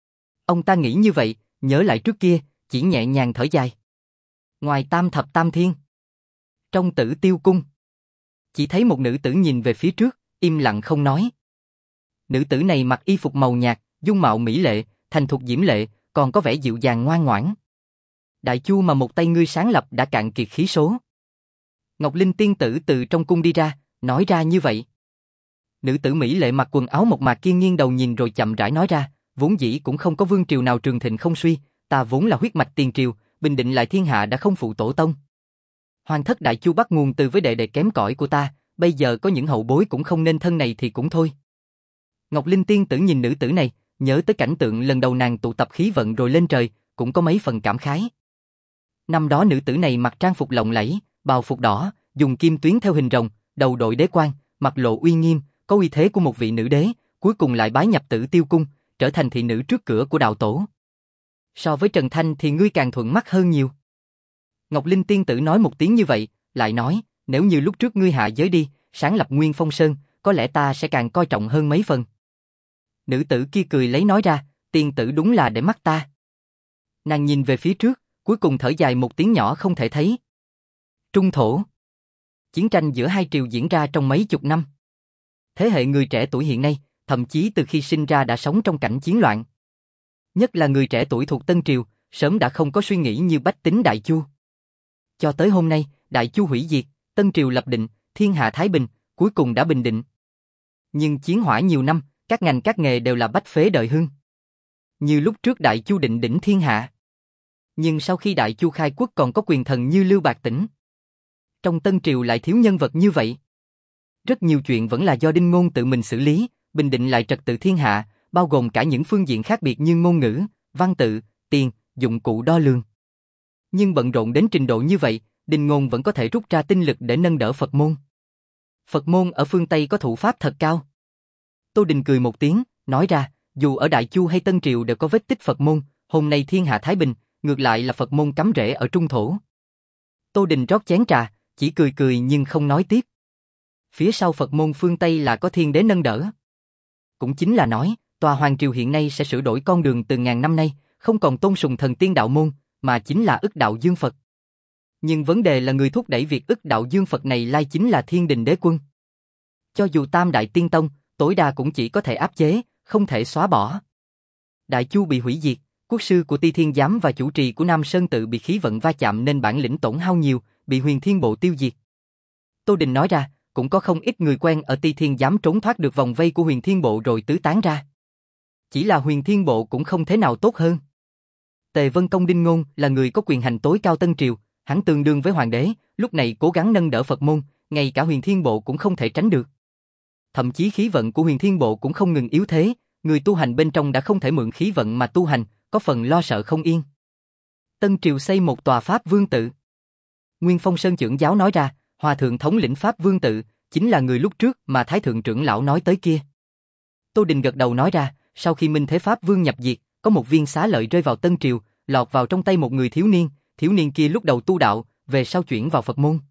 Ông ta nghĩ như vậy, nhớ lại trước kia, chỉ nhẹ nhàng thở dài. Ngoài tam thập tam thiên, trong Tử Tiêu cung, chỉ thấy một nữ tử nhìn về phía trước, im lặng không nói. Nữ tử này mặc y phục màu nhạt, dung mạo mỹ lệ, thành thục diễm lệ, còn có vẻ dịu dàng ngoan ngoãn. Đại Chu mà một tay ngươi sáng lập đã cạn kiệt khí số. Ngọc Linh tiên tử từ trong cung đi ra, nói ra như vậy. Nữ tử mỹ lệ mặc quần áo mộc mạc kia nghiêng đầu nhìn rồi chậm rãi nói ra, vốn dĩ cũng không có vương triều nào trường thịnh không suy, ta vốn là huyết mạch tiền triều, bình định lại thiên hạ đã không phụ tổ tông. Hoàng thất Đại Chu bắt nguồn từ với đệ đệ kém cỏi của ta, bây giờ có những hậu bối cũng không nên thân này thì cũng thôi. Ngọc Linh tiên tử nhìn nữ tử này, nhớ tới cảnh tượng lần đầu nàng tụ tập khí vận rồi lên trời, cũng có mấy phần cảm khái. Năm đó nữ tử này mặc trang phục lộng lẫy, bào phục đỏ, dùng kim tuyến theo hình rồng, đầu đội đế quan, mặt lộ uy nghiêm, có uy thế của một vị nữ đế, cuối cùng lại bái nhập Tử Tiêu cung, trở thành thị nữ trước cửa của đạo tổ. So với Trần Thanh thì ngươi càng thuận mắt hơn nhiều. Ngọc Linh tiên tử nói một tiếng như vậy, lại nói, nếu như lúc trước ngươi hạ giới đi, sáng lập Nguyên Phong Sơn, có lẽ ta sẽ càng coi trọng hơn mấy phần. Nữ tử kia cười lấy nói ra, tiên tử đúng là để mắt ta. Nàng nhìn về phía trước, cuối cùng thở dài một tiếng nhỏ không thể thấy. Trung thổ. Chiến tranh giữa hai triều diễn ra trong mấy chục năm. Thế hệ người trẻ tuổi hiện nay, thậm chí từ khi sinh ra đã sống trong cảnh chiến loạn. Nhất là người trẻ tuổi thuộc Tân Triều, sớm đã không có suy nghĩ như bách tính Đại Chu. Cho tới hôm nay, Đại Chu hủy diệt, Tân Triều lập định, thiên hạ thái bình, cuối cùng đã bình định. Nhưng chiến hỏa nhiều năm, các ngành các nghề đều là bách phế đời hưng. Như lúc trước Đại Chu định đỉnh thiên hạ. Nhưng sau khi Đại Chu khai quốc còn có quyền thần như Lưu Bạc Tỉnh. Trong Tân Triều lại thiếu nhân vật như vậy. Rất nhiều chuyện vẫn là do Đinh Ngôn tự mình xử lý, bình định lại trật tự thiên hạ, bao gồm cả những phương diện khác biệt như ngôn ngữ, văn tự, tiền, dụng cụ đo lường. Nhưng bận rộn đến trình độ như vậy, Đinh Ngôn vẫn có thể rút ra tinh lực để nâng đỡ Phật môn. Phật môn ở phương Tây có thủ pháp thật cao. Tô Đình cười một tiếng, nói ra, dù ở Đại Chu hay Tân Triều đều có vết tích Phật môn, hôm nay thiên hạ thái bình, ngược lại là Phật môn cắm rễ ở Trung Thổ. Tô Đình rót chén trà, chỉ cười cười nhưng không nói tiếp. Phía sau Phật môn phương Tây là có thiên đế nâng đỡ. Cũng chính là nói, tòa hoàng triều hiện nay sẽ sửa đổi con đường từ ngàn năm nay, không còn tôn sùng thần tiên đạo môn, mà chính là ức đạo dương Phật. Nhưng vấn đề là người thúc đẩy việc ức đạo dương Phật này lai chính là Thiên Đình Đế Quân. Cho dù Tam Đại Tiên Tông, tối đa cũng chỉ có thể áp chế, không thể xóa bỏ. Đại Chu bị hủy diệt, quốc sư của Ti Thiên Giám và chủ trì của Nam Sơn Tự bị khí vận va chạm nên bản lĩnh tổn hao nhiều, bị Huyền Thiên Bộ tiêu diệt. Tô Đình nói ra, cũng có không ít người quen ở Ti Thiên Giám trốn thoát được vòng vây của Huyền Thiên Bộ rồi tứ tán ra. Chỉ là Huyền Thiên Bộ cũng không thế nào tốt hơn. Tề Vân Công Đinh Ngôn là người có quyền hành tối cao Tân Triều, hắn tương đương với hoàng đế, lúc này cố gắng nâng đỡ Phật môn, ngay cả Huyền Thiên Bộ cũng không thể tránh được. Thậm chí khí vận của Huyền Thiên Bộ cũng không ngừng yếu thế, người tu hành bên trong đã không thể mượn khí vận mà tu hành, có phần lo sợ không yên. Tân Triều xây một tòa Pháp Vương Tự. Nguyên Phong Sơn trưởng giáo nói ra, Hòa thượng thống lĩnh Pháp Vương Tự, chính là người lúc trước mà Thái Thượng trưởng lão nói tới kia. Tô Đình gật đầu nói ra, sau khi Minh Thế Pháp Vương nhập diệt, có một viên xá lợi rơi vào Tân Triều, lọt vào trong tay một người thiếu niên, thiếu niên kia lúc đầu tu đạo, về sau chuyển vào Phật môn.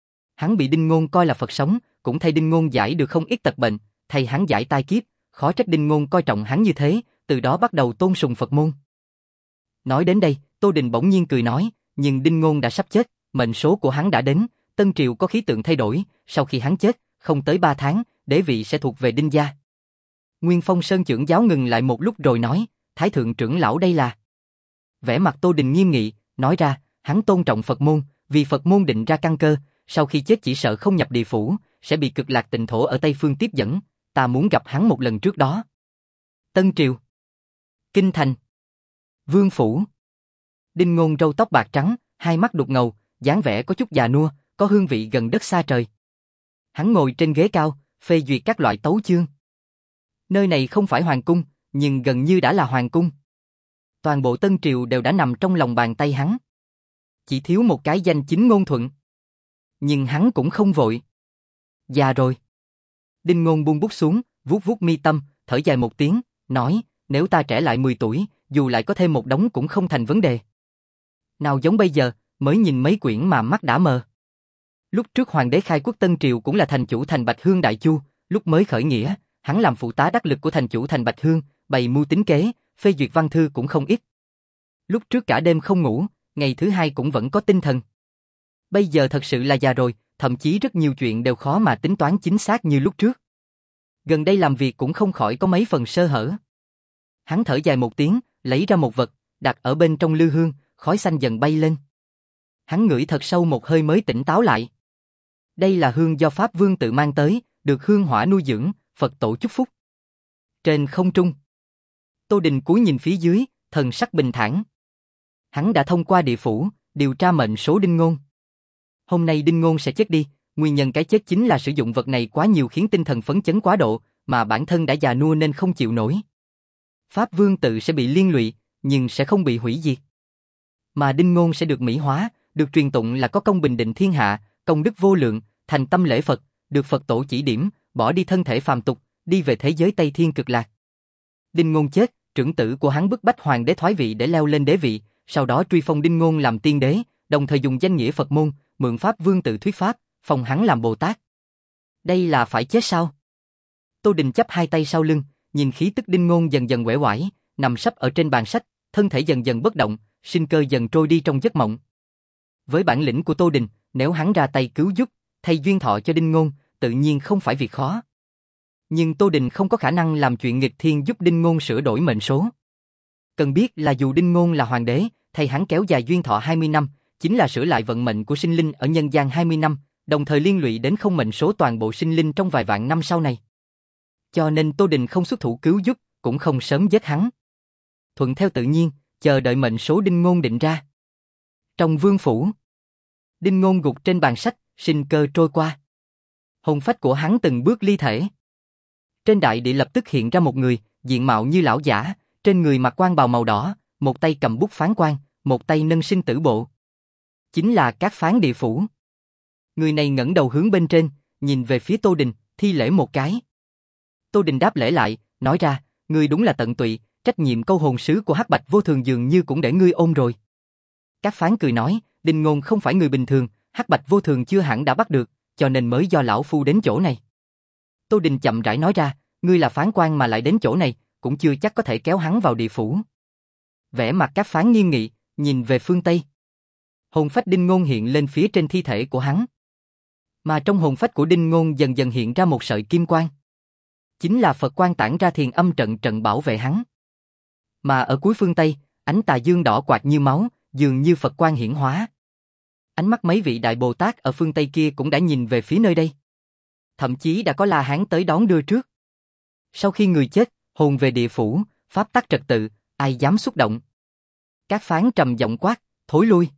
Hắn bị Đinh Ngôn coi là Phật sống, cũng thay Đinh Ngôn giải được không ít tật bệnh, thay hắn giải tai kiếp, khó trách Đinh Ngôn coi trọng hắn như thế, từ đó bắt đầu tôn sùng Phật môn. Nói đến đây, Tô Đình bỗng nhiên cười nói, nhưng Đinh Ngôn đã sắp chết, mệnh số của hắn đã đến, Tân Triều có khí tượng thay đổi, sau khi hắn chết, không tới ba tháng, đế vị sẽ thuộc về Đinh gia. Nguyên Phong Sơn trưởng giáo ngừng lại một lúc rồi nói, Thái Thượng trưởng lão đây là... Vẻ mặt Tô Đình nghiêm nghị, nói ra, hắn tôn trọng Phật môn, vì Phật môn định ra căn cơ, sau khi chết chỉ sợ không nhập địa phủ, sẽ bị Cực Lạc Tịnh Thổ ở Tây Phương tiếp dẫn, ta muốn gặp hắn một lần trước đó. Tân Triều, Kinh Thành, Vương Phủ. Đinh Ngôn râu tóc bạc trắng, hai mắt đục ngầu, dáng vẻ có chút già nua, có hương vị gần đất xa trời. Hắn ngồi trên ghế cao, phê duyệt các loại tấu chương. Nơi này không phải hoàng cung, nhưng gần như đã là hoàng cung. Toàn bộ Tân Triều đều đã nằm trong lòng bàn tay hắn. Chỉ thiếu một cái danh chính ngôn thuận. Nhưng hắn cũng không vội. Già rồi. Đinh Ngôn buông bút xuống, vuốt vuốt mi tâm, thở dài một tiếng, nói, nếu ta trẻ lại mười tuổi, dù lại có thêm một đống cũng không thành vấn đề. Nào giống bây giờ, mới nhìn mấy quyển mà mắt đã mờ. Lúc trước hoàng đế khai quốc Tân Triều cũng là thành chủ thành Bạch Hương Đại Chu, lúc mới khởi nghĩa, hắn làm phụ tá đắc lực của thành chủ thành Bạch Hương, bày mưu tính kế, phê duyệt văn thư cũng không ít. Lúc trước cả đêm không ngủ, ngày thứ hai cũng vẫn có tinh thần. Bây giờ thật sự là già rồi, thậm chí rất nhiều chuyện đều khó mà tính toán chính xác như lúc trước. Gần đây làm việc cũng không khỏi có mấy phần sơ hở. Hắn thở dài một tiếng, lấy ra một vật, đặt ở bên trong lư hương, khói xanh dần bay lên. Hắn ngửi thật sâu một hơi mới tỉnh táo lại. Đây là hương do Pháp Vương tự mang tới, được hương hỏa nuôi dưỡng, Phật tổ chúc phúc. Trên không trung, Tô Đình cúi nhìn phía dưới, thần sắc bình thản. Hắn đã thông qua địa phủ, điều tra mệnh số Đinh Ngôn. Hôm nay Đinh Ngôn sẽ chết đi, nguyên nhân cái chết chính là sử dụng vật này quá nhiều khiến tinh thần phấn chấn quá độ, mà bản thân đã già nua nên không chịu nổi. Pháp Vương tự sẽ bị liên lụy, nhưng sẽ không bị hủy diệt. Mà Đinh Ngôn sẽ được mỹ hóa, được truyền tụng là có công bình định thiên hạ, công đức vô lượng, thành tâm lễ Phật, được Phật tổ chỉ điểm, bỏ đi thân thể phàm tục, đi về thế giới Tây Thiên Cực Lạc. Đinh Ngôn chết, trưởng tử của hắn bức bách hoàng đế thoái vị để leo lên đế vị, sau đó truy phong Đinh Ngôn làm tiên đế, đồng thời dùng danh nghĩa Phật môn, mượn Pháp Vương tự thuyết pháp, phong hắn làm Bồ Tát. Đây là phải chết sao? Tô Đình chắp hai tay sau lưng, nhìn khí tức Đinh Ngôn dần dần uể oải, nằm sấp ở trên bàn sách, thân thể dần dần bất động, sinh cơ dần trôi đi trong giấc mộng. Với bản lĩnh của Tô Đình, nếu hắn ra tay cứu giúp, thay duyên thọ cho Đinh Ngôn, tự nhiên không phải việc khó. Nhưng Tô Đình không có khả năng làm chuyện nghịch thiên giúp Đinh Ngôn sửa đổi mệnh số. Cần biết là dù Đinh Ngôn là hoàng đế, thay hắn kéo dài duyên thọ hai mươi năm, chính là sửa lại vận mệnh của sinh linh ở nhân gian hai mươi năm, đồng thời liên lụy đến không mệnh số toàn bộ sinh linh trong vài vạn năm sau này. Cho nên Tô Đình không xuất thủ cứu giúp, cũng không sớm giết hắn. Thuận theo tự nhiên, chờ đợi mệnh số Đinh Ngôn định ra. Trong vương phủ, Đinh Ngôn gục trên bàn sách, sinh cơ trôi qua. Hồn phách của hắn từng bước ly thể. Trên đại địa lập tức hiện ra một người, diện mạo như lão giả, trên người mặc quan bào màu đỏ, một tay cầm bút phán quan, một tay nâng sinh tử bộ. Chính là Cát Phán địa phủ. Người này ngẩng đầu hướng bên trên, nhìn về phía Tô Đình, thi lễ một cái. Tô Đình đáp lễ lại, nói ra, ngươi đúng là tận tụy, trách nhiệm câu hồn sứ của Hắc Bạch Vô Thường dường như cũng để ngươi ôm rồi. Cát Phán cười nói, Đinh Ngôn không phải người bình thường, Hắc Bạch Vô Thường chưa hẳn đã bắt được, cho nên mới do lão phu đến chỗ này. Tô Đình chậm rãi nói ra, ngươi là phán quan mà lại đến chỗ này, cũng chưa chắc có thể kéo hắn vào địa phủ. Vẻ mặt Cát Phán nghiêm nghị, nhìn về phương Tây. Hồn phách Đinh Ngôn hiện lên phía trên thi thể của hắn. Mà trong hồn phách của Đinh Ngôn dần dần hiện ra một sợi kim quang. Chính là Phật quang tản ra thiền âm trận trận bảo vệ hắn. Mà ở cuối phương Tây, ánh tà dương đỏ quạt như máu, dường như Phật quang hiển hóa. Ánh mắt mấy vị đại Bồ Tát ở phương Tây kia cũng đã nhìn về phía nơi đây. Thậm chí đã có La Hán tới đón đưa trước. Sau khi người chết, hồn về địa phủ, pháp tắc trật tự, ai dám xúc động. Cát Phán trầm giọng quát, thối lui.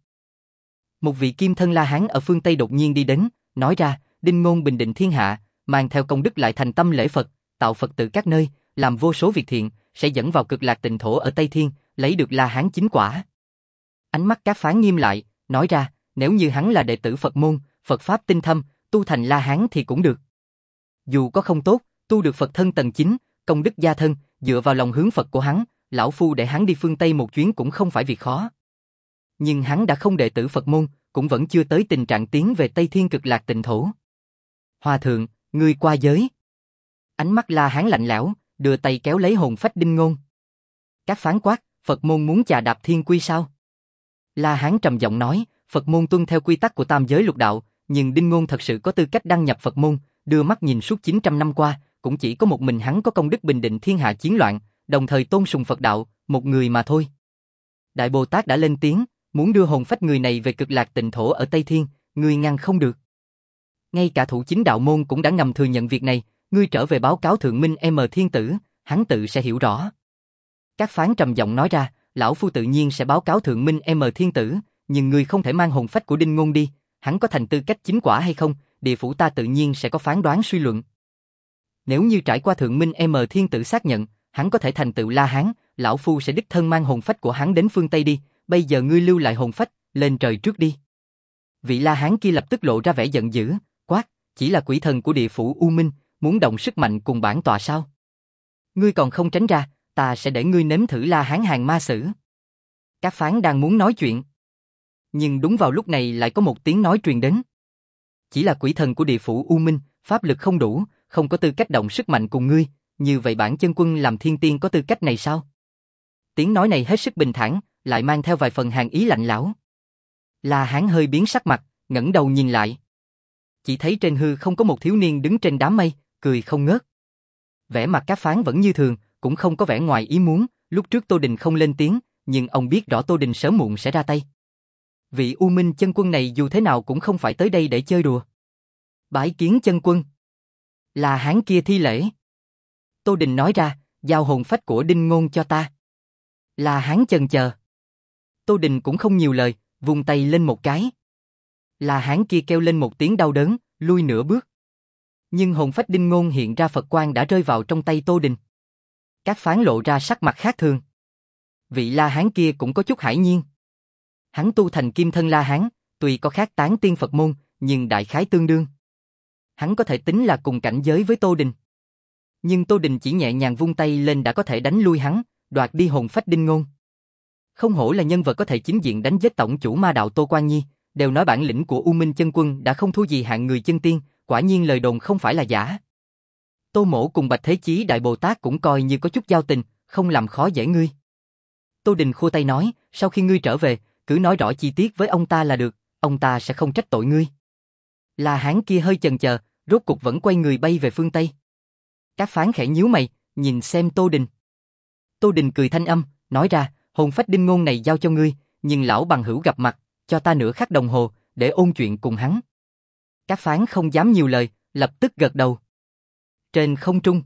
Một vị kim thân La Hán ở phương Tây đột nhiên đi đến, nói ra, Đinh Ngôn bình định thiên hạ, mang theo công đức lại thành tâm lễ Phật, tạo Phật tự các nơi, làm vô số việc thiện, sẽ dẫn vào cực lạc tịnh thổ ở Tây Thiên, lấy được La Hán chính quả. Ánh mắt Cát Phán nghiêm lại, nói ra, nếu như hắn là đệ tử Phật môn, Phật pháp tinh thâm, tu thành La Hán thì cũng được. Dù có không tốt, tu được Phật thân tầng chín, công đức gia thân, dựa vào lòng hướng Phật của hắn, lão phu để hắn đi phương Tây một chuyến cũng không phải việc khó. Nhưng hắn đã không đệ tử Phật môn, cũng vẫn chưa tới tình trạng tiến về Tây Thiên cực lạc tịnh thổ. Hòa thượng, ngươi qua giới. Ánh mắt La Hán lạnh lẽo, đưa tay kéo lấy hồn phách Đinh Ngôn. Cát Phán quát, Phật môn muốn chà đạp thiên quy sao? La Hán trầm giọng nói, Phật môn tuân theo quy tắc của tam giới lục đạo, nhưng Đinh Ngôn thật sự có tư cách đăng nhập Phật môn, đưa mắt nhìn suốt chín trăm năm qua, cũng chỉ có một mình hắn có công đức bình định thiên hạ chiến loạn, đồng thời tôn sùng Phật đạo, một người mà thôi. Đại Bồ Tát đã lên tiếng, muốn đưa hồn phách người này về cực lạc tịnh thổ ở Tây Thiên, ngươi ngăn không được. Ngay cả thủ chính đạo môn cũng đã ngầm thừa nhận việc này, ngươi trở về báo cáo thượng minh M Thiên Tử, hắn tự sẽ hiểu rõ. Cát Phán trầm giọng nói ra, lão phu tự nhiên sẽ báo cáo thượng minh M Thiên Tử, nhưng ngươi không thể mang hồn phách của Đinh Ngôn đi, hắn có thành tư cách chính quả hay không, địa phủ ta tự nhiên sẽ có phán đoán suy luận. Nếu như trải qua thượng minh M Thiên Tử xác nhận, hắn có thể thành tựu La Hán, lão phu sẽ đích thân mang hồn phách của hắn đến phương Tây đi, bây giờ ngươi lưu lại hồn phách, lên trời trước đi. Vị La Hán kia lập tức lộ ra vẻ giận dữ, quát, chỉ là quỷ thần của địa phủ U Minh, muốn động sức mạnh cùng bản tọa sao? Ngươi còn không tránh ra, ta sẽ để ngươi nếm thử La Hán hàng ma sử. Cát Phán đang muốn nói chuyện, nhưng đúng vào lúc này lại có một tiếng nói truyền đến. Chỉ là quỷ thần của địa phủ U Minh, pháp lực không đủ, không có tư cách động sức mạnh cùng ngươi, như vậy bản chân quân làm thiên tiên có tư cách này sao? Tiếng nói này hết sức bình thản, lại mang theo vài phần hàn ý lạnh lẽo. La Hán hơi biến sắc mặt, ngẩng đầu nhìn lại. Chỉ thấy trên hư không có một thiếu niên đứng trên đám mây, cười không ngớt. Vẻ mặt Cát Phán vẫn như thường, cũng không có vẻ ngoài ý muốn, lúc trước Tô Đình không lên tiếng, nhưng ông biết rõ Tô Đình sớm muộn sẽ ra tay. Vị U Minh chân quân này dù thế nào cũng không phải tới đây để chơi đùa. Bái kiến chân quân. La Hán kia thi lễ. Tô Đình nói ra, giao hồn phách của Đinh Ngôn cho ta. La Hán chần chờ. Tô Đình cũng không nhiều lời, vung tay lên một cái. La Hán kia kêu lên một tiếng đau đớn, lui nửa bước. Nhưng hồn phách Đinh Ngôn hiện ra Phật quang đã rơi vào trong tay Tô Đình. Cát Phán lộ ra sắc mặt khác thường. Vị La Hán kia cũng có chút hãi nhiên. Hắn tu thành kim thân La Hán, tuy có khác tán tiên Phật môn, nhưng đại khái tương đương. Hắn có thể tính là cùng cảnh giới với Tô Đình. Nhưng Tô Đình chỉ nhẹ nhàng vung tay lên đã có thể đánh lui hắn, đoạt đi hồn phách Đinh Ngôn. Không hổ là nhân vật có thể chính diện đánh giết tổng chủ ma đạo Tô Quan Nhi, đều nói bản lĩnh của U Minh chân quân đã không thua gì hạng người chân tiên, quả nhiên lời đồn không phải là giả. Tô Mỗ cùng Bạch Thế Chí Đại Bồ Tát cũng coi như có chút giao tình, không làm khó dễ ngươi. Tô Đình khua tay nói, sau khi ngươi trở về, cứ nói rõ chi tiết với ông ta là được, ông ta sẽ không trách tội ngươi. La Hán kia hơi chần chờ, rốt cục vẫn quay người bay về phương Tây. Cát Phán khẽ nhíu mày, nhìn xem Tô Đình. Tô Đình cười thanh âm, nói ra, hồn phách Đinh Ngôn này giao cho ngươi, nhưng lão bằng hữu gặp mặt, cho ta nửa khắc đồng hồ, để ôn chuyện cùng hắn. Cát Phán không dám nhiều lời, lập tức gật đầu. Trên không trung,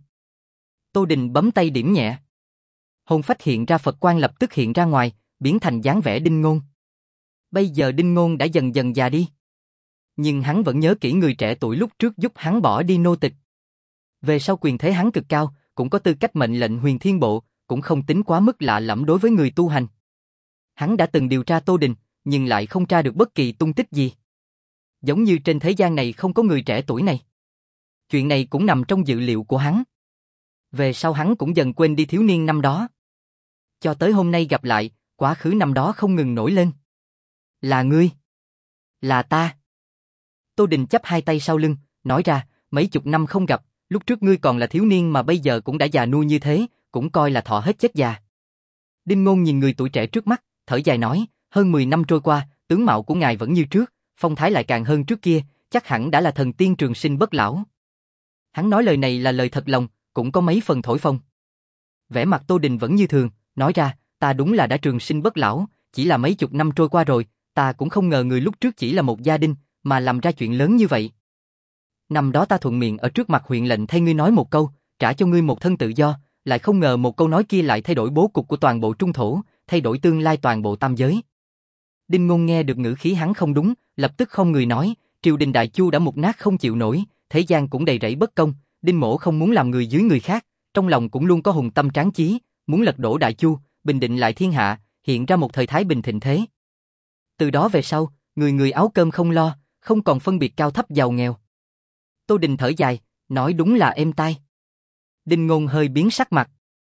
Tô Đình bấm tay điểm nhẹ. Hồn phách hiện ra Phật quang lập tức hiện ra ngoài, biến thành dáng vẻ Đinh Ngôn. Bây giờ Đinh Ngôn đã dần dần già đi. Nhưng hắn vẫn nhớ kỹ người trẻ tuổi lúc trước giúp hắn bỏ đi nô tịch. Về sau quyền thế hắn cực cao, cũng có tư cách mệnh lệnh Huyền Thiên Bộ, cũng không tính quá mức lạ lẫm đối với người tu hành. Hắn đã từng điều tra Tô Đình, nhưng lại không tra được bất kỳ tung tích gì. Giống như trên thế gian này không có người trẻ tuổi này. Chuyện này cũng nằm trong dự liệu của hắn. Về sau hắn cũng dần quên đi thiếu niên năm đó. Cho tới hôm nay gặp lại, quá khứ năm đó không ngừng nổi lên. Là ngươi. Là ta. Tô Đình chắp hai tay sau lưng, nói ra, mấy chục năm không gặp, lúc trước ngươi còn là thiếu niên mà bây giờ cũng đã già nua như thế, cũng coi là thọ hết chết già. Đinh Ngôn nhìn người tuổi trẻ trước mắt, thở dài nói, hơn mười năm trôi qua, tướng mạo của ngài vẫn như trước, phong thái lại càng hơn trước kia, chắc hẳn đã là thần tiên trường sinh bất lão. Hắn nói lời này là lời thật lòng, cũng có mấy phần thổi phồng. Vẻ mặt Tô Đình vẫn như thường, nói ra, ta đúng là đã trường sinh bất lão, chỉ là mấy chục năm trôi qua rồi, ta cũng không ngờ người lúc trước chỉ là một gia đình, mà làm ra chuyện lớn như vậy. Năm đó ta thuận miệng ở trước mặt huyện lệnh thay ngươi nói một câu, trả cho ngươi một thân tự do, lại không ngờ một câu nói kia lại thay đổi bố cục của toàn bộ trung thổ, thay đổi tương lai toàn bộ tam giới. Đinh Ngôn nghe được ngữ khí hắn không đúng, lập tức không người nói, triều đình Đại Chu đã mục nát không chịu nổi, thế gian cũng đầy rẫy bất công, Đinh Mỗ không muốn làm người dưới người khác, trong lòng cũng luôn có hùng tâm tráng chí, muốn lật đổ Đại Chu, bình định lại thiên hạ, hiện ra một thời thái bình thịnh thế. Từ đó về sau, người người áo cơm không lo, không còn phân biệt cao thấp giàu nghèo. Tô Đình thở dài, nói đúng là êm tai. Đinh Ngôn hơi biến sắc mặt.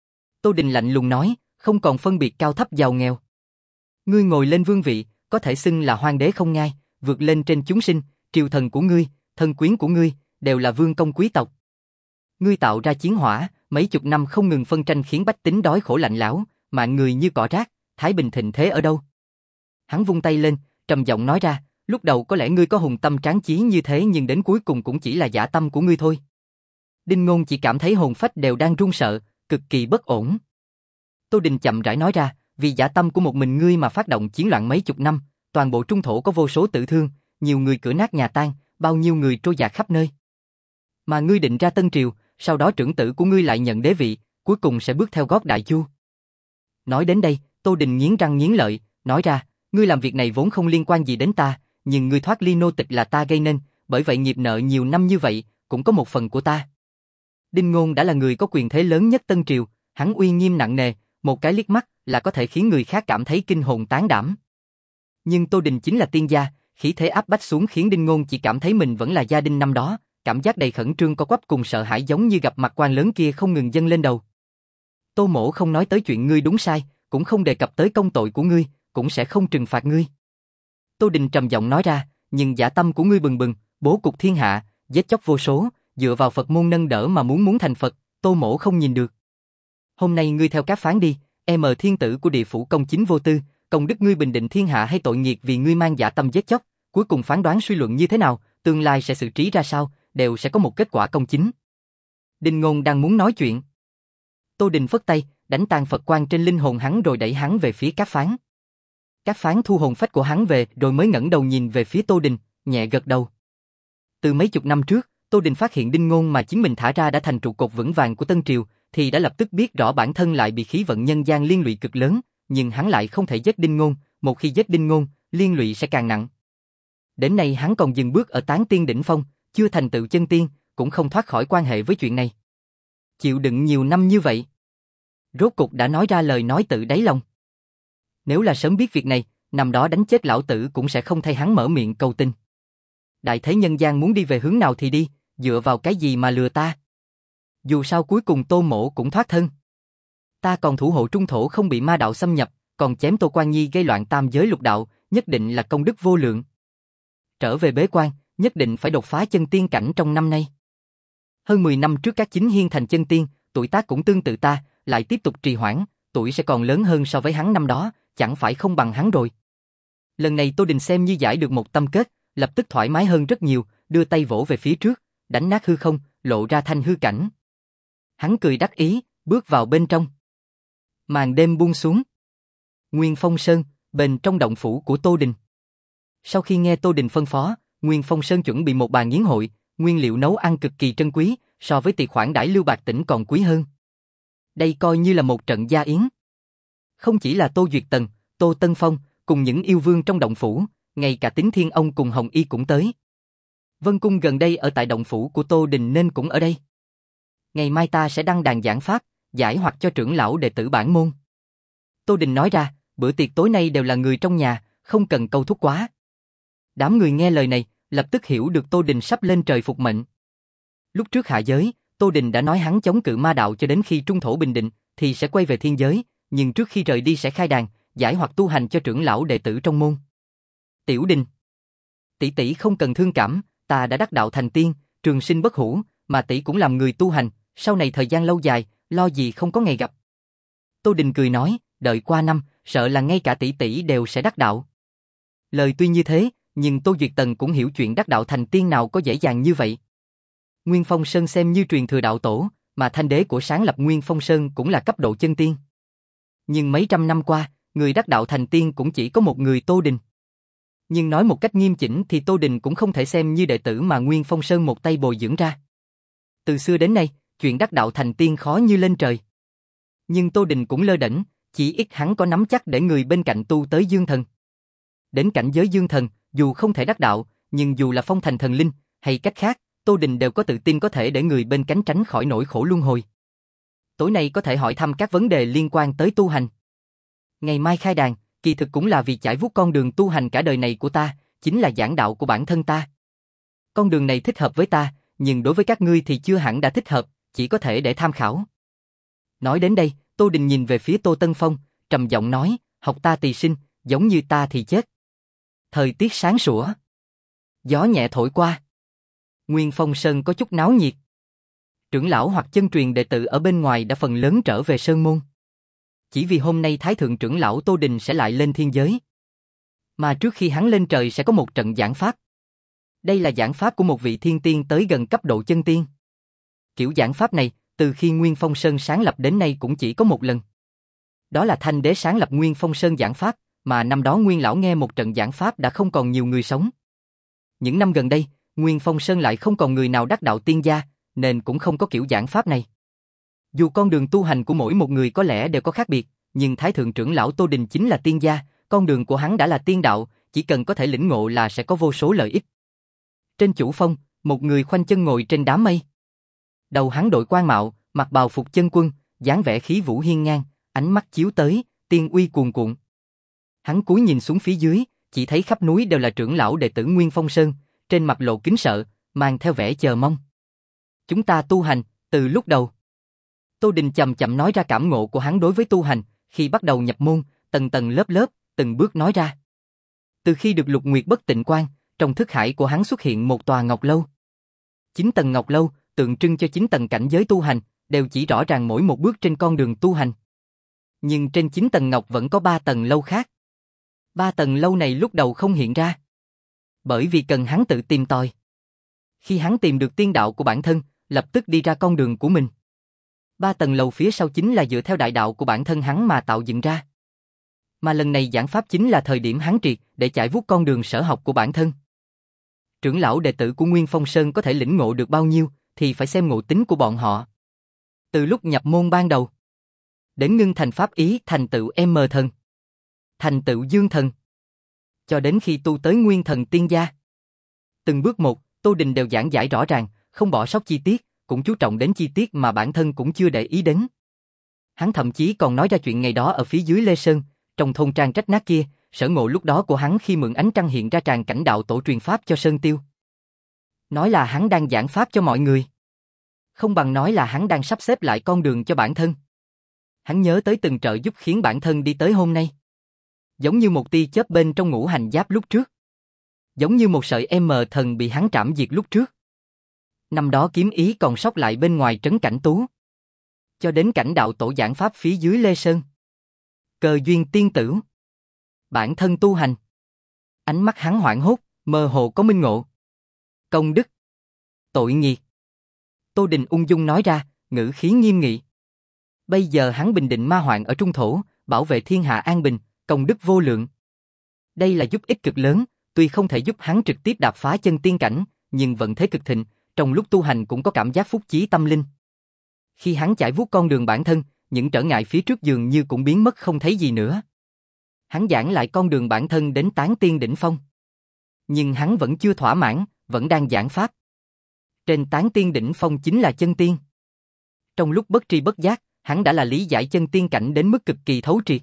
Tô Đình lạnh lùng nói, không còn phân biệt cao thấp giàu nghèo. Ngươi ngồi lên vương vị, có thể xưng là hoàng đế không ngai, vượt lên trên chúng sinh, triều thần của ngươi, thân quyến của ngươi, đều là vương công quý tộc. Ngươi tạo ra chiến hỏa, mấy chục năm không ngừng phân tranh khiến bách tính đói khổ lạnh lẽo, mạng người như cỏ rác, thái bình thịnh thế ở đâu? Hắn vung tay lên, trầm giọng nói ra, lúc đầu có lẽ ngươi có hùng tâm tráng chí như thế nhưng đến cuối cùng cũng chỉ là giả tâm của ngươi thôi. Đinh Ngôn chỉ cảm thấy hồn phách đều đang run sợ, cực kỳ bất ổn. Tô Đình chậm rãi nói ra, vì giả tâm của một mình ngươi mà phát động chiến loạn mấy chục năm, toàn bộ trung thổ có vô số tử thương, nhiều người cửa nát nhà tan, bao nhiêu người trôi dạt khắp nơi. Mà ngươi định ra Tân Triều, sau đó trưởng tử của ngươi lại nhận đế vị, cuối cùng sẽ bước theo gót Đại Chu. Nói đến đây, Tô Đình nghiến răng nghiến lợi, nói ra, ngươi làm việc này vốn không liên quan gì đến ta, nhưng ngươi thoát ly nô tịch là ta gây nên, bởi vậy nghiệp nợ nhiều năm như vậy, cũng có một phần của ta. Đinh Ngôn đã là người có quyền thế lớn nhất Tân Triều, hắn uy nghiêm nặng nề, một cái liếc mắt là có thể khiến người khác cảm thấy kinh hồn tán đảm. Nhưng Tô Đình chính là tiên gia, khí thế áp bách xuống khiến Đinh Ngôn chỉ cảm thấy mình vẫn là gia đình năm đó, cảm giác đầy khẩn trương co quắp cùng sợ hãi giống như gặp mặt quan lớn kia không ngừng dâng lên đầu. Tô Mỗ không nói tới chuyện ngươi đúng sai, cũng không đề cập tới công tội của ngươi, cũng sẽ không trừng phạt ngươi. Tô Đình trầm giọng nói ra, nhưng giả tâm của ngươi bừng bừng, bố cục thiên hạ, giết chóc vô số, dựa vào Phật môn nâng đỡ mà muốn muốn thành Phật, Tô Mỗ không nhìn được. Hôm nay ngươi theo các phán đi, em ở thiên tử của địa phủ công chính vô tư, công đức ngươi bình định thiên hạ hay tội nghiệt vì ngươi mang giả tâm giết chóc, cuối cùng phán đoán suy luận như thế nào, tương lai sẽ xử trí ra sao, đều sẽ có một kết quả công chính. Đinh Ngôn đang muốn nói chuyện. Tô Đình phất tay, đánh tan Phật quang trên linh hồn hắn rồi đẩy hắn về phía các phán. Các phán thu hồn phách của hắn về rồi mới ngẩng đầu nhìn về phía Tô Đình, nhẹ gật đầu. Từ mấy chục năm trước, Tô Đình phát hiện Đinh Ngôn mà chính mình thả ra đã thành trụ cột vững vàng của Tân Triều, thì đã lập tức biết rõ bản thân lại bị khí vận nhân gian liên lụy cực lớn, nhưng hắn lại không thể giết Đinh Ngôn, một khi giết Đinh Ngôn, liên lụy sẽ càng nặng. Đến nay hắn còn dừng bước ở tán tiên đỉnh phong, chưa thành tựu chân tiên, cũng không thoát khỏi quan hệ với chuyện này. Chịu đựng nhiều năm như vậy, rốt cục đã nói ra lời nói tự đáy lòng. Nếu là sớm biết việc này, năm đó đánh chết lão tử cũng sẽ không thay hắn mở miệng cầu tình. Đại thế nhân gian muốn đi về hướng nào thì đi, dựa vào cái gì mà lừa ta? Dù sao cuối cùng Tô Mỗ cũng thoát thân. Ta còn thủ hộ trung thổ không bị ma đạo xâm nhập, còn chém Tô Quan Nhi gây loạn tam giới lục đạo, nhất định là công đức vô lượng. Trở về bế quan, nhất định phải đột phá chân tiên cảnh trong năm nay. Hơn mười năm trước các chính hiên thành chân tiên, tuổi tác cũng tương tự ta, lại tiếp tục trì hoãn, tuổi sẽ còn lớn hơn so với hắn năm đó, chẳng phải không bằng hắn rồi. Lần này Tô Đình xem như giải được một tâm kết, lập tức thoải mái hơn rất nhiều, đưa tay vỗ về phía trước, đánh nát hư không, lộ ra thanh hư cảnh. Hắn cười đắc ý, bước vào bên trong. Màn đêm buông xuống. Nguyên Phong Sơn, bên trong động phủ của Tô Đình. Sau khi nghe Tô Đình phân phó, Nguyên Phong Sơn chuẩn bị một bàn yến hội, nguyên liệu nấu ăn cực kỳ trân quý, so với tiệc khoản đãi Lưu Bạc Tỉnh còn quý hơn. Đây coi như là một trận gia yến. Không chỉ là Tô Duyệt Tần, Tô Tân Phong, cùng những yêu vương trong động phủ, ngay cả Tín Thiên Ông cùng Hồng Y cũng tới. Vân Cung gần đây ở tại động phủ của Tô Đình nên cũng ở đây. Ngày mai ta sẽ đăng đàn giảng pháp, giải hoặc cho trưởng lão đệ tử bản môn. Tô Đình nói ra, bữa tiệc tối nay đều là người trong nhà, không cần câu thúc quá. Đám người nghe lời này, lập tức hiểu được Tô Đình sắp lên trời phục mệnh. Lúc trước hạ giới, Tô Đình đã nói hắn chống cự ma đạo cho đến khi trung thổ bình định, thì sẽ quay về thiên giới, nhưng trước khi rời đi sẽ khai đàn, giải hoặc tu hành cho trưởng lão đệ tử trong môn. Tiểu Đình, tỷ tỷ không cần thương cảm, ta đã đắc đạo thành tiên, trường sinh bất hủ, mà tỷ cũng làm người tu hành, sau này thời gian lâu dài, lo gì không có ngày gặp. Tô Đình cười nói, đợi qua năm, sợ là ngay cả tỷ tỷ đều sẽ đắc đạo. Lời tuy như thế, nhưng Tô Duyệt Tần cũng hiểu chuyện đắc đạo thành tiên nào có dễ dàng như vậy. Nguyên Phong Sơn xem như truyền thừa đạo tổ, mà thanh đế của sáng lập Nguyên Phong Sơn cũng là cấp độ chân tiên. Nhưng mấy trăm năm qua, người đắc đạo thành tiên cũng chỉ có một người Tô Đình. Nhưng nói một cách nghiêm chỉnh thì Tô Đình cũng không thể xem như đệ tử mà Nguyên Phong Sơn một tay bồi dưỡng ra. Từ xưa đến nay, chuyện đắc đạo thành tiên khó như lên trời. Nhưng Tô Đình cũng lơ đễnh, chỉ ít hắn có nắm chắc để người bên cạnh tu tới dương thần. Đến cảnh giới dương thần, dù không thể đắc đạo, nhưng dù là phong thành thần linh, hay cách khác, Tô Đình đều có tự tin có thể để người bên cánh tránh khỏi nỗi khổ luân hồi. Tối nay có thể hỏi thăm các vấn đề liên quan tới tu hành. Ngày mai khai đàn, kỳ thực cũng là vì trải vuốt con đường tu hành cả đời này của ta, chính là giảng đạo của bản thân ta. Con đường này thích hợp với ta, nhưng đối với các ngươi thì chưa hẳn đã thích hợp, chỉ có thể để tham khảo. Nói đến đây, Tô Đình nhìn về phía Tô Tân Phong, trầm giọng nói, học ta tỳ sinh, giống như ta thì chết. Thời tiết sáng sủa, gió nhẹ thổi qua. Nguyên Phong Sơn có chút náo nhiệt. Trưởng lão hoặc chân truyền đệ tử ở bên ngoài đã phần lớn trở về sơn môn. Chỉ vì hôm nay Thái Thượng trưởng lão Tô Đình sẽ lại lên thiên giới. Mà trước khi hắn lên trời sẽ có một trận giảng pháp. Đây là giảng pháp của một vị thiên tiên tới gần cấp độ chân tiên. Kiểu giảng pháp này, từ khi Nguyên Phong Sơn sáng lập đến nay cũng chỉ có một lần. Đó là Thanh Đế sáng lập Nguyên Phong Sơn giảng pháp, mà năm đó Nguyên lão nghe một trận giảng pháp đã không còn nhiều người sống. Những năm gần đây, Nguyên Phong Sơn lại không còn người nào đắc đạo tiên gia, nên cũng không có kiểu giảng pháp này. Dù con đường tu hành của mỗi một người có lẽ đều có khác biệt, nhưng Thái Thượng trưởng lão Tô Đình chính là tiên gia, con đường của hắn đã là tiên đạo, chỉ cần có thể lĩnh ngộ là sẽ có vô số lợi ích. Trên chủ phong, một người khoanh chân ngồi trên đám mây. Đầu hắn đội quan mạo, mặc bào phục chân quân, dáng vẻ khí vũ hiên ngang, ánh mắt chiếu tới, tiên uy cuồn cuộn. Hắn cúi nhìn xuống phía dưới, chỉ thấy khắp núi đều là trưởng lão đệ tử Nguyên Phong Sơn, trên mặt lộ kính sợ, mang theo vẻ chờ mong. Chúng ta tu hành, từ lúc đầu. Tô Đình chậm chậm nói ra cảm ngộ của hắn đối với tu hành, khi bắt đầu nhập môn, tầng tầng lớp lớp, từng bước nói ra. Từ khi được Lục Nguyệt Bất Tịnh Quan, trong thức hải của hắn xuất hiện một tòa ngọc lâu. Chín tầng ngọc lâu, tượng trưng cho chín tầng cảnh giới tu hành, đều chỉ rõ ràng mỗi một bước trên con đường tu hành. Nhưng trên chín tầng ngọc vẫn có ba tầng lâu khác. Ba tầng lâu này lúc đầu không hiện ra. Bởi vì cần hắn tự tìm tòi. Khi hắn tìm được tiên đạo của bản thân, lập tức đi ra con đường của mình. Ba tầng lầu phía sau chính là dựa theo đại đạo của bản thân hắn mà tạo dựng ra. Mà lần này giảng pháp chính là thời điểm hắn triệt để trải vuốt con đường sở học của bản thân. Trưởng lão đệ tử của Nguyên Phong Sơn có thể lĩnh ngộ được bao nhiêu thì phải xem ngộ tính của bọn họ. Từ lúc nhập môn ban đầu, đến ngưng thành pháp ý thành tựu M thần, thành tựu dương thần, cho đến khi tu tới nguyên thần tiên gia. Từng bước một, Tô Đình đều giảng giải rõ ràng, không bỏ sót chi tiết, cũng chú trọng đến chi tiết mà bản thân cũng chưa để ý đến. Hắn thậm chí còn nói ra chuyện ngày đó ở phía dưới Lê Sơn, trong thôn trang trách nát kia, sở ngộ lúc đó của hắn khi mượn ánh trăng hiện ra tràng cảnh đạo tổ truyền pháp cho Sơn Tiêu. Nói là hắn đang giảng pháp cho mọi người. Không bằng nói là hắn đang sắp xếp lại con đường cho bản thân. Hắn nhớ tới từng trợ giúp khiến bản thân đi tới hôm nay. Giống như một tia chớp bên trong ngũ hành giáp lúc trước. Giống như một sợi M thần bị hắn trảm diệt lúc trước. Năm đó kiếm ý còn sót lại bên ngoài trấn cảnh tú. Cho đến cảnh đạo tổ giảng pháp phía dưới Lê Sơn. Cơ duyên tiên tử. Bản thân tu hành. Ánh mắt hắn hoảng hốt, mơ hồ có minh ngộ. Công đức. Tội nghiệt. Tô Đình ung dung nói ra, ngữ khí nghiêm nghị. Bây giờ hắn bình định ma hoạn ở trung thổ, bảo vệ thiên hạ an bình, công đức vô lượng. Đây là giúp ích cực lớn, tuy không thể giúp hắn trực tiếp đạp phá chân tiên cảnh, nhưng vận thế cực thịnh, trong lúc tu hành cũng có cảm giác phúc chí tâm linh. Khi hắn chải vuốt con đường bản thân, những trở ngại phía trước dường như cũng biến mất không thấy gì nữa. Hắn giảng lại con đường bản thân đến tán tiên đỉnh phong. Nhưng hắn vẫn chưa thỏa mãn, vẫn đang giảng pháp. Trên tán tiên đỉnh phong chính là chân tiên. Trong lúc bất tri bất giác, hắn đã là lý giải chân tiên cảnh đến mức cực kỳ thấu triệt.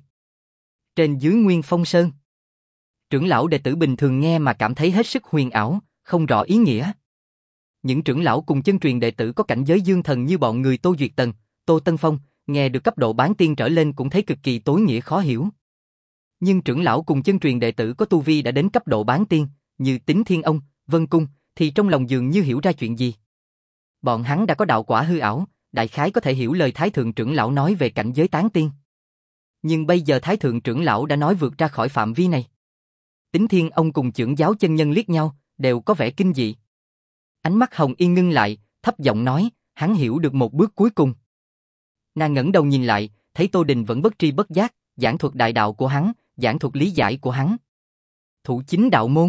Trên dưới Nguyên Phong Sơn, trưởng lão đệ tử bình thường nghe mà cảm thấy hết sức huyền ảo, không rõ ý nghĩa. Những trưởng lão cùng chân truyền đệ tử có cảnh giới dương thần như bọn người Tô Duyệt Tần, Tô Tân Phong, nghe được cấp độ bán tiên trở lên cũng thấy cực kỳ tối nghĩa khó hiểu. Nhưng trưởng lão cùng chân truyền đệ tử có tu vi đã đến cấp độ bán tiên, như Tín Thiên Ông, Vân Cung, thì trong lòng dường như hiểu ra chuyện gì. Bọn hắn đã có đạo quả hư ảo, đại khái có thể hiểu lời Thái Thượng trưởng lão nói về cảnh giới tán tiên. Nhưng bây giờ Thái Thượng trưởng lão đã nói vượt ra khỏi phạm vi này. Tín Thiên Ông cùng trưởng giáo chân nhân liếc nhau, đều có vẻ kinh dị. Ánh mắt Hồng Yên ngưng lại, thấp giọng nói, hắn hiểu được một bước cuối cùng. Nàng ngẩng đầu nhìn lại, thấy Tô Đình vẫn bất tri bất giác, giảng thuật đại đạo của hắn, giảng thuật lý giải của hắn. Thủ chính đạo môn.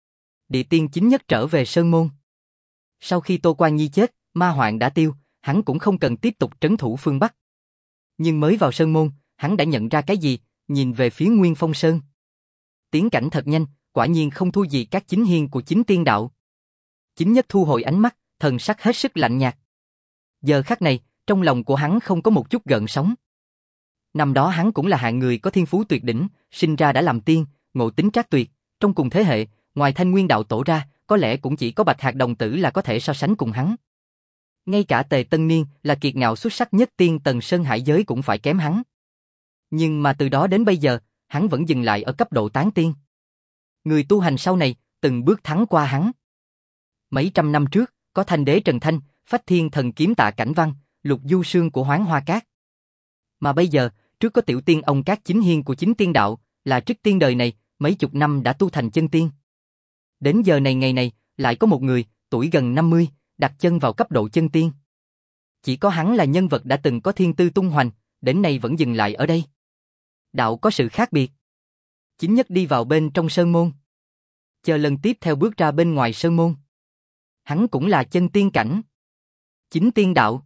Địa tiên chính nhất trở về Sơn Môn. Sau khi Tô Quan Nhi chết, ma hoạn đã tiêu, hắn cũng không cần tiếp tục trấn thủ phương Bắc. Nhưng mới vào Sơn Môn, hắn đã nhận ra cái gì, nhìn về phía Nguyên Phong Sơn. Tiến cảnh thật nhanh, quả nhiên không thua gì các chính hiên của chính tiên đạo. Chính nhất thu hồi ánh mắt, thần sắc hết sức lạnh nhạt. Giờ khắc này, trong lòng của hắn không có một chút gợn sóng. Năm đó hắn cũng là hạng người có thiên phú tuyệt đỉnh, sinh ra đã làm tiên, ngộ tính trác tuyệt, trong cùng thế hệ, ngoài Thanh Nguyên đạo tổ ra, có lẽ cũng chỉ có Bạch Hạc đồng tử là có thể so sánh cùng hắn. Ngay cả Tề Tân Niên là kiệt ngạo xuất sắc nhất tiên tầng Sơn Hải giới cũng phải kém hắn. Nhưng mà từ đó đến bây giờ, hắn vẫn dừng lại ở cấp độ tán tiên. Người tu hành sau này, từng bước thắng qua hắn. Mấy trăm năm trước, có Thanh Đế Trần Thanh, Phách Thiên Thần Kiếm Tạ Cảnh Văn, Lục Du Sương của Hoáng Hoa Cát. Mà bây giờ, trước có Tiểu Tiên ông các chính hiên của chính tiên đạo, là Trích Tiên đời này, mấy chục năm đã tu thành chân tiên. Đến giờ này ngày này, lại có một người, tuổi gần năm mươi, đặt chân vào cấp độ chân tiên. Chỉ có hắn là nhân vật đã từng có thiên tư tung hoành, đến nay vẫn dừng lại ở đây. Đạo có sự khác biệt. Chính nhất đi vào bên trong Sơn Môn. Chờ lần tiếp theo bước ra bên ngoài Sơn Môn. Hắn cũng là chân tiên cảnh. Chính tiên đạo.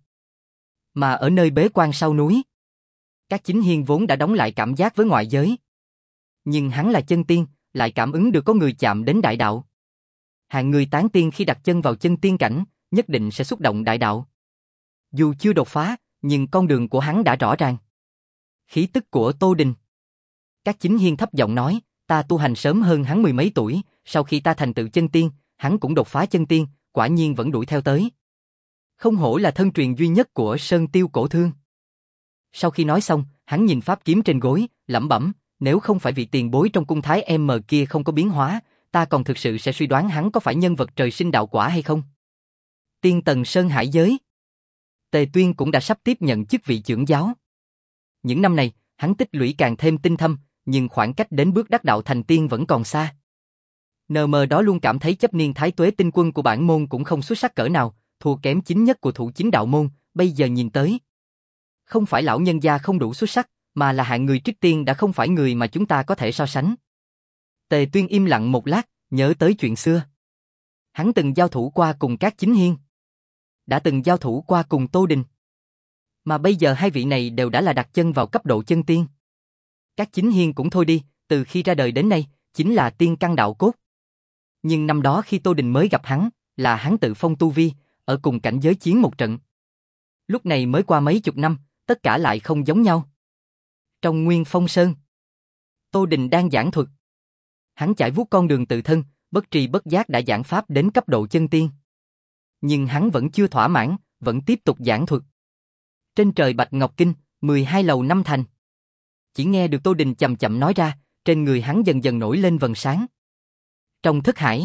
Mà ở nơi bế quan sau núi, các chính hiên vốn đã đóng lại cảm giác với ngoại giới. Nhưng hắn là chân tiên, lại cảm ứng được có người chạm đến đại đạo. Hạng người tán tiên khi đặt chân vào chân tiên cảnh, nhất định sẽ xúc động đại đạo. Dù chưa đột phá, nhưng con đường của hắn đã rõ ràng. Khí tức của Tô Đình. Các chính hiên thấp giọng nói, ta tu hành sớm hơn hắn mười mấy tuổi, sau khi ta thành tựu chân tiên, hắn cũng đột phá chân tiên, quả nhiên vẫn đuổi theo tới. Không hổ là thân truyền duy nhất của Sơn Tiêu Cổ Thương. Sau khi nói xong, hắn nhìn pháp kiếm trên gối, lẩm bẩm, nếu không phải vị tiền bối trong cung thái M kia không có biến hóa, ta còn thực sự sẽ suy đoán hắn có phải nhân vật trời sinh đạo quả hay không. Tiên tầng Sơn Hải giới. Tề Tuyên cũng đã sắp tiếp nhận chức vị trưởng giáo. Những năm này, hắn tích lũy càng thêm tinh thâm, nhưng khoảng cách đến bước đắc đạo thành tiên vẫn còn xa. Nờ mờ đó luôn cảm thấy chấp niên thái tuế tinh quân của bản môn cũng không xuất sắc cỡ nào, thua kém chính nhất của thủ chính đạo môn, bây giờ nhìn tới. Không phải lão nhân gia không đủ xuất sắc, mà là hạng người Trích Tiên đã không phải người mà chúng ta có thể so sánh. Tề Tuyên im lặng một lát, nhớ tới chuyện xưa. Hắn từng giao thủ qua cùng các chính hiên. Đã từng giao thủ qua cùng Tô Đình. Mà bây giờ hai vị này đều đã là đặt chân vào cấp độ chân tiên. Các chính hiên cũng thôi đi, từ khi ra đời đến nay, chính là tiên căn đạo cốt. Nhưng năm đó khi Tô Đình mới gặp hắn, là hắn tự phong tu vi, ở cùng cảnh giới chiến một trận. Lúc này mới qua mấy chục năm, tất cả lại không giống nhau. Trong Nguyên Phong Sơn, Tô Đình đang giảng thuật. Hắn chạy vuốt con đường tự thân, bất tri bất giác đã giảng pháp đến cấp độ chân tiên. Nhưng hắn vẫn chưa thỏa mãn, vẫn tiếp tục giảng thuật. Trên trời Bạch Ngọc Kinh, mười hai lầu năm thành. Chỉ nghe được Tô Đình chậm chậm nói ra, trên người hắn dần dần nổi lên vầng sáng. Trong thức hải,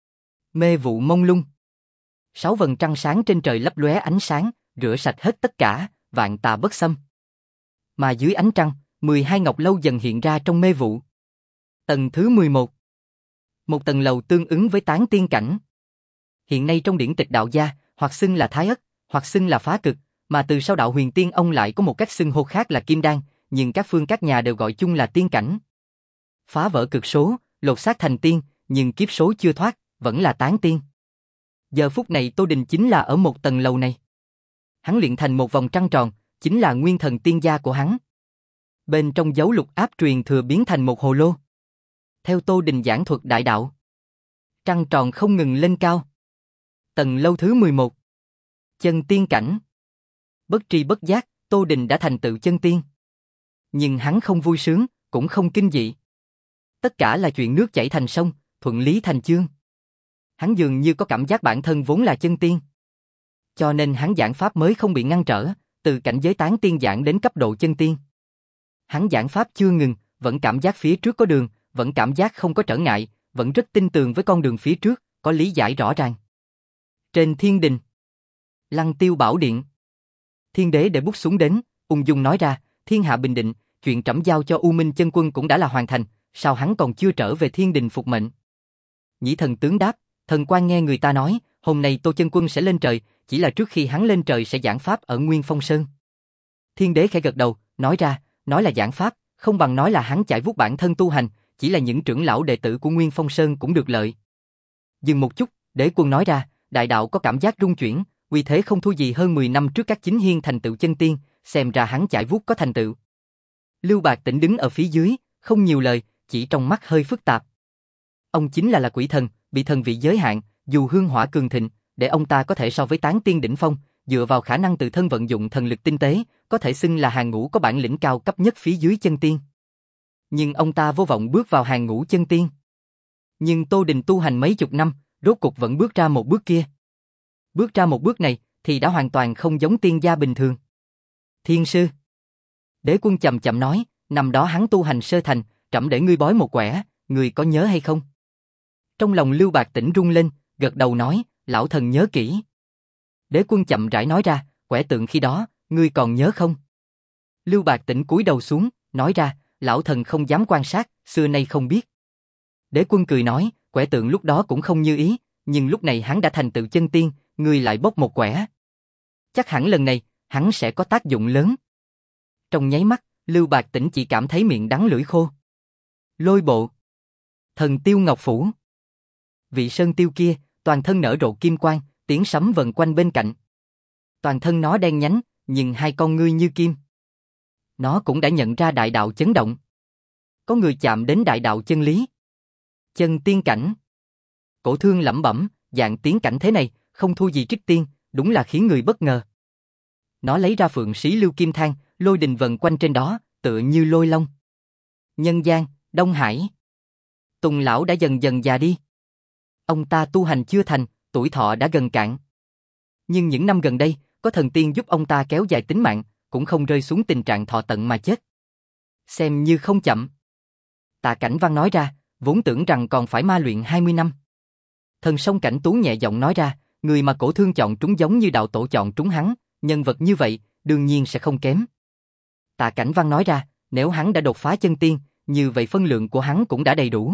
mê vụ mông lung. Sáu vầng trăng sáng trên trời lấp lóe ánh sáng, rửa sạch hết tất cả, vạn tà bất xâm. Mà dưới ánh trăng, mười hai ngọc lâu dần hiện ra trong mê vụ. Tầng thứ mười một. Một tầng lầu tương ứng với tán tiên cảnh. Hiện nay trong điển tịch đạo gia, hoặc xưng là Thái Ất, hoặc xưng là Phá Cực, mà từ sau đạo Huyền Tiên ông lại có một cách xưng hô khác là Kim Đan, nhưng các phương các nhà đều gọi chung là tiên cảnh. Phá vỡ cực số, lột xác thành tiên, nhưng kiếp số chưa thoát, vẫn là tán tiên. Giờ phút này Tô Đình chính là ở một tầng lầu này. Hắn luyện thành một vòng trăng tròn, chính là nguyên thần tiên gia của hắn. Bên trong dấu lục áp truyền thừa biến thành một hồ lô. Theo Tô Đình giảng thuật đại đạo, trăng tròn không ngừng lên cao. Tầng lâu thứ mười một. Chân tiên cảnh. Bất tri bất giác, Tô Đình đã thành tựu chân tiên. Nhưng hắn không vui sướng, cũng không kinh dị. Tất cả là chuyện nước chảy thành sông, thuận lý thành chương. Hắn dường như có cảm giác bản thân vốn là chân tiên. Cho nên hắn giảng pháp mới không bị ngăn trở, từ cảnh giới tán tiên giảng đến cấp độ chân tiên. Hắn giảng pháp chưa ngừng, vẫn cảm giác phía trước có đường, vẫn cảm giác không có trở ngại, vẫn rất tin tưởng với con đường phía trước, có lý giải rõ ràng. Trên thiên đình, Lăng Tiêu Bảo Điện, Thiên Đế để bút xuống đến, ung dung nói ra, thiên hạ bình định, chuyện trẫm giao cho U Minh Chân Quân cũng đã là hoàn thành, sao hắn còn chưa trở về thiên đình phục mệnh? Nhĩ Thần tướng đáp, thần quan nghe người ta nói, hôm nay Tô Chân Quân sẽ lên trời, chỉ là trước khi hắn lên trời sẽ giảng pháp ở Nguyên Phong Sơn. Thiên Đế khẽ gật đầu, nói ra, nói là giảng pháp, không bằng nói là hắn chải vuốt bản thân tu hành, chỉ là những trưởng lão đệ tử của Nguyên Phong Sơn cũng được lợi. Dừng một chút, Đế Quân nói ra, đại đạo có cảm giác rung chuyển, uy thế không thua gì hơn mười năm trước các chính hiên thành tựu chân tiên, xem ra hắn chải vuốt có thành tựu. Lưu Bạc Tĩnh đứng ở phía dưới, không nhiều lời, chỉ trong mắt hơi phức tạp. Ông chính là là quỷ thần, bị thần vị giới hạn, dù hương hỏa cường thịnh, để ông ta có thể so với tán tiên đỉnh phong, dựa vào khả năng tự thân vận dụng thần lực tinh tế, có thể xưng là hàng ngũ có bản lĩnh cao cấp nhất phía dưới chân tiên. Nhưng ông ta vô vọng bước vào hàng ngũ chân tiên. Nhưng Tô Đình tu hành mấy chục năm, rốt cục vẫn bước ra một bước kia. Bước ra một bước này, thì đã hoàn toàn không giống tiên gia bình thường. Thiên sư. Đế Quân chậm chậm nói, năm đó hắn tu hành sơ thành, trẫm để ngươi bói một quẻ, ngươi có nhớ hay không? Trong lòng Lưu Bạc Tĩnh rung lên, gật đầu nói, lão thần nhớ kỹ. Đế Quân chậm rãi nói ra, quẻ tượng khi đó, ngươi còn nhớ không? Lưu Bạc Tĩnh cúi đầu xuống, nói ra, lão thần không dám quan sát, xưa nay không biết. Đế Quân cười nói, quẻ tượng lúc đó cũng không như ý, nhưng lúc này hắn đã thành tựu chân tiên, ngươi lại bốc một quẻ. Chắc hẳn lần này, hắn sẽ có tác dụng lớn. Trong nháy mắt, Lưu Bạc Tĩnh chỉ cảm thấy miệng đắng lưỡi khô. Lôi bộ. Thần tiêu ngọc phủ. Vị sơn tiêu kia, toàn thân nở rộ kim quang, tiếng sấm vần quanh bên cạnh. Toàn thân nó đen nhánh, nhưng hai con ngươi như kim. Nó cũng đã nhận ra đại đạo chấn động. Có người chạm đến đại đạo chân lý. Chân tiên cảnh. Cổ Thương lẩm bẩm, dạng tiến cảnh thế này, không thua gì trích tiên, đúng là khiến người bất ngờ. Nó lấy ra phượng xí lưu kim thang, lôi đình vần quanh trên đó, tựa như lôi long. Nhân gian, Đông Hải. Tùng lão đã dần dần già đi. Ông ta tu hành chưa thành, tuổi thọ đã gần cạn. Nhưng những năm gần đây, có thần tiên giúp ông ta kéo dài tính mạng, cũng không rơi xuống tình trạng thọ tận mà chết. Xem như không chậm. Tạ Cảnh Văn nói ra, vốn tưởng rằng còn phải ma luyện hai mươi năm. Thần Song Cảnh Tú nhẹ giọng nói ra, người mà Cổ Thương chọn trúng giống như đạo tổ chọn trúng hắn, nhân vật như vậy, đương nhiên sẽ không kém. Tạ Cảnh Văn nói ra, nếu hắn đã đột phá chân tiên, như vậy phân lượng của hắn cũng đã đầy đủ.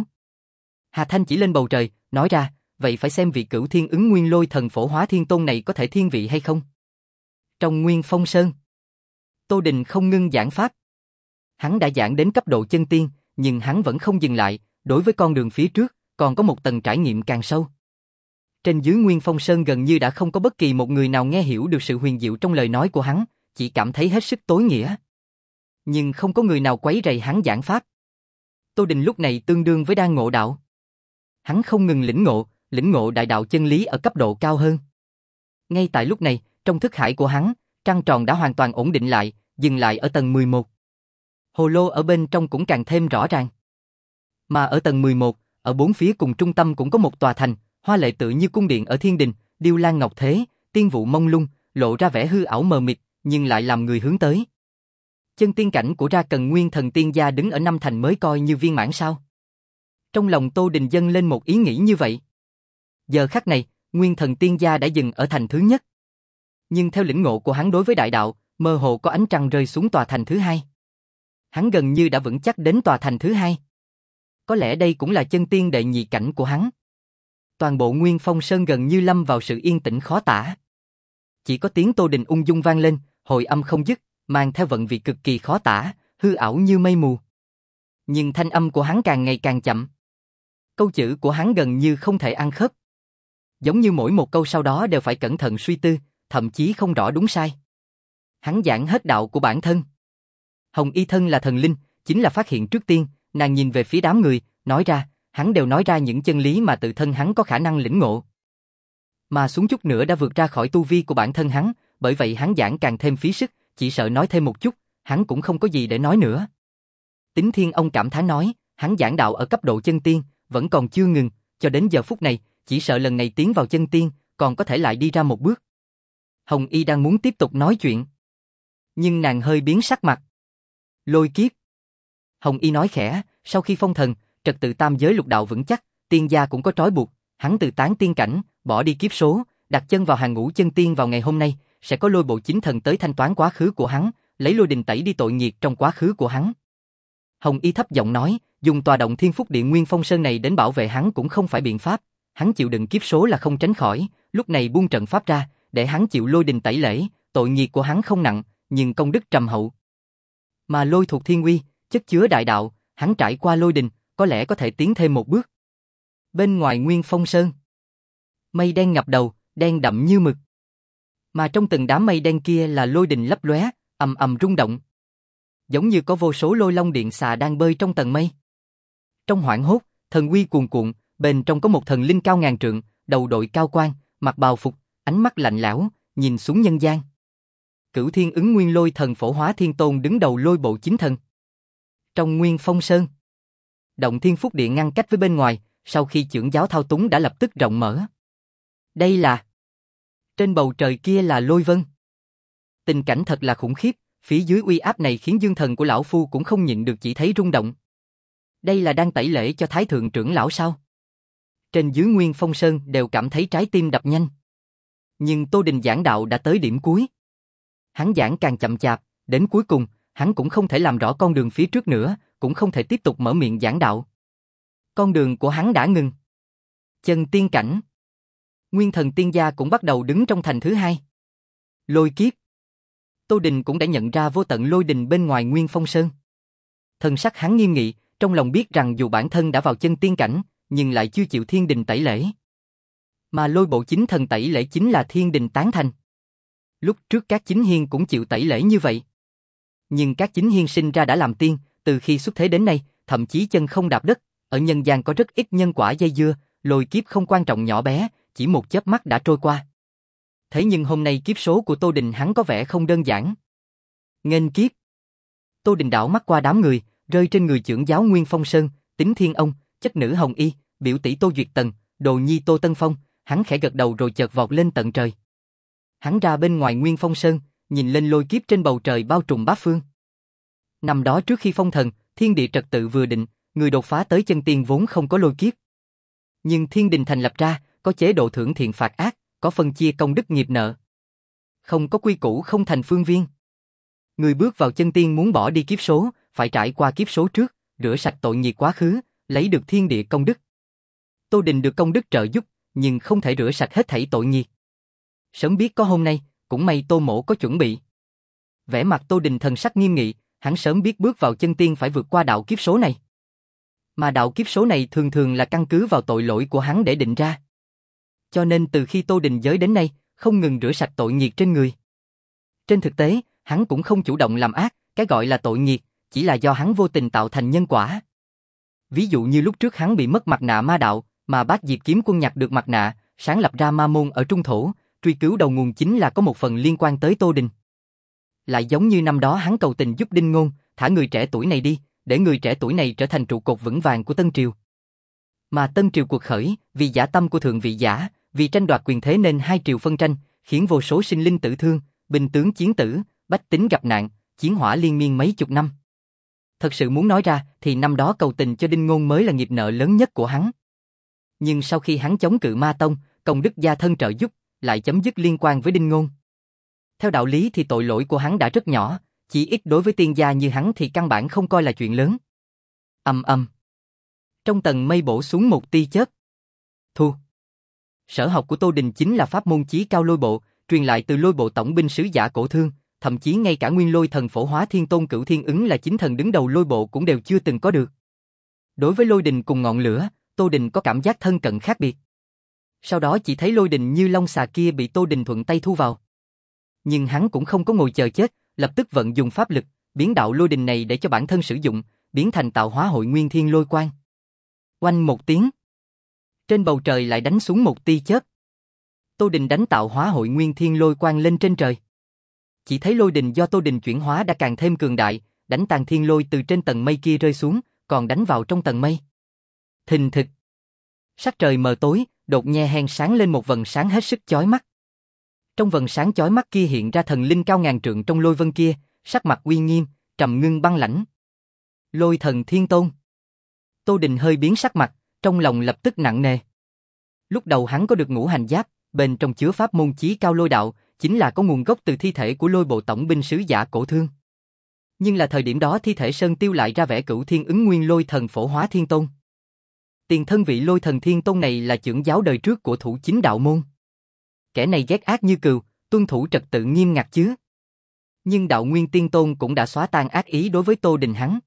Hà Thanh chỉ lên bầu trời, nói ra, vậy phải xem vị Cửu Thiên Ứng Nguyên Lôi Thần Phổ Hóa Thiên Tôn này có thể thiên vị hay không. Trong Nguyên Phong Sơn, Tô Đình không ngưng giảng pháp. Hắn đã giảng đến cấp độ chân tiên, nhưng hắn vẫn không dừng lại, đối với con đường phía trước, còn có một tầng trải nghiệm càng sâu. Trên dưới Nguyên Phong Sơn gần như đã không có bất kỳ một người nào nghe hiểu được sự huyền diệu trong lời nói của hắn, chỉ cảm thấy hết sức tối nghĩa. Nhưng không có người nào quấy rầy hắn giảng pháp. Tô Đình lúc này tương đương với đang ngộ đạo. Hắn không ngừng lĩnh ngộ, lĩnh ngộ đại đạo chân lý ở cấp độ cao hơn. Ngay tại lúc này, trong thức hải của hắn, trăng tròn đã hoàn toàn ổn định lại, dừng lại ở tầng mười một. Hồ lô ở bên trong cũng càng thêm rõ ràng. Mà ở tầng mười một, ở bốn phía cùng trung tâm cũng có một tòa thành, hoa lệ tự như cung điện ở thiên đình, điêu lan ngọc thế, tiên vụ mông lung, lộ ra vẻ hư ảo mờ mịt, nhưng lại làm người hướng tới. Chân tiên cảnh của ra cần nguyên thần tiên gia đứng ở năm thành mới coi như viên mãn sao? Trong lòng Tô Đình dâng lên một ý nghĩ như vậy. Giờ khắc này, nguyên thần tiên gia đã dừng ở thành thứ nhất. Nhưng theo lĩnh ngộ của hắn đối với đại đạo, mơ hồ có ánh trăng rơi xuống tòa thành thứ hai. Hắn gần như đã vững chắc đến tòa thành thứ hai. Có lẽ đây cũng là chân tiên đệ nhị cảnh của hắn. Toàn bộ Nguyên Phong Sơn gần như lâm vào sự yên tĩnh khó tả. Chỉ có tiếng Tô Đình ung dung vang lên, hồi âm không dứt, mang theo vận vị cực kỳ khó tả, hư ảo như mây mù. Nhưng thanh âm của hắn càng ngày càng chậm. Câu chữ của hắn gần như không thể ăn khớp. Giống như mỗi một câu sau đó đều phải cẩn thận suy tư, thậm chí không rõ đúng sai. Hắn giảng hết đạo của bản thân. Hồng Y thân là thần linh, chính là phát hiện trước tiên, nàng nhìn về phía đám người, nói ra, hắn đều nói ra những chân lý mà tự thân hắn có khả năng lĩnh ngộ. Mà xuống chút nữa đã vượt ra khỏi tu vi của bản thân hắn, bởi vậy hắn giảng càng thêm phí sức, chỉ sợ nói thêm một chút, hắn cũng không có gì để nói nữa. Tính Thiên ông cảm thán nói, hắn giảng đạo ở cấp độ chân tiên, vẫn còn chưa ngừng, cho đến giờ phút này, chỉ sợ lần này tiến vào chân tiên, còn có thể lại đi ra một bước. Hồng Y đang muốn tiếp tục nói chuyện, nhưng nàng hơi biến sắc mặt. Lôi kiếp. Hồng Y nói khẽ, sau khi phong thần, trật tự tam giới lục đạo vững chắc, tiên gia cũng có trói buộc, hắn từ tán tiên cảnh, bỏ đi kiếp số, đặt chân vào hàng ngũ chân tiên vào ngày hôm nay, sẽ có lôi bộ chính thần tới thanh toán quá khứ của hắn, lấy lôi đình tẩy đi tội nghiệt trong quá khứ của hắn. Hồng Y thấp giọng nói, dùng tòa động Thiên Phúc Điện Nguyên Phong Sơn này đến bảo vệ hắn cũng không phải biện pháp, hắn chịu đựng kiếp số là không tránh khỏi, lúc này buông trận pháp ra, để hắn chịu lôi đình tẩy lễ, tội nghiệt của hắn không nặng, nhưng công đức trầm hậu. Mà lôi thuộc thiên uy, chất chứa đại đạo, hắn trải qua lôi đình, có lẽ có thể tiến thêm một bước. Bên ngoài Nguyên Phong Sơn, mây đen ngập đầu, đen đậm như mực. Mà trong từng đám mây đen kia là lôi đình lấp lóe, ầm ầm rung động. Giống như có vô số lôi long điện xà đang bơi trong tầng mây. Trong hoảng hốt, thần uy cuồn cuộn, bên trong có một thần linh cao ngàn trượng, đầu đội cao quan, mặc bào phục, ánh mắt lạnh lẽo, nhìn xuống nhân gian. Cửu Thiên Ứng Nguyên Lôi Thần Phổ Hóa Thiên Tôn đứng đầu lôi bộ chính thần. Trong Nguyên Phong Sơn, động Thiên Phúc Điện ngăn cách với bên ngoài, sau khi chưởng giáo thao túng đã lập tức rộng mở. Đây là... Trên bầu trời kia là lôi vân. Tình cảnh thật là khủng khiếp, phía dưới uy áp này khiến dương thần của lão phu cũng không nhịn được chỉ thấy rung động. Đây là đang tẩy lễ cho Thái Thượng trưởng lão sao? Trên dưới Nguyên Phong Sơn đều cảm thấy trái tim đập nhanh. Nhưng Tô Đình giảng đạo đã tới điểm cuối. Hắn giảng càng chậm chạp, đến cuối cùng, hắn cũng không thể làm rõ con đường phía trước nữa, cũng không thể tiếp tục mở miệng giảng đạo. Con đường của hắn đã ngừng. Chân tiên cảnh. Nguyên thần tiên gia cũng bắt đầu đứng trong thành thứ hai. Lôi kiếp. Tô Đình cũng đã nhận ra vô tận lôi đình bên ngoài Nguyên Phong Sơn. Thần sắc hắn nghiêm nghị, trong lòng biết rằng dù bản thân đã vào chân tiên cảnh, nhưng lại chưa chịu thiên đình tẩy lễ. Mà lôi bộ chính thần tẩy lễ chính là thiên đình tán thành. Lúc trước các chính hiên cũng chịu tẩy lễ như vậy. Nhưng các chính hiên sinh ra đã làm tiên, từ khi xuất thế đến nay, thậm chí chân không đạp đất, ở nhân gian có rất ít nhân quả dây dưa, lôi kiếp không quan trọng nhỏ bé, chỉ một chớp mắt đã trôi qua. Thế nhưng hôm nay kiếp số của Tô Đình hắn có vẻ không đơn giản. Nghênh kiếp. Tô Đình đảo mắt qua đám người, rơi trên người trưởng giáo Nguyên Phong Sơn, Tính Thiên ông, chất nữ Hồng Y, biểu tỷ Tô Duyệt Tần, đồ nhi Tô Tân Phong, hắn khẽ gật đầu rồi chợt vọt lên tận trời. Hắn ra bên ngoài Nguyên Phong Sơn, nhìn lên lôi kiếp trên bầu trời bao trùm bát phương. Năm đó trước khi phong thần, thiên địa trật tự vừa định, người đột phá tới chân tiên vốn không có lôi kiếp. Nhưng thiên đình thành lập ra, có chế độ thưởng thiện phạt ác, có phân chia công đức nghiệp nợ. Không có quy củ không thành phương viên. Người bước vào chân tiên muốn bỏ đi kiếp số, phải trải qua kiếp số trước, rửa sạch tội nghiệp quá khứ, lấy được thiên địa công đức. Tô Đình được công đức trợ giúp, nhưng không thể rửa sạch hết thảy tội nghiệp. Sớm biết có hôm nay, cũng may Tô Mỗ có chuẩn bị. Vẻ mặt Tô Đình thần sắc nghiêm nghị, hắn sớm biết bước vào chân tiên phải vượt qua đạo kiếp số này. Mà đạo kiếp số này thường thường là căn cứ vào tội lỗi của hắn để định ra. Cho nên từ khi Tô Đình giới đến nay, không ngừng rửa sạch tội nghiệp trên người. Trên thực tế, hắn cũng không chủ động làm ác, cái gọi là tội nghiệp, chỉ là do hắn vô tình tạo thành nhân quả. Ví dụ như lúc trước hắn bị mất mặt nạ ma đạo, mà Bát Diệp Kiếm Quân nhặt được mặt nạ, sáng lập ra ma môn ở Trung Thổ, truy cứu đầu nguồn chính là có một phần liên quan tới Tô Đình. Lại giống như năm đó hắn cầu tình giúp Đinh Ngôn, thả người trẻ tuổi này đi, để người trẻ tuổi này trở thành trụ cột vững vàng của Tân Triều. Mà Tân Triều cuộc khởi, vì dã tâm của thượng vị giả, vì tranh đoạt quyền thế nên hai triều phân tranh, khiến vô số sinh linh tử thương, binh tướng chiến tử, bách tính gặp nạn, chiến hỏa liên miên mấy chục năm. Thật sự muốn nói ra thì năm đó cầu tình cho Đinh Ngôn mới là nghiệp nợ lớn nhất của hắn. Nhưng sau khi hắn chống cự Ma Tông, công đức gia thân trợ giúp, lại chấm dứt liên quan với Đinh Ngôn. Theo đạo lý thì tội lỗi của hắn đã rất nhỏ, chỉ ít đối với tiên gia như hắn thì căn bản không coi là chuyện lớn. Ầm ầm. Trong tầng mây bổ xuống một tia chớp. Thu. Sở học của Tô Đình chính là pháp môn chí cao lôi bộ, truyền lại từ lôi bộ tổng binh sứ giả cổ thương, thậm chí ngay cả nguyên lôi thần Phổ Hóa Thiên Tôn Cửu Thiên Ứng là chính thần đứng đầu lôi bộ cũng đều chưa từng có được. Đối với lôi đình cùng ngọn lửa, Tô Đình có cảm giác thân cận khác biệt. Sau đó chỉ thấy lôi đình như long xà kia bị Tô Đình thuận tay thu vào. Nhưng hắn cũng không có ngồi chờ chết, lập tức vận dùng pháp lực, biến đạo lôi đình này để cho bản thân sử dụng, biến thành tạo hóa hội nguyên thiên lôi quang. Oanh một tiếng. Trên bầu trời lại đánh xuống một tia chớp. Tô Đình đánh tạo hóa hội nguyên thiên lôi quang lên trên trời. Chỉ thấy lôi đình do Tô Đình chuyển hóa đã càng thêm cường đại, đánh tàn thiên lôi từ trên tầng mây kia rơi xuống, còn đánh vào trong tầng mây. Thình thịch. Sắc trời mờ tối, đột nhe hèn sáng lên một vầng sáng hết sức chói mắt. Trong vầng sáng chói mắt kia hiện ra thần linh cao ngàn trượng trong lôi vân kia, sắc mặt uy nghiêm, trầm ngưng băng lãnh. Lôi thần thiên tôn. Tô Đình hơi biến sắc mặt, trong lòng lập tức nặng nề. Lúc đầu hắn có được ngũ hành giáp, bên trong chứa pháp môn chí cao lôi đạo, chính là có nguồn gốc từ thi thể của lôi bộ tổng binh sứ giả cổ thương. Nhưng là thời điểm đó thi thể Sơn Tiêu lại ra vẻ cửu thiên ứng nguyên lôi thần phổ hóa thiên tôn. Tiền thân vị lôi thần thiên tôn này là trưởng giáo đời trước của thủ chính đạo môn. Kẻ này ghét ác như cừu, tuân thủ trật tự nghiêm ngặt chứ. Nhưng đạo nguyên tiên tôn cũng đã xóa tan ác ý đối với Tô Đình hắn.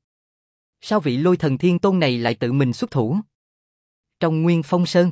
Sao vị lôi thần thiên tôn này lại tự mình xuất thủ? Trong Nguyên Phong Sơn,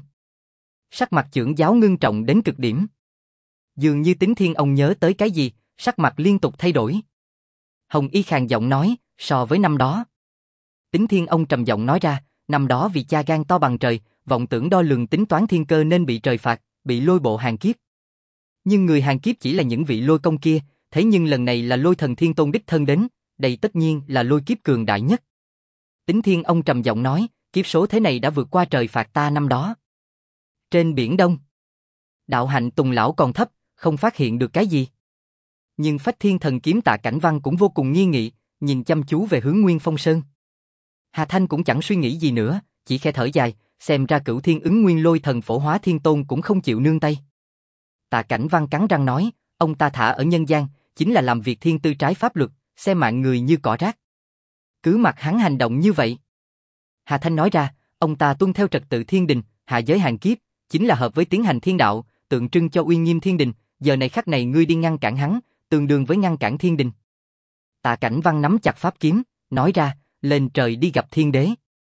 sắc mặt trưởng giáo ngưng trọng đến cực điểm. Dường như Tính Thiên ông nhớ tới cái gì, sắc mặt liên tục thay đổi. Hồng Y khàn giọng nói, so với năm đó. Tính Thiên ông trầm giọng nói ra, năm đó vì cha gan to bằng trời, vọng tưởng đo lường tính toán thiên cơ nên bị trời phạt, bị lôi bộ hàng kiếp. Nhưng người hàng kiếp chỉ là những vị lôi công kia, thế nhưng lần này là lôi thần thiên tôn đích thân đến, đây tất nhiên là lôi kiếp cường đại nhất. Tính Thiên ông trầm giọng nói, kiếp số thế này đã vượt qua trời phạt ta năm đó. Trên biển Đông, đạo hạnh Tùng lão còn thấp, không phát hiện được cái gì. Nhưng Phách Thiên thần kiếm Tạ Cảnh Văn cũng vô cùng nghiêm nghị, nhìn chăm chú về hướng Nguyên Phong Sơn. Hà Thanh cũng chẳng suy nghĩ gì nữa, chỉ khẽ thở dài, xem ra cửu thiên ứng nguyên lôi thần phổ hóa thiên tôn cũng không chịu nương tay. Tạ Cảnh Văn cắn răng nói, ông ta thả ở nhân gian, chính là làm việc thiên tư trái pháp luật, xem mạng người như cỏ rác. Cứ mặc hắn hành động như vậy. Hà Thanh nói ra, ông ta tuân theo trật tự thiên đình, hạ giới hàng kiếp, chính là hợp với tiến hành thiên đạo, tượng trưng cho uy nghiêm thiên đình, giờ này khắc này ngươi đi ngăn cản hắn, tương đương với ngăn cản thiên đình. Tạ Cảnh Văn nắm chặt pháp kiếm, nói ra, lên trời đi gặp thiên đế.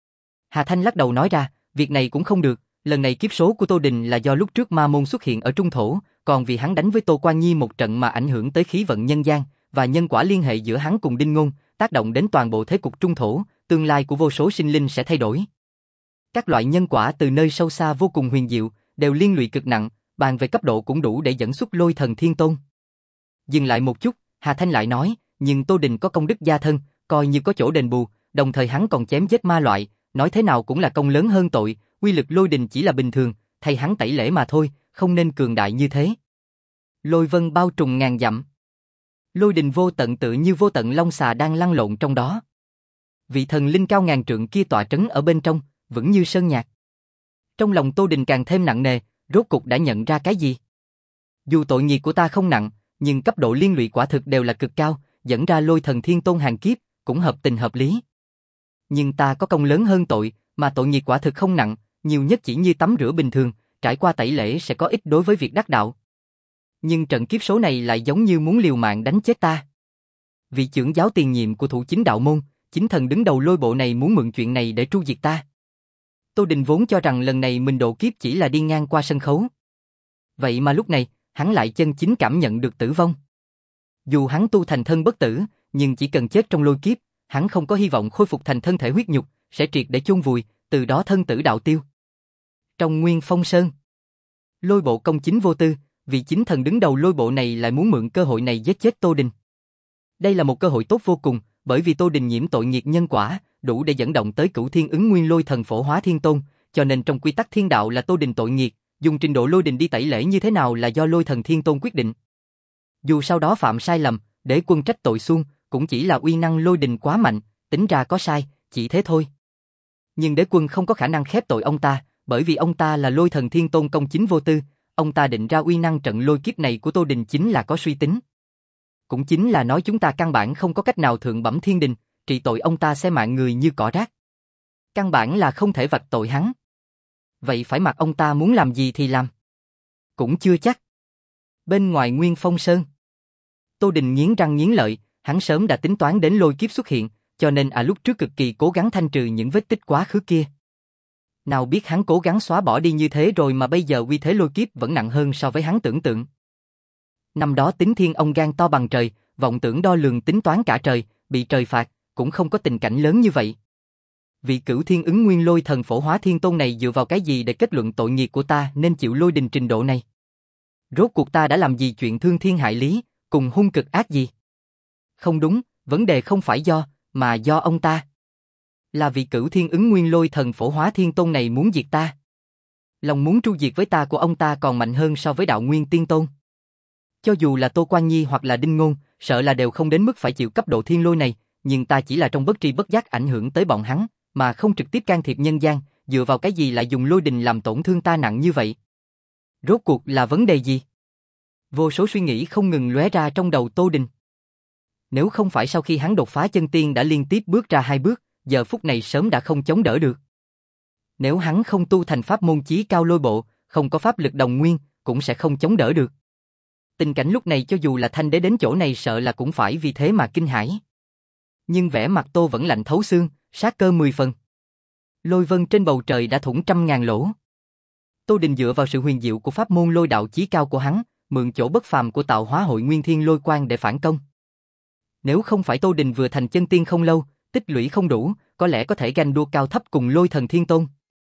Hà Thanh lắc đầu nói ra, việc này cũng không được, lần này kiếp số của Tô Đình là do lúc trước ma môn xuất hiện ở trung thổ, còn vì hắn đánh với Tô Quan Nhi một trận mà ảnh hưởng tới khí vận nhân gian, và nhân quả liên hệ giữa hắn cùng Đinh Ngôn, tác động đến toàn bộ thế cục trung thổ, tương lai của vô số sinh linh sẽ thay đổi. Các loại nhân quả từ nơi sâu xa vô cùng huyền diệu, đều liên lụy cực nặng, bàn về cấp độ cũng đủ để dẫn xuất lôi thần thiên tôn. Dừng lại một chút, Hà Thanh lại nói, nhưng Tô Đình có công đức gia thân, coi như có chỗ đền bù, đồng thời hắn còn chém giết ma loại, nói thế nào cũng là công lớn hơn tội, uy lực lôi đình chỉ là bình thường, thay hắn tẩy lễ mà thôi, không nên cường đại như thế. Lôi vân bao trùm ngàn dặm. Lôi đình vô tận tự như vô tận long xà đang lăn lộn trong đó. Vị thần linh cao ngàn trượng kia tọa trấn ở bên trong, vững như sơn nhạc. Trong lòng Tô Đình càng thêm nặng nề, rốt cục đã nhận ra cái gì? Dù tội nghiệp của ta không nặng, nhưng cấp độ liên lụy quả thực đều là cực cao, dẫn ra lôi thần thiên tôn hàng kiếp, cũng hợp tình hợp lý. Nhưng ta có công lớn hơn tội, mà tội nghiệp quả thực không nặng, nhiều nhất chỉ như tắm rửa bình thường, trải qua tẩy lễ sẽ có ích đối với việc đắc đạo. Nhưng trận kiếp số này lại giống như muốn liều mạng đánh chết ta. Vị trưởng giáo tiền nhiệm của thủ chính đạo môn, chính thần đứng đầu lôi bộ này muốn mượn chuyện này để tru diệt ta. Tô Đình vốn cho rằng lần này mình độ kiếp chỉ là đi ngang qua sân khấu. Vậy mà lúc này, hắn lại chân chính cảm nhận được tử vong. Dù hắn tu thành thân bất tử, nhưng chỉ cần chết trong lôi kiếp, hắn không có hy vọng khôi phục thành thân thể huyết nhục, sẽ triệt để chôn vùi, từ đó thân tử đạo tiêu. Trong Nguyên Phong Sơn, lôi bộ công chính vô tư, vị chính thần đứng đầu lôi bộ này lại muốn mượn cơ hội này giết chết Tô Đình. Đây là một cơ hội tốt vô cùng, bởi vì Tô Đình nhiễm tội nghiệt nhân quả, đủ để dẫn động tới cửu thiên ứng nguyên lôi thần phổ hóa thiên tôn, cho nên trong quy tắc thiên đạo là Tô Đình tội nghiệt, dùng trình độ lôi đình đi tẩy lễ như thế nào là do lôi thần thiên tôn quyết định. Dù sau đó phạm sai lầm, để quân trách tội xuông, cũng chỉ là uy năng lôi đình quá mạnh, tính ra có sai, chỉ thế thôi. Nhưng đế quân không có khả năng khép tội ông ta, bởi vì ông ta là lôi thần thiên tôn công chính vô tư, ông ta định ra uy năng trận lôi kiếp này của Tô Đình chính là có suy tính. Cũng chính là nói chúng ta căn bản không có cách nào thượng bẩm thiên đình, trị tội ông ta sẽ mạng người như cỏ rác. Căn bản là không thể vạch tội hắn. Vậy phải mặc ông ta muốn làm gì thì làm. Cũng chưa chắc. Bên ngoài Nguyên Phong Sơn, Tô Đình nghiến răng nghiến lợi, hắn sớm đã tính toán đến lôi kiếp xuất hiện, cho nên à lúc trước cực kỳ cố gắng thanh trừ những vết tích quá khứ kia. Nào biết hắn cố gắng xóa bỏ đi như thế rồi mà bây giờ uy thế lôi kiếp vẫn nặng hơn so với hắn tưởng tượng. Năm đó Tính Thiên ông gan to bằng trời, vọng tưởng đo lường tính toán cả trời, bị trời phạt, cũng không có tình cảnh lớn như vậy. Vị Cửu Thiên Ứng Nguyên Lôi Thần Phổ Hóa Thiên Tôn này dựa vào cái gì để kết luận tội nghiệp của ta nên chịu lôi đình trình độ này? Rốt cuộc ta đã làm gì chuyện thương thiên hại lý, cùng hung cực ác gì? Không đúng, vấn đề không phải do, mà do ông ta. Là vị Cửu Thiên Ứng Nguyên Lôi Thần Phổ Hóa Thiên Tôn này muốn diệt ta. Lòng muốn tru diệt với ta của ông ta còn mạnh hơn so với Đạo Nguyên Tiên Tôn. Cho dù là Tô Quan Nhi hoặc là Đinh Ngôn, sợ là đều không đến mức phải chịu cấp độ thiên lôi này, nhưng ta chỉ là trong bất tri bất giác ảnh hưởng tới bọn hắn, mà không trực tiếp can thiệp nhân gian, dựa vào cái gì lại dùng lôi đình làm tổn thương ta nặng như vậy? Rốt cuộc là vấn đề gì? Vô số suy nghĩ không ngừng lóe ra trong đầu Tô Đình. Nếu không phải sau khi hắn đột phá chân tiên đã liên tiếp bước ra hai bước, giờ phút này sớm đã không chống đỡ được. Nếu hắn không tu thành pháp môn chí cao lôi bộ, không có pháp lực đồng nguyên, cũng sẽ không chống đỡ được. Tình cảnh lúc này cho dù là Thanh Đế đến chỗ này sợ là cũng phải vì thế mà kinh hãi. Nhưng vẻ mặt Tô vẫn lạnh thấu xương, sát cơ mười phần. Lôi vân trên bầu trời đã thủng trăm ngàn lỗ. Tô Đình dựa vào sự huyền diệu của pháp môn lôi đạo chí cao của hắn, mượn chỗ bất phàm của tạo hóa hội nguyên thiên lôi quang để phản công. Nếu không phải Tô Đình vừa thành chân tiên không lâu, tích lũy không đủ, có lẽ có thể ganh đua cao thấp cùng Lôi Thần Thiên Tôn.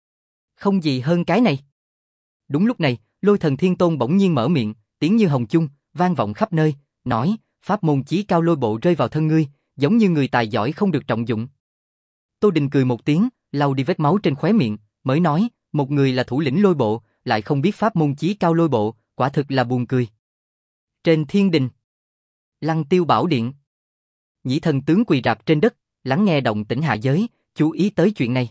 Không gì hơn cái này. Đúng lúc này, Lôi Thần Thiên Tôn bỗng nhiên mở miệng, tiếng như hồng chung, vang vọng khắp nơi, nói, pháp môn chí cao lôi bộ rơi vào thân ngươi, giống như người tài giỏi không được trọng dụng. Tô Đình cười một tiếng, lau đi vết máu trên khóe miệng, mới nói, một người là thủ lĩnh lôi bộ, lại không biết pháp môn chí cao lôi bộ, quả thực là buồn cười. Trên thiên đình, Lăng Tiêu Bảo Điện, Nhĩ Thần tướng quỳ rạp trên đất, lắng nghe động tĩnh hạ giới, chú ý tới chuyện này.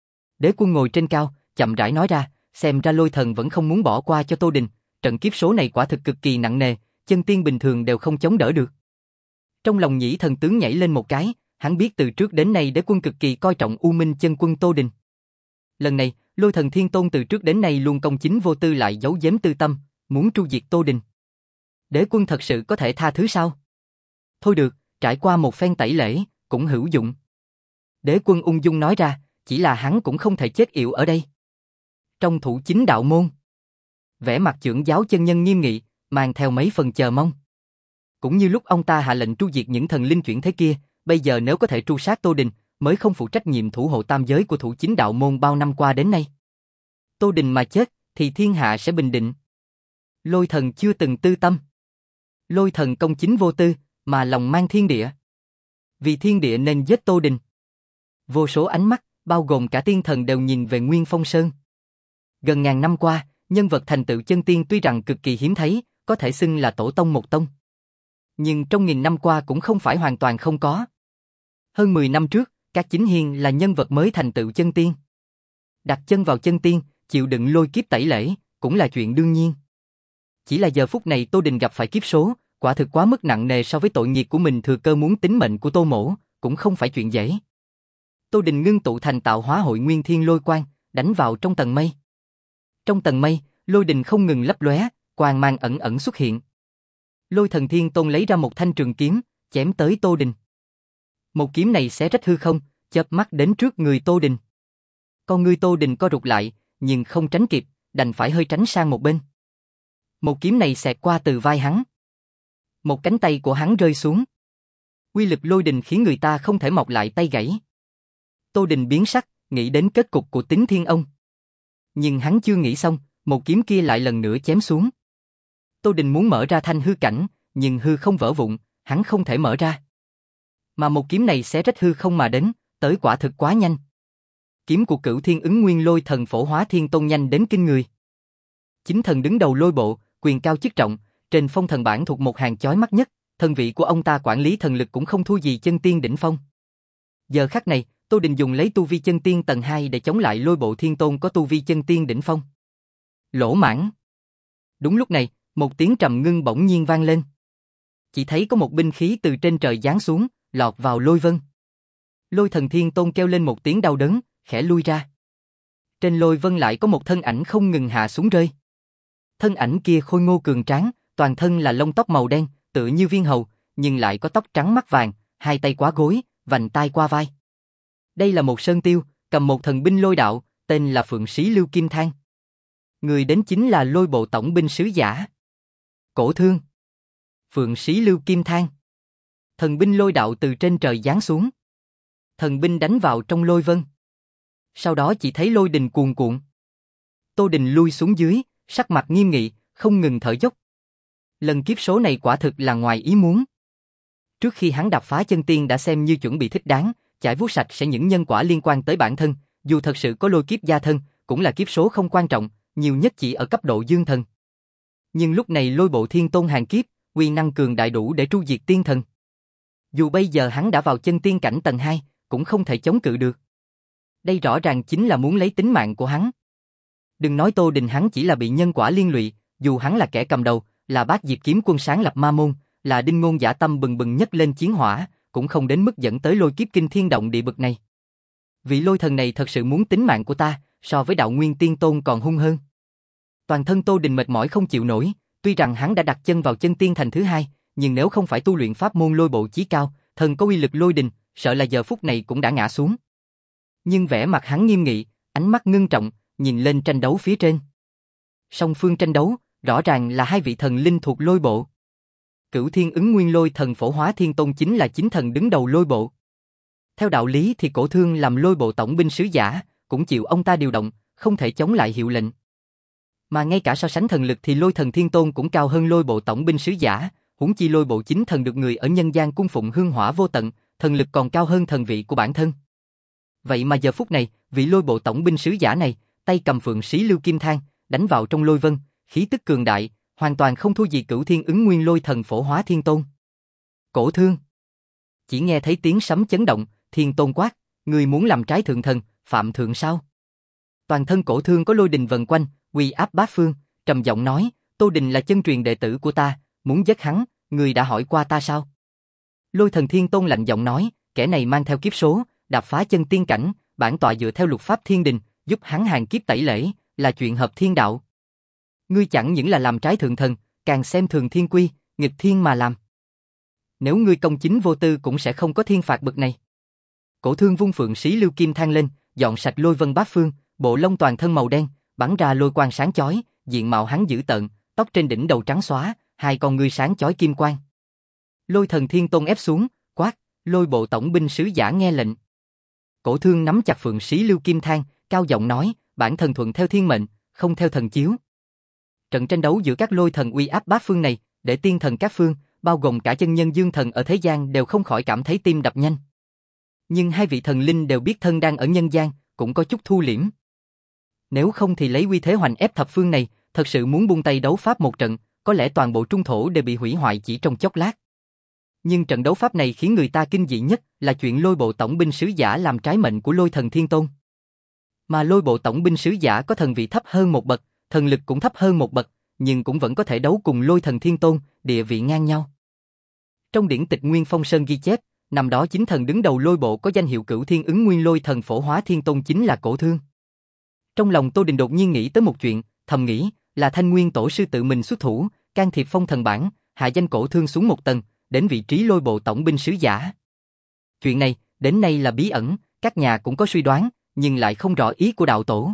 Đế Quân ngồi trên cao, chậm rãi nói ra, xem ra Lôi Thần vẫn không muốn bỏ qua cho Tô Đình, trận kiếp số này quả thực cực kỳ nặng nề, chân tiên bình thường đều không chống đỡ được. Trong lòng Nhĩ Thần tướng nhảy lên một cái, hắn biết từ trước đến nay Đế Quân cực kỳ coi trọng U Minh chân quân Tô Đình. Lần này, Lôi Thần Thiên Tôn từ trước đến nay luôn công chính vô tư lại giấu giếm tư tâm, muốn tru diệt Tô Đình. Đế Quân thật sự có thể tha thứ sao? Thôi được, trải qua một phen tẩy lễ, cũng hữu dụng. Đế Quân ung dung nói ra, chỉ là hắn cũng không thể chết yểu ở đây. Trong thủ chính đạo môn, vẻ mặt trưởng giáo chân nhân nghiêm nghị, mang theo mấy phần chờ mong. Cũng như lúc ông ta hạ lệnh tru diệt những thần linh chuyển thế kia, bây giờ nếu có thể tru sát Tô Đình, mới không phụ trách nhiệm thủ hộ tam giới của thủ chính đạo môn bao năm qua đến nay. Tô Đình mà chết, thì thiên hạ sẽ bình định. Lôi Thần chưa từng tư tâm. Lôi Thần công chính vô tư, mà lòng mang thiên địa. Vì thiên địa nên giết Tô Đình. Vô số ánh mắt, bao gồm cả tiên thần đều nhìn về Nguyên Phong Sơn. Gần ngàn năm qua, nhân vật thành tựu chân tiên tuy rằng cực kỳ hiếm thấy, có thể xưng là tổ tông một tông. Nhưng trong nghìn năm qua cũng không phải hoàn toàn không có. Hơn mười năm trước, Cát Chính Hiên là nhân vật mới thành tựu chân tiên. Đặt chân vào chân tiên, chịu đựng lôi kiếp tẩy lễ, cũng là chuyện đương nhiên. Chỉ là giờ phút này Tô Đình gặp phải kiếp số, quả thực quá mức nặng nề so với tội nghiệp của mình thừa cơ muốn tính mệnh của Tô Mỗ, cũng không phải chuyện dễ. Tô Đình ngưng tụ thành tạo hóa hội nguyên thiên lôi quang, đánh vào trong tầng mây. Trong tầng mây, lôi đình không ngừng lấp lóe, quang mang ẩn ẩn xuất hiện. Lôi Thần Thiên Tôn lấy ra một thanh trường kiếm, chém tới Tô Đình. Một kiếm này xé rách hư không, chớp mắt đến trước người Tô Đình. Con ngươi Tô Đình co rụt lại, nhưng không tránh kịp, đành phải hơi tránh sang một bên. Một kiếm này xẹt qua từ vai hắn. Một cánh tay của hắn rơi xuống. Uy lực lôi đình khiến người ta không thể mọc lại tay gãy. Tô Đình biến sắc, nghĩ đến kết cục của Tính Thiên Ông. Nhưng hắn chưa nghĩ xong, một kiếm kia lại lần nữa chém xuống. Tô Đình muốn mở ra thanh hư cảnh, nhưng hư không vỡ vụn, hắn không thể mở ra. Mà một kiếm này xé rách hư không mà đến, tới quả thực quá nhanh. Kiếm của Cửu Thiên Ứng Nguyên Lôi Thần Phổ Hóa Thiên Tôn nhanh đến kinh người. Chính thần đứng đầu lôi bộ, quyền cao chức trọng, trên phong thần bảng thuộc một hàng chói mắt nhất, thân vị của ông ta quản lý thần lực cũng không thua gì chân tiên đỉnh phong. Giờ khắc này, Tô Đình dùng lấy tu vi chân tiên tầng hai để chống lại lôi bộ thiên tôn có tu vi chân tiên đỉnh phong. Lỗ mãng. Đúng lúc này, một tiếng trầm ngưng bỗng nhiên vang lên. Chỉ thấy có một binh khí từ trên trời giáng xuống, lọt vào lôi vân. Lôi Thần Thiên Tôn kêu lên một tiếng đau đớn, khẽ lui ra. Trên lôi vân lại có một thân ảnh không ngừng hạ xuống rơi. Thân ảnh kia khôi ngô cường tráng, toàn thân là lông tóc màu đen, tựa như viên hầu, nhưng lại có tóc trắng mắt vàng, hai tay quá gối, vành tai qua vai. Đây là một sơn tiêu, cầm một thần binh lôi đạo, tên là Phượng Sĩ Lưu Kim Thang. Người đến chính là lôi bộ tổng binh sứ giả Cổ Thương. Phượng Sĩ Lưu Kim Thang. Thần binh lôi đạo từ trên trời giáng xuống. Thần binh đánh vào trong lôi vân. Sau đó chỉ thấy lôi đình cuồn cuộn. Tô Đình lui xuống dưới, sắc mặt nghiêm nghị, không ngừng thở dốc. Lần kiếp số này quả thực là ngoài ý muốn. Trước khi hắn đập phá chân tiên đã xem như chuẩn bị thích đáng, chải vuốt sạch sẽ những nhân quả liên quan tới bản thân, dù thật sự có lôi kiếp gia thân, cũng là kiếp số không quan trọng, nhiều nhất chỉ ở cấp độ dương thần. Nhưng lúc này lôi bộ thiên tôn hàng kiếp, uy năng cường đại đủ để tru diệt tiên thần. Dù bây giờ hắn đã vào chân tiên cảnh tầng hai, cũng không thể chống cự được. Đây rõ ràng chính là muốn lấy tính mạng của hắn. Đừng nói Tô Đình hắn chỉ là bị nhân quả liên lụy, dù hắn là kẻ cầm đầu, là Bát Diệp kiếm quân sáng lập ma môn, là đinh ngôn dã tâm bừng bừng nhất lên chiến hỏa, cũng không đến mức dẫn tới lôi kiếp kinh thiên động địa bực này. Vị lôi thần này thật sự muốn tính mạng của ta, so với đạo nguyên tiên tôn còn hung hơn. Toàn thân Tô Đình mệt mỏi không chịu nổi, tuy rằng hắn đã đặt chân vào chân tiên thành thứ hai, nhưng nếu không phải tu luyện pháp môn lôi bộ chí cao, thần có uy lực lôi đình, sợ là giờ phút này cũng đã ngã xuống. Nhưng vẻ mặt hắn nghiêm nghị, ánh mắt ngưng trọng, nhìn lên tranh đấu phía trên. Song phương tranh đấu, rõ ràng là hai vị thần linh thuộc lôi bộ. Cửu Thiên Ứng Nguyên Lôi Thần Phổ Hóa Thiên Tôn chính là chính thần đứng đầu lôi bộ. Theo đạo lý thì Cổ Thương làm lôi bộ tổng binh sứ giả, cũng chịu ông ta điều động, không thể chống lại hiệu lệnh. Mà ngay cả so sánh thần lực thì lôi thần Thiên Tôn cũng cao hơn lôi bộ tổng binh sứ giả, huống chi lôi bộ chính thần được người ở nhân gian cung phụng hương hỏa vô tận, thần lực còn cao hơn thần vị của bản thân. Vậy mà giờ phút này, vị lôi bộ tổng binh sứ giả này, tay cầm phượng xí lưu kim thang, đánh vào trong lôi vân, khí tức cường đại, hoàn toàn không thua gì Cửu Thiên Ứng Nguyên Lôi Thần Phổ Hóa Thiên Tôn. Cổ Thương. Chỉ nghe thấy tiếng sấm chấn động, Thiên Tôn quát, người muốn làm trái thượng thần, phạm thượng sao? Toàn thân Cổ Thương có lôi đình vần quanh, uy áp bát phương, trầm giọng nói, Tô Đình là chân truyền đệ tử của ta, muốn giết hắn, người đã hỏi qua ta sao? Lôi thần Thiên Tôn lạnh giọng nói, kẻ này mang theo kiếp số, đạp phá chân tiên cảnh, bản tọa dựa theo luật pháp thiên đình, giúp hắn hàng kiếp tẩy lễ, là chuyện hợp thiên đạo. Ngươi chẳng những là làm trái thượng thần, càng xem thường thiên quy, nghịch thiên mà làm. Nếu ngươi công chính vô tư cũng sẽ không có thiên phạt bực này. Cổ Thương vung phượng xí lưu kim thang lên, dọn sạch lôi vân bát phương, bộ lông toàn thân màu đen, bắn ra lôi quang sáng chói, diện mạo hắn dữ tợn, tóc trên đỉnh đầu trắng xóa, hai con ngươi sáng chói kim quang. Lôi thần Thiên Tôn ép xuống, quát, lôi bộ tổng binh sứ giả nghe lệnh. Cổ Thương nắm chặt phượng xí lưu kim thang, cao giọng nói, bản thần thuận theo thiên mệnh, không theo thần chiếu. Trận tranh đấu giữa các lôi thần uy áp bát phương này, để tiên thần các phương, bao gồm cả chân nhân dương thần ở thế gian đều không khỏi cảm thấy tim đập nhanh. Nhưng hai vị thần linh đều biết thân đang ở nhân gian, cũng có chút thu liễm. Nếu không thì lấy uy thế hoành ép thập phương này, thật sự muốn buông tay đấu pháp một trận, có lẽ toàn bộ trung thổ đều bị hủy hoại chỉ trong chốc lát. Nhưng trận đấu pháp này khiến người ta kinh dị nhất là chuyện lôi bộ tổng binh sứ giả làm trái mệnh của lôi thần Thiên Tôn. Mà lôi bộ tổng binh sứ giả có thần vị thấp hơn một bậc, thần lực cũng thấp hơn một bậc, nhưng cũng vẫn có thể đấu cùng lôi thần Thiên Tôn, địa vị ngang nhau. Trong điển tịch Nguyên Phong Sơn ghi chép, năm đó chính thần đứng đầu lôi bộ có danh hiệu Cửu Thiên Ứng Nguyên Lôi Thần Phổ Hóa Thiên Tôn chính là Cổ Thương. Trong lòng Tô Đình đột nhiên nghĩ tới một chuyện, thầm nghĩ, là Thanh Nguyên Tổ sư tự mình xuất thủ, can thiệp phong thần bản, hạ danh Cổ Thương xuống một tầng, đến vị trí lôi bộ tổng binh sứ giả. Chuyện này, đến nay là bí ẩn, các nhà cũng có suy đoán, nhưng lại không rõ ý của đạo tổ.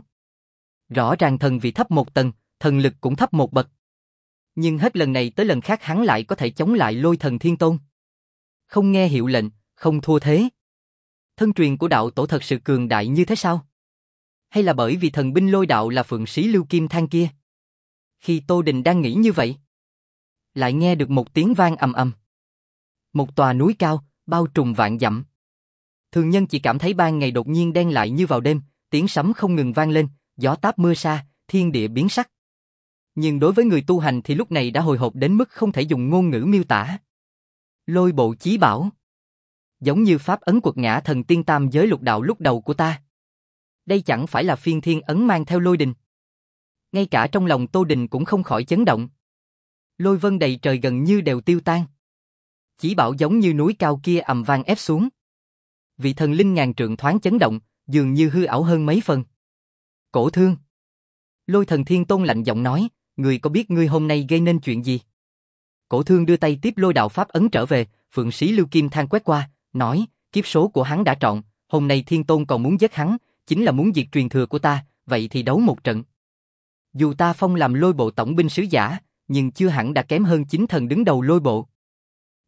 Rõ ràng thần vị thấp một tầng, thần lực cũng thấp một bậc. Nhưng hết lần này tới lần khác hắn lại có thể chống lại lôi thần Thiên Tôn. Không nghe hiệu lệnh, không thua thế. Thân truyền của đạo tổ thật sự cường đại như thế sao? Hay là bởi vì thần binh lôi đạo là phượng xí lưu kim thang kia? Khi Tô Đình đang nghĩ như vậy, lại nghe được một tiếng vang ầm ầm. Một tòa núi cao, bao trùm vạn dặm. Thường nhân chỉ cảm thấy ban ngày đột nhiên đen lại như vào đêm, tiếng sấm không ngừng vang lên, gió táp mưa sa, thiên địa biến sắc. Nhưng đối với người tu hành thì lúc này đã hồi hộp đến mức không thể dùng ngôn ngữ miêu tả. Lôi bộ chí bảo. Giống như pháp ấn quật ngã thần tiên tam giới lục đạo lúc đầu của ta. Đây chẳng phải là phiên thiên ấn mang theo lôi đình. Ngay cả trong lòng Tô Đình cũng không khỏi chấn động. Lôi vân đầy trời gần như đều tiêu tan. Chí bảo giống như núi cao kia ầm vang ép xuống. Vị thần linh ngàn trượng thoáng chấn động, dường như hư ảo hơn mấy phần. Cổ Thương. Lôi thần Thiên Tôn lạnh giọng nói, người có biết ngươi hôm nay gây nên chuyện gì? Cổ Thương đưa tay tiếp lôi đạo pháp ấn trở về, phượng xí lưu kim thang quét qua, nói, kiếp số của hắn đã trọn, hôm nay Thiên Tôn còn muốn giết hắn, chính là muốn diệt truyền thừa của ta, vậy thì đấu một trận. Dù ta phong làm lôi bộ tổng binh sứ giả, nhưng chưa hẳn đã kém hơn chính thần đứng đầu lôi bộ.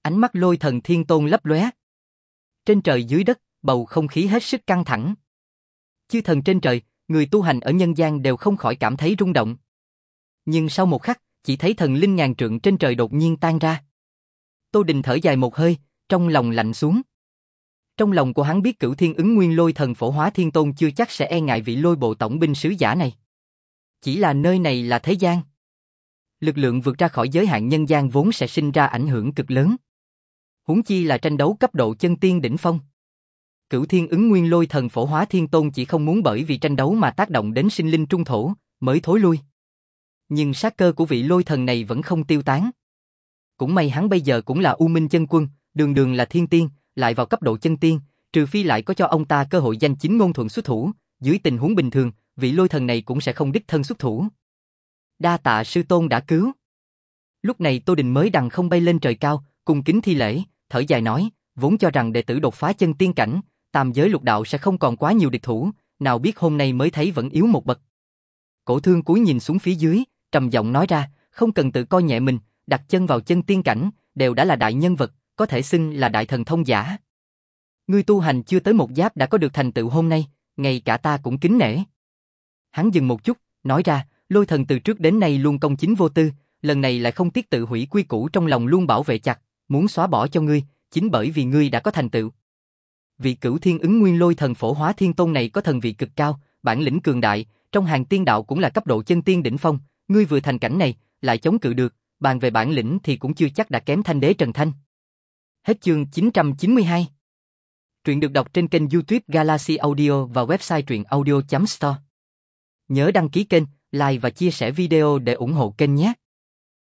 Ánh mắt Lôi Thần Thiên Tôn lấp lóe. Trên trời dưới đất, bầu không khí hết sức căng thẳng. Chư thần trên trời, người tu hành ở nhân gian đều không khỏi cảm thấy rung động. Nhưng sau một khắc, chỉ thấy thần linh ngàn trượng trên trời đột nhiên tan ra. Tô Đình thở dài một hơi, trong lòng lạnh xuống. Trong lòng của hắn biết Cửu Thiên Ứng Nguyên Lôi Thần Phổ Hóa Thiên Tôn chưa chắc sẽ e ngại vị lôi bộ tổng binh sứ giả này. Chỉ là nơi này là thế gian. Lực lượng vượt ra khỏi giới hạn nhân gian vốn sẽ sinh ra ảnh hưởng cực lớn. Huống chi là tranh đấu cấp độ chân tiên đỉnh phong. Cửu Thiên Ứng Nguyên Lôi Thần Phổ Hóa Thiên Tôn chỉ không muốn bởi vì tranh đấu mà tác động đến sinh linh trung thổ, mới thối lui. Nhưng sát cơ của vị lôi thần này vẫn không tiêu tán. Cũng may hắn bây giờ cũng là U Minh chân quân, đường đường là thiên tiên, lại vào cấp độ chân tiên, trừ phi lại có cho ông ta cơ hội danh chính ngôn thuận xuất thủ, dưới tình huống bình thường, vị lôi thần này cũng sẽ không đích thân xuất thủ. Đa tạ sư tôn đã cứu. Lúc này Tô Đình mới đằng không bay lên trời cao, cung kính thi lễ, thở dài nói, vốn cho rằng đệ tử đột phá chân tiên cảnh, tam giới lục đạo sẽ không còn quá nhiều địch thủ, nào biết hôm nay mới thấy vẫn yếu một bậc. Cổ Thương cúi nhìn xuống phía dưới, trầm giọng nói ra, không cần tự coi nhẹ mình, đặt chân vào chân tiên cảnh, đều đã là đại nhân vật, có thể xưng là đại thần thông giả. Ngươi tu hành chưa tới một giáp đã có được thành tựu hôm nay, ngay cả ta cũng kính nể. Hắn dừng một chút, nói ra, lôi thần từ trước đến nay luôn công chính vô tư, lần này lại không tiếc tự hủy quy củ trong lòng luôn bảo vệ chặt, muốn xóa bỏ cho ngươi, chính bởi vì ngươi đã có thành tựu. Vị Cửu Thiên Ứng Nguyên Lôi Thần Phổ Hóa Thiên Tôn này có thần vị cực cao, bản lĩnh cường đại, trong hàng tiên đạo cũng là cấp độ chân tiên đỉnh phong, ngươi vừa thành cảnh này, lại chống cự được, bàn về bản lĩnh thì cũng chưa chắc đã kém Thanh Đế Trần Thanh. Hết chương chín trăm chín mươi hai. Truyện được đọc trên kênh YouTube Galaxy Audio và website truyện audio chấm store. Nhớ đăng ký kênh, like và chia sẻ video để ủng hộ kênh nhé.